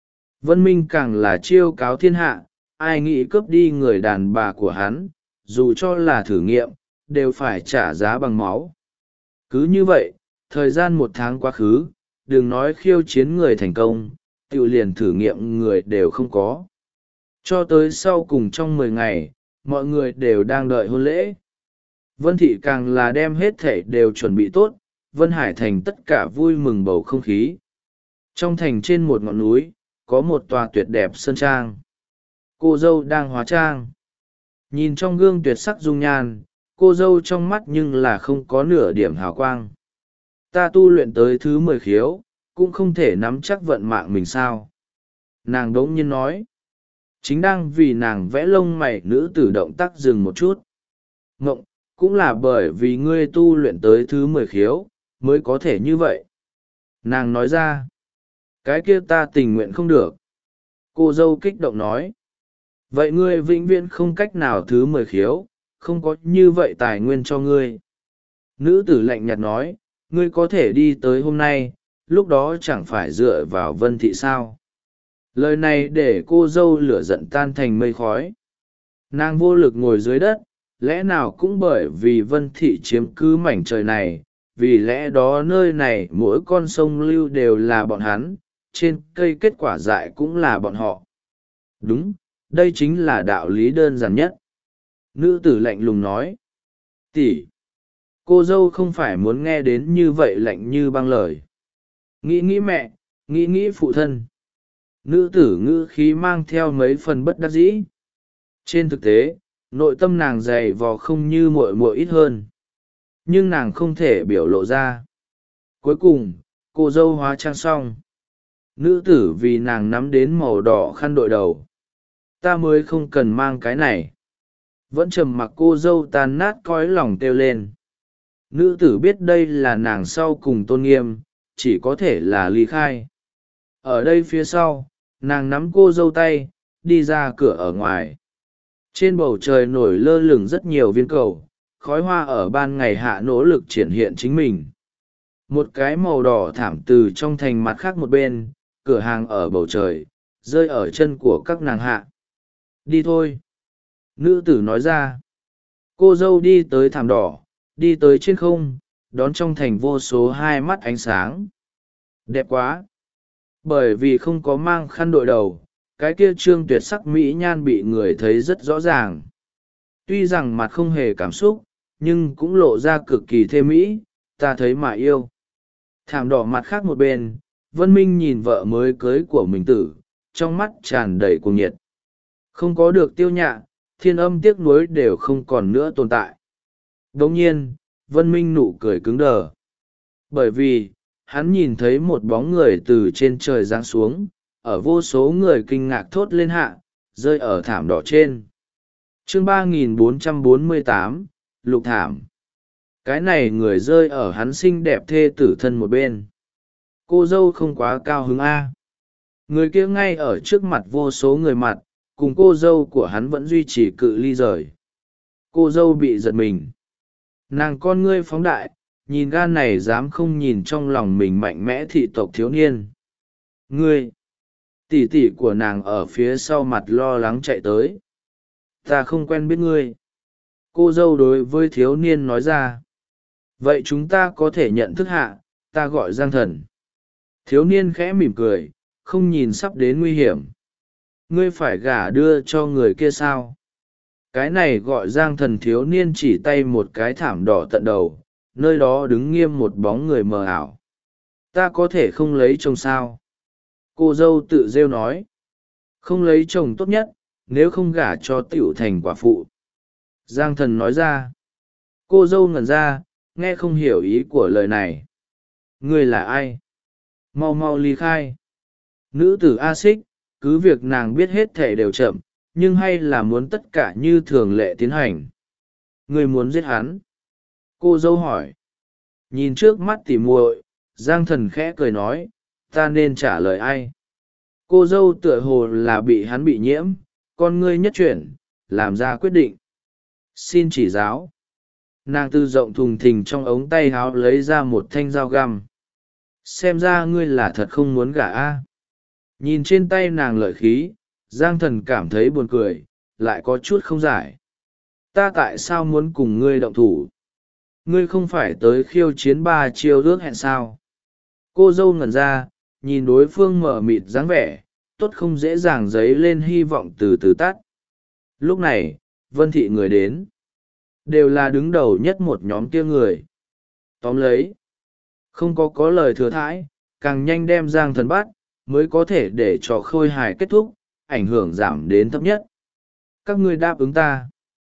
Vân Minh càng là chiêu cáo thiên hạ, ai nghĩ cướp đi người đàn bà của hắn, dù cho là thử nghiệm, đều phải trả giá bằng máu. Cứ như vậy, thời gian 1 tháng quá khứ, đừng nói khiêu chiến người thành công, tự liền thử nghiệm người đều không có. Cho tới sau cùng trong 10 ngày, mọi người đều đang đợi hôn lễ. Vân thị càng là đem hết thể đều chuẩn bị tốt, Vân Hải thành tất cả vui mừng bầu không khí. Trong thành trên một ngọn núi, có một tòa tuyệt đẹp sơn trang. Cô dâu đang hóa trang. Nhìn trong gương tuyệt sắc dung nhan, cô dâu trong mắt nhưng là không có nửa điểm hào quang. Ta tu luyện tới thứ 10 khiếu, cũng không thể nắm chắc vận mạng mình sao. Nàng đống nhiên nói. Chính đang vì nàng vẽ lông mày nữ tử động tác dừng một chút. Ngộng, cũng là bởi vì ngươi tu luyện tới thứ 10 khiếu, mới có thể như vậy. Nàng nói ra. Cái kia ta tình nguyện không được. Cô dâu kích động nói. Vậy ngươi vĩnh viễn không cách nào thứ 10 khiếu, không có như vậy tài nguyên cho ngươi. Nữ tử lạnh nhạt nói, ngươi có thể đi tới hôm nay, lúc đó chẳng phải dựa vào Vân Thị sao. Lời này để cô dâu lửa giận tan thành mây khói. Nàng vô lực ngồi dưới đất, lẽ nào cũng bởi vì Vân Thị chiếm cứ mảnh trời này, vì lẽ đó nơi này mỗi con sông lưu đều là bọn hắn, trên cây kết quả dại cũng là bọn họ. Đúng, đây chính là đạo lý đơn giản nhất. Nữ tử lạnh lùng nói. Tỷ, cô dâu không phải muốn nghe đến như vậy lạnh như băng lời. Nghĩ nghĩ mẹ, nghĩ nghĩ phụ thân. Nữ tử ngữ khí mang theo mấy phần bất đắc dĩ. Trên thực tế, nội tâm nàng dày vò không như muội muội ít hơn. Nhưng nàng không thể biểu lộ ra. Cuối cùng, cô dâu hóa trang xong. Nữ tử vì nàng nắm đến màu đỏ khăn đội đầu. Ta mới không cần mang cái này. Vẫn trầm mặc cô dâu tan nát cõi lòng kêu lên. Nữ tử biết đây là nàng sau cùng tôn nghiêm, chỉ có thể là ly khai. Ở đây phía sau, nàng nắm cô dâu tay, đi ra cửa ở ngoài. Trên bầu trời nổi lơ lửng rất nhiều viên cầu, khói hoa ở ban ngày hạ nỗ lực triển hiện chính mình. Một cái màu đỏ thảm từ trong thành mặt khác một bên, cửa hàng ở bầu trời, rơi ở chân của các nàng hạ. Đi thôi. Nữ tử nói ra. Cô dâu đi tới thảm đỏ, đi tới trên không, đón trong thành vô số hai mắt ánh sáng. Đẹp quá. Bởi vì không có mang khăn đội đầu, cái kia trương tuyệt sắc mỹ nhan bị người thấy rất rõ ràng. Tuy rằng mặt không hề cảm xúc, nhưng cũng lộ ra cực kỳ thê mỹ, ta thấy mà yêu. Thảm đỏ mặt khác một bên, Vân Minh nhìn vợ mới cưới của mình tử, trong mắt tràn đầy cuồng nhiệt. Không có được Tiêu Nhạ, thiên âm tiếc nuối đều không còn nữa tồn tại. Đồng nhiên, Vân Minh nụ cười cứng đờ. Bởi vì, hắn nhìn thấy một bóng người từ trên trời giáng xuống, ở vô số người kinh ngạc thốt lên hạ, rơi ở thảm đỏ trên. Chương 3448, Lục Thảm. Cái này người rơi ở hắn xinh đẹp thê tử thân một bên. Cô dâu không quá cao hứng A. Người kia ngay ở trước mặt vô số người mặt, cùng cô dâu của hắn vẫn duy trì cự ly rời. Cô dâu bị giật mình. Nàng con ngươi phóng đại, nhìn gan này dám không nhìn trong lòng mình mạnh mẽ thị tộc thiếu niên. Ngươi! Tỷ tỷ của nàng ở phía sau mặt lo lắng chạy tới. Ta không quen biết ngươi. Cô dâu đối với thiếu niên nói ra. Vậy chúng ta có thể nhận thức hạ, ta gọi Giang Thần. Thiếu niên khẽ mỉm cười, không nhìn sắp đến nguy hiểm. Ngươi phải gả đưa cho người kia sao? Cái này gọi Giang Thần thiếu niên chỉ tay một cái thảm đỏ tận đầu, nơi đó đứng nghiêm một bóng người mờ ảo. Ta có thể không lấy chồng sao? Cô dâu tự rêu nói. Không lấy chồng tốt nhất, nếu không gả cho tiểu thành quả phụ. Giang Thần nói ra. Cô dâu ngẩn ra, nghe không hiểu ý của lời này. Ngươi là ai? Mau mau ly khai. Nữ tử A Xích, cứ việc nàng biết hết thể đều chậm, nhưng hay là muốn tất cả như thường lệ tiến hành. Ngươi muốn giết hắn? Cô dâu hỏi. Nhìn trước mắt tỉ muội, Giang Thần khẽ cười nói, ta nên trả lời ai? Cô dâu tựa hồ là bị hắn bị nhiễm, con ngươi nhất chuyển, làm ra quyết định. Xin chỉ giáo. Nàng tư rộng thùng thình trong ống tay háo lấy ra một thanh dao găm. Xem ra ngươi là thật không muốn gả a. Nhìn trên tay nàng lợi khí, Giang Thần cảm thấy buồn cười, lại có chút không giải. Ta tại sao muốn cùng ngươi động thủ? Ngươi không phải tới khiêu chiến 3 chiêu ước hẹn sao? Cô dâu ngẩn ra, nhìn đối phương mở mịt dáng vẻ, tốt không dễ dàng dấy lên hy vọng từ từ tắt. Lúc này, Vân Thị người đến. Đều là đứng đầu nhất một nhóm kia người. Tóm lấy. Không có lời thừa thãi, càng nhanh đem Giang Thần bắt, mới có thể để cho khôi hài kết thúc, ảnh hưởng giảm đến thấp nhất. Các ngươi đáp ứng ta.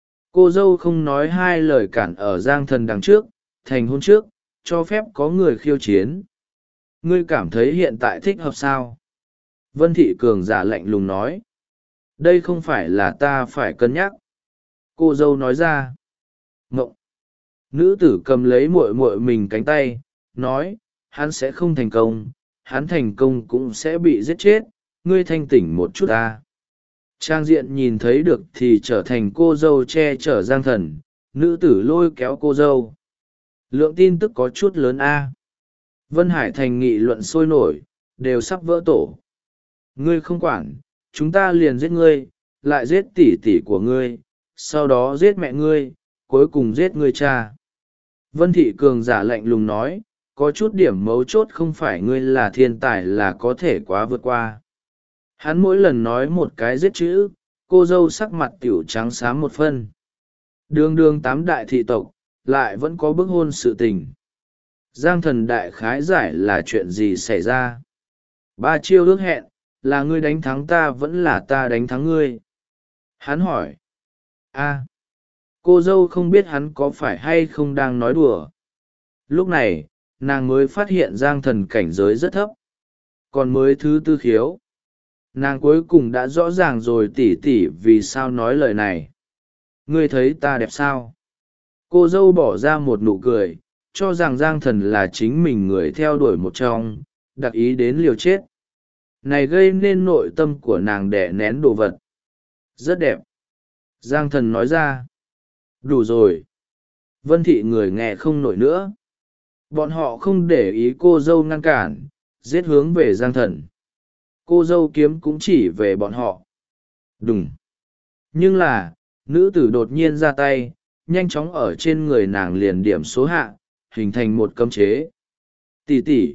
Cô dâu không nói hai lời cản ở Giang Thần đằng trước, thành hôn trước, cho phép có người khiêu chiến. Ngươi cảm thấy hiện tại thích hợp sao? Vân Thị cường giả lạnh lùng nói. Đây không phải là ta phải cân nhắc. Cô dâu nói ra. Ngộng. Nữ tử cầm lấy muội muội mình cánh tay, nói, hắn sẽ không thành công, hắn thành công cũng sẽ bị giết chết, ngươi thanh tỉnh một chút ta. Trang diện nhìn thấy được thì trở thành cô dâu che chở Giang Thần, nữ tử lôi kéo cô dâu. Lượng tin tức có chút lớn a. Vân Hải Thành nghị luận sôi nổi, đều sắp vỡ tổ. Ngươi không quản, chúng ta liền giết ngươi, lại giết tỷ tỷ của ngươi, sau đó giết mẹ ngươi, cuối cùng giết ngươi cha. Vân Thị Cường giả lạnh lùng nói, có chút điểm mấu chốt không phải ngươi là thiên tài là có thể quá vượt qua. Hắn mỗi lần nói một cái giết chữ, cô dâu sắc mặt tiểu trắng xám một phân. Đường đường tám đại thị tộc, lại vẫn có bức hôn sự tình. Giang Thần đại khái giải là chuyện gì xảy ra? 3 chiêu ước hẹn, là ngươi đánh thắng ta vẫn là ta đánh thắng ngươi? Hắn hỏi. Cô dâu không biết hắn có phải hay không đang nói đùa. Lúc này, nàng mới phát hiện Giang Thần cảnh giới rất thấp. Còn mới thứ tư khiếu. Nàng cuối cùng đã rõ ràng rồi tỉ tỉ vì sao nói lời này. Ngươi thấy ta đẹp sao? Cô dâu bỏ ra một nụ cười, cho rằng Giang Thần là chính mình người theo đuổi một trong, đặc ý đến liều chết. Này gây nên nội tâm của nàng đẻ nén đồ vật. Rất đẹp. Giang Thần nói ra. Đủ rồi. Vân Thị người nghe không nổi nữa. Bọn họ không để ý cô dâu ngăn cản, giết hướng về Giang Thần. Cô dâu kiếm cũng chỉ về bọn họ. Đùng. Nhưng là, nữ tử đột nhiên ra tay, nhanh chóng ở trên người nàng liền điểm số hạ, hình thành một cấm chế. Tỷ tỷ.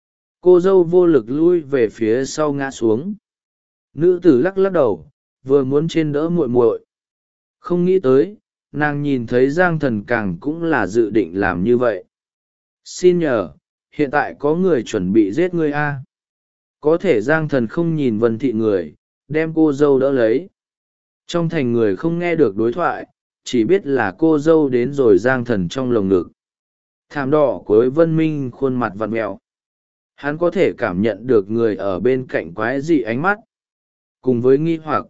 Cô dâu vô lực lui về phía sau ngã xuống. Nữ tử lắc lắc đầu, vừa muốn trên đỡ muội muội. Không nghĩ tới, nàng nhìn thấy Giang Thần càng cũng là dự định làm như vậy. Xin nhờ, hiện tại có người chuẩn bị giết ngươi a. Có thể Giang Thần không nhìn Vân Thị người, đem cô dâu đỡ lấy. Trong thành người không nghe được đối thoại, chỉ biết là cô dâu đến rồi Giang Thần trong lồng ngực. Thảm đỏ của Vân Minh khuôn mặt vặn mẹo. Hắn có thể cảm nhận được người ở bên cạnh quái dị ánh mắt. Cùng với nghi hoặc.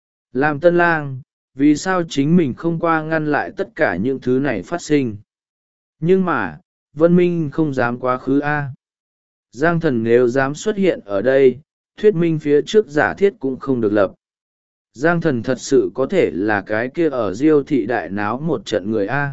Làm tân lang, vì sao chính mình không qua ngăn lại tất cả những thứ này phát sinh. Nhưng mà, Vân Minh không dám quá khứ a. Giang Thần nếu dám xuất hiện ở đây, thuyết minh phía trước giả thiết cũng không được lập. Giang Thần thật sự có thể là cái kia ở Diêu thị đại náo một trận người a.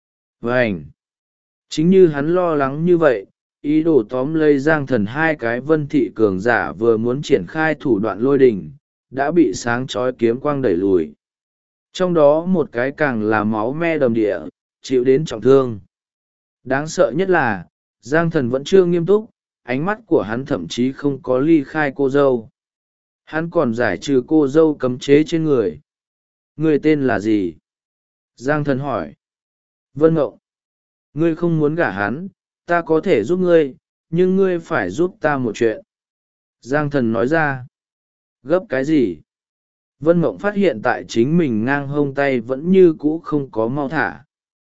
Vânh! Chính như hắn lo lắng như vậy, ý đồ tóm lấy Giang Thần hai cái Vân Thị cường giả vừa muốn triển khai thủ đoạn lôi đình, đã bị sáng chói kiếm quang đẩy lùi. Trong đó một cái càng là máu me đầm địa, chịu đến trọng thương. Đáng sợ nhất là, Giang Thần vẫn chưa nghiêm túc, ánh mắt của hắn thậm chí không có ly khai cô dâu. Hắn còn giải trừ cô dâu cấm chế trên người. Người tên là gì? Giang Thần hỏi. Vân Mộng. Ngươi không muốn gả hắn, ta có thể giúp ngươi, nhưng ngươi phải giúp ta một chuyện. Giang Thần nói ra. Gấp cái gì? Vân Mộng phát hiện tại chính mình ngang hông tay vẫn như cũ không có mau thả.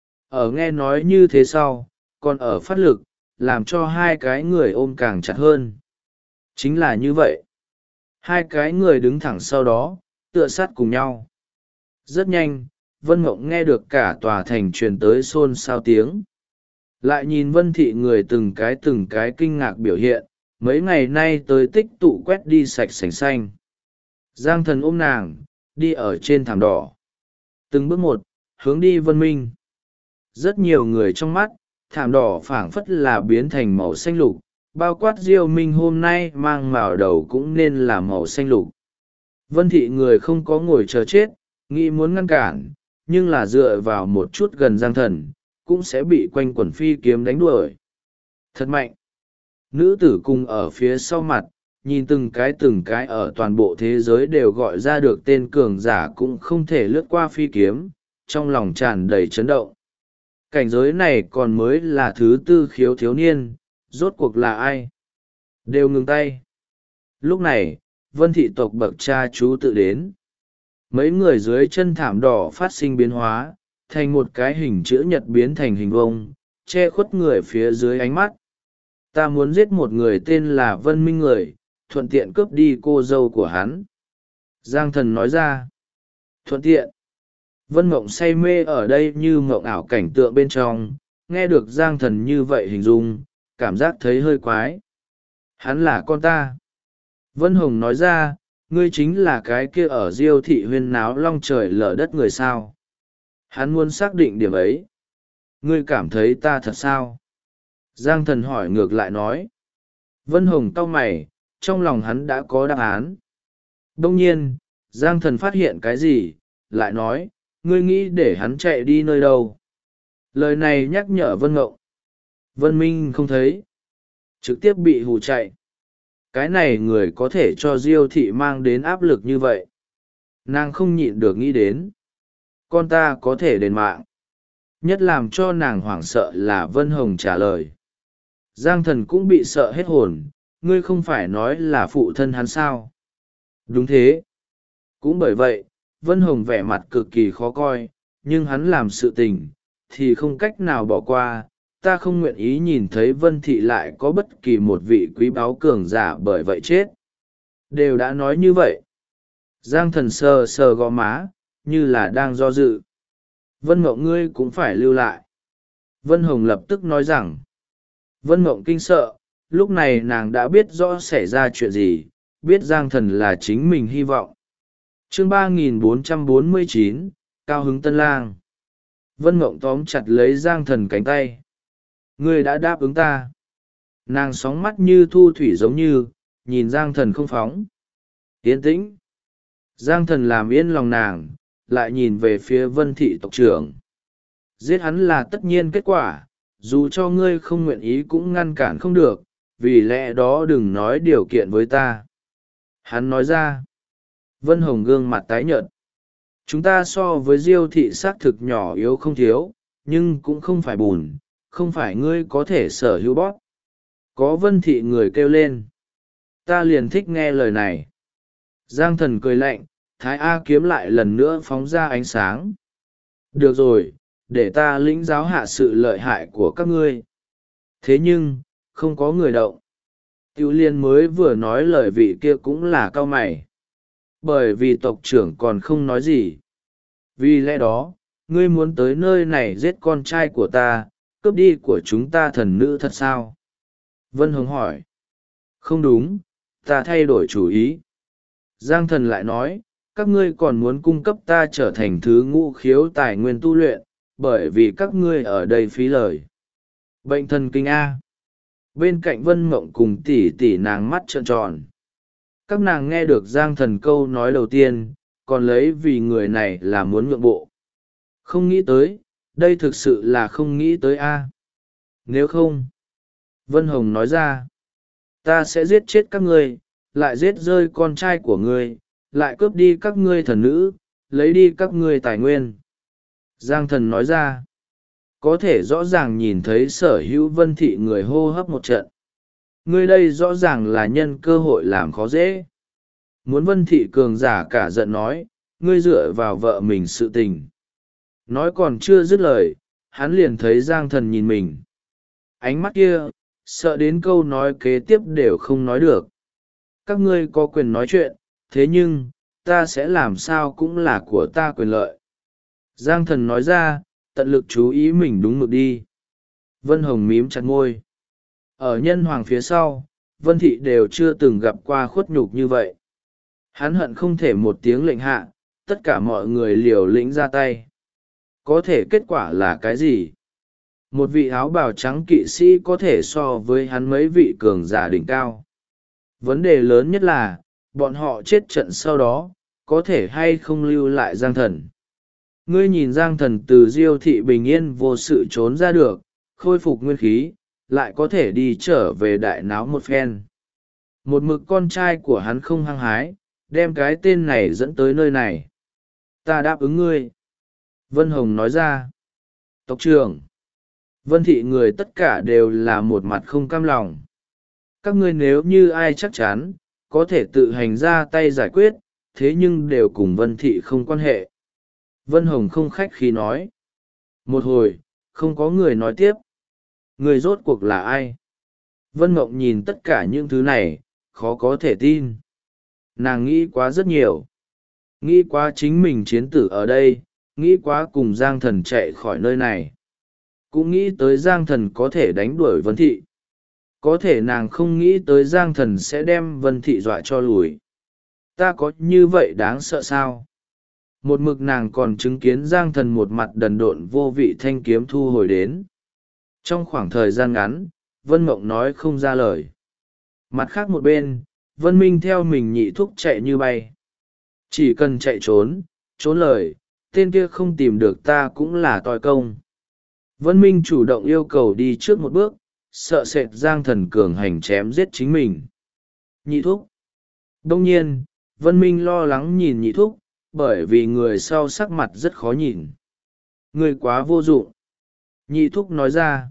Ở nghe nói như thế sau, còn ở phát lực, làm cho hai cái người ôm càng chặt hơn. Chính là như vậy. Hai cái người đứng thẳng sau đó, tựa sát cùng nhau. Rất nhanh, Vân Mộng nghe được cả tòa thành truyền tới xôn xao tiếng. Lại nhìn Vân Thị người từng cái kinh ngạc biểu hiện, mấy ngày nay tới tích tụ quét đi sạch sành xanh. Giang Thần ôm nàng, đi ở trên thảm đỏ. Từng bước một, hướng đi Vân Minh. Rất nhiều người trong mắt, thảm đỏ phảng phất là biến thành màu xanh lục, bao quát Diêu Minh hôm nay mang màu đầu cũng nên là màu xanh lục. Vân Thị người không có ngồi chờ chết, nghĩ muốn ngăn cản, nhưng là dựa vào một chút gần Giang Thần, cũng sẽ bị quanh quẩn phi kiếm đánh đuổi. Thật mạnh. Nữ tử cùng ở phía sau mặt, nhìn từng cái ở toàn bộ thế giới đều gọi ra được tên cường giả cũng không thể lướt qua phi kiếm, trong lòng tràn đầy chấn động. Cảnh giới này còn mới là thứ tư khiếu thiếu niên, rốt cuộc là ai? Đều ngừng tay. Lúc này, Vân Thị tộc bậc cha chú tự đến. Mấy người dưới chân thảm đỏ phát sinh biến hóa, thành một cái hình chữ nhật biến thành hình vông, che khuất người phía dưới ánh mắt. Ta muốn giết một người tên là Vân Minh người, thuận tiện cướp đi cô dâu của hắn. Giang Thần nói ra. Thuận tiện. Vân Mộng say mê ở đây như mộng ảo cảnh tượng bên trong, nghe được Giang Thần như vậy hình dung, cảm giác thấy hơi quái. Hắn là con ta. Vân Hồng nói ra, ngươi chính là cái kia ở Diêu thị huyên náo long trời lở đất người sao. Hắn muốn xác định điểm ấy. Ngươi cảm thấy ta thật sao? Giang Thần hỏi ngược lại nói. Vân Hồng cau mày, trong lòng hắn đã có đáp án. Đông nhiên, Giang Thần phát hiện cái gì, lại nói, ngươi nghĩ để hắn chạy đi nơi đâu? Lời này nhắc nhở Vân Ngộng. Vân Minh không thấy, trực tiếp bị hù chạy. Cái này người có thể cho Diêu thị mang đến áp lực như vậy. Nàng không nhịn được nghĩ đến. Con ta có thể đền mạng. Nhất làm cho nàng hoảng sợ là Vân Hồng trả lời. Giang Thần cũng bị sợ hết hồn, ngươi không phải nói là phụ thân hắn sao? Đúng thế. Cũng bởi vậy, Vân Hồng vẻ mặt cực kỳ khó coi, nhưng hắn làm sự tình, thì không cách nào bỏ qua. Ta không nguyện ý nhìn thấy Vân Thị lại có bất kỳ một vị quý báu cường giả bởi vậy chết. Đều đã nói như vậy. Giang Thần sờ sờ gò má, như là đang do dự. Vân Mộng ngươi cũng phải lưu lại. Vân Hồng lập tức nói rằng. Vân Mộng kinh sợ, lúc này nàng đã biết rõ xảy ra chuyện gì, biết Giang Thần là chính mình hy vọng. Chương 3449, Cao hứng tân lang. Vân Mộng tóm chặt lấy Giang Thần cánh tay. Ngươi đã đáp ứng ta. Nàng sóng mắt như thu thủy giống như, nhìn Giang Thần không phóng. Yên tĩnh. Giang Thần làm yên lòng nàng, lại nhìn về phía Vân Thị tộc trưởng. Giết hắn là tất nhiên kết quả, dù cho ngươi không nguyện ý cũng ngăn cản không được, vì lẽ đó đừng nói điều kiện với ta. Hắn nói ra. Vân Hồng gương mặt tái nhợt. Chúng ta so với Diêu thị xác thực nhỏ yếu không thiếu, nhưng cũng không phải bùn, không phải ngươi có thể sở hữu bóp. Có Vân Thị người kêu lên. Ta liền thích nghe lời này. Giang Thần cười lạnh, Thái A kiếm lại lần nữa phóng ra ánh sáng. Được rồi, để ta lĩnh giáo hạ sự lợi hại của các ngươi. Thế nhưng, không có người động. Tiểu Liên mới vừa nói lời vị kia cũng là cau mày. Bởi vì tộc trưởng còn không nói gì. Vì lẽ đó, ngươi muốn tới nơi này giết con trai của ta, cướp đi của chúng ta thần nữ thật sao? Vân Hồng hỏi. Không đúng, ta thay đổi chủ ý. Giang Thần lại nói, các ngươi còn muốn cung cấp ta trở thành thứ ngũ khiếu tài nguyên tu luyện, bởi vì các ngươi ở đây phí lời. Bệnh thần kinh A. Bên cạnh Vân Mộng cùng tỷ tỷ nàng mắt trợn tròn. Các nàng nghe được Giang Thần câu nói đầu tiên, còn lấy vì người này là muốn nhượng bộ. Không nghĩ tới, đây thực sự là không nghĩ tới A. Nếu không, Vân Hồng nói ra, ta sẽ giết chết các ngươi, lại giết rơi con trai của ngươi, lại cướp đi các ngươi thần nữ, lấy đi các ngươi tài nguyên. Giang Thần nói ra, có thể rõ ràng nhìn thấy sở hữu Vân Thị người hô hấp một trận. Ngươi đây rõ ràng là nhân cơ hội làm khó dễ. Muốn Vân Thị cường giả cả giận nói, ngươi dựa vào vợ mình sự tình. Nói còn chưa dứt lời, hắn liền thấy Giang Thần nhìn mình. Ánh mắt kia, sợ đến câu nói kế tiếp đều không nói được. Các ngươi có quyền nói chuyện, thế nhưng, ta sẽ làm sao cũng là của ta quyền lợi. Giang Thần nói ra, tận lực chú ý mình đúng mực đi. Vân Hồng mím chặt môi. Ở nhân hoàng phía sau, Vân Thị đều chưa từng gặp qua khuất nhục như vậy. Hắn hận không thể một tiếng lệnh hạ, tất cả mọi người liều lĩnh ra tay. Có thể kết quả là cái gì? Một vị áo bào trắng kỵ sĩ có thể so với hắn mấy vị cường giả đỉnh cao. Vấn đề lớn nhất là, bọn họ chết trận sau đó, có thể hay không lưu lại Giang Thần. Ngươi nhìn Giang Thần từ Diêu thị bình yên vô sự trốn ra được, khôi phục nguyên khí, lại có thể đi trở về đại náo một phen. Một mực con trai của hắn không hăng hái, đem cái tên này dẫn tới nơi này. Ta đáp ứng ngươi. Vân Hồng nói ra. Tộc trưởng. Vân Thị người tất cả đều là một mặt không cam lòng. Các ngươi nếu như ai chắc chắn, có thể tự hành ra tay giải quyết, thế nhưng đều cùng Vân Thị không quan hệ. Vân Hồng không khách khí nói. Một hồi, không có người nói tiếp. Người rốt cuộc là ai? Vân Mộng nhìn tất cả những thứ này, khó có thể tin. Nàng nghĩ quá rất nhiều. Nghĩ quá chính mình chiến tử ở đây, nghĩ quá cùng Giang Thần chạy khỏi nơi này. Cũng nghĩ tới Giang Thần có thể đánh đuổi Vân Thị. có thể nàng không nghĩ tới Giang Thần sẽ đem Vân Thị dọa cho lùi. Ta có như vậy đáng sợ sao? Một mực nàng còn chứng kiến Giang Thần một mặt đần độn vô vị thanh kiếm thu hồi đến. Trong khoảng thời gian ngắn, Vân Mộng nói không ra lời. Mặt khác một bên, Vân Minh theo mình nhị thúc chạy như bay. Chỉ cần chạy trốn, trốn lời, tên kia không tìm được ta cũng là toi công. Vân Minh chủ động yêu cầu đi trước một bước, sợ sệt Giang Thần cường hành chém giết chính mình. Nhị thúc. Đông nhiên, Vân Minh lo lắng nhìn nhị thúc, bởi vì người sau sắc mặt rất khó nhìn. Người quá vô dụng. Nhị thúc nói ra.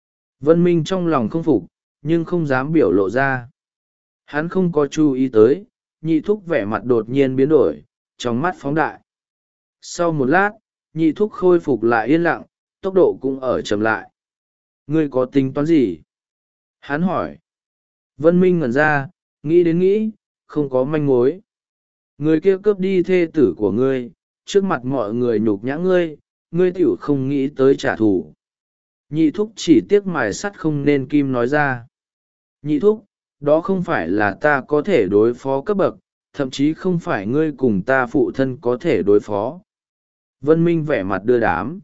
Vân Minh trong lòng không phục, nhưng không dám biểu lộ ra. Hắn không có chú ý tới, nhị thúc vẻ mặt đột nhiên biến đổi, trong mắt phóng đại. Sau một lát, nhị thúc khôi phục lại yên lặng, tốc độ cũng ở chậm lại. Ngươi có tính toán gì? Hắn hỏi. Vân Minh ngẩn ra, nghĩ đến nghĩ, không có manh mối. Người kia cướp đi thê tử của ngươi, trước mặt mọi người nhục nhã ngươi, ngươi tiểu không nghĩ tới trả thù. Nhị thúc chỉ tiếc mài sắt không nên kim nói ra. Nhị thúc, đó không phải là ta có thể đối phó cấp bậc, thậm chí không phải ngươi cùng ta phụ thân có thể đối phó. Vân Minh vẻ mặt đưa đám.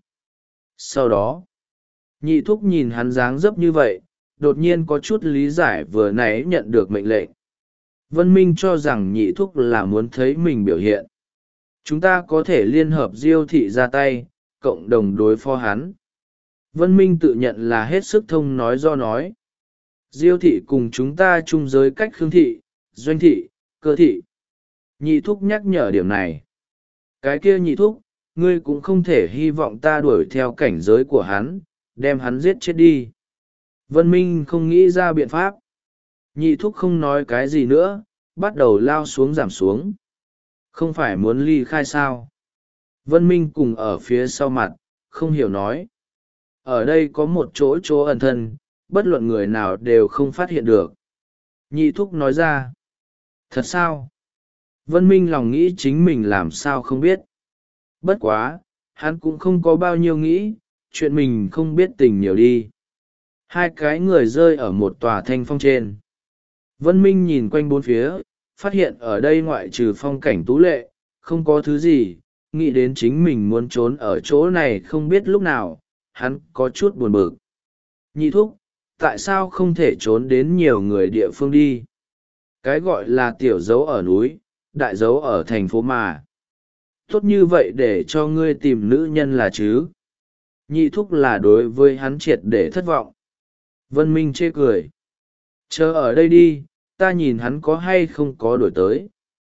Sau đó, nhị thúc nhìn hắn dáng dấp như vậy, đột nhiên có chút lý giải vừa nãy nhận được mệnh lệnh. Vân Minh cho rằng nhị thúc là muốn thấy mình biểu hiện. Chúng ta có thể liên hợp Diêu thị ra tay, cộng đồng đối phó hắn. Vân Minh tự nhận là hết sức thông nói do nói. Diêu thị cùng chúng ta chung giới cách Khương thị, Doanh thị, Cơ thị. Nhị thúc nhắc nhở điểm này. Cái kia nhị thúc, ngươi cũng không thể hy vọng ta đuổi theo cảnh giới của hắn, đem hắn giết chết đi. Vân Minh không nghĩ ra biện pháp. Nhị thúc không nói cái gì nữa, bắt đầu lao xuống giảm xuống. Không phải muốn ly khai sao? Vân Minh cùng ở phía sau mặt, không hiểu nói. Ở đây có một chỗ ẩn thân, bất luận người nào đều không phát hiện được. Nhị thúc nói ra. Thật sao? Vân Minh lòng nghĩ chính mình làm sao không biết. Bất quá, hắn cũng không có bao nhiêu nghĩ, chuyện mình không biết tình nhiều đi. Hai cái người rơi ở một tòa thanh phong trên. Vân Minh nhìn quanh bốn phía, phát hiện ở đây ngoại trừ phong cảnh tú lệ, không có thứ gì, nghĩ đến chính mình muốn trốn ở chỗ này không biết lúc nào, hắn có chút buồn bực. Nhị thúc, tại sao không thể trốn đến nhiều người địa phương đi? Cái gọi là tiểu dấu ở núi, đại dấu ở thành phố mà. Tốt như vậy để cho ngươi tìm nữ nhân là chứ? Nhị thúc là đối với hắn triệt để thất vọng. Vân Minh chê cười. Chờ ở đây đi, ta nhìn hắn có hay không có đổi tới.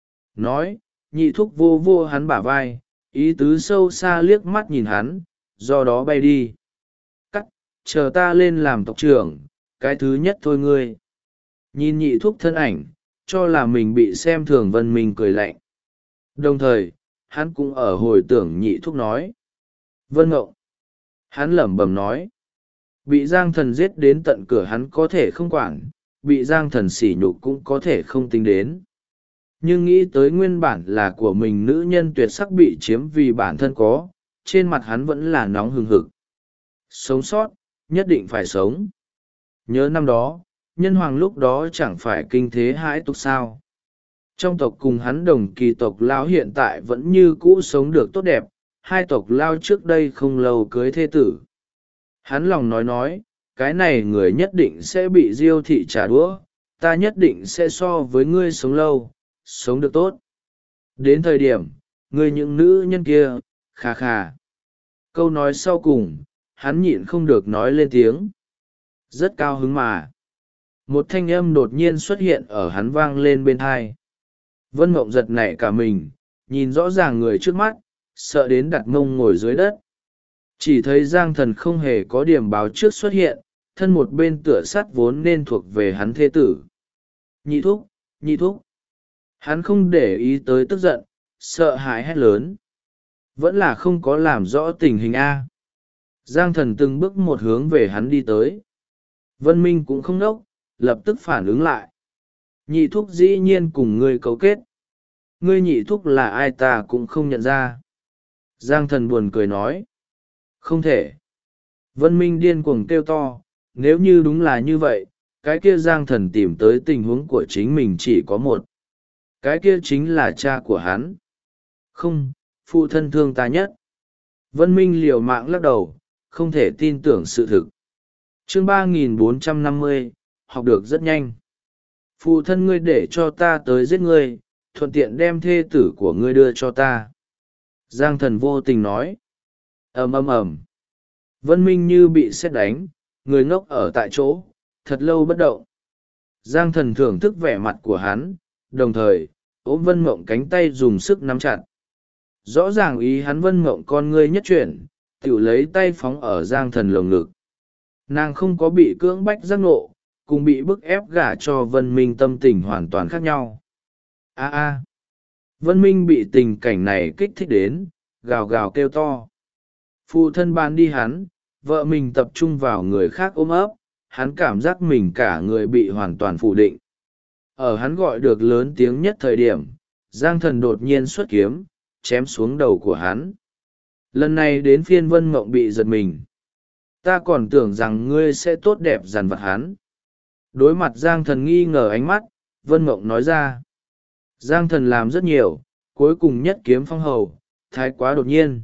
Nói, nhị thúc vô vô hắn bả vai, ý tứ sâu xa liếc mắt nhìn hắn, do đó bay đi. Cắt, chờ ta lên làm tộc trưởng, cái thứ nhất thôi ngươi. Nhìn nhị thúc thân ảnh, cho là mình bị xem thường. Vân Minh cười lạnh. Đồng thời, hắn cũng ở hồi tưởng nhị thúc nói. Vân Ngộng. Hắn lẩm bẩm nói. Bị Giang Thần giết đến tận cửa hắn có thể không quản, bị Giang Thần sỉ nhục cũng có thể không tính đến. Nhưng nghĩ tới nguyên bản là của mình nữ nhân tuyệt sắc bị chiếm vì bản thân có, trên mặt hắn vẫn là nóng hừng hực. Sống sót, nhất định phải sống. Nhớ năm đó, nhân hoàng lúc đó chẳng phải kinh thế hãi tục sao. Trong tộc cùng hắn đồng kỳ tộc Lao hiện tại vẫn như cũ sống được tốt đẹp, hai tộc Lao trước đây không lâu cưới thê tử. Hắn lòng nói, cái này người nhất định sẽ bị Diêu thị trả đũa, ta nhất định sẽ so với ngươi sống lâu, sống được tốt. Đến thời điểm, ngươi những nữ nhân kia, khà khà. Câu nói sau cùng, hắn nhịn không được nói lên tiếng. Rất cao hứng mà. Một thanh âm đột nhiên xuất hiện ở hắn vang lên bên tai. Vân Mộng giật nảy cả mình, nhìn rõ ràng người trước mắt, sợ đến đặt mông ngồi dưới đất. Chỉ thấy Giang Thần không hề có điểm báo trước xuất hiện, thân một bên tựa sắt vốn nên thuộc về hắn thê tử. Nhị thúc, nhị thúc. Hắn không để ý tới tức giận, sợ hãi hét lớn. Vẫn là không có làm rõ tình hình A. Giang Thần từng bước một hướng về hắn đi tới. Vân Minh cũng không nốc, lập tức phản ứng lại. Nhị thúc dĩ nhiên cùng ngươi cấu kết. Ngươi nhị thúc là ai ta cũng không nhận ra. Giang Thần buồn cười nói. Không thể. Vân Minh điên cuồng kêu to, nếu như đúng là như vậy, cái kia Giang Thần tìm tới tình huống của chính mình chỉ có một. Cái kia chính là cha của hắn. Không, phụ thân thương ta nhất. Vân Minh liều mạng lắc đầu, không thể tin tưởng sự thực. Chương 3450, học được rất nhanh. Phụ thân ngươi để cho ta tới giết ngươi, thuận tiện đem thê tử của ngươi đưa cho ta. Giang Thần vô tình nói. Ầm ầm ầm. Vân Minh như bị sét đánh, người ngốc ở tại chỗ, thật lâu bất động. Giang Thần thưởng thức vẻ mặt của hắn, đồng thời ôm Vân Mộng cánh tay dùng sức nắm chặt. Rõ ràng ý hắn Vân Mộng con ngươi nhất chuyển, tiểu lấy tay phóng ở Giang Thần lồng ngực. Nàng không có bị cưỡng bách giác nộ, cùng bị bức ép gả cho Vân Minh tâm tình hoàn toàn khác nhau. A. Vân Minh bị tình cảnh này kích thích đến, gào gào kêu to. Phụ thân ban đi hắn, vợ mình tập trung vào người khác ôm ấp, hắn cảm giác mình cả người bị hoàn toàn phủ định. Ở hắn gọi được lớn tiếng nhất thời điểm, Giang Thần đột nhiên xuất kiếm, chém xuống đầu của hắn. Lần này đến phiên Vân Mộng bị giật mình. Ta còn tưởng rằng ngươi sẽ tốt đẹp dằn vặt hắn. Đối mặt Giang Thần nghi ngờ ánh mắt, Vân Mộng nói ra. Giang Thần làm rất nhiều, cuối cùng nhất kiếm phong hầu, thái quá đột nhiên.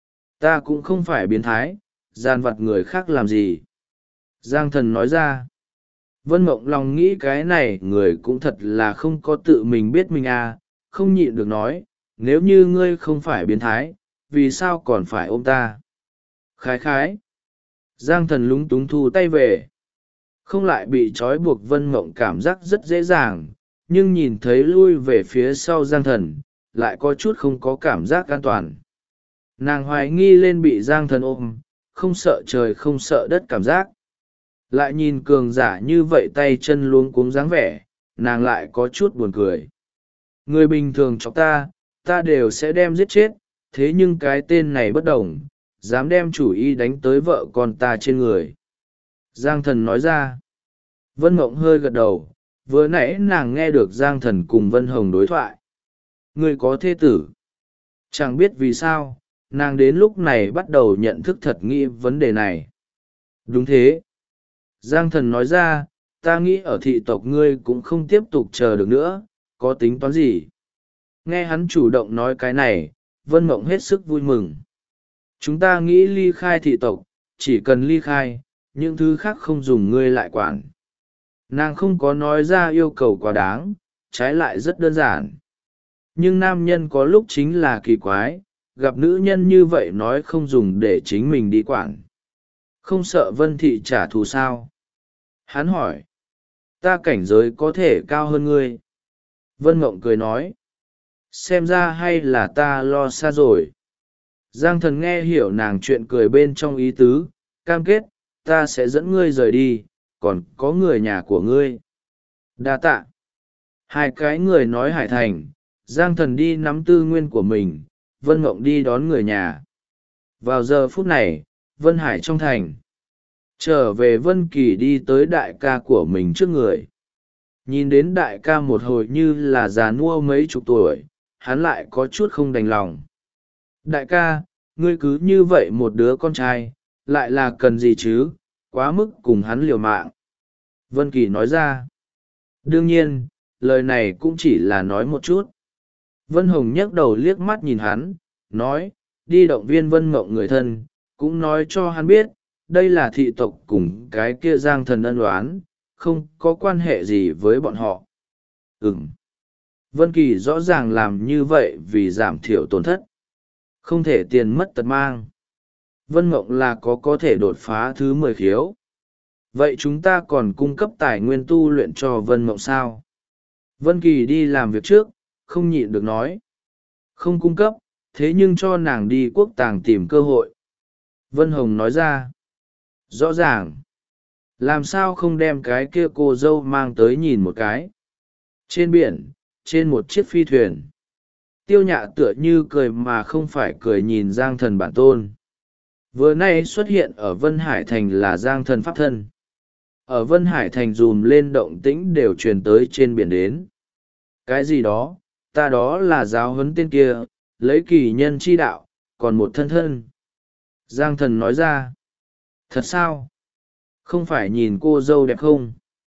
Ta cũng không phải biến thái, dằn vặt người khác làm gì. Giang Thần nói ra. Vân Mộng lòng nghĩ cái này người cũng thật là không có tự mình biết mình à, không nhịn được nói, nếu như ngươi không phải biến thái, vì sao còn phải ôm ta? Khái khái. Giang Thần lúng túng thu tay về. Không lại bị trói buộc Vân Mộng cảm giác rất dễ dàng, nhưng nhìn thấy lui về phía sau Giang Thần, lại có chút không có cảm giác an toàn. Nàng hoài nghi lên bị Giang Thần ôm, không sợ trời không sợ đất cảm giác. Lại nhìn cường giả như vậy tay chân luống cuống dáng vẻ, nàng lại có chút buồn cười. Người bình thường chọc ta đều sẽ đem giết chết, thế nhưng cái tên này bất đồng, dám đem chủ ý đánh tới vợ con ta trên người. Giang Thần nói ra. Vân Mộng hơi gật đầu, vừa nãy nàng nghe được Giang Thần cùng Vân Hồng đối thoại. Người có thê tử. Chẳng biết vì sao, nàng đến lúc này bắt đầu nhận thức thật nghĩ vấn đề này. Đúng thế. Giang Thần nói ra, ta nghĩ ở thị tộc ngươi cũng không tiếp tục chờ được nữa, có tính toán gì? Nghe hắn chủ động nói cái này, Vân Mộng hết sức vui mừng. Chúng ta nghĩ ly khai thị tộc, chỉ cần ly khai, những thứ khác không dùng ngươi lại quản. Nàng không có nói ra yêu cầu quá đáng, trái lại rất đơn giản. Nhưng nam nhân có lúc chính là kỳ quái, gặp nữ nhân như vậy nói không dùng để chính mình đi quản. Không sợ Vân Thị trả thù sao? Hắn hỏi. Ta cảnh giới có thể cao hơn ngươi. Vân Mộng cười nói. Xem ra hay là ta lo xa rồi. Giang Thần nghe hiểu nàng chuyện cười bên trong ý tứ, cam kết, ta sẽ dẫn ngươi rời đi, còn có người nhà của ngươi. Đa tạ. Hai cái người nói Hải Thành, Giang Thần đi nắm tư nguyên của mình, Vân Mộng đi đón người nhà. Vào giờ phút này, Vân Hải trong thành. Trở về Vân Kỳ đi tới đại ca của mình trước người. Nhìn đến đại ca một hồi như là già nua mấy chục tuổi, hắn lại có chút không đành lòng. Đại ca, ngươi cứ như vậy một đứa con trai, lại là cần gì chứ, quá mức cùng hắn liều mạng. Vân Kỳ nói ra. Đương nhiên, lời này cũng chỉ là nói một chút. Vân Hồng nhấc đầu liếc mắt nhìn hắn, nói, đi động viên Vân Mộng người thân, cũng nói cho hắn biết, đây là thị tộc cùng cái kia Giang Thần ân oán, không có quan hệ gì với bọn họ. Vân Kỳ rõ ràng làm như vậy vì giảm thiểu tổn thất. Không thể tiền mất tật mang. Vân Mộng là có thể đột phá thứ 10 khiếu. Vậy chúng ta còn cung cấp tài nguyên tu luyện cho Vân Mộng sao? Vân Kỳ đi làm việc trước, không nhịn được nói. Không cung cấp, thế nhưng cho nàng đi quốc tàng tìm cơ hội. Vân Hồng nói ra. Rõ ràng. Làm sao không đem cái kia cô dâu mang tới nhìn một cái. Trên biển, trên một chiếc phi thuyền. Tiêu Nhạ tựa như cười mà không phải cười nhìn Giang Thần bản tôn. Vừa nay xuất hiện ở Vân Hải Thành là Giang Thần pháp thân. Ở Vân Hải Thành dùm lên động tĩnh đều truyền tới trên biển đến. Cái gì đó, ta đó là giáo huấn tên kia, lấy kỳ nhân chi đạo, còn một thân thân. Giang Thần nói ra. Thật sao? Không phải nhìn cô dâu đẹp không?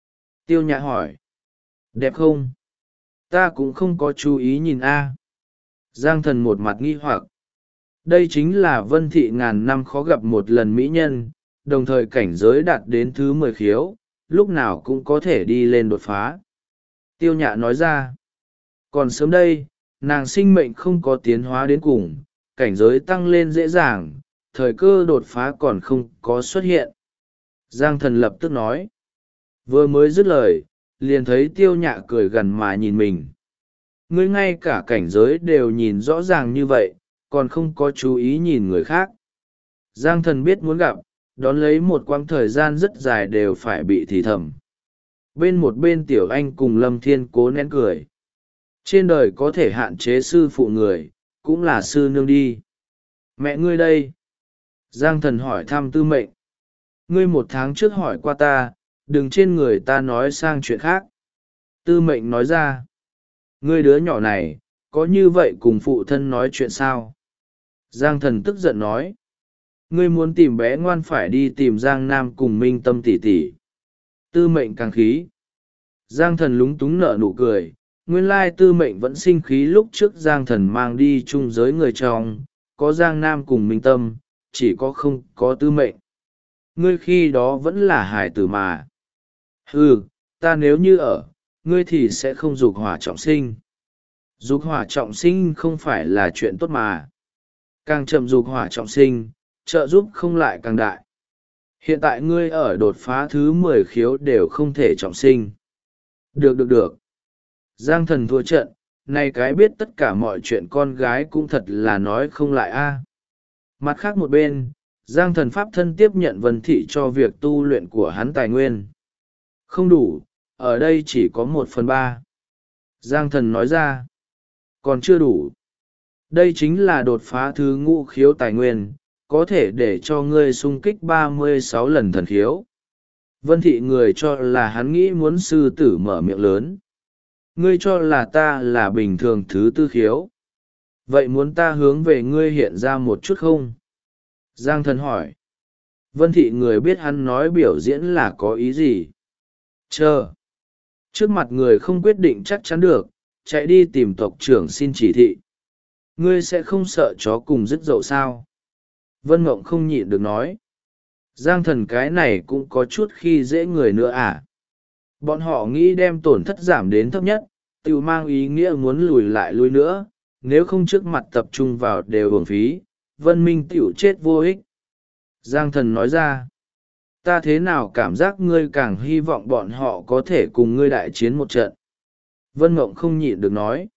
Tiêu Nhã hỏi. Đẹp không? Ta cũng không có chú ý nhìn a. Giang thần một mặt nghi hoặc. Đây chính là Vân Thị ngàn năm khó gặp một lần mỹ nhân, đồng thời cảnh giới đạt đến thứ 10 khiếu, lúc nào cũng có thể đi lên đột phá. Tiêu Nhã nói ra. Còn sớm đây, nàng sinh mệnh không có tiến hóa đến cùng, cảnh giới tăng lên dễ dàng, thời cơ đột phá còn không có xuất hiện. Giang thần lập tức nói. Vừa mới dứt lời, liền thấy Tiêu Nhã cười gần mà nhìn mình. Ngươi ngay cả cảnh giới đều nhìn rõ ràng như vậy, còn không có chú ý nhìn người khác. Giang thần biết muốn gặp, đón lấy một quãng thời gian rất dài đều phải bị thì thầm. Một bên Tiểu Anh cùng Lâm Thiên cố nén cười. Trên đời có thể hạn chế sư phụ người, cũng là sư nương đi. Mẹ ngươi đây. Giang thần hỏi thăm Tư Mệnh. Ngươi 1 tháng trước hỏi qua ta, đừng trên người ta nói sang chuyện khác. Tư Mệnh nói ra. Ngươi đứa nhỏ này, có như vậy cùng phụ thân nói chuyện sao? Giang thần tức giận nói. Ngươi muốn tìm bé ngoan phải đi tìm Giang Nam cùng Minh Tâm tỷ tỷ. Tư Mệnh càng khí. Giang thần lúng túng nở nụ cười. Nguyên lai Tư Mệnh vẫn sinh khí lúc trước Giang thần mang đi chung giới người chồng, có Giang Nam cùng Minh Tâm, chỉ có không có Tư Mệnh. Ngươi khi đó vẫn là hải tử mà. Ta nếu như ở, ngươi thì sẽ không dục hỏa trọng sinh. Dục hỏa trọng sinh không phải là chuyện tốt mà. Càng chậm dục hỏa trọng sinh, trợ giúp không lại càng đại. Hiện tại ngươi ở đột phá thứ 10 khiếu đều không thể trọng sinh. Được. Giang thần thua trận, này cái biết tất cả mọi chuyện con gái cũng thật là nói không lại a. Mặt khác một bên, Giang thần pháp thân tiếp nhận Vân Thị cho việc tu luyện của hắn tài nguyên. Không đủ, ở đây chỉ có 1/3. Giang thần nói ra. Còn chưa đủ. Đây chính là đột phá thứ ngũ khiếu tài nguyên, có thể để cho ngươi xung kích 36 lần thần khiếu. Vân Thị người cho là hắn nghĩ muốn sư tử mở miệng lớn. Ngươi cho là ta là bình thường thứ 4 khiếu. Vậy muốn ta hướng về ngươi hiện ra một chút không? Giang thần hỏi. Vân Thị người biết hắn nói biểu diễn là có ý gì. Chờ. Trước mặt người không quyết định chắc chắn được, chạy đi tìm tộc trưởng xin chỉ thị. Ngươi sẽ không sợ chó cùng dứt dậu sao? Vân Mộng không nhịn được nói. Giang thần cái này cũng có chút khi dễ người nữa à? Bọn họ nghĩ đem tổn thất giảm đến thấp nhất, tự mang ý nghĩa muốn lùi lại lui nữa, nếu không trước mặt tập trung vào đều uổng phí, Vân Minh tiểu chết vô ích. Giang thần nói ra. Ta thế nào cảm giác ngươi càng hy vọng bọn họ có thể cùng ngươi đại chiến một trận. Vân Mộng không nhịn được nói.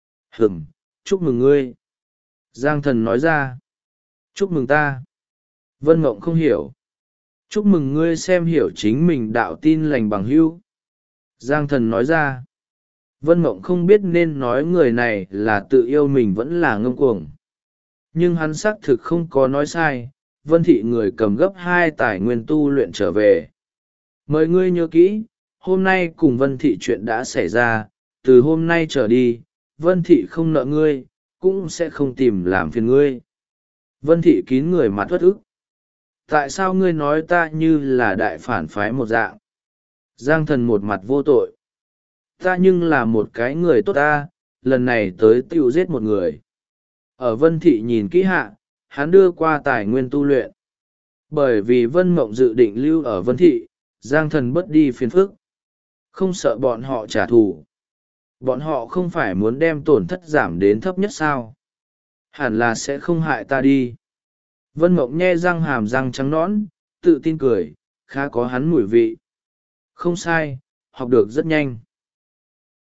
Chúc mừng ngươi. Giang thần nói ra. Chúc mừng ta. Vân Mộng không hiểu. Chúc mừng ngươi xem hiểu chính mình đạo tin lành bằng hữu. Giang thần nói ra. Vân Mộng không biết nên nói người này là tự yêu mình vẫn là ngông cuồng. Nhưng hắn xác thực không có nói sai. Vân Thị người cầm gấp 2 tài nguyên tu luyện trở về. Mời ngươi nhớ kỹ, hôm nay cùng Vân Thị chuyện đã xảy ra, từ hôm nay trở đi, Vân Thị không nợ ngươi, cũng sẽ không tìm làm phiền ngươi. Vân Thị kín người mặt uất ức. Tại sao ngươi nói ta như là đại phản phái một dạng? Giang thần một mặt vô tội. Ta nhưng là một cái người tốt ta, lần này tới tiêu giết một người. Ở Vân Thị nhìn kỹ hạ, hắn đưa qua tài nguyên tu luyện. Bởi vì Vân Mộng dự định lưu ở Vân Thị, Giang thần bớt đi phiền phức. Không sợ bọn họ trả thù. Bọn họ không phải muốn đem tổn thất giảm đến thấp nhất sao? Hẳn là sẽ không hại ta đi. Vân Mộng nhe răng hàm răng trắng nõn, tự tin cười, khá có hắn mùi vị. Không sai, học được rất nhanh.